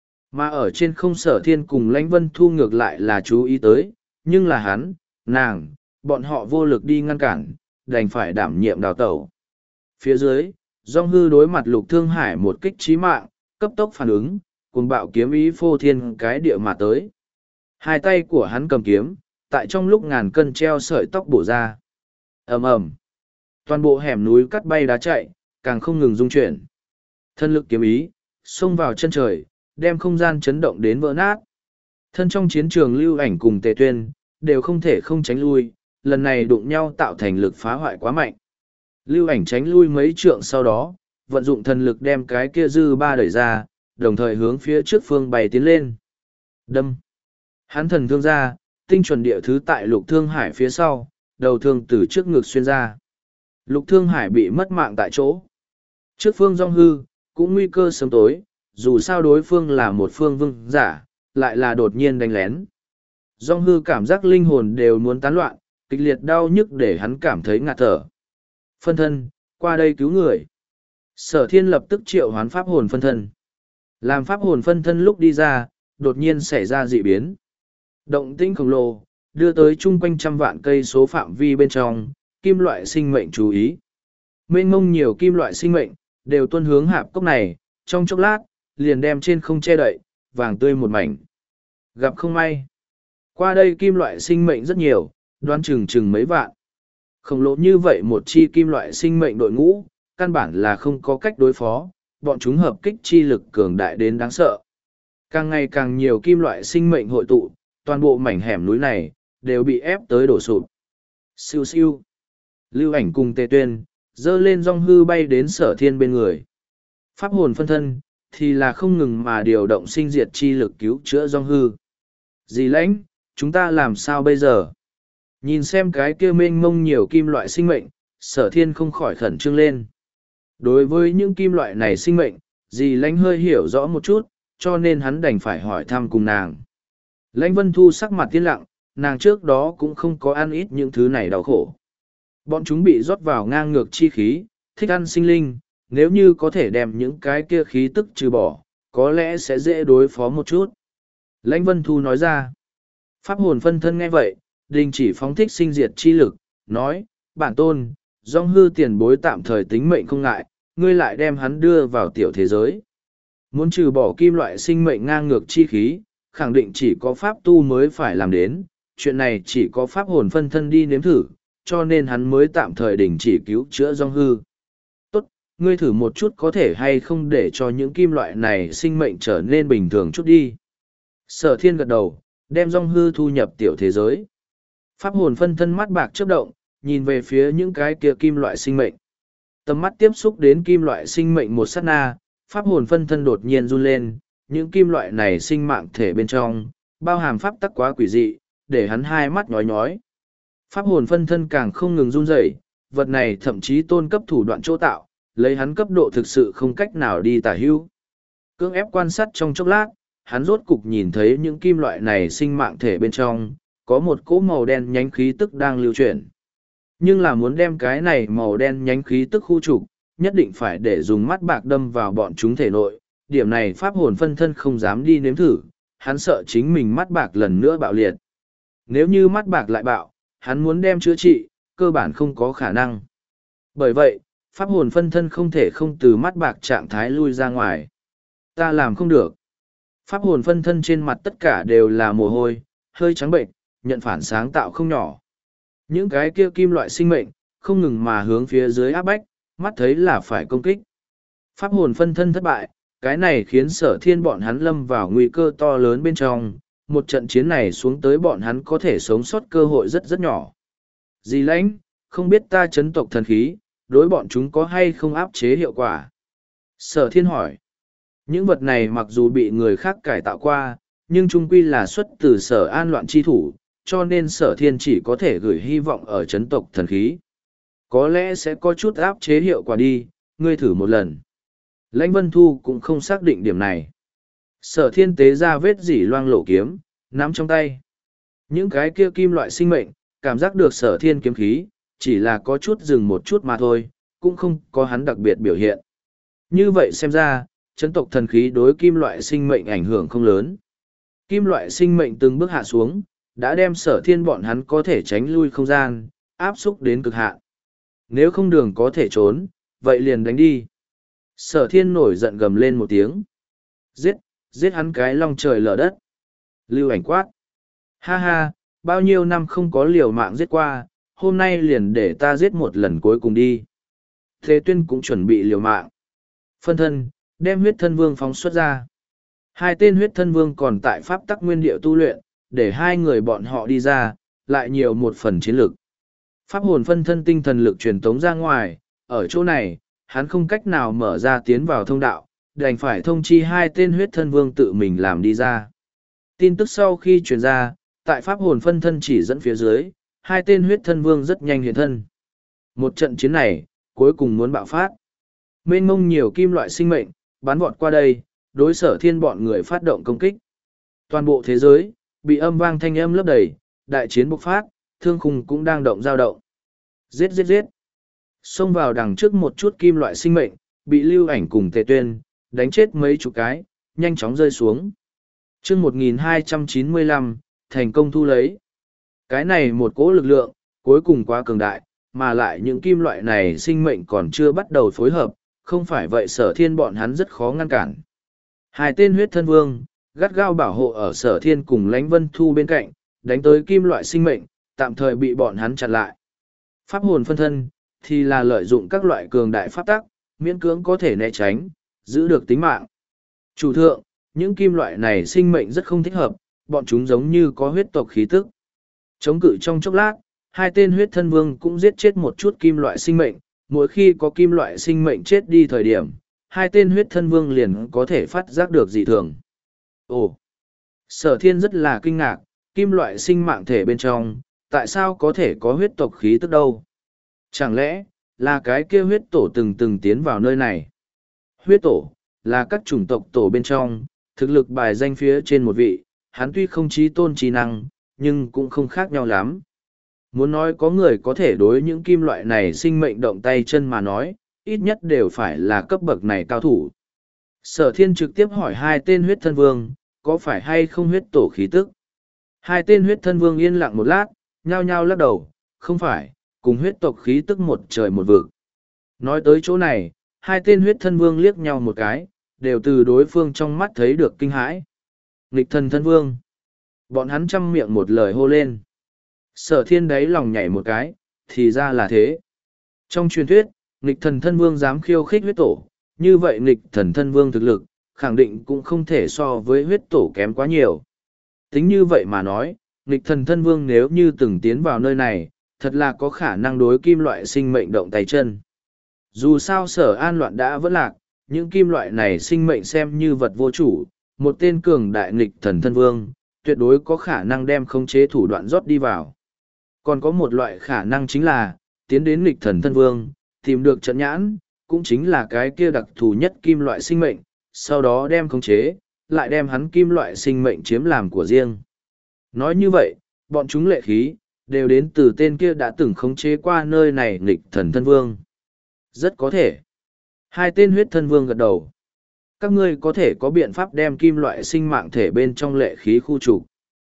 Mà ở trên không Sở Thiên cùng Lãnh Vân Thu ngược lại là chú ý tới, nhưng là hắn, nàng, bọn họ vô lực đi ngăn cản, đành phải đảm nhiệm đào tẩu. Phía dưới, Dong hư đối mặt Lục Thương Hải một kích chí mạng, cấp tốc phản ứng, cùng bạo kiếm ý phô thiên cái địa mà tới. Hai tay của hắn cầm kiếm, tại trong lúc ngàn cân treo sợi tóc bổ ra. Ầm ầm, toàn bộ hẻm núi cắt bay đá chạy, càng không ngừng rung chuyển. Thân lực kiếm ý, xông vào chân trời, đem không gian chấn động đến vỡ nát. Thân trong chiến trường Lưu Ảnh cùng Tề Tuyên, đều không thể không tránh lui, lần này đụng nhau tạo thành lực phá hoại quá mạnh. Lưu Ảnh tránh lui mấy trượng sau đó, vận dụng thần lực đem cái kia dư ba đẩy ra, đồng thời hướng phía trước phương bày tiến lên. Đâm. Hắn thần thương ra, tinh chuẩn địa thứ tại Lục Thương Hải phía sau, đầu thương từ trước ngực xuyên ra. Lục Thương Hải bị mất mạng tại chỗ. Trước phương Dong hư, cũng nguy cơ sớm tối, dù sao đối phương là một phương vương giả, lại là đột nhiên đánh lén. Dong hư cảm giác linh hồn đều muốn tán loạn, kịch liệt đau nhức để hắn cảm thấy ngạt thở. Phân thân, qua đây cứu người. Sở Thiên lập tức triệu hoán pháp hồn phân thân. Làm pháp hồn phân thân lúc đi ra, đột nhiên xảy ra dị biến. Động tĩnh khổng lồ, đưa tới chung quanh trăm vạn cây số phạm vi bên trong, kim loại sinh mệnh chú ý. Mênh mông nhiều kim loại sinh mệnh, đều tuân hướng hạp cốc này, trong chốc lát, liền đem trên không che đậy, vàng tươi một mảnh. Gặp không may. Qua đây kim loại sinh mệnh rất nhiều, đoán chừng chừng mấy vạn. Khổng lồ như vậy một chi kim loại sinh mệnh đội ngũ, căn bản là không có cách đối phó, bọn chúng hợp kích chi lực cường đại đến đáng sợ. Càng ngày càng nhiều kim loại sinh mệnh hội tụ, toàn bộ mảnh hẻm núi này, đều bị ép tới đổ sụp. Siêu siêu. Lưu Ảnh cùng Tề Tuyên, dơ lên Dong hư bay đến Sở Thiên bên người. Pháp hồn phân thân, thì là không ngừng mà điều động sinh diệt chi lực cứu chữa Dong hư. Dì Lãnh, chúng ta làm sao bây giờ? Nhìn xem cái kia mênh mông nhiều kim loại sinh mệnh, Sở Thiên không khỏi khẩn trương lên. Đối với những kim loại này sinh mệnh, dì Lãnh hơi hiểu rõ một chút, cho nên hắn đành phải hỏi thăm cùng nàng. Lãnh Vân Thu sắc mặt yên lặng, nàng trước đó cũng không có ăn ít những thứ này đau khổ. Bọn chúng bị rót vào ngang ngược chi khí, thích ăn sinh linh, nếu như có thể đem những cái kia khí tức trừ bỏ, có lẽ sẽ dễ đối phó một chút. Lãnh Vân Thu nói ra, pháp hồn phân thân nghe vậy, đình chỉ phóng thích sinh diệt chi lực, nói, bản tôn, dòng hư tiền bối tạm thời tính mệnh không ngại, ngươi lại đem hắn đưa vào tiểu thế giới. Muốn trừ bỏ kim loại sinh mệnh ngang ngược chi khí, khẳng định chỉ có pháp tu mới phải làm đến, chuyện này chỉ có pháp hồn phân thân đi nếm thử, cho nên hắn mới tạm thời đình chỉ cứu chữa dòng hư. Tốt, ngươi thử một chút có thể hay không để cho những kim loại này sinh mệnh trở nên bình thường chút đi. Sở thiên gật đầu, đem dòng hư thu nhập tiểu thế giới. Pháp hồn phân thân mắt bạc chớp động, nhìn về phía những cái kia kim loại sinh mệnh. Tầm mắt tiếp xúc đến kim loại sinh mệnh một sát na, pháp hồn phân thân đột nhiên run lên, những kim loại này sinh mạng thể bên trong, bao hàm pháp tắc quá quỷ dị, để hắn hai mắt nhói nhói. Pháp hồn phân thân càng không ngừng run rẩy, vật này thậm chí tôn cấp thủ đoạn chỗ tạo, lấy hắn cấp độ thực sự không cách nào đi tả hữu. Cưỡng ép quan sát trong chốc lát, hắn rốt cục nhìn thấy những kim loại này sinh mạng thể bên trong, có một cỗ màu đen nhánh khí tức đang lưu chuyển. Nhưng là muốn đem cái này màu đen nhánh khí tức khu trục, nhất định phải để dùng mắt bạc đâm vào bọn chúng thể nội. Điểm này pháp hồn phân thân không dám đi nếm thử, hắn sợ chính mình mắt bạc lần nữa bạo liệt. Nếu như mắt bạc lại bạo, hắn muốn đem chữa trị, cơ bản không có khả năng. Bởi vậy, pháp hồn phân thân không thể không từ mắt bạc trạng thái lui ra ngoài. Ta làm không được. Pháp hồn phân thân trên mặt tất cả đều là mồ hôi, hơi trắng bệnh, nhận phản sáng tạo không nhỏ. Những cái kia kim loại sinh mệnh, không ngừng mà hướng phía dưới áp bách, mắt thấy là phải công kích. Pháp hồn phân thân thất bại, cái này khiến sở thiên bọn hắn lâm vào nguy cơ to lớn bên trong. Một trận chiến này xuống tới bọn hắn có thể sống sót cơ hội rất rất nhỏ. Dì lãnh, không biết ta chấn tộc thần khí, đối bọn chúng có hay không áp chế hiệu quả? Sở thiên hỏi. Những vật này mặc dù bị người khác cải tạo qua, nhưng trung quy là xuất từ sở an loạn chi thủ, cho nên sở thiên chỉ có thể gửi hy vọng ở chấn tộc thần khí. Có lẽ sẽ có chút áp chế hiệu quả đi, ngươi thử một lần. Lãnh Vân Thu cũng không xác định điểm này. Sở thiên tế ra vết dỉ loang lổ kiếm, nắm trong tay. Những cái kia kim loại sinh mệnh, cảm giác được sở thiên kiếm khí, chỉ là có chút dừng một chút mà thôi, cũng không có hắn đặc biệt biểu hiện. Như vậy xem ra, chấn tộc thần khí đối kim loại sinh mệnh ảnh hưởng không lớn. Kim loại sinh mệnh từng bước hạ xuống, đã đem sở thiên bọn hắn có thể tránh lui không gian, áp xúc đến cực hạn. Nếu không đường có thể trốn, vậy liền đánh đi. Sở thiên nổi giận gầm lên một tiếng. Giết, giết hắn cái long trời lở đất. Lưu ảnh quát. Ha ha, bao nhiêu năm không có liều mạng giết qua, hôm nay liền để ta giết một lần cuối cùng đi. Thế tuyên cũng chuẩn bị liều mạng. Phân thân, đem huyết thân vương phóng xuất ra. Hai tên huyết thân vương còn tại pháp tắc nguyên địa tu luyện, để hai người bọn họ đi ra, lại nhiều một phần chiến lực. Pháp hồn phân thân tinh thần lực truyền tống ra ngoài, ở chỗ này, hắn không cách nào mở ra tiến vào thông đạo, đành phải thông chi hai tên huyết thân vương tự mình làm đi ra. Tin tức sau khi truyền ra, tại pháp hồn phân thân chỉ dẫn phía dưới, hai tên huyết thân vương rất nhanh hiện thân. Một trận chiến này, cuối cùng muốn bạo phát. Mênh mông nhiều kim loại sinh mệnh, bắn vọt qua đây, đối sở thiên bọn người phát động công kích. Toàn bộ thế giới, bị âm vang thanh âm lấp đầy, đại chiến bộc phát, thương khung cũng đang động dao động. Giết giết giết. Xông vào đằng trước một chút kim loại sinh mệnh, bị lưu ảnh cùng tề tuyên, đánh chết mấy chục cái, nhanh chóng rơi xuống. chương một nghìn hai trăm chín mươi lăm, thành công thu lấy. Cái này một cỗ lực lượng, cuối cùng quá cường đại, mà lại những kim loại này sinh mệnh còn chưa bắt đầu phối hợp, không phải vậy sở thiên bọn hắn rất khó ngăn cản. Hai tên huyết thân vương, gắt gao bảo hộ ở sở thiên cùng Lãnh Vân Thu bên cạnh, đánh tới kim loại sinh mệnh, tạm thời bị bọn hắn chặn lại. Pháp hồn phân thân, thì là lợi dụng các loại cường đại pháp tắc, miễn cưỡng có thể né tránh, giữ được tính mạng. Chủ thượng, những kim loại này sinh mệnh rất không thích hợp, bọn chúng giống như có huyết tộc khí tức. Chống cự trong chốc lát, hai tên huyết thân vương cũng giết chết một chút kim loại sinh mệnh, mỗi khi có kim loại sinh mệnh chết đi thời điểm, hai tên huyết thân vương liền có thể phát giác được dị thường. Ồ! Sở thiên rất là kinh ngạc, kim loại sinh mạng thể bên trong, tại sao có thể có huyết tộc khí tức đâu? Chẳng lẽ, là cái kia huyết tổ từng từng tiến vào nơi này? Huyết tổ, là các chủng tộc tổ bên trong, thực lực bài danh phía trên một vị, hắn tuy không trí tôn trí năng, nhưng cũng không khác nhau lắm. Muốn nói có người có thể đối những kim loại này sinh mệnh động tay chân mà nói, ít nhất đều phải là cấp bậc này cao thủ. Sở thiên trực tiếp hỏi hai tên huyết thân vương, có phải hay không huyết tổ khí tức? Hai tên huyết thân vương yên lặng một lát, nhao nhao lắc đầu, không phải, cùng huyết tộc khí tức một trời một vực. Nói tới chỗ này, hai tên huyết thân vương liếc nhau một cái, đều từ đối phương trong mắt thấy được kinh hãi. Nghịch thần thân vương. Bọn hắn chăm miệng một lời hô lên. Sở thiên đáy lòng nhảy một cái, thì ra là thế. Trong truyền thuyết, nghịch thần thân vương dám khiêu khích huyết tổ, như vậy nghịch thần thân vương thực lực, khẳng định cũng không thể so với huyết tổ kém quá nhiều. Tính như vậy mà nói, nghịch thần thân vương nếu như từng tiến vào nơi này, thật là có khả năng đối kim loại sinh mệnh động tay chân. Dù sao sở an loạn đã vẫn lạc, những kim loại này sinh mệnh xem như vật vô chủ, một tên cường đại nghịch thần thân vương, tuyệt đối có khả năng đem khống chế thủ đoạn rót đi vào. Còn có một loại khả năng chính là, tiến đến nghịch thần thân vương, tìm được trận nhãn, cũng chính là cái kia đặc thù nhất kim loại sinh mệnh, sau đó đem khống chế, lại đem hắn kim loại sinh mệnh chiếm làm của riêng. Nói như vậy, bọn chúng lệ khí, đều đến từ tên kia đã từng khống chế qua nơi này nghịch thần thân vương. Rất có thể. Hai tên huyết thân vương gật đầu. Các ngươi có thể có biện pháp đem kim loại sinh mạng thể bên trong lệ khí khu trục.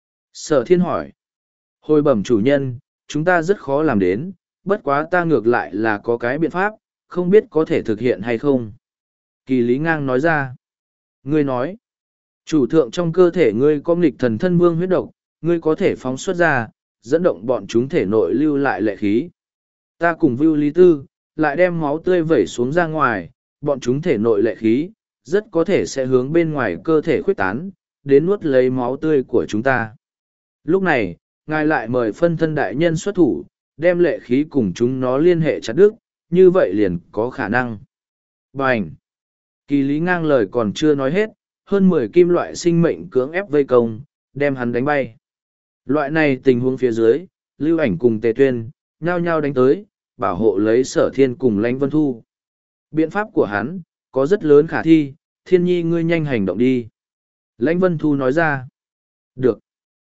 Sở thiên hỏi. Hồi bẩm chủ nhân, chúng ta rất khó làm đến, bất quá ta ngược lại là có cái biện pháp, không biết có thể thực hiện hay không. Kỳ Lý Ngang nói ra. Ngươi nói. Chủ thượng trong cơ thể ngươi có nghịch thần thân vương huyết độc, ngươi có thể phóng xuất ra, dẫn động bọn chúng thể nội lưu lại lệ khí. Ta cùng Vưu Lý Tư, lại đem máu tươi vẩy xuống ra ngoài, bọn chúng thể nội lệ khí, rất có thể sẽ hướng bên ngoài cơ thể khuyết tán, đến nuốt lấy máu tươi của chúng ta. Lúc này, ngài lại mời phân thân đại nhân xuất thủ, đem lệ khí cùng chúng nó liên hệ chặt đứt, như vậy liền có khả năng. Bành! Kỳ Lý Ngang lời còn chưa nói hết, hơn mười kim loại sinh mệnh cưỡng ép vây công, đem hắn đánh bay. Loại này tình huống phía dưới, Lưu Ảnh cùng Tề Tuyên, nhao nhao đánh tới, bảo hộ lấy Sở Thiên cùng Lãnh Vân Thu. Biện pháp của hắn, có rất lớn khả thi, Thiên Nhi ngươi nhanh hành động đi. Lãnh Vân Thu nói ra. Được.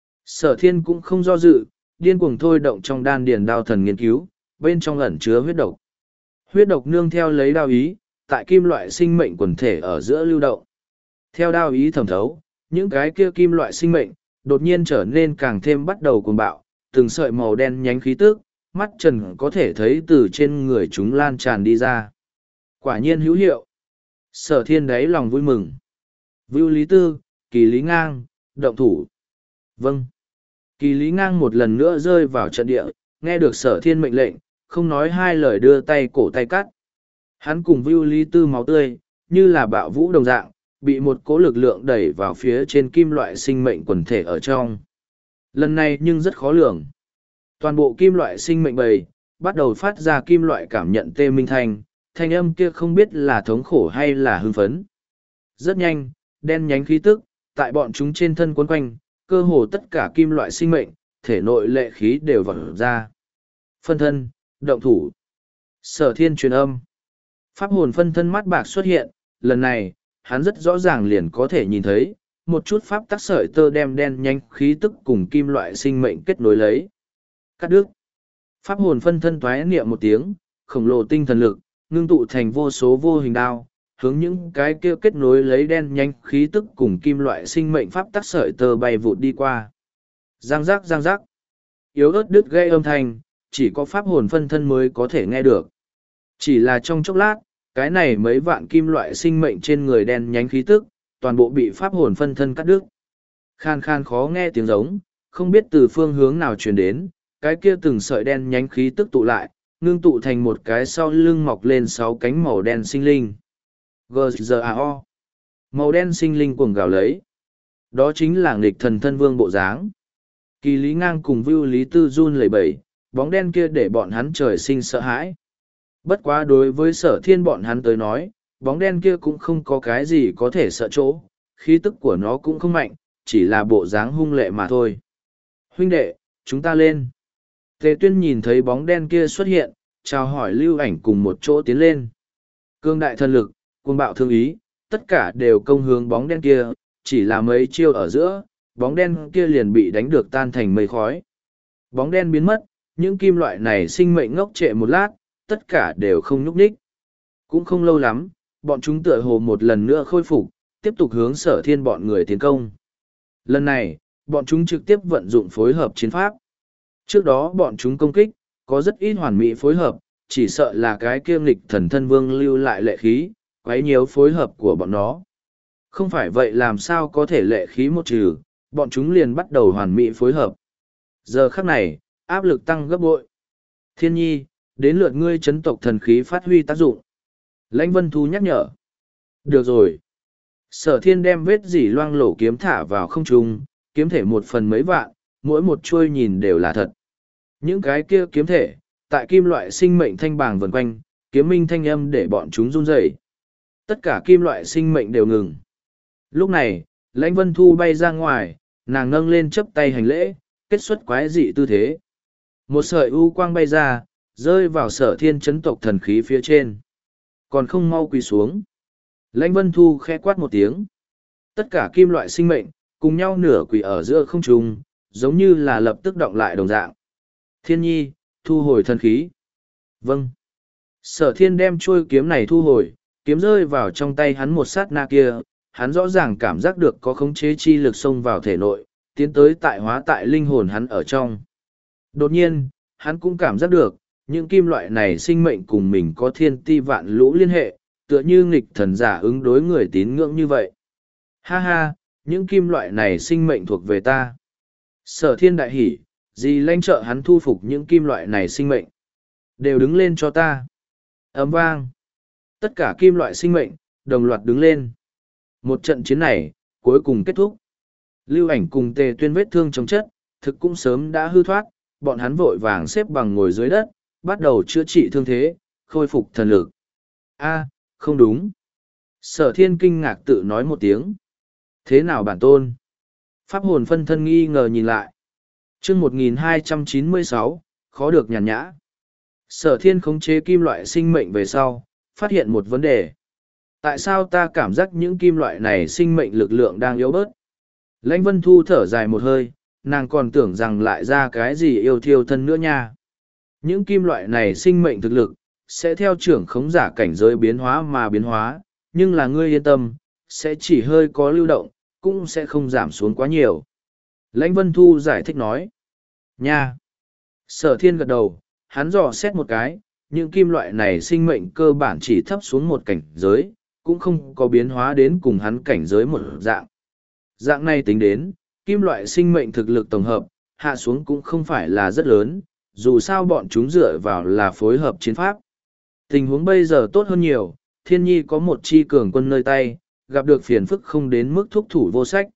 Sở Thiên cũng không do dự, điên cuồng thôi động trong đan điền đao thần nghiên cứu, bên trong ẩn chứa huyết độc. Huyết độc nương theo lấy đao ý, tại kim loại sinh mệnh quần thể ở giữa lưu động. Theo đao ý thẩm thấu, những cái kia kim loại sinh mệnh, đột nhiên trở nên càng thêm bắt đầu cuồng bạo, từng sợi màu đen nhánh khí tức, mắt trần có thể thấy từ trên người chúng lan tràn đi ra. Quả nhiên hữu hiệu. Sở Thiên đáy lòng vui mừng. Vưu Lý Tư, Kỳ Lý Ngang, động thủ. Vâng. Kỳ Lý Ngang một lần nữa rơi vào trận địa, nghe được Sở Thiên mệnh lệnh, không nói hai lời đưa tay cổ tay cắt. Hắn cùng Vưu Lý Tư máu tươi, như là bạo vũ đồng dạng, bị một cỗ lực lượng đẩy vào phía trên kim loại sinh mệnh quần thể ở trong. Lần này nhưng rất khó lường. Toàn bộ kim loại sinh mệnh bầy, bắt đầu phát ra kim loại cảm nhận tê minh thanh, thanh âm kia không biết là thống khổ hay là hưng phấn. Rất nhanh, đen nhánh khí tức, tại bọn chúng trên thân quấn quanh, cơ hồ tất cả kim loại sinh mệnh, thể nội lệ khí đều vỡ ra. Phân thân, động thủ. Sở Thiên truyền âm. Pháp hồn phân thân mắt bạc xuất hiện, lần này, hắn rất rõ ràng liền có thể nhìn thấy, một chút pháp tắc sợi tơ đem đen nhanh khí tức cùng kim loại sinh mệnh kết nối lấy. Cắt đứt. Pháp hồn phân thân toái niệm một tiếng, khổng lồ tinh thần lực, ngưng tụ thành vô số vô hình đao, hướng những cái kia kết nối lấy đen nhanh khí tức cùng kim loại sinh mệnh pháp tắc sợi tơ bay vụt đi qua. Giang giác giang giác. Yếu ớt đứt gây âm thanh, chỉ có pháp hồn phân thân mới có thể nghe được. Chỉ là trong chốc lát, cái này mấy vạn kim loại sinh mệnh trên người đen nhánh khí tức, toàn bộ bị pháp hồn phân thân cắt đứt. Khan khan khó nghe tiếng giống, không biết từ phương hướng nào truyền đến, cái kia từng sợi đen nhánh khí tức tụ lại, ngưng tụ thành một cái sau lưng mọc lên sáu cánh màu đen sinh linh. giê giê a o. Màu đen sinh linh cuồng gào lấy. Đó chính là nghịch thần thân vương bộ dáng. Kỳ Lý Ngang cùng Vưu Lý Tư run lẩy bẩy, bóng đen kia để bọn hắn trời sinh sợ hãi. Bất quá đối với Sở Thiên bọn hắn tới nói, bóng đen kia cũng không có cái gì có thể sợ chỗ, khí tức của nó cũng không mạnh, chỉ là bộ dáng hung lệ mà thôi. Huynh đệ, chúng ta lên. Tề Tuyên nhìn thấy bóng đen kia xuất hiện, chào hỏi Lưu Ảnh cùng một chỗ tiến lên. Cương đại thần lực, cuồng bạo thương ý, tất cả đều công hướng bóng đen kia, chỉ là mấy chiêu ở giữa, bóng đen kia liền bị đánh được tan thành mây khói. Bóng đen biến mất, những kim loại này sinh mệnh ngốc trệ một lát, tất cả đều không nhúc nhích. Cũng không lâu lắm, bọn chúng tựa hồ một lần nữa khôi phục, tiếp tục hướng sở thiên bọn người tiến công. Lần này, bọn chúng trực tiếp vận dụng phối hợp chiến pháp. Trước đó bọn chúng công kích, có rất ít hoàn mỹ phối hợp, chỉ sợ là cái kiêm lịch thần thân vương lưu lại lệ khí, quấy nhiều phối hợp của bọn nó. Không phải vậy làm sao có thể lệ khí một trừ, bọn chúng liền bắt đầu hoàn mỹ phối hợp. Giờ khắc này, áp lực tăng gấp bội. Thiên nhi, đến lượt ngươi chấn tộc thần khí phát huy tác dụng. Lãnh Vân Thu nhắc nhở. Được rồi. Sở thiên đem vết dỉ loang lổ kiếm thả vào không trung, kiếm thể một phần mấy vạn, mỗi một chuôi nhìn đều là thật. Những cái kia kiếm thể, tại kim loại sinh mệnh thanh bàng vần quanh, kiếm minh thanh âm để bọn chúng run rẩy. Tất cả kim loại sinh mệnh đều ngừng. Lúc này, Lãnh Vân Thu bay ra ngoài, nàng nâng lên chấp tay hành lễ, kết xuất quái dị tư thế. Một sợi u quang bay ra, rơi vào sở thiên chấn tộc thần khí phía trên. Còn không mau quỳ xuống. Lãnh Vân Thu khẽ quát một tiếng. Tất cả kim loại sinh mệnh, cùng nhau nửa quỳ ở giữa không trung, giống như là lập tức động lại đồng dạng. Thiên nhi, thu hồi thần khí. Vâng. Sở thiên đem chuôi kiếm này thu hồi, kiếm rơi vào trong tay hắn một sát na kia, hắn rõ ràng cảm giác được có khống chế chi lực xông vào thể nội, tiến tới tại hóa tại linh hồn hắn ở trong. Đột nhiên, hắn cũng cảm giác được, những kim loại này sinh mệnh cùng mình có thiên ti vạn lũ liên hệ, tựa như nghịch thần giả ứng đối người tín ngưỡng như vậy. Ha ha, những kim loại này sinh mệnh thuộc về ta. Sở thiên đại hỉ, dì lãnh trợ hắn thu phục những kim loại này sinh mệnh. Đều đứng lên cho ta. Ấm vang. Tất cả kim loại sinh mệnh, đồng loạt đứng lên. Một trận chiến này, cuối cùng kết thúc. Lưu Ảnh cùng Tề Tuyên vết thương chống chất, thực cũng sớm đã hư thoát, bọn hắn vội vàng xếp bằng ngồi dưới đất, bắt đầu chữa trị thương thế, khôi phục thần lực. A, không đúng. Sở thiên kinh ngạc tự nói một tiếng. Thế nào bản tôn? Pháp hồn phân thân nghi ngờ nhìn lại. chương một nghìn hai trăm chín mươi sáu, khó được nhàn nhã. Sở thiên khống chế kim loại sinh mệnh về sau, phát hiện một vấn đề. Tại sao ta cảm giác những kim loại này sinh mệnh lực lượng đang yếu bớt? Lãnh Vân Thu thở dài một hơi, nàng còn tưởng rằng lại ra cái gì yêu thiêu thân nữa nha. Những kim loại này sinh mệnh thực lực, sẽ theo trưởng khống giả cảnh giới biến hóa mà biến hóa, nhưng là ngươi yên tâm, sẽ chỉ hơi có lưu động, cũng sẽ không giảm xuống quá nhiều. Lãnh Vân Thu giải thích nói. Nha! Sở thiên gật đầu, hắn dò xét một cái, những kim loại này sinh mệnh cơ bản chỉ thấp xuống một cảnh giới, cũng không có biến hóa đến cùng hắn cảnh giới một dạng. Dạng này tính đến, kim loại sinh mệnh thực lực tổng hợp, hạ xuống cũng không phải là rất lớn, dù sao bọn chúng dựa vào là phối hợp chiến pháp. Tình huống bây giờ tốt hơn nhiều, thiên nhi có một chi cường quân nơi tay, gặp được phiền phức không đến mức thúc thủ vô sách.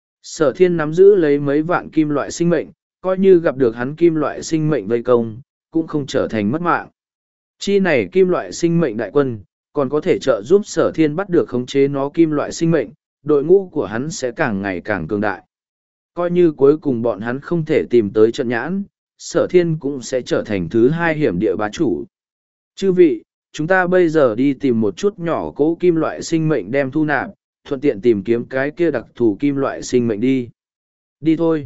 Sở thiên nắm giữ lấy mấy vạn kim loại sinh mệnh, coi như gặp được hắn kim loại sinh mệnh vây công, cũng không trở thành mất mạng. Chi này kim loại sinh mệnh đại quân, còn có thể trợ giúp sở thiên bắt được khống chế nó kim loại sinh mệnh, đội ngũ của hắn sẽ càng ngày càng cường đại. Coi như cuối cùng bọn hắn không thể tìm tới trận nhãn, sở thiên cũng sẽ trở thành thứ hai hiểm địa bá chủ. Chư vị, chúng ta bây giờ đi tìm một chút nhỏ cố kim loại sinh mệnh đem thu nạp, thuận tiện tìm kiếm cái kia đặc thù kim loại sinh mệnh đi. Đi thôi.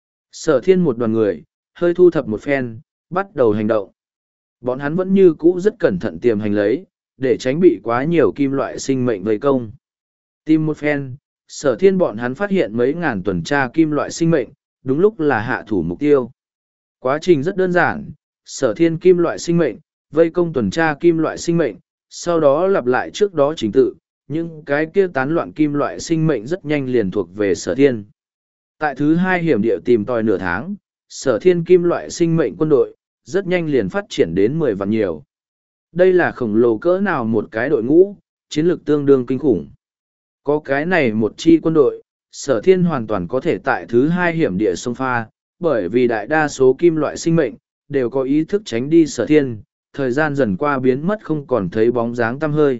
Sở thiên một đoàn người, hơi thu thập một phen, bắt đầu hành động. Bọn hắn vẫn như cũ rất cẩn thận tiềm hành lấy, để tránh bị quá nhiều kim loại sinh mệnh vây công. Tìm một phen, sở thiên bọn hắn phát hiện mấy ngàn tuần tra kim loại sinh mệnh, đúng lúc là hạ thủ mục tiêu. Quá trình rất đơn giản, sở thiên kim loại sinh mệnh, vây công tuần tra kim loại sinh mệnh, sau đó lặp lại trước đó trình tự, nhưng cái kia tán loạn kim loại sinh mệnh rất nhanh liền thuộc về sở thiên. Tại thứ hai hiểm địa tìm tòi nửa tháng, sở thiên kim loại sinh mệnh quân đội, rất nhanh liền phát triển đến mười vạn nhiều. Đây là khổng lồ cỡ nào một cái đội ngũ, chiến lược tương đương kinh khủng. Có cái này một chi quân đội, sở thiên hoàn toàn có thể tại thứ hai hiểm địa sông pha, bởi vì đại đa số kim loại sinh mệnh, đều có ý thức tránh đi sở thiên, thời gian dần qua biến mất không còn thấy bóng dáng tăm hơi.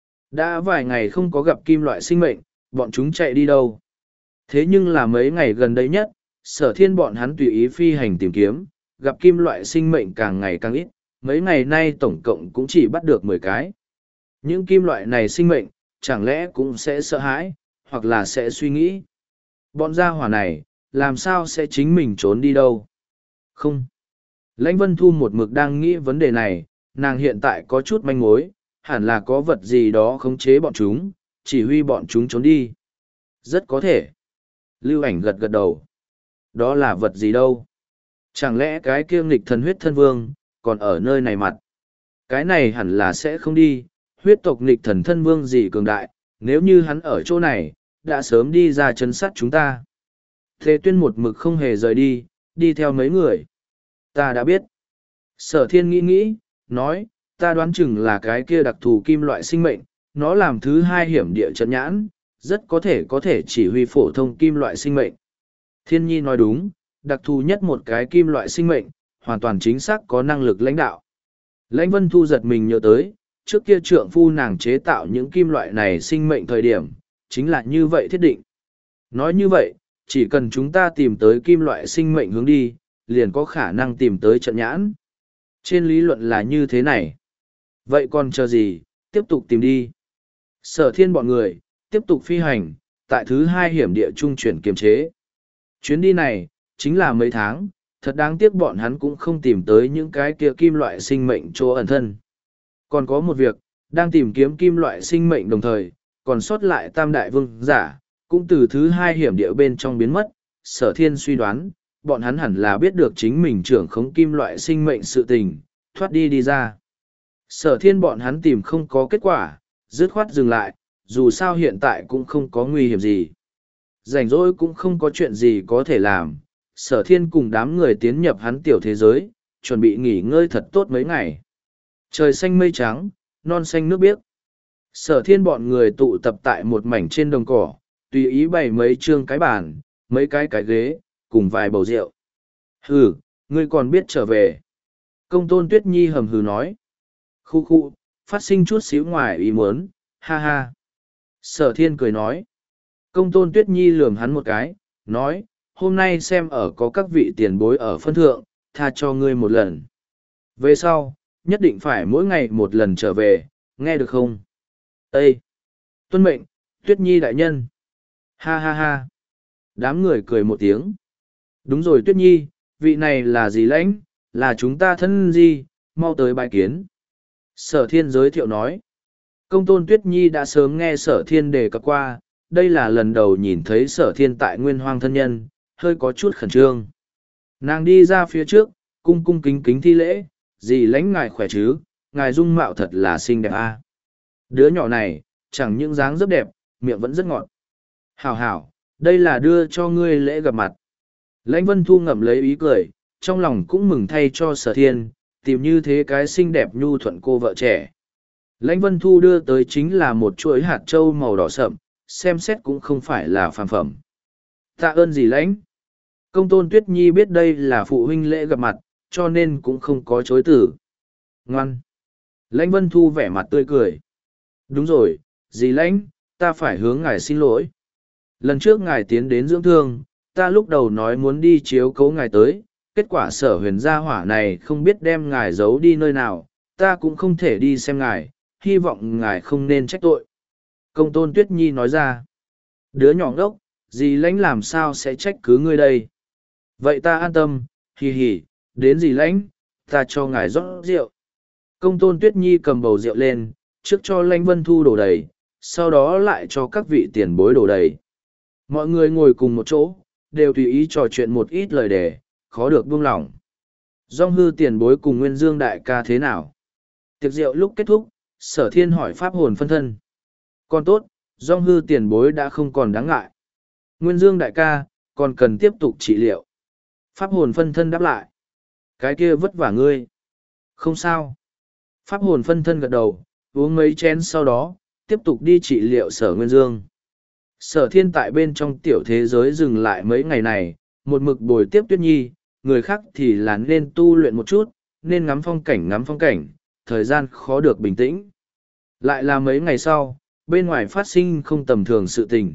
Đã vài ngày không có gặp kim loại sinh mệnh, bọn chúng chạy đi đâu. Thế nhưng là mấy ngày gần đây nhất, sở thiên bọn hắn tùy ý phi hành tìm kiếm, gặp kim loại sinh mệnh càng ngày càng ít, mấy ngày nay tổng cộng cũng chỉ bắt được mười cái. Những kim loại này sinh mệnh, chẳng lẽ cũng sẽ sợ hãi, hoặc là sẽ suy nghĩ. Bọn gia hỏa này, làm sao sẽ chính mình trốn đi đâu? Không. Lãnh Vân Thu một mực đang nghĩ vấn đề này, nàng hiện tại có chút manh mối, hẳn là có vật gì đó khống chế bọn chúng, chỉ huy bọn chúng trốn đi. Rất có thể. Lưu Ảnh gật gật đầu. Đó là vật gì đâu? Chẳng lẽ cái kia nghịch thần huyết thân vương, còn ở nơi này mặt? Cái này hẳn là sẽ không đi, huyết tộc nghịch thần thân vương gì cường đại, nếu như hắn ở chỗ này, đã sớm đi ra chấn sát chúng ta. Thế Tuyên một mực không hề rời đi, đi theo mấy người. Ta đã biết. Sở Thiên nghĩ nghĩ, nói, ta đoán chừng là cái kia đặc thù kim loại sinh mệnh, nó làm thứ hai hiểm địa trận nhãn, rất có thể có thể chỉ huy phổ thông kim loại sinh mệnh. Thiên Nhi nói đúng, đặc thù nhất một cái kim loại sinh mệnh, hoàn toàn chính xác có năng lực lãnh đạo. Lãnh Vân Thu giật mình nhớ tới, trước kia trượng phu nàng chế tạo những kim loại này sinh mệnh thời điểm, chính là như vậy thiết định. Nói như vậy, chỉ cần chúng ta tìm tới kim loại sinh mệnh hướng đi, liền có khả năng tìm tới trận nhãn. Trên lý luận là như thế này. Vậy còn chờ gì, tiếp tục tìm đi. Sở Thiên bọn người, tiếp tục phi hành, tại thứ hai hiểm địa trung chuyển kiềm chế. Chuyến đi này, chính là mấy tháng, thật đáng tiếc bọn hắn cũng không tìm tới những cái kia kim loại sinh mệnh chỗ ẩn thân. Còn có một việc, đang tìm kiếm kim loại sinh mệnh đồng thời, còn sót lại tam đại vương giả, cũng từ thứ hai hiểm địa bên trong biến mất. Sở Thiên suy đoán, bọn hắn hẳn là biết được chính mình trưởng khống kim loại sinh mệnh sự tình, thoát đi đi ra. Sở Thiên bọn hắn tìm không có kết quả, dứt khoát dừng lại, dù sao hiện tại cũng không có nguy hiểm gì. Rảnh rỗi cũng không có chuyện gì có thể làm, Sở Thiên cùng đám người tiến nhập hắn tiểu thế giới, chuẩn bị nghỉ ngơi thật tốt mấy ngày. Trời xanh mây trắng, non xanh nước biếc. Sở Thiên bọn người tụ tập tại một mảnh trên đồng cỏ, tùy ý bày mấy trương cái bàn, mấy cái cái ghế, cùng vài bầu rượu. Hừ, ngươi còn biết trở về. Công Tôn Tuyết Nhi hầm hừ nói. Khu khu, phát sinh chút xíu ngoài ý muốn, ha ha. Sở Thiên cười nói. Công Tôn Tuyết Nhi lườm hắn một cái, nói, hôm nay xem ở có các vị tiền bối ở phân thượng, tha cho ngươi một lần. Về sau, nhất định phải mỗi ngày một lần trở về, nghe được không? Ê! Tuân mệnh, Tuyết Nhi đại nhân. Ha ha ha. Đám người cười một tiếng. Đúng rồi Tuyết Nhi, vị này là gì lãnh, là chúng ta thân gì, mau tới bài kiến. Sở Thiên giới thiệu nói. Công Tôn Tuyết Nhi đã sớm nghe Sở Thiên đề cập qua, đây là lần đầu nhìn thấy Sở Thiên tại Nguyên Hoang thân nhân, hơi có chút khẩn trương. Nàng đi ra phía trước, cung cung kính kính thi lễ, dì lãnh ngài khỏe chứ, ngài dung mạo thật là xinh đẹp a. À. Đứa nhỏ này, chẳng những dáng rất đẹp, miệng vẫn rất ngọt. Hảo hảo, đây là đưa cho ngươi lễ gặp mặt. Lãnh Vân Thu ngậm lấy ý cười, trong lòng cũng mừng thay cho Sở Thiên, tìm như thế cái xinh đẹp nhu thuận cô vợ trẻ. Lãnh Vân Thu đưa tới chính là một chuỗi hạt trâu màu đỏ sậm, xem xét cũng không phải là phàm phẩm. Tạ ơn gì lãnh. Công Tôn Tuyết Nhi biết đây là phụ huynh lễ gặp mặt, cho nên cũng không có chối từ. Ngoan. Lãnh Vân Thu vẻ mặt tươi cười. Đúng rồi, dì lãnh, ta phải hướng ngài xin lỗi. Lần trước ngài tiến đến dưỡng thương, ta lúc đầu nói muốn đi chiếu cố ngài tới, kết quả sở huyền gia hỏa này không biết đem ngài giấu đi nơi nào, ta cũng không thể đi xem ngài, hy vọng ngài không nên trách tội. Công Tôn Tuyết Nhi nói ra. Đứa nhỏ ngốc, dì lãnh làm sao sẽ trách cứ ngươi đây? Vậy ta an tâm, hì hì, đến dì lãnh, ta cho ngài rót rượu. Công Tôn Tuyết Nhi cầm bầu rượu lên, trước cho Lãnh Vân Thu đổ đầy, sau đó lại cho các vị tiền bối đổ đầy. Mọi người ngồi cùng một chỗ, đều tùy ý trò chuyện một ít lời đề, khó được buông lỏng. Dong hư tiền bối cùng Nguyên Dương đại ca thế nào? Tiệc rượu lúc kết thúc, Sở Thiên hỏi pháp hồn phân thân. Còn tốt, Dong hư tiền bối đã không còn đáng ngại. Nguyên Dương đại ca, còn cần tiếp tục trị liệu. Pháp hồn phân thân đáp lại. Cái kia vất vả ngươi. Không sao. Pháp hồn phân thân gật đầu, uống mấy chén sau đó, tiếp tục đi trị liệu Sở Nguyên Dương. Sở Thiên tại bên trong tiểu thế giới dừng lại mấy ngày này, một mực bồi tiếp Tuyết Nhi, người khác thì là nên tu luyện một chút, nên ngắm phong cảnh ngắm phong cảnh, thời gian khó được bình tĩnh. Lại là mấy ngày sau, bên ngoài phát sinh không tầm thường sự tình.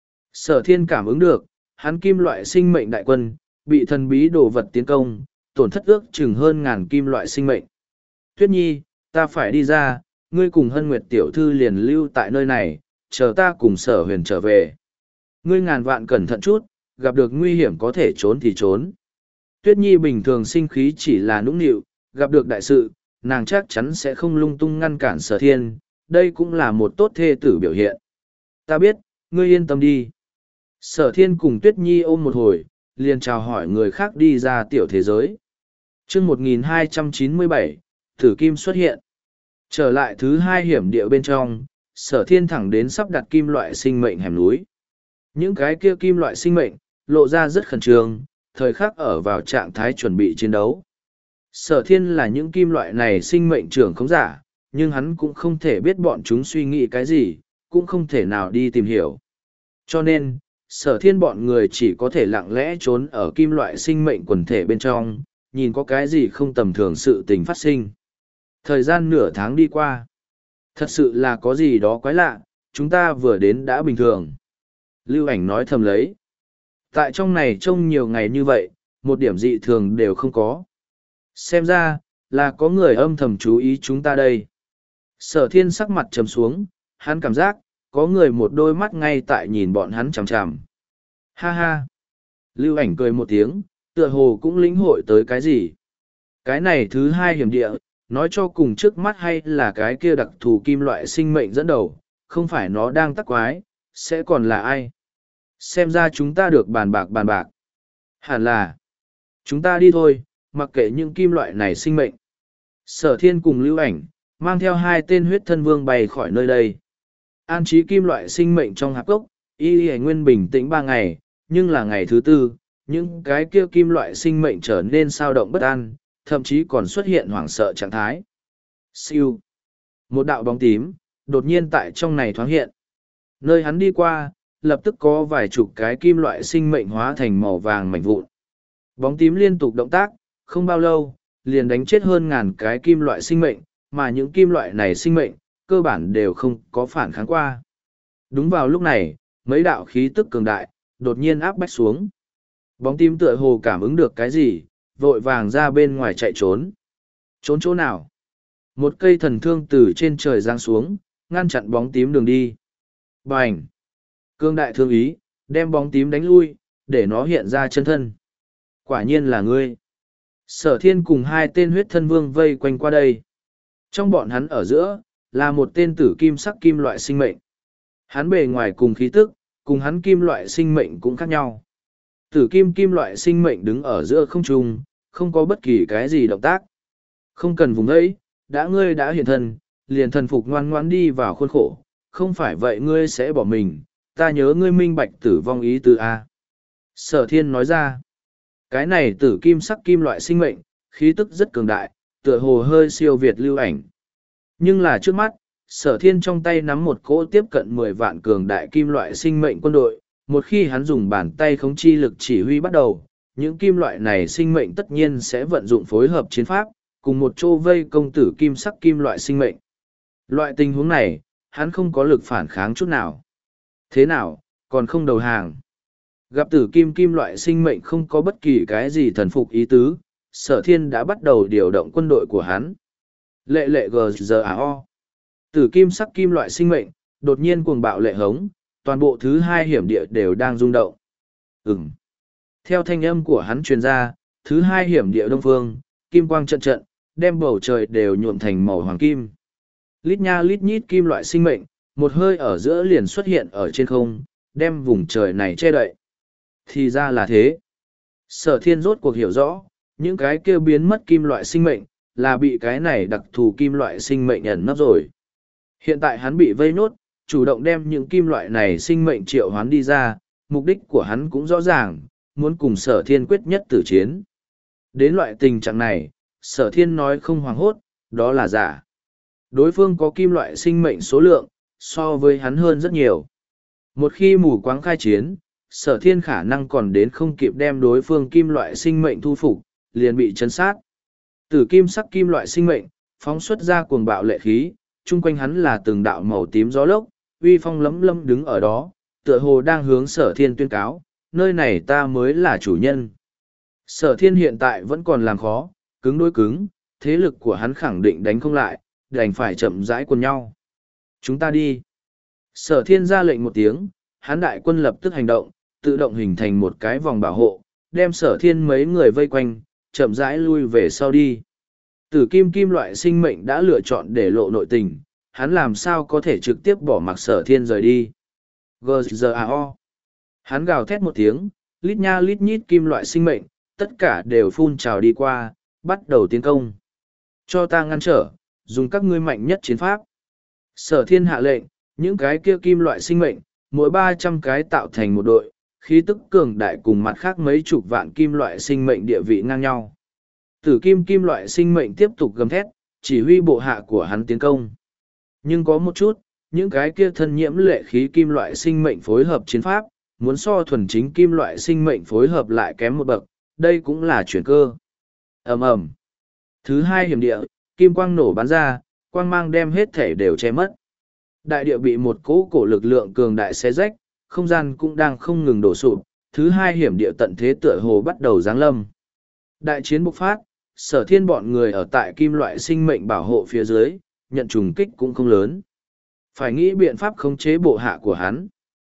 Sở Thiên cảm ứng được, hắn kim loại sinh mệnh đại quân, bị thần bí đồ vật tiến công, tổn thất ước chừng hơn ngàn kim loại sinh mệnh. Tuyết Nhi, ta phải đi ra, ngươi cùng Hân Nguyệt tiểu thư liền lưu tại nơi này, chờ ta cùng sở huyền trở về. Ngươi ngàn vạn cẩn thận chút, gặp được nguy hiểm có thể trốn thì trốn. Tuyết Nhi bình thường sinh khí chỉ là nũng nịu, gặp được đại sự, nàng chắc chắn sẽ không lung tung ngăn cản sở thiên, đây cũng là một tốt thê tử biểu hiện. Ta biết, ngươi yên tâm đi. Sở thiên cùng Tuyết Nhi ôm một hồi, liền chào hỏi người khác đi ra tiểu thế giới. chương một nghìn hai trăm chín mươi bảy, Tử Kim xuất hiện. Trở lại thứ hai hiểm địa bên trong, sở thiên thẳng đến sắp đặt kim loại sinh mệnh hẻm núi. Những cái kia kim loại sinh mệnh, lộ ra rất khẩn trương, thời khắc ở vào trạng thái chuẩn bị chiến đấu. Sở thiên là những kim loại này sinh mệnh trưởng không giả, nhưng hắn cũng không thể biết bọn chúng suy nghĩ cái gì, cũng không thể nào đi tìm hiểu. Cho nên, sở thiên bọn người chỉ có thể lặng lẽ trốn ở kim loại sinh mệnh quần thể bên trong, nhìn có cái gì không tầm thường sự tình phát sinh. Thời gian nửa tháng đi qua. Thật sự là có gì đó quái lạ, chúng ta vừa đến đã bình thường. Lưu Ảnh nói thầm lấy. Tại trong này trông nhiều ngày như vậy, một điểm dị thường đều không có. Xem ra, là có người âm thầm chú ý chúng ta đây. Sở thiên sắc mặt trầm xuống, hắn cảm giác, có người một đôi mắt ngay tại nhìn bọn hắn chằm chằm. Ha ha! Lưu Ảnh cười một tiếng, tựa hồ cũng lĩnh hội tới cái gì. Cái này thứ hai hiểm địa, nói cho cùng trước mắt hay là cái kia đặc thù kim loại sinh mệnh dẫn đầu, không phải nó đang tắc quái, sẽ còn là ai? Xem ra chúng ta được bàn bạc bàn bạc. Hẳn là, chúng ta đi thôi, mặc kệ những kim loại này sinh mệnh. Sở thiên cùng Lưu Ảnh, mang theo hai tên huyết thân vương bay khỏi nơi đây. An trí kim loại sinh mệnh trong hạp cốc, y y nguyên bình tĩnh ba ngày, nhưng là ngày thứ tư, những cái kia kim loại sinh mệnh trở nên sao động bất an, thậm chí còn xuất hiện hoảng sợ trạng thái. Siêu. Một đạo bóng tím, đột nhiên tại trong này thoáng hiện. Nơi hắn đi qua, lập tức có vài chục cái kim loại sinh mệnh hóa thành màu vàng mảnh vụn. Bóng tím liên tục động tác, không bao lâu, liền đánh chết hơn ngàn cái kim loại sinh mệnh, mà những kim loại này sinh mệnh, cơ bản đều không có phản kháng qua. Đúng vào lúc này, mấy đạo khí tức cường đại, đột nhiên áp bách xuống. Bóng tím tựa hồ cảm ứng được cái gì, vội vàng ra bên ngoài chạy trốn. Trốn chỗ nào? Một cây thần thương từ trên trời giáng xuống, ngăn chặn bóng tím đường đi. Bành! Cương đại thương ý, đem bóng tím đánh lui, để nó hiện ra chân thân. Quả nhiên là ngươi. Sở thiên cùng hai tên huyết thân vương vây quanh qua đây. Trong bọn hắn ở giữa, là một tên tử kim sắc kim loại sinh mệnh. Hắn bề ngoài cùng khí tức, cùng hắn kim loại sinh mệnh cũng khác nhau. Tử kim kim loại sinh mệnh đứng ở giữa không trung, không có bất kỳ cái gì động tác. Không cần vùng ấy, đã ngươi đã hiện thân, liền thần phục ngoan ngoãn đi vào khuôn khổ, không phải vậy ngươi sẽ bỏ mình, ta nhớ ngươi minh bạch tử vong ý tứ A. Sở thiên nói ra, cái này tử kim sắc kim loại sinh mệnh, khí tức rất cường đại, tựa hồ hơi siêu việt Lưu Ảnh. Nhưng là trước mắt, sở thiên trong tay nắm một cỗ tiếp cận mười vạn cường đại kim loại sinh mệnh quân đội, một khi hắn dùng bàn tay khống chi lực chỉ huy bắt đầu, những kim loại này sinh mệnh tất nhiên sẽ vận dụng phối hợp chiến pháp, cùng một chỗ vây công tử kim sắc kim loại sinh mệnh. Loại tình huống này, hắn không có lực phản kháng chút nào. Thế nào, còn không đầu hàng? Gặp tử kim kim loại sinh mệnh không có bất kỳ cái gì thần phục ý tứ, sở thiên đã bắt đầu điều động quân đội của hắn. Lệ lệ gờ-giờ-a-o. Tử kim sắc kim loại sinh mệnh, đột nhiên cuồng bạo lệ hống, toàn bộ thứ hai hiểm địa đều đang rung động. Ừm. Theo thanh âm của hắn truyền ra, thứ hai hiểm địa đông phương, kim quang trận trận, đem bầu trời đều nhuộm thành màu hoàng kim. Lít nha lít nhít kim loại sinh mệnh, một hơi ở giữa liền xuất hiện ở trên không, đem vùng trời này che đậy. Thì ra là thế. Sở thiên rốt cuộc hiểu rõ, những cái kêu biến mất kim loại sinh mệnh, là bị cái này đặc thù kim loại sinh mệnh ẩn nấp rồi. Hiện tại hắn bị vây nốt, chủ động đem những kim loại này sinh mệnh triệu hoán đi ra, mục đích của hắn cũng rõ ràng, muốn cùng sở thiên quyết nhất tử chiến. Đến loại tình trạng này, sở thiên nói không hoảng hốt, đó là giả. Đối phương có kim loại sinh mệnh số lượng, so với hắn hơn rất nhiều. Một khi mù quáng khai chiến, sở thiên khả năng còn đến không kịp đem đối phương kim loại sinh mệnh thu phục, liền bị chấn sát. Tử kim sắc kim loại sinh mệnh, phóng xuất ra cuồng bạo lệ khí, chung quanh hắn là từng đạo màu tím gió lốc, uy phong lấm lâm đứng ở đó, tựa hồ đang hướng sở thiên tuyên cáo, nơi này ta mới là chủ nhân. Sở thiên hiện tại vẫn còn làm khó, cứng đối cứng, thế lực của hắn khẳng định đánh không lại, đành phải chậm rãi quần nhau. Chúng ta đi. Sở thiên ra lệnh một tiếng, hắn đại quân lập tức hành động, tự động hình thành một cái vòng bảo hộ, đem sở thiên mấy người vây quanh, chậm rãi lui về sau đi. Tử kim kim loại sinh mệnh đã lựa chọn để lộ nội tình, hắn làm sao có thể trực tiếp bỏ mặc sở thiên rời đi. Gzao. Hắn gào thét một tiếng, lít nha lít nhít kim loại sinh mệnh, tất cả đều phun trào đi qua, bắt đầu tiến công. Cho ta ngăn trở, dùng các ngươi mạnh nhất chiến pháp. Sở thiên hạ lệnh, những cái kia kim loại sinh mệnh, mỗi ba trăm cái tạo thành một đội, khí tức cường đại cùng mặt khác mấy chục vạn kim loại sinh mệnh địa vị ngang nhau. Tử kim kim loại sinh mệnh tiếp tục gầm thét, chỉ huy bộ hạ của hắn tiến công. Nhưng có một chút, những cái kia thân nhiễm lệ khí kim loại sinh mệnh phối hợp chiến pháp, muốn so thuần chính kim loại sinh mệnh phối hợp lại kém một bậc, đây cũng là chuyển cơ. Ầm ầm. Thứ hai hiểm địa, kim quang nổ bắn ra, quang mang đem hết thể đều che mất. Đại địa bị một cỗ cổ lực lượng cường đại xé rách, không gian cũng đang không ngừng đổ sụp, thứ hai hiểm địa tận thế tựa hồ bắt đầu giáng lâm. Đại chiến bộc phát, sở thiên bọn người ở tại kim loại sinh mệnh bảo hộ phía dưới, nhận trùng kích cũng không lớn. Phải nghĩ biện pháp khống chế bộ hạ của hắn.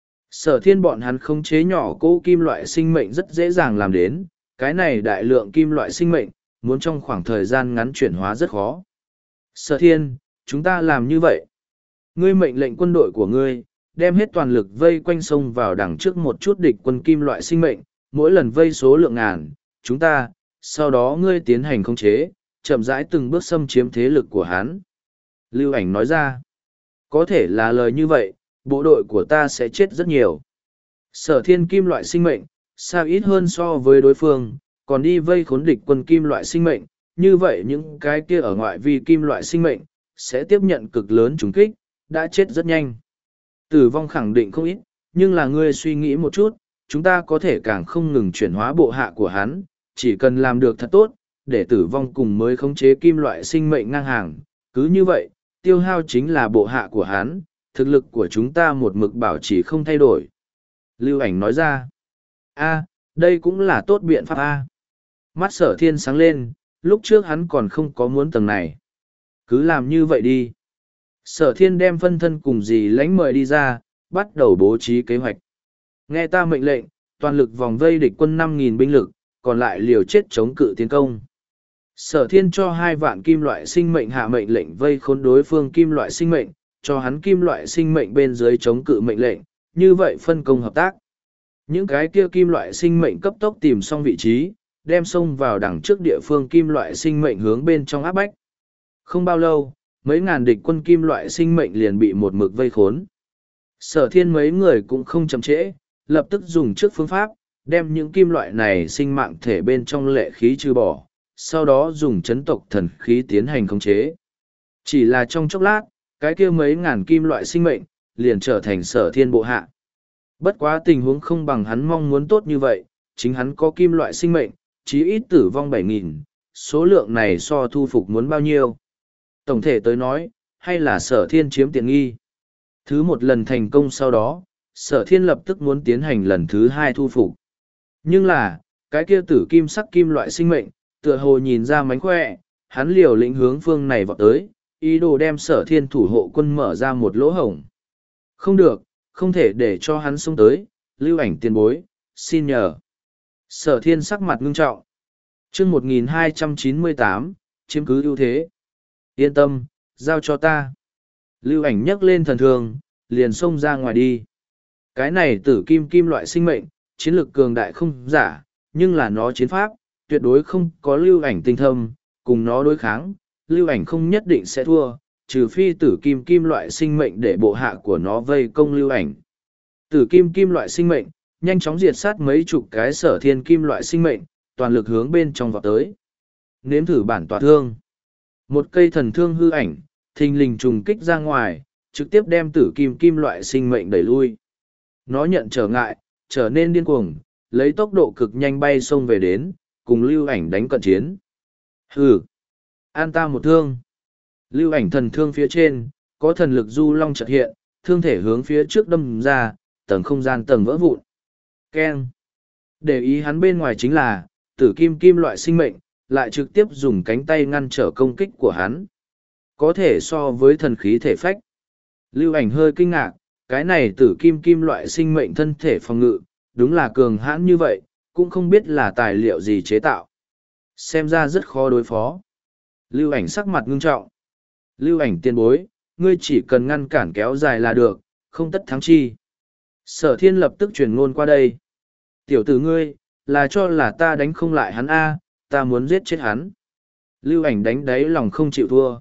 Sở thiên bọn hắn khống chế nhỏ cỗ kim loại sinh mệnh rất dễ dàng làm đến, cái này đại lượng kim loại sinh mệnh, muốn trong khoảng thời gian ngắn chuyển hóa rất khó. Sở thiên, chúng ta làm như vậy. Ngươi mệnh lệnh quân đội của ngươi, đem hết toàn lực vây quanh sông vào đằng trước một chút địch quân kim loại sinh mệnh, mỗi lần vây số lượng ngàn, chúng ta, sau đó ngươi tiến hành khống chế, chậm rãi từng bước xâm chiếm thế lực của hắn. Lưu Ảnh nói ra, có thể là lời như vậy, bộ đội của ta sẽ chết rất nhiều. Sở thiên kim loại sinh mệnh, sao ít hơn so với đối phương, còn đi vây khốn địch quân kim loại sinh mệnh, như vậy những cái kia ở ngoại vi kim loại sinh mệnh, sẽ tiếp nhận cực lớn trùng kích, đã chết rất nhanh. Tử vong khẳng định không ít, nhưng là ngươi suy nghĩ một chút, chúng ta có thể càng không ngừng chuyển hóa bộ hạ của hắn, chỉ cần làm được thật tốt, để tử vong cùng mới khống chế kim loại sinh mệnh ngang hàng. Cứ như vậy, tiêu hao chính là bộ hạ của hắn, thực lực của chúng ta một mực bảo trì không thay đổi. Lưu Ảnh nói ra, a, đây cũng là tốt biện pháp a. Mắt sở thiên sáng lên, lúc trước hắn còn không có muốn tầng này. Cứ làm như vậy đi. Sở thiên đem phân thân cùng dì lãnh mời đi ra, bắt đầu bố trí kế hoạch. Nghe ta mệnh lệnh, toàn lực vòng vây địch quân năm nghìn binh lực, còn lại liều chết chống cự tiến công. Sở thiên cho hai vạn kim loại sinh mệnh hạ mệnh lệnh vây khốn đối phương kim loại sinh mệnh, cho hắn kim loại sinh mệnh bên dưới chống cự mệnh lệnh, như vậy phân công hợp tác. Những cái kia kim loại sinh mệnh cấp tốc tìm xong vị trí, đem xông vào đằng trước địa phương kim loại sinh mệnh hướng bên trong áp bách. Không bao lâu, mấy ngàn địch quân kim loại sinh mệnh liền bị một mực vây khốn. Sở thiên mấy người cũng không chậm trễ, lập tức dùng trước phương pháp, đem những kim loại này sinh mạng thể bên trong lệ khí trừ bỏ, sau đó dùng chấn tộc thần khí tiến hành khống chế. Chỉ là trong chốc lát, cái kia mấy ngàn kim loại sinh mệnh, liền trở thành sở thiên bộ hạ. Bất quá tình huống không bằng hắn mong muốn tốt như vậy, chính hắn có kim loại sinh mệnh, chí ít tử vong bảy nghìn, số lượng này so thu phục muốn bao nhiêu. Tổng thể tới nói, hay là sở thiên chiếm tiện nghi. Thứ một lần thành công sau đó, sở thiên lập tức muốn tiến hành lần thứ hai thu phục. Nhưng là, cái kia tử kim sắc kim loại sinh mệnh, tựa hồ nhìn ra mánh khỏe, hắn liều lĩnh hướng phương này vọt tới, ý đồ đem sở thiên thủ hộ quân mở ra một lỗ hổng. Không được, không thể để cho hắn xông tới, Lưu Ảnh tiền bối, xin nhờ. Sở thiên sắc mặt ngưng trọng. chương một nghìn hai trăm chín mươi tám, chiếm cứ ưu thế. Yên tâm, giao cho ta. Lưu Ảnh nhấc lên thần thương, liền xông ra ngoài đi. Cái này tử kim kim loại sinh mệnh, chiến lược cường đại không giả, nhưng là nó chiến pháp, tuyệt đối không có Lưu Ảnh tinh thâm, cùng nó đối kháng, Lưu Ảnh không nhất định sẽ thua, trừ phi tử kim kim loại sinh mệnh để bộ hạ của nó vây công Lưu Ảnh. Tử kim kim loại sinh mệnh, nhanh chóng diệt sát mấy chục cái sở thiên kim loại sinh mệnh, toàn lực hướng bên trong vọt tới. Nếm thử bản tỏa thương. Một cây thần thương hư ảnh, thình lình trùng kích ra ngoài, trực tiếp đem tử kim kim loại sinh mệnh đẩy lui. Nó nhận trở ngại, trở nên điên cuồng, lấy tốc độ cực nhanh bay xông về đến, cùng Lưu Ảnh đánh cận chiến. Hừ! An ta một thương! Lưu Ảnh thần thương phía trên, có thần lực du long chợt hiện, thương thể hướng phía trước đâm ra, tầng không gian tầng vỡ vụn. Keng! Để ý hắn bên ngoài chính là, tử kim kim loại sinh mệnh, lại trực tiếp dùng cánh tay ngăn trở công kích của hắn. Có thể so với thần khí thể phách. Lưu Ảnh hơi kinh ngạc, Cái này tử kim kim loại sinh mệnh thân thể phòng ngự, đúng là cường hãn như vậy, cũng không biết là tài liệu gì chế tạo. Xem ra rất khó đối phó. Lưu ảnh sắc mặt ngưng trọng. Lưu ảnh tiên bối, ngươi chỉ cần ngăn cản kéo dài là được, không tất thắng chi. Sở thiên lập tức truyền ngôn qua đây. Tiểu tử ngươi, là cho là ta đánh không lại hắn A, ta muốn giết chết hắn. Lưu ảnh đánh đáy lòng không chịu thua.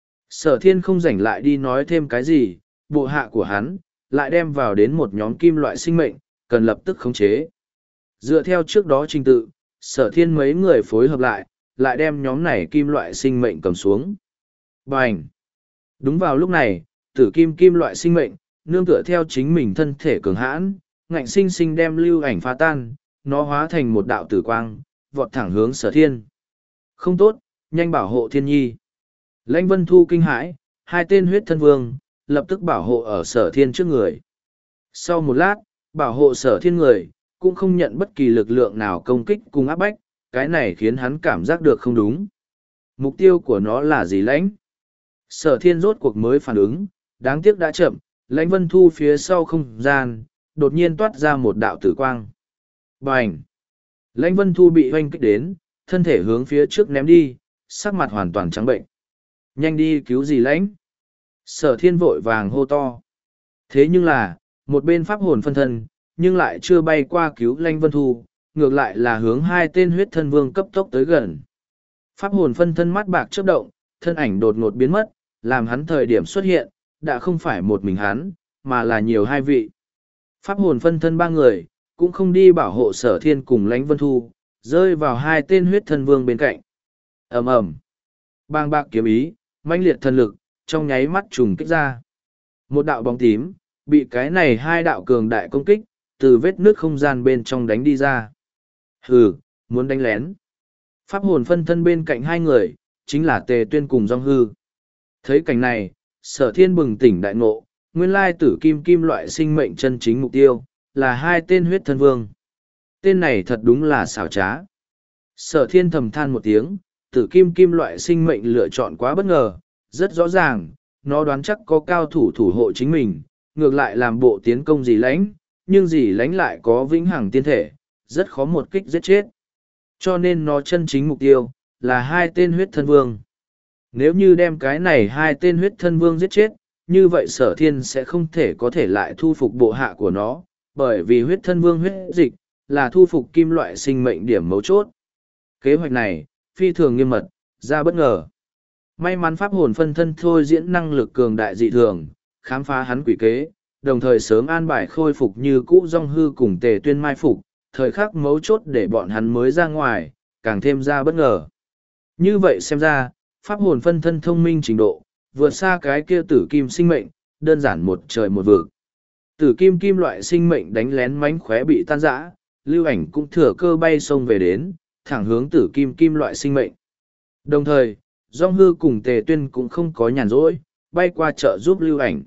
Sở thiên không rảnh lại đi nói thêm cái gì, bộ hạ của hắn, lại đem vào đến một nhóm kim loại sinh mệnh, cần lập tức khống chế. Dựa theo trước đó trình tự, sở thiên mấy người phối hợp lại, lại đem nhóm này kim loại sinh mệnh cầm xuống. Bành! Đúng vào lúc này, tử kim kim loại sinh mệnh, nương tựa theo chính mình thân thể cường hãn, ngạnh sinh sinh đem lưu ảnh phá tan, nó hóa thành một đạo tử quang, vọt thẳng hướng sở thiên. Không tốt, nhanh bảo hộ thiên nhi. Lãnh Vân Thu kinh hãi, hai tên huyết thân vương, lập tức bảo hộ ở sở thiên trước người. Sau một lát, bảo hộ sở thiên người, cũng không nhận bất kỳ lực lượng nào công kích cùng áp bách, cái này khiến hắn cảm giác được không đúng. Mục tiêu của nó là gì lãnh? Sở thiên rốt cuộc mới phản ứng, đáng tiếc đã chậm, Lãnh Vân Thu phía sau không gian, đột nhiên toát ra một đạo tử quang. Bành! Lãnh Vân Thu bị hoanh kích đến, thân thể hướng phía trước ném đi, sắc mặt hoàn toàn trắng bệnh. Nhanh đi cứu gì lãnh? Sở thiên vội vàng hô to. Thế nhưng là, một bên pháp hồn phân thân, nhưng lại chưa bay qua cứu Lãnh Vân Thu, ngược lại là hướng hai tên huyết thân vương cấp tốc tới gần. Pháp hồn phân thân mắt bạc chớp động, thân ảnh đột ngột biến mất, làm hắn thời điểm xuất hiện, đã không phải một mình hắn, mà là nhiều hai vị. Pháp hồn phân thân ba người, cũng không đi bảo hộ sở thiên cùng Lãnh Vân Thu, rơi vào hai tên huyết thân vương bên cạnh. ầm ầm, bang bạc kiếm ý, mãnh liệt thần lực, trong nháy mắt trùng kích ra. Một đạo bóng tím, bị cái này hai đạo cường đại công kích, từ vết nước không gian bên trong đánh đi ra. Hừ, muốn đánh lén. Pháp hồn phân thân bên cạnh hai người, chính là Tề Tuyên cùng Dung Hư. Thấy cảnh này, sở thiên bừng tỉnh đại ngộ, nguyên lai tử kim kim loại sinh mệnh chân chính mục tiêu, là hai tên huyết thân vương. Tên này thật đúng là xảo trá. Sở thiên thầm than một tiếng, tử kim kim loại sinh mệnh lựa chọn quá bất ngờ, rất rõ ràng, nó đoán chắc có cao thủ thủ hộ chính mình, ngược lại làm bộ tiến công dì lãnh, nhưng dì lãnh lại có vĩnh hằng tiên thể, rất khó một kích giết chết. Cho nên nó chân chính mục tiêu, là hai tên huyết thân vương. Nếu như đem cái này hai tên huyết thân vương giết chết, như vậy sở thiên sẽ không thể có thể lại thu phục bộ hạ của nó, bởi vì huyết thân vương huyết dịch, là thu phục kim loại sinh mệnh điểm mấu chốt. Kế hoạch này, phi thường nghiêm mật, ra bất ngờ. May mắn pháp hồn phân thân thôi diễn năng lực cường đại dị thường, khám phá hắn quỷ kế, đồng thời sớm an bài khôi phục như cũ Dung Hư cùng Tề Tuyên mai phục, thời khắc mấu chốt để bọn hắn mới ra ngoài, càng thêm ra bất ngờ. Như vậy xem ra, pháp hồn phân thân thông minh trình độ, vượt xa cái kia tử kim sinh mệnh, đơn giản một trời một vực. Tử kim kim loại sinh mệnh đánh lén mánh khóe bị tan rã, lưu ảnh cũng thừa cơ bay sông về đến, thẳng hướng tử kim kim loại sinh mệnh. Đồng thời, Dung Hư cùng Tề Tuyên cũng không có nhàn rỗi, bay qua trợ giúp lưu ảnh.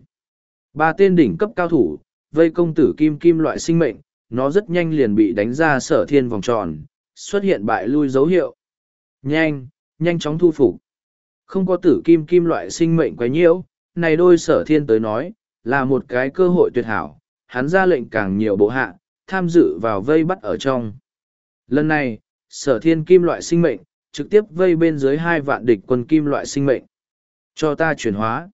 Ba tên đỉnh cấp cao thủ, vây công tử kim kim loại sinh mệnh, nó rất nhanh liền bị đánh ra sở thiên vòng tròn, xuất hiện bại lui dấu hiệu. Nhanh, nhanh chóng thu phục. Không có tử kim kim loại sinh mệnh quấy nhiễu, này đôi sở thiên tới nói, là một cái cơ hội tuyệt hảo, hắn ra lệnh càng nhiều bộ hạ, tham dự vào vây bắt ở trong. Lần này, sở thiên kim loại sinh mệnh, trực tiếp vây bên dưới hai vạn địch quân kim loại sinh mệnh. Cho ta chuyển hóa.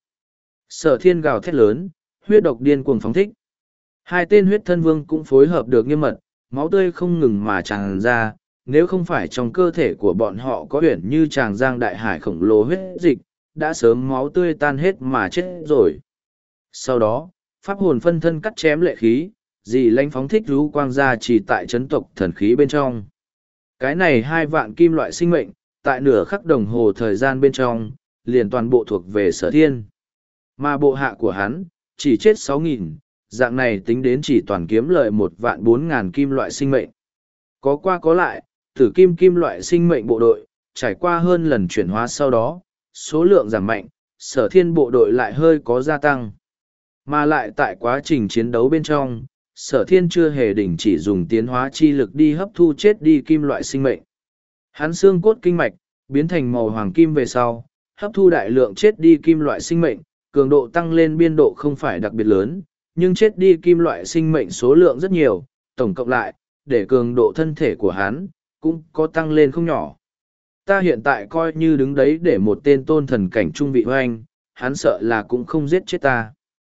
Sở thiên gào thét lớn, huyết độc điên cuồng phóng thích. Hai tên huyết thân vương cũng phối hợp được nghiêm mật, máu tươi không ngừng mà tràn ra, nếu không phải trong cơ thể của bọn họ có huyển như tràng giang đại hải khổng lồ huyết dịch, đã sớm máu tươi tan hết mà chết rồi. Sau đó, pháp hồn phân thân cắt chém lệ khí, dì lãnh phóng thích rú quang ra chỉ tại chấn tộc thần khí bên trong. Cái này hai vạn kim loại sinh mệnh, tại nửa khắc đồng hồ thời gian bên trong, liền toàn bộ thuộc về sở thiên. Mà bộ hạ của hắn, chỉ chết sáu nghìn, dạng này tính đến chỉ toàn kiếm lợi một vạn bốn ngàn kim loại sinh mệnh. Có qua có lại, tử kim kim loại sinh mệnh bộ đội, trải qua hơn lần chuyển hóa sau đó, số lượng giảm mạnh, sở thiên bộ đội lại hơi có gia tăng. Mà lại tại quá trình chiến đấu bên trong, sở thiên chưa hề đình chỉ dùng tiến hóa chi lực đi hấp thu chết đi kim loại sinh mệnh. Hắn xương cốt kinh mạch, biến thành màu hoàng kim về sau, hấp thu đại lượng chết đi kim loại sinh mệnh, cường độ tăng lên biên độ không phải đặc biệt lớn, nhưng chết đi kim loại sinh mệnh số lượng rất nhiều, tổng cộng lại, để cường độ thân thể của hắn, cũng có tăng lên không nhỏ. Ta hiện tại coi như đứng đấy để một tên tôn thần cảnh trung vị hoanh, hắn sợ là cũng không giết chết ta.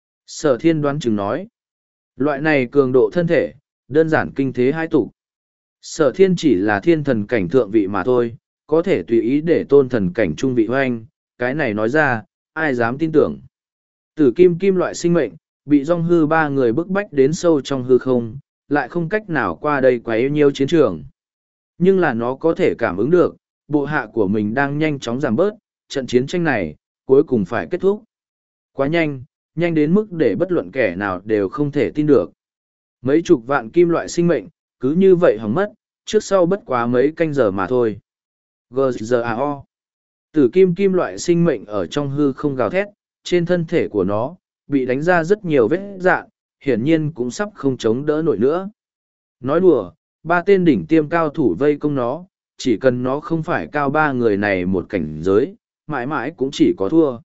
Sở thiên đoán chừng nói, loại này cường độ thân thể, đơn giản kinh thế hai tục. Sở thiên chỉ là thiên thần cảnh thượng vị mà thôi, có thể tùy ý để tôn thần cảnh trung vị hoanh, cái này nói ra, ai dám tin tưởng. Tử kim kim loại sinh mệnh, bị dòng hư ba người bức bách đến sâu trong hư không, lại không cách nào qua đây quấy nhiều chiến trường. Nhưng là nó có thể cảm ứng được, bộ hạ của mình đang nhanh chóng giảm bớt, trận chiến tranh này, cuối cùng phải kết thúc. Quá nhanh, nhanh đến mức để bất luận kẻ nào đều không thể tin được. Mấy chục vạn kim loại sinh mệnh, cứ như vậy hỏng mất, trước sau bất quá mấy canh giờ mà thôi. giê giê a o. Tử kim kim loại sinh mệnh ở trong hư không gào thét, trên thân thể của nó, bị đánh ra rất nhiều vết dạn, hiển nhiên cũng sắp không chống đỡ nổi nữa. Nói đùa, ba tên đỉnh tiêm cao thủ vây công nó, chỉ cần nó không phải cao ba người này một cảnh giới, mãi mãi cũng chỉ có thua.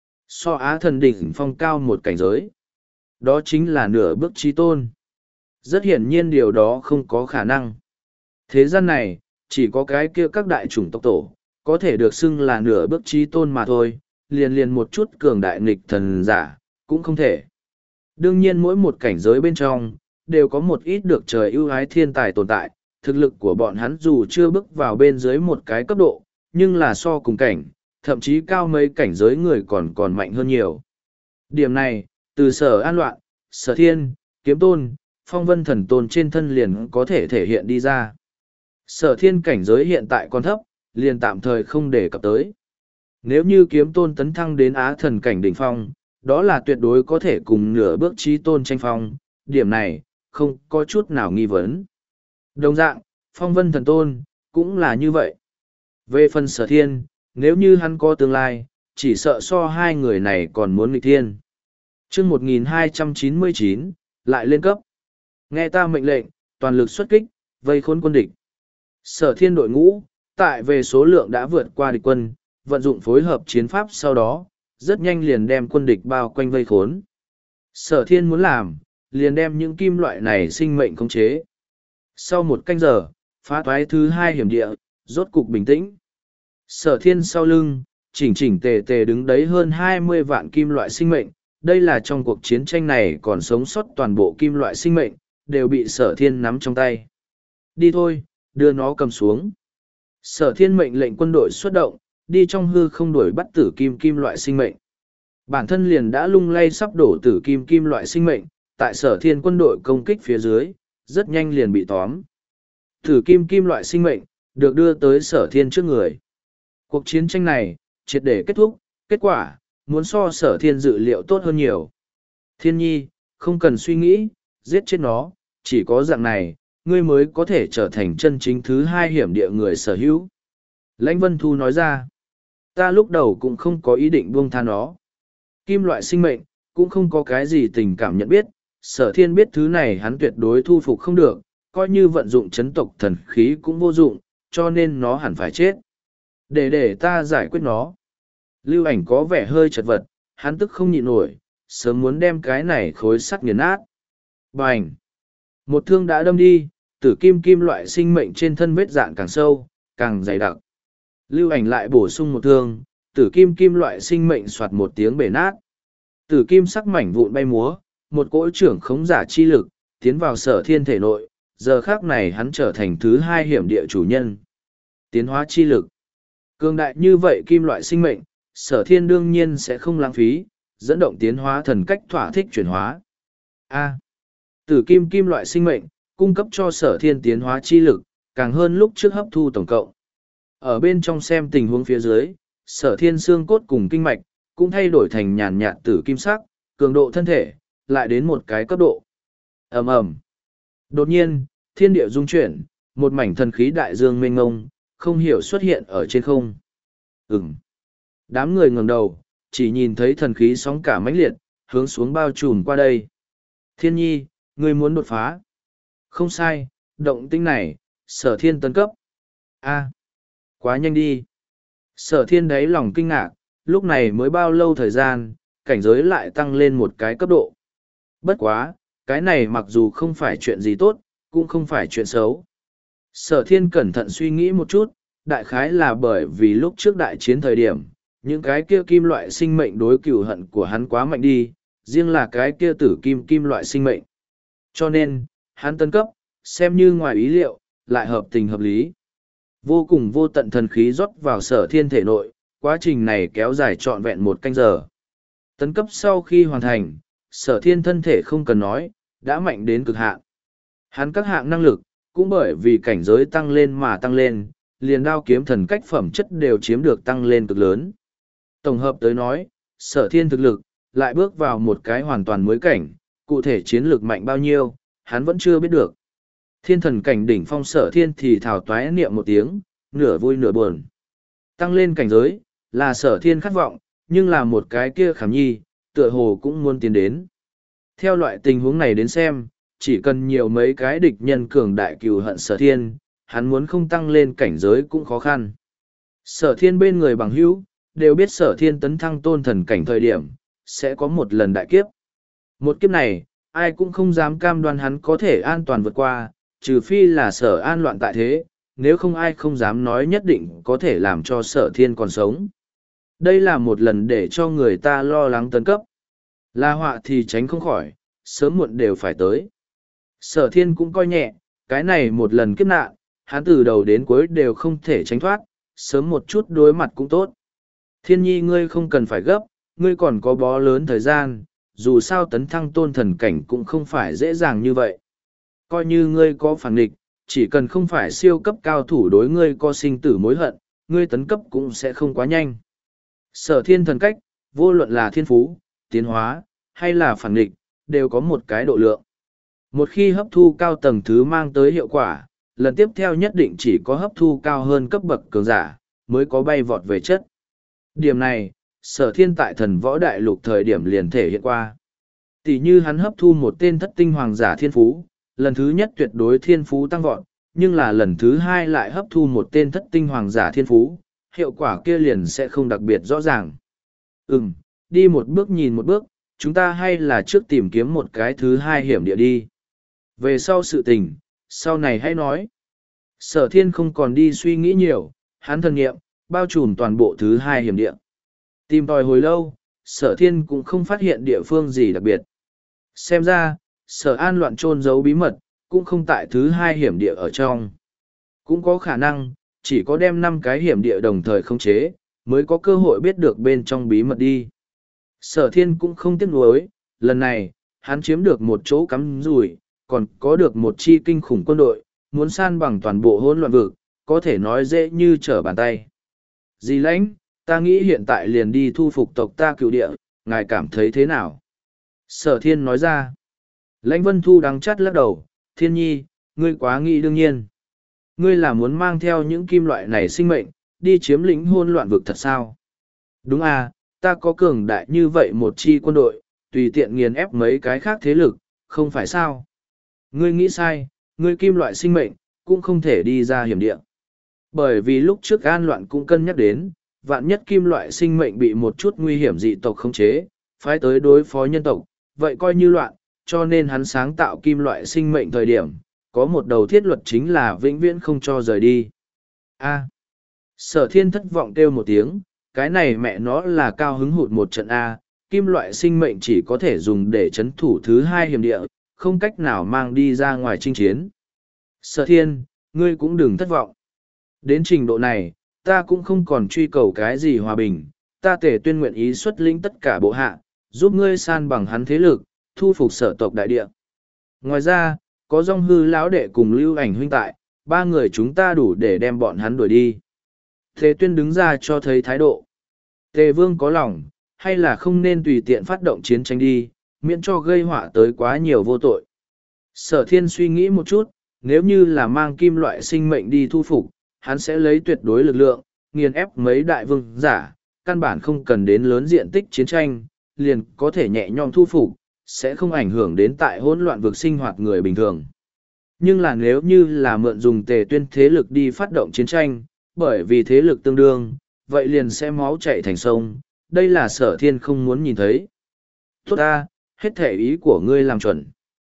So Á thần đỉnh phong cao một cảnh giới. Đó chính là nửa bước chí tôn. Rất hiển nhiên điều đó không có khả năng. Thế gian này, chỉ có cái kia các đại chủng tộc tổ, có thể được xưng là nửa bước chí tôn mà thôi, liền liền một chút cường đại nghịch thần giả, cũng không thể. Đương nhiên mỗi một cảnh giới bên trong, đều có một ít được trời ưu ái thiên tài tồn tại, thực lực của bọn hắn dù chưa bước vào bên dưới một cái cấp độ, nhưng là so cùng cảnh, thậm chí cao mấy cảnh giới người còn còn mạnh hơn nhiều. Điểm này, từ sở an loạn, sở thiên, kiếm tôn, phong vân thần tôn trên thân liền có thể thể hiện đi ra. Sở thiên cảnh giới hiện tại còn thấp, liền tạm thời không để cập tới. Nếu như kiếm tôn tấn thăng đến á thần cảnh đỉnh phong, đó là tuyệt đối có thể cùng nửa bước chí tôn tranh phong, điểm này, không có chút nào nghi vấn. Đồng dạng, phong vân thần tôn, cũng là như vậy. Về phần sở thiên, nếu như hắn có tương lai, chỉ sợ so hai người này còn muốn nghịch thiên. chương một nghìn hai trăm chín mươi chín, lại lên cấp. Nghe ta mệnh lệnh, toàn lực xuất kích, vây khốn quân địch. Sở thiên đội ngũ, tại về số lượng đã vượt qua địch quân, vận dụng phối hợp chiến pháp sau đó, rất nhanh liền đem quân địch bao quanh vây khốn. Sở thiên muốn làm, liền đem những kim loại này sinh mệnh khống chế. Sau một canh giờ, phá toái thứ hai hiểm địa, rốt cục bình tĩnh. Sở thiên sau lưng, chỉnh chỉnh tề tề đứng đấy hơn hai mươi vạn kim loại sinh mệnh. Đây là trong cuộc chiến tranh này còn sống sót toàn bộ kim loại sinh mệnh, đều bị sở thiên nắm trong tay. Đi thôi, đưa nó cầm xuống. Sở thiên mệnh lệnh quân đội xuất động, đi trong hư không đuổi bắt tử kim kim loại sinh mệnh. Bản thân liền đã lung lay sắp đổ tử kim kim loại sinh mệnh, tại sở thiên quân đội công kích phía dưới, rất nhanh liền bị tóm. Tử kim kim loại sinh mệnh, được đưa tới sở thiên trước người. Cuộc chiến tranh này, triệt để kết thúc, kết quả, muốn so sở thiên dự liệu tốt hơn nhiều. Thiên nhi, không cần suy nghĩ, giết chết nó, chỉ có dạng này, ngươi mới có thể trở thành chân chính thứ hai hiểm địa người sở hữu. Lãnh Vân Thu nói ra, ta lúc đầu cũng không có ý định buông tha nó. Kim loại sinh mệnh, cũng không có cái gì tình cảm nhận biết, sở thiên biết thứ này hắn tuyệt đối thu phục không được, coi như vận dụng chấn tộc thần khí cũng vô dụng, cho nên nó hẳn phải chết. Để để ta giải quyết nó. Lưu Ảnh có vẻ hơi chật vật, hắn tức không nhịn nổi, sớm muốn đem cái này khối sắt nghiền nát. Bành! Một thương đã đâm đi, tử kim kim loại sinh mệnh trên thân vết dạn càng sâu, càng dày đặc. Lưu Ảnh lại bổ sung một thương, tử kim kim loại sinh mệnh soạt một tiếng bể nát. Tử kim sắc mảnh vụn bay múa, một cỗ trưởng khống giả chi lực, tiến vào sở thiên thể nội, giờ khác này hắn trở thành thứ hai hiểm địa chủ nhân. Tiến hóa chi lực. Cường đại như vậy kim loại sinh mệnh, sở thiên đương nhiên sẽ không lãng phí, dẫn động tiến hóa thần cách thỏa thích chuyển hóa. A. Tử kim kim loại sinh mệnh, cung cấp cho sở thiên tiến hóa chi lực, càng hơn lúc trước hấp thu tổng cộng. Ở bên trong xem tình huống phía dưới, sở thiên xương cốt cùng kinh mạch, cũng thay đổi thành nhàn nhạt tử kim sắc, cường độ thân thể, lại đến một cái cấp độ. Ầm ầm. Đột nhiên, thiên địa rung chuyển, một mảnh thần khí đại dương mênh ngông, không hiểu xuất hiện ở trên không. Ừm. Đám người ngẩng đầu, chỉ nhìn thấy thần khí sóng cả mãnh liệt, hướng xuống bao trùm qua đây. Thiên nhi, ngươi muốn đột phá. Không sai, động tĩnh này, sở thiên tấn cấp. A, quá nhanh đi. Sở thiên đáy lòng kinh ngạc, lúc này mới bao lâu thời gian, cảnh giới lại tăng lên một cái cấp độ. Bất quá, cái này mặc dù không phải chuyện gì tốt, cũng không phải chuyện xấu. Sở thiên cẩn thận suy nghĩ một chút, đại khái là bởi vì lúc trước đại chiến thời điểm, những cái kia kim loại sinh mệnh đối cừu hận của hắn quá mạnh đi, riêng là cái kia tử kim kim loại sinh mệnh. Cho nên, hắn tấn cấp, xem như ngoài ý liệu, lại hợp tình hợp lý. Vô cùng vô tận thần khí rót vào sở thiên thể nội, quá trình này kéo dài trọn vẹn một canh giờ. Tấn cấp sau khi hoàn thành, sở thiên thân thể không cần nói, đã mạnh đến cực hạn. Hắn các hạng năng lực, cũng bởi vì cảnh giới tăng lên mà tăng lên, liền đao kiếm thần cách phẩm chất đều chiếm được tăng lên cực lớn. Tổng hợp tới nói, sở thiên thực lực, lại bước vào một cái hoàn toàn mới cảnh, cụ thể chiến lược mạnh bao nhiêu, hắn vẫn chưa biết được. Thiên thần cảnh đỉnh phong sở thiên thì thảo toái niệm một tiếng, nửa vui nửa buồn. Tăng lên cảnh giới, là sở thiên khát vọng, nhưng là một cái kia khảm nhi, tựa hồ cũng muốn tiến đến. Theo loại tình huống này đến xem, chỉ cần nhiều mấy cái địch nhân cường đại cừu hận sở thiên, hắn muốn không tăng lên cảnh giới cũng khó khăn. Sở thiên bên người bằng hữu, đều biết sở thiên tấn thăng tôn thần cảnh thời điểm, sẽ có một lần đại kiếp. Một kiếp này, ai cũng không dám cam đoan hắn có thể an toàn vượt qua, trừ phi là sở an loạn tại thế, nếu không ai không dám nói nhất định có thể làm cho sở thiên còn sống. Đây là một lần để cho người ta lo lắng tấn cấp. Là họa thì tránh không khỏi, sớm muộn đều phải tới. Sở thiên cũng coi nhẹ, cái này một lần kiếp nạn, hắn từ đầu đến cuối đều không thể tránh thoát, sớm một chút đối mặt cũng tốt. Thiên nhi ngươi không cần phải gấp, ngươi còn có bó lớn thời gian, dù sao tấn thăng tôn thần cảnh cũng không phải dễ dàng như vậy. Coi như ngươi có phản nghịch, chỉ cần không phải siêu cấp cao thủ đối ngươi có sinh tử mối hận, ngươi tấn cấp cũng sẽ không quá nhanh. Sở thiên thần cách, vô luận là thiên phú, tiến hóa, hay là phản nghịch, đều có một cái độ lượng. Một khi hấp thu cao tầng thứ mang tới hiệu quả, lần tiếp theo nhất định chỉ có hấp thu cao hơn cấp bậc cường giả, mới có bay vọt về chất. Điểm này, sở thiên tại thần võ đại lục thời điểm liền thể hiện qua. Tỷ như hắn hấp thu một tên thất tinh hoàng giả thiên phú, lần thứ nhất tuyệt đối thiên phú tăng vọt, nhưng là lần thứ hai lại hấp thu một tên thất tinh hoàng giả thiên phú, hiệu quả kia liền sẽ không đặc biệt rõ ràng. Ừm, đi một bước nhìn một bước, chúng ta hay là trước tìm kiếm một cái thứ hai hiểm địa đi. Về sau sự tình, sau này hãy nói. Sở thiên không còn đi suy nghĩ nhiều, hắn thần nghiệm, bao trùm toàn bộ thứ hai hiểm địa. Tìm tòi hồi lâu, sở thiên cũng không phát hiện địa phương gì đặc biệt. Xem ra, sở an loạn trôn giấu bí mật, cũng không tại thứ hai hiểm địa ở trong. Cũng có khả năng, chỉ có đem năm cái hiểm địa đồng thời khống chế, mới có cơ hội biết được bên trong bí mật đi. Sở thiên cũng không tiếc nuối, lần này, hắn chiếm được một chỗ cắm rùi, còn có được một chi kinh khủng quân đội, muốn san bằng toàn bộ hỗn loạn vực, có thể nói dễ như trở bàn tay. Dì lãnh, ta nghĩ hiện tại liền đi thu phục tộc ta cựu địa, ngài cảm thấy thế nào? Sở thiên nói ra. Lãnh Vân Thu đắng chắt lắc đầu, thiên nhi, ngươi quá nghĩ đương nhiên. Ngươi là muốn mang theo những kim loại này sinh mệnh, đi chiếm lĩnh hỗn loạn vực thật sao? Đúng à, ta có cường đại như vậy một chi quân đội, tùy tiện nghiền ép mấy cái khác thế lực, không phải sao? Ngươi nghĩ sai, ngươi kim loại sinh mệnh, cũng không thể đi ra hiểm địa. Bởi vì lúc trước an loạn cũng cân nhắc đến, vạn nhất kim loại sinh mệnh bị một chút nguy hiểm dị tộc khống chế, phái tới đối phó nhân tộc, vậy coi như loạn, cho nên hắn sáng tạo kim loại sinh mệnh thời điểm, có một đầu thiết luật chính là vĩnh viễn không cho rời đi. A. Sở thiên thất vọng kêu một tiếng, cái này mẹ nó là cao hứng hụt một trận A, kim loại sinh mệnh chỉ có thể dùng để chấn thủ thứ hai hiểm địa, không cách nào mang đi ra ngoài chinh chiến. Sở thiên, ngươi cũng đừng thất vọng. Đến trình độ này, ta cũng không còn truy cầu cái gì hòa bình, ta Tề Tuyên nguyện ý xuất lĩnh tất cả bộ hạ, giúp ngươi san bằng hắn thế lực, thu phục sở tộc đại địa. Ngoài ra, có Dung Hư lão đệ cùng Lưu Ảnh huynh tại, ba người chúng ta đủ để đem bọn hắn đuổi đi. Tề Tuyên đứng ra cho thấy thái độ. Tề Vương có lòng, hay là không nên tùy tiện phát động chiến tranh đi, miễn cho gây họa tới quá nhiều vô tội. Sở thiên suy nghĩ một chút, nếu như là mang kim loại sinh mệnh đi thu phục, hắn sẽ lấy tuyệt đối lực lượng, nghiền ép mấy đại vương giả, căn bản không cần đến lớn diện tích chiến tranh, liền có thể nhẹ nhõm thu phục, sẽ không ảnh hưởng đến tại hỗn loạn vực sinh hoạt người bình thường. Nhưng là nếu như là mượn dùng Tề Tuyên thế lực đi phát động chiến tranh, bởi vì thế lực tương đương, vậy liền sẽ máu chảy thành sông, đây là sở thiên không muốn nhìn thấy. Tốt ta, hết thể ý của ngươi làm chuẩn.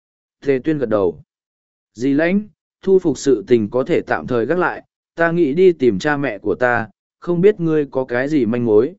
Tề Tuyên gật đầu. Dì Lãnh, thu phục sự tình có thể tạm thời gác lại, ta nghĩ đi tìm cha mẹ của ta, không biết ngươi có cái gì manh mối.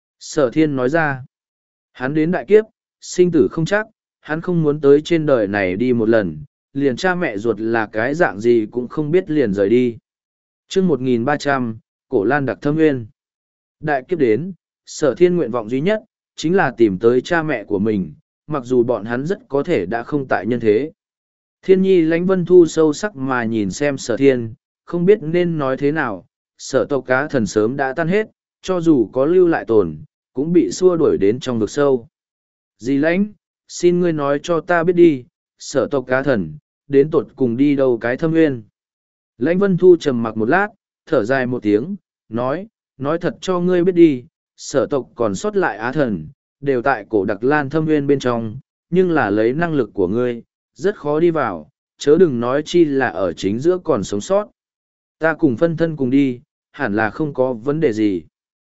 Sở Thiên nói ra. Hắn đến đại kiếp, sinh tử không chắc, hắn không muốn tới trên đời này đi một lần, liền cha mẹ ruột là cái dạng gì cũng không biết liền rời đi. chương một nghìn ba trăm, Cổ Lan Đặc Thâm Nguyên. Đại kiếp đến, Sở Thiên nguyện vọng duy nhất, chính là tìm tới cha mẹ của mình, mặc dù bọn hắn rất có thể đã không tại nhân thế. Thiên nhi Lãnh Vân Thu sâu sắc mà nhìn xem Sở Thiên, không biết nên nói thế nào, sở tộc cá thần sớm đã tan hết, cho dù có lưu lại tồn, cũng bị xua đuổi đến trong vực sâu. Dì Lãnh, xin ngươi nói cho ta biết đi, sở tộc cá thần, đến tột cùng đi đâu cái thâm nguyên. Lãnh Vân Thu trầm mặc một lát, thở dài một tiếng, nói, nói thật cho ngươi biết đi, sở tộc còn sót lại á thần, đều tại cổ đặc lan thâm nguyên bên trong, nhưng là lấy năng lực của ngươi, rất khó đi vào, chớ đừng nói chi là ở chính giữa còn sống sót. Ta cùng phân thân cùng đi, hẳn là không có vấn đề gì.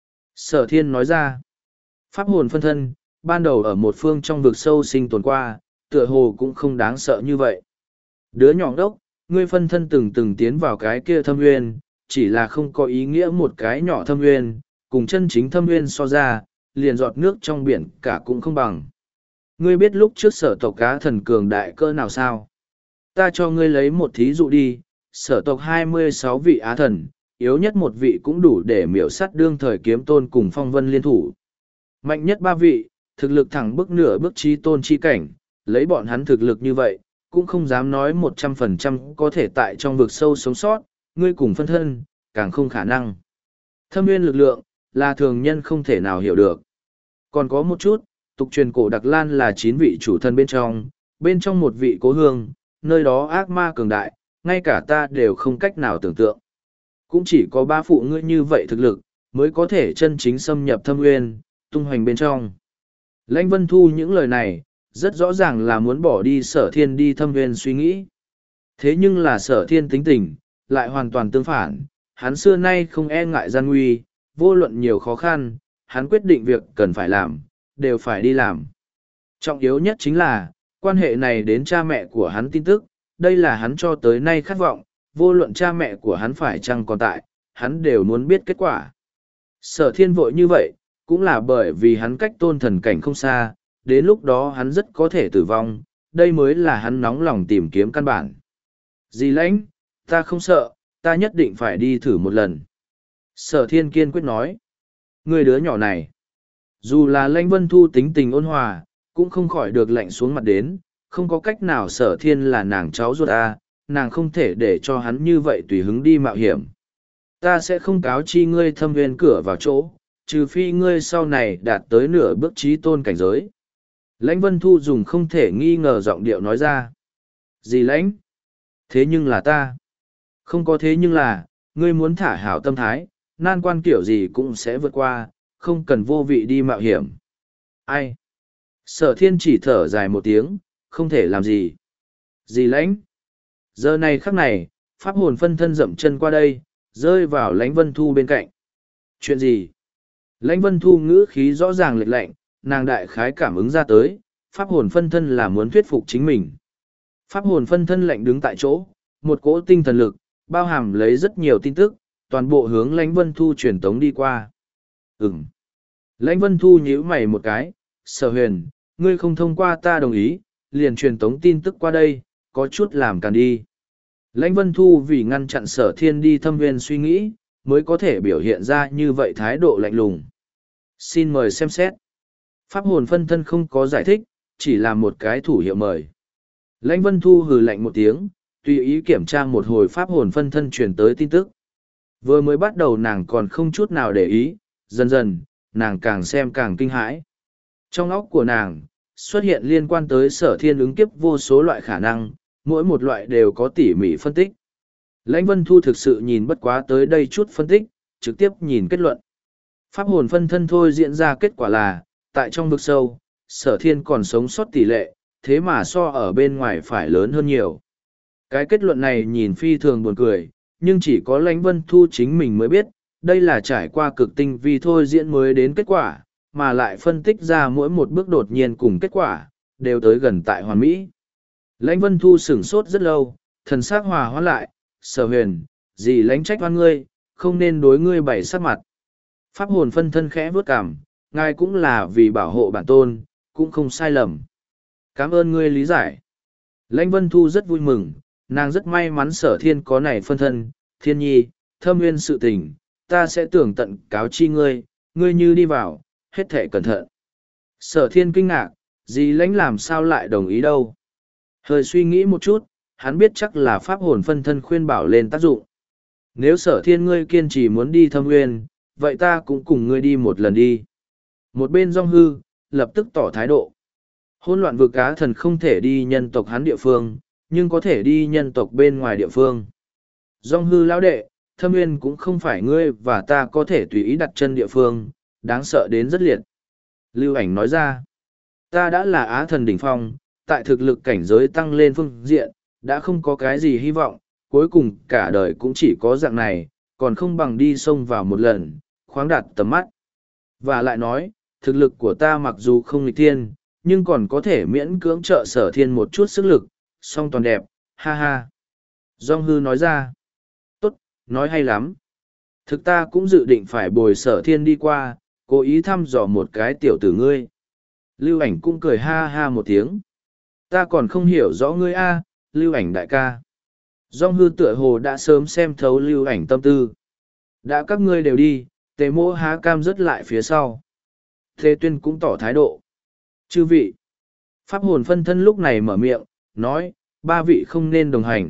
Sở Thiên nói ra, pháp hồn phân thân, ban đầu ở một phương trong vực sâu sinh tồn qua, tựa hồ cũng không đáng sợ như vậy. Đứa nhỏ đốc, ngươi phân thân từng từng tiến vào cái kia thâm nguyên, chỉ là không có ý nghĩa một cái nhỏ thâm nguyên, cùng chân chính thâm nguyên so ra, liền giọt nước trong biển cả cũng không bằng. Ngươi biết lúc trước sở tộc cá thần cường đại cơ nào sao? Ta cho ngươi lấy một thí dụ đi, sở tộc hai mươi sáu vị á thần, yếu nhất một vị cũng đủ để miểu sát đương thời kiếm tôn cùng phong vân liên thủ. Mạnh nhất ba vị, thực lực thẳng bước nửa bước trí tôn chi cảnh, lấy bọn hắn thực lực như vậy, cũng không dám nói một trăm phần trăm có thể tại trong vực sâu sống sót, ngươi cùng phân thân, càng không khả năng. Thâm nguyên lực lượng, là thường nhân không thể nào hiểu được. Còn có một chút, tục truyền cổ Đặc Lan là chín vị chủ thân bên trong, bên trong một vị cố hương, nơi đó ác ma cường đại, ngay cả ta đều không cách nào tưởng tượng. Cũng chỉ có ba phụ ngươi như vậy thực lực, mới có thể chân chính xâm nhập thâm nguyên, tung hoành bên trong. Lãnh Vân Thu những lời này, rất rõ ràng là muốn bỏ đi sở thiên đi thâm nguyên suy nghĩ. Thế nhưng là sở thiên tính tình, lại hoàn toàn tương phản, hắn xưa nay không e ngại gian nguy, vô luận nhiều khó khăn, hắn quyết định việc cần phải làm, đều phải đi làm. Trọng yếu nhất chính là, quan hệ này đến cha mẹ của hắn tin tức, đây là hắn cho tới nay khát vọng, vô luận cha mẹ của hắn phải chăng còn tại, hắn đều muốn biết kết quả. Sở thiên vội như vậy, cũng là bởi vì hắn cách tôn thần cảnh không xa, đến lúc đó hắn rất có thể tử vong, đây mới là hắn nóng lòng tìm kiếm căn bản. Dì Lãnh, ta không sợ, ta nhất định phải đi thử một lần. Sở thiên kiên quyết nói, người đứa nhỏ này, dù là Lãnh Vân Thu tính tình ôn hòa, cũng không khỏi được lạnh xuống mặt đến, không có cách nào sở thiên là nàng cháu ruột a, nàng không thể để cho hắn như vậy tùy hứng đi mạo hiểm. Ta sẽ không cáo chi ngươi thâm nguyên cửa vào chỗ, trừ phi ngươi sau này đạt tới nửa bước trí tôn cảnh giới. Lãnh Vân Thu dùng không thể nghi ngờ giọng điệu nói ra. Gì Lãnh? Thế nhưng là ta. Không có thế nhưng là, ngươi muốn thả hảo tâm thái, nan quan kiểu gì cũng sẽ vượt qua, không cần vô vị đi mạo hiểm. Ai? Sở thiên chỉ thở dài một tiếng, không thể làm gì. Gì Lãnh? Giờ này khắc này, pháp hồn phân thân dậm chân qua đây, rơi vào Lãnh Vân Thu bên cạnh. Chuyện gì? Lãnh Vân Thu ngữ khí rõ ràng lệch lạnh, nàng đại khái cảm ứng ra tới, pháp hồn phân thân là muốn thuyết phục chính mình. Pháp hồn phân thân lạnh đứng tại chỗ, một cỗ tinh thần lực, bao hàm lấy rất nhiều tin tức, toàn bộ hướng Lãnh Vân Thu truyền tống đi qua. Ừm. Lãnh Vân Thu nhíu mày một cái, Sở Huyền, ngươi không thông qua ta đồng ý, liền truyền tống tin tức qua đây, có chút làm càn đi. Lãnh Vân Thu vì ngăn chặn Sở Thiên đi thâm nguyên suy nghĩ, mới có thể biểu hiện ra như vậy thái độ lạnh lùng. Xin mời xem xét. Pháp hồn phân thân không có giải thích, chỉ là một cái thủ hiệu mời. Lãnh Vân Thu hừ lạnh một tiếng, tùy ý kiểm tra một hồi pháp hồn phân thân truyền tới tin tức. Vừa mới bắt đầu nàng còn không chút nào để ý, dần dần, nàng càng xem càng kinh hãi. Trong óc của nàng, xuất hiện liên quan tới Sở Thiên ứng kiếp vô số loại khả năng, mỗi một loại đều có tỉ mỉ phân tích. Lãnh Vân Thu thực sự nhìn bất quá tới đây chút phân tích, trực tiếp nhìn kết luận. Pháp hồn phân thân thôi diễn ra kết quả là, tại trong vực sâu, Sở Thiên còn sống sót tỷ lệ, thế mà so ở bên ngoài phải lớn hơn nhiều. Cái kết luận này nhìn phi thường buồn cười, nhưng chỉ có Lãnh Vân Thu chính mình mới biết, đây là trải qua cực tinh vi thôi diễn mới đến kết quả, mà lại phân tích ra mỗi một bước đột nhiên cùng kết quả, đều tới gần tại hoàn mỹ. Lãnh Vân Thu sửng sốt rất lâu, thần sắc hòa hoãn lại, Sở Huyền, gì lãnh trách oan ngươi, không nên đối ngươi bày sắc mặt. Pháp hồn phân thân khẽ vớt cảm, ngài cũng là vì bảo hộ bản tôn, cũng không sai lầm. Cảm ơn ngươi lý giải. Lãnh Vân Thu rất vui mừng, nàng rất may mắn Sở Thiên có này phân thân, Thiên Nhi, thâm nguyên sự tình, ta sẽ tưởng tận cáo chi ngươi, ngươi như đi vào, hết thể cẩn thận. Sở Thiên kinh ngạc, gì lãnh làm sao lại đồng ý đâu. Hơi suy nghĩ một chút, hắn biết chắc là pháp hồn phân thân khuyên bảo lên tác dụng. Nếu Sở Thiên ngươi kiên trì muốn đi thâm nguyên, vậy ta cũng cùng ngươi đi một lần đi. Một bên Dung Hư, lập tức tỏ thái độ. Hỗn loạn vực Á Thần không thể đi nhân tộc hắn địa phương, nhưng có thể đi nhân tộc bên ngoài địa phương. Dung Hư lão đệ, thâm nguyên cũng không phải ngươi và ta có thể tùy ý đặt chân địa phương, đáng sợ đến rất liệt. Lưu Ảnh nói ra, ta đã là Á Thần đỉnh phong, tại thực lực cảnh giới tăng lên phương diện, đã không có cái gì hy vọng, cuối cùng cả đời cũng chỉ có dạng này, còn không bằng đi xông vào một lần, khoáng đạt tầm mắt. Và lại nói, thực lực của ta mặc dù không nghịch thiên, nhưng còn có thể miễn cưỡng trợ Sở Thiên một chút sức lực, song toàn đẹp, ha ha. Dung Hư nói ra, tốt, nói hay lắm. Thực ta cũng dự định phải bồi Sở Thiên đi qua, cố ý thăm dò một cái tiểu tử ngươi. Lưu Ảnh cũng cười ha ha một tiếng. Ta còn không hiểu rõ ngươi a, Lưu Ảnh đại ca. Dung Hư tựa hồ đã sớm xem thấu Lưu Ảnh tâm tư. Đã các ngươi đều đi, Tề Mỗ há cam rớt lại phía sau. Thế Tuyên cũng tỏ thái độ. Chư vị. Pháp hồn phân thân lúc này mở miệng, nói, ba vị không nên đồng hành.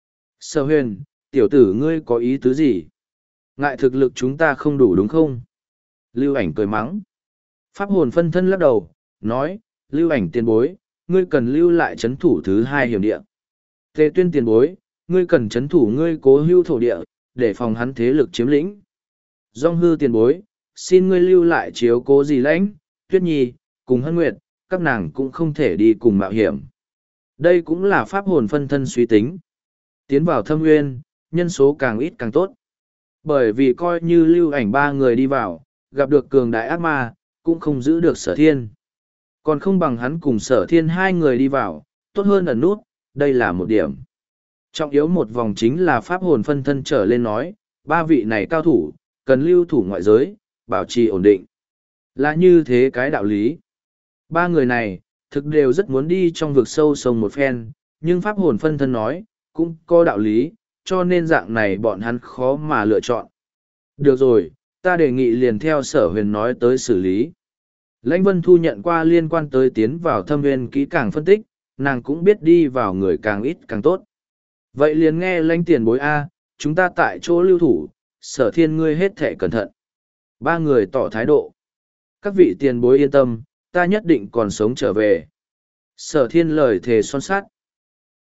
Sở Huyền, tiểu tử ngươi có ý tứ gì? Ngại thực lực chúng ta không đủ đúng không? Lưu Ảnh cười mắng. Pháp hồn phân thân lắc đầu, nói, Lưu Ảnh tiền bối, ngươi cần lưu lại chấn thủ thứ hai hiểm địa. Tề Tuyên tiền bối, ngươi cần chấn thủ ngươi cố hưu thổ địa, để phòng hắn thế lực chiếm lĩnh. Dung Hư tiền bối, xin ngươi lưu lại chiếu cố gì lãnh, Tuyết Nhi, cùng Hân Nguyệt, các nàng cũng không thể đi cùng mạo hiểm. Đây cũng là pháp hồn phân thân suy tính. Tiến vào thâm nguyên, nhân số càng ít càng tốt. Bởi vì coi như Lưu Ảnh ba người đi vào, gặp được cường đại ác ma, cũng không giữ được Sở Thiên. Còn không bằng hắn cùng Sở Thiên hai người đi vào, tốt hơn ẩn nút, đây là một điểm. Trọng yếu một vòng chính là pháp hồn phân thân trở lên nói, ba vị này cao thủ, cần lưu thủ ngoại giới, bảo trì ổn định. Là như thế cái đạo lý. Ba người này, thực đều rất muốn đi trong vực sâu sông một phen, nhưng pháp hồn phân thân nói, cũng có đạo lý, cho nên dạng này bọn hắn khó mà lựa chọn. Được rồi, ta đề nghị liền theo Sở Huyền nói tới xử lý. Lãnh Vân Thu nhận qua liên quan tới tiến vào thâm nguyên kỹ càng phân tích, nàng cũng biết đi vào người càng ít càng tốt. Vậy liền nghe Lãnh tiền bối A, chúng ta tại chỗ lưu thủ, Sở Thiên ngươi hết thể cẩn thận. Ba người tỏ thái độ. Các vị tiền bối yên tâm, ta nhất định còn sống trở về. Sở Thiên lời thề son sát.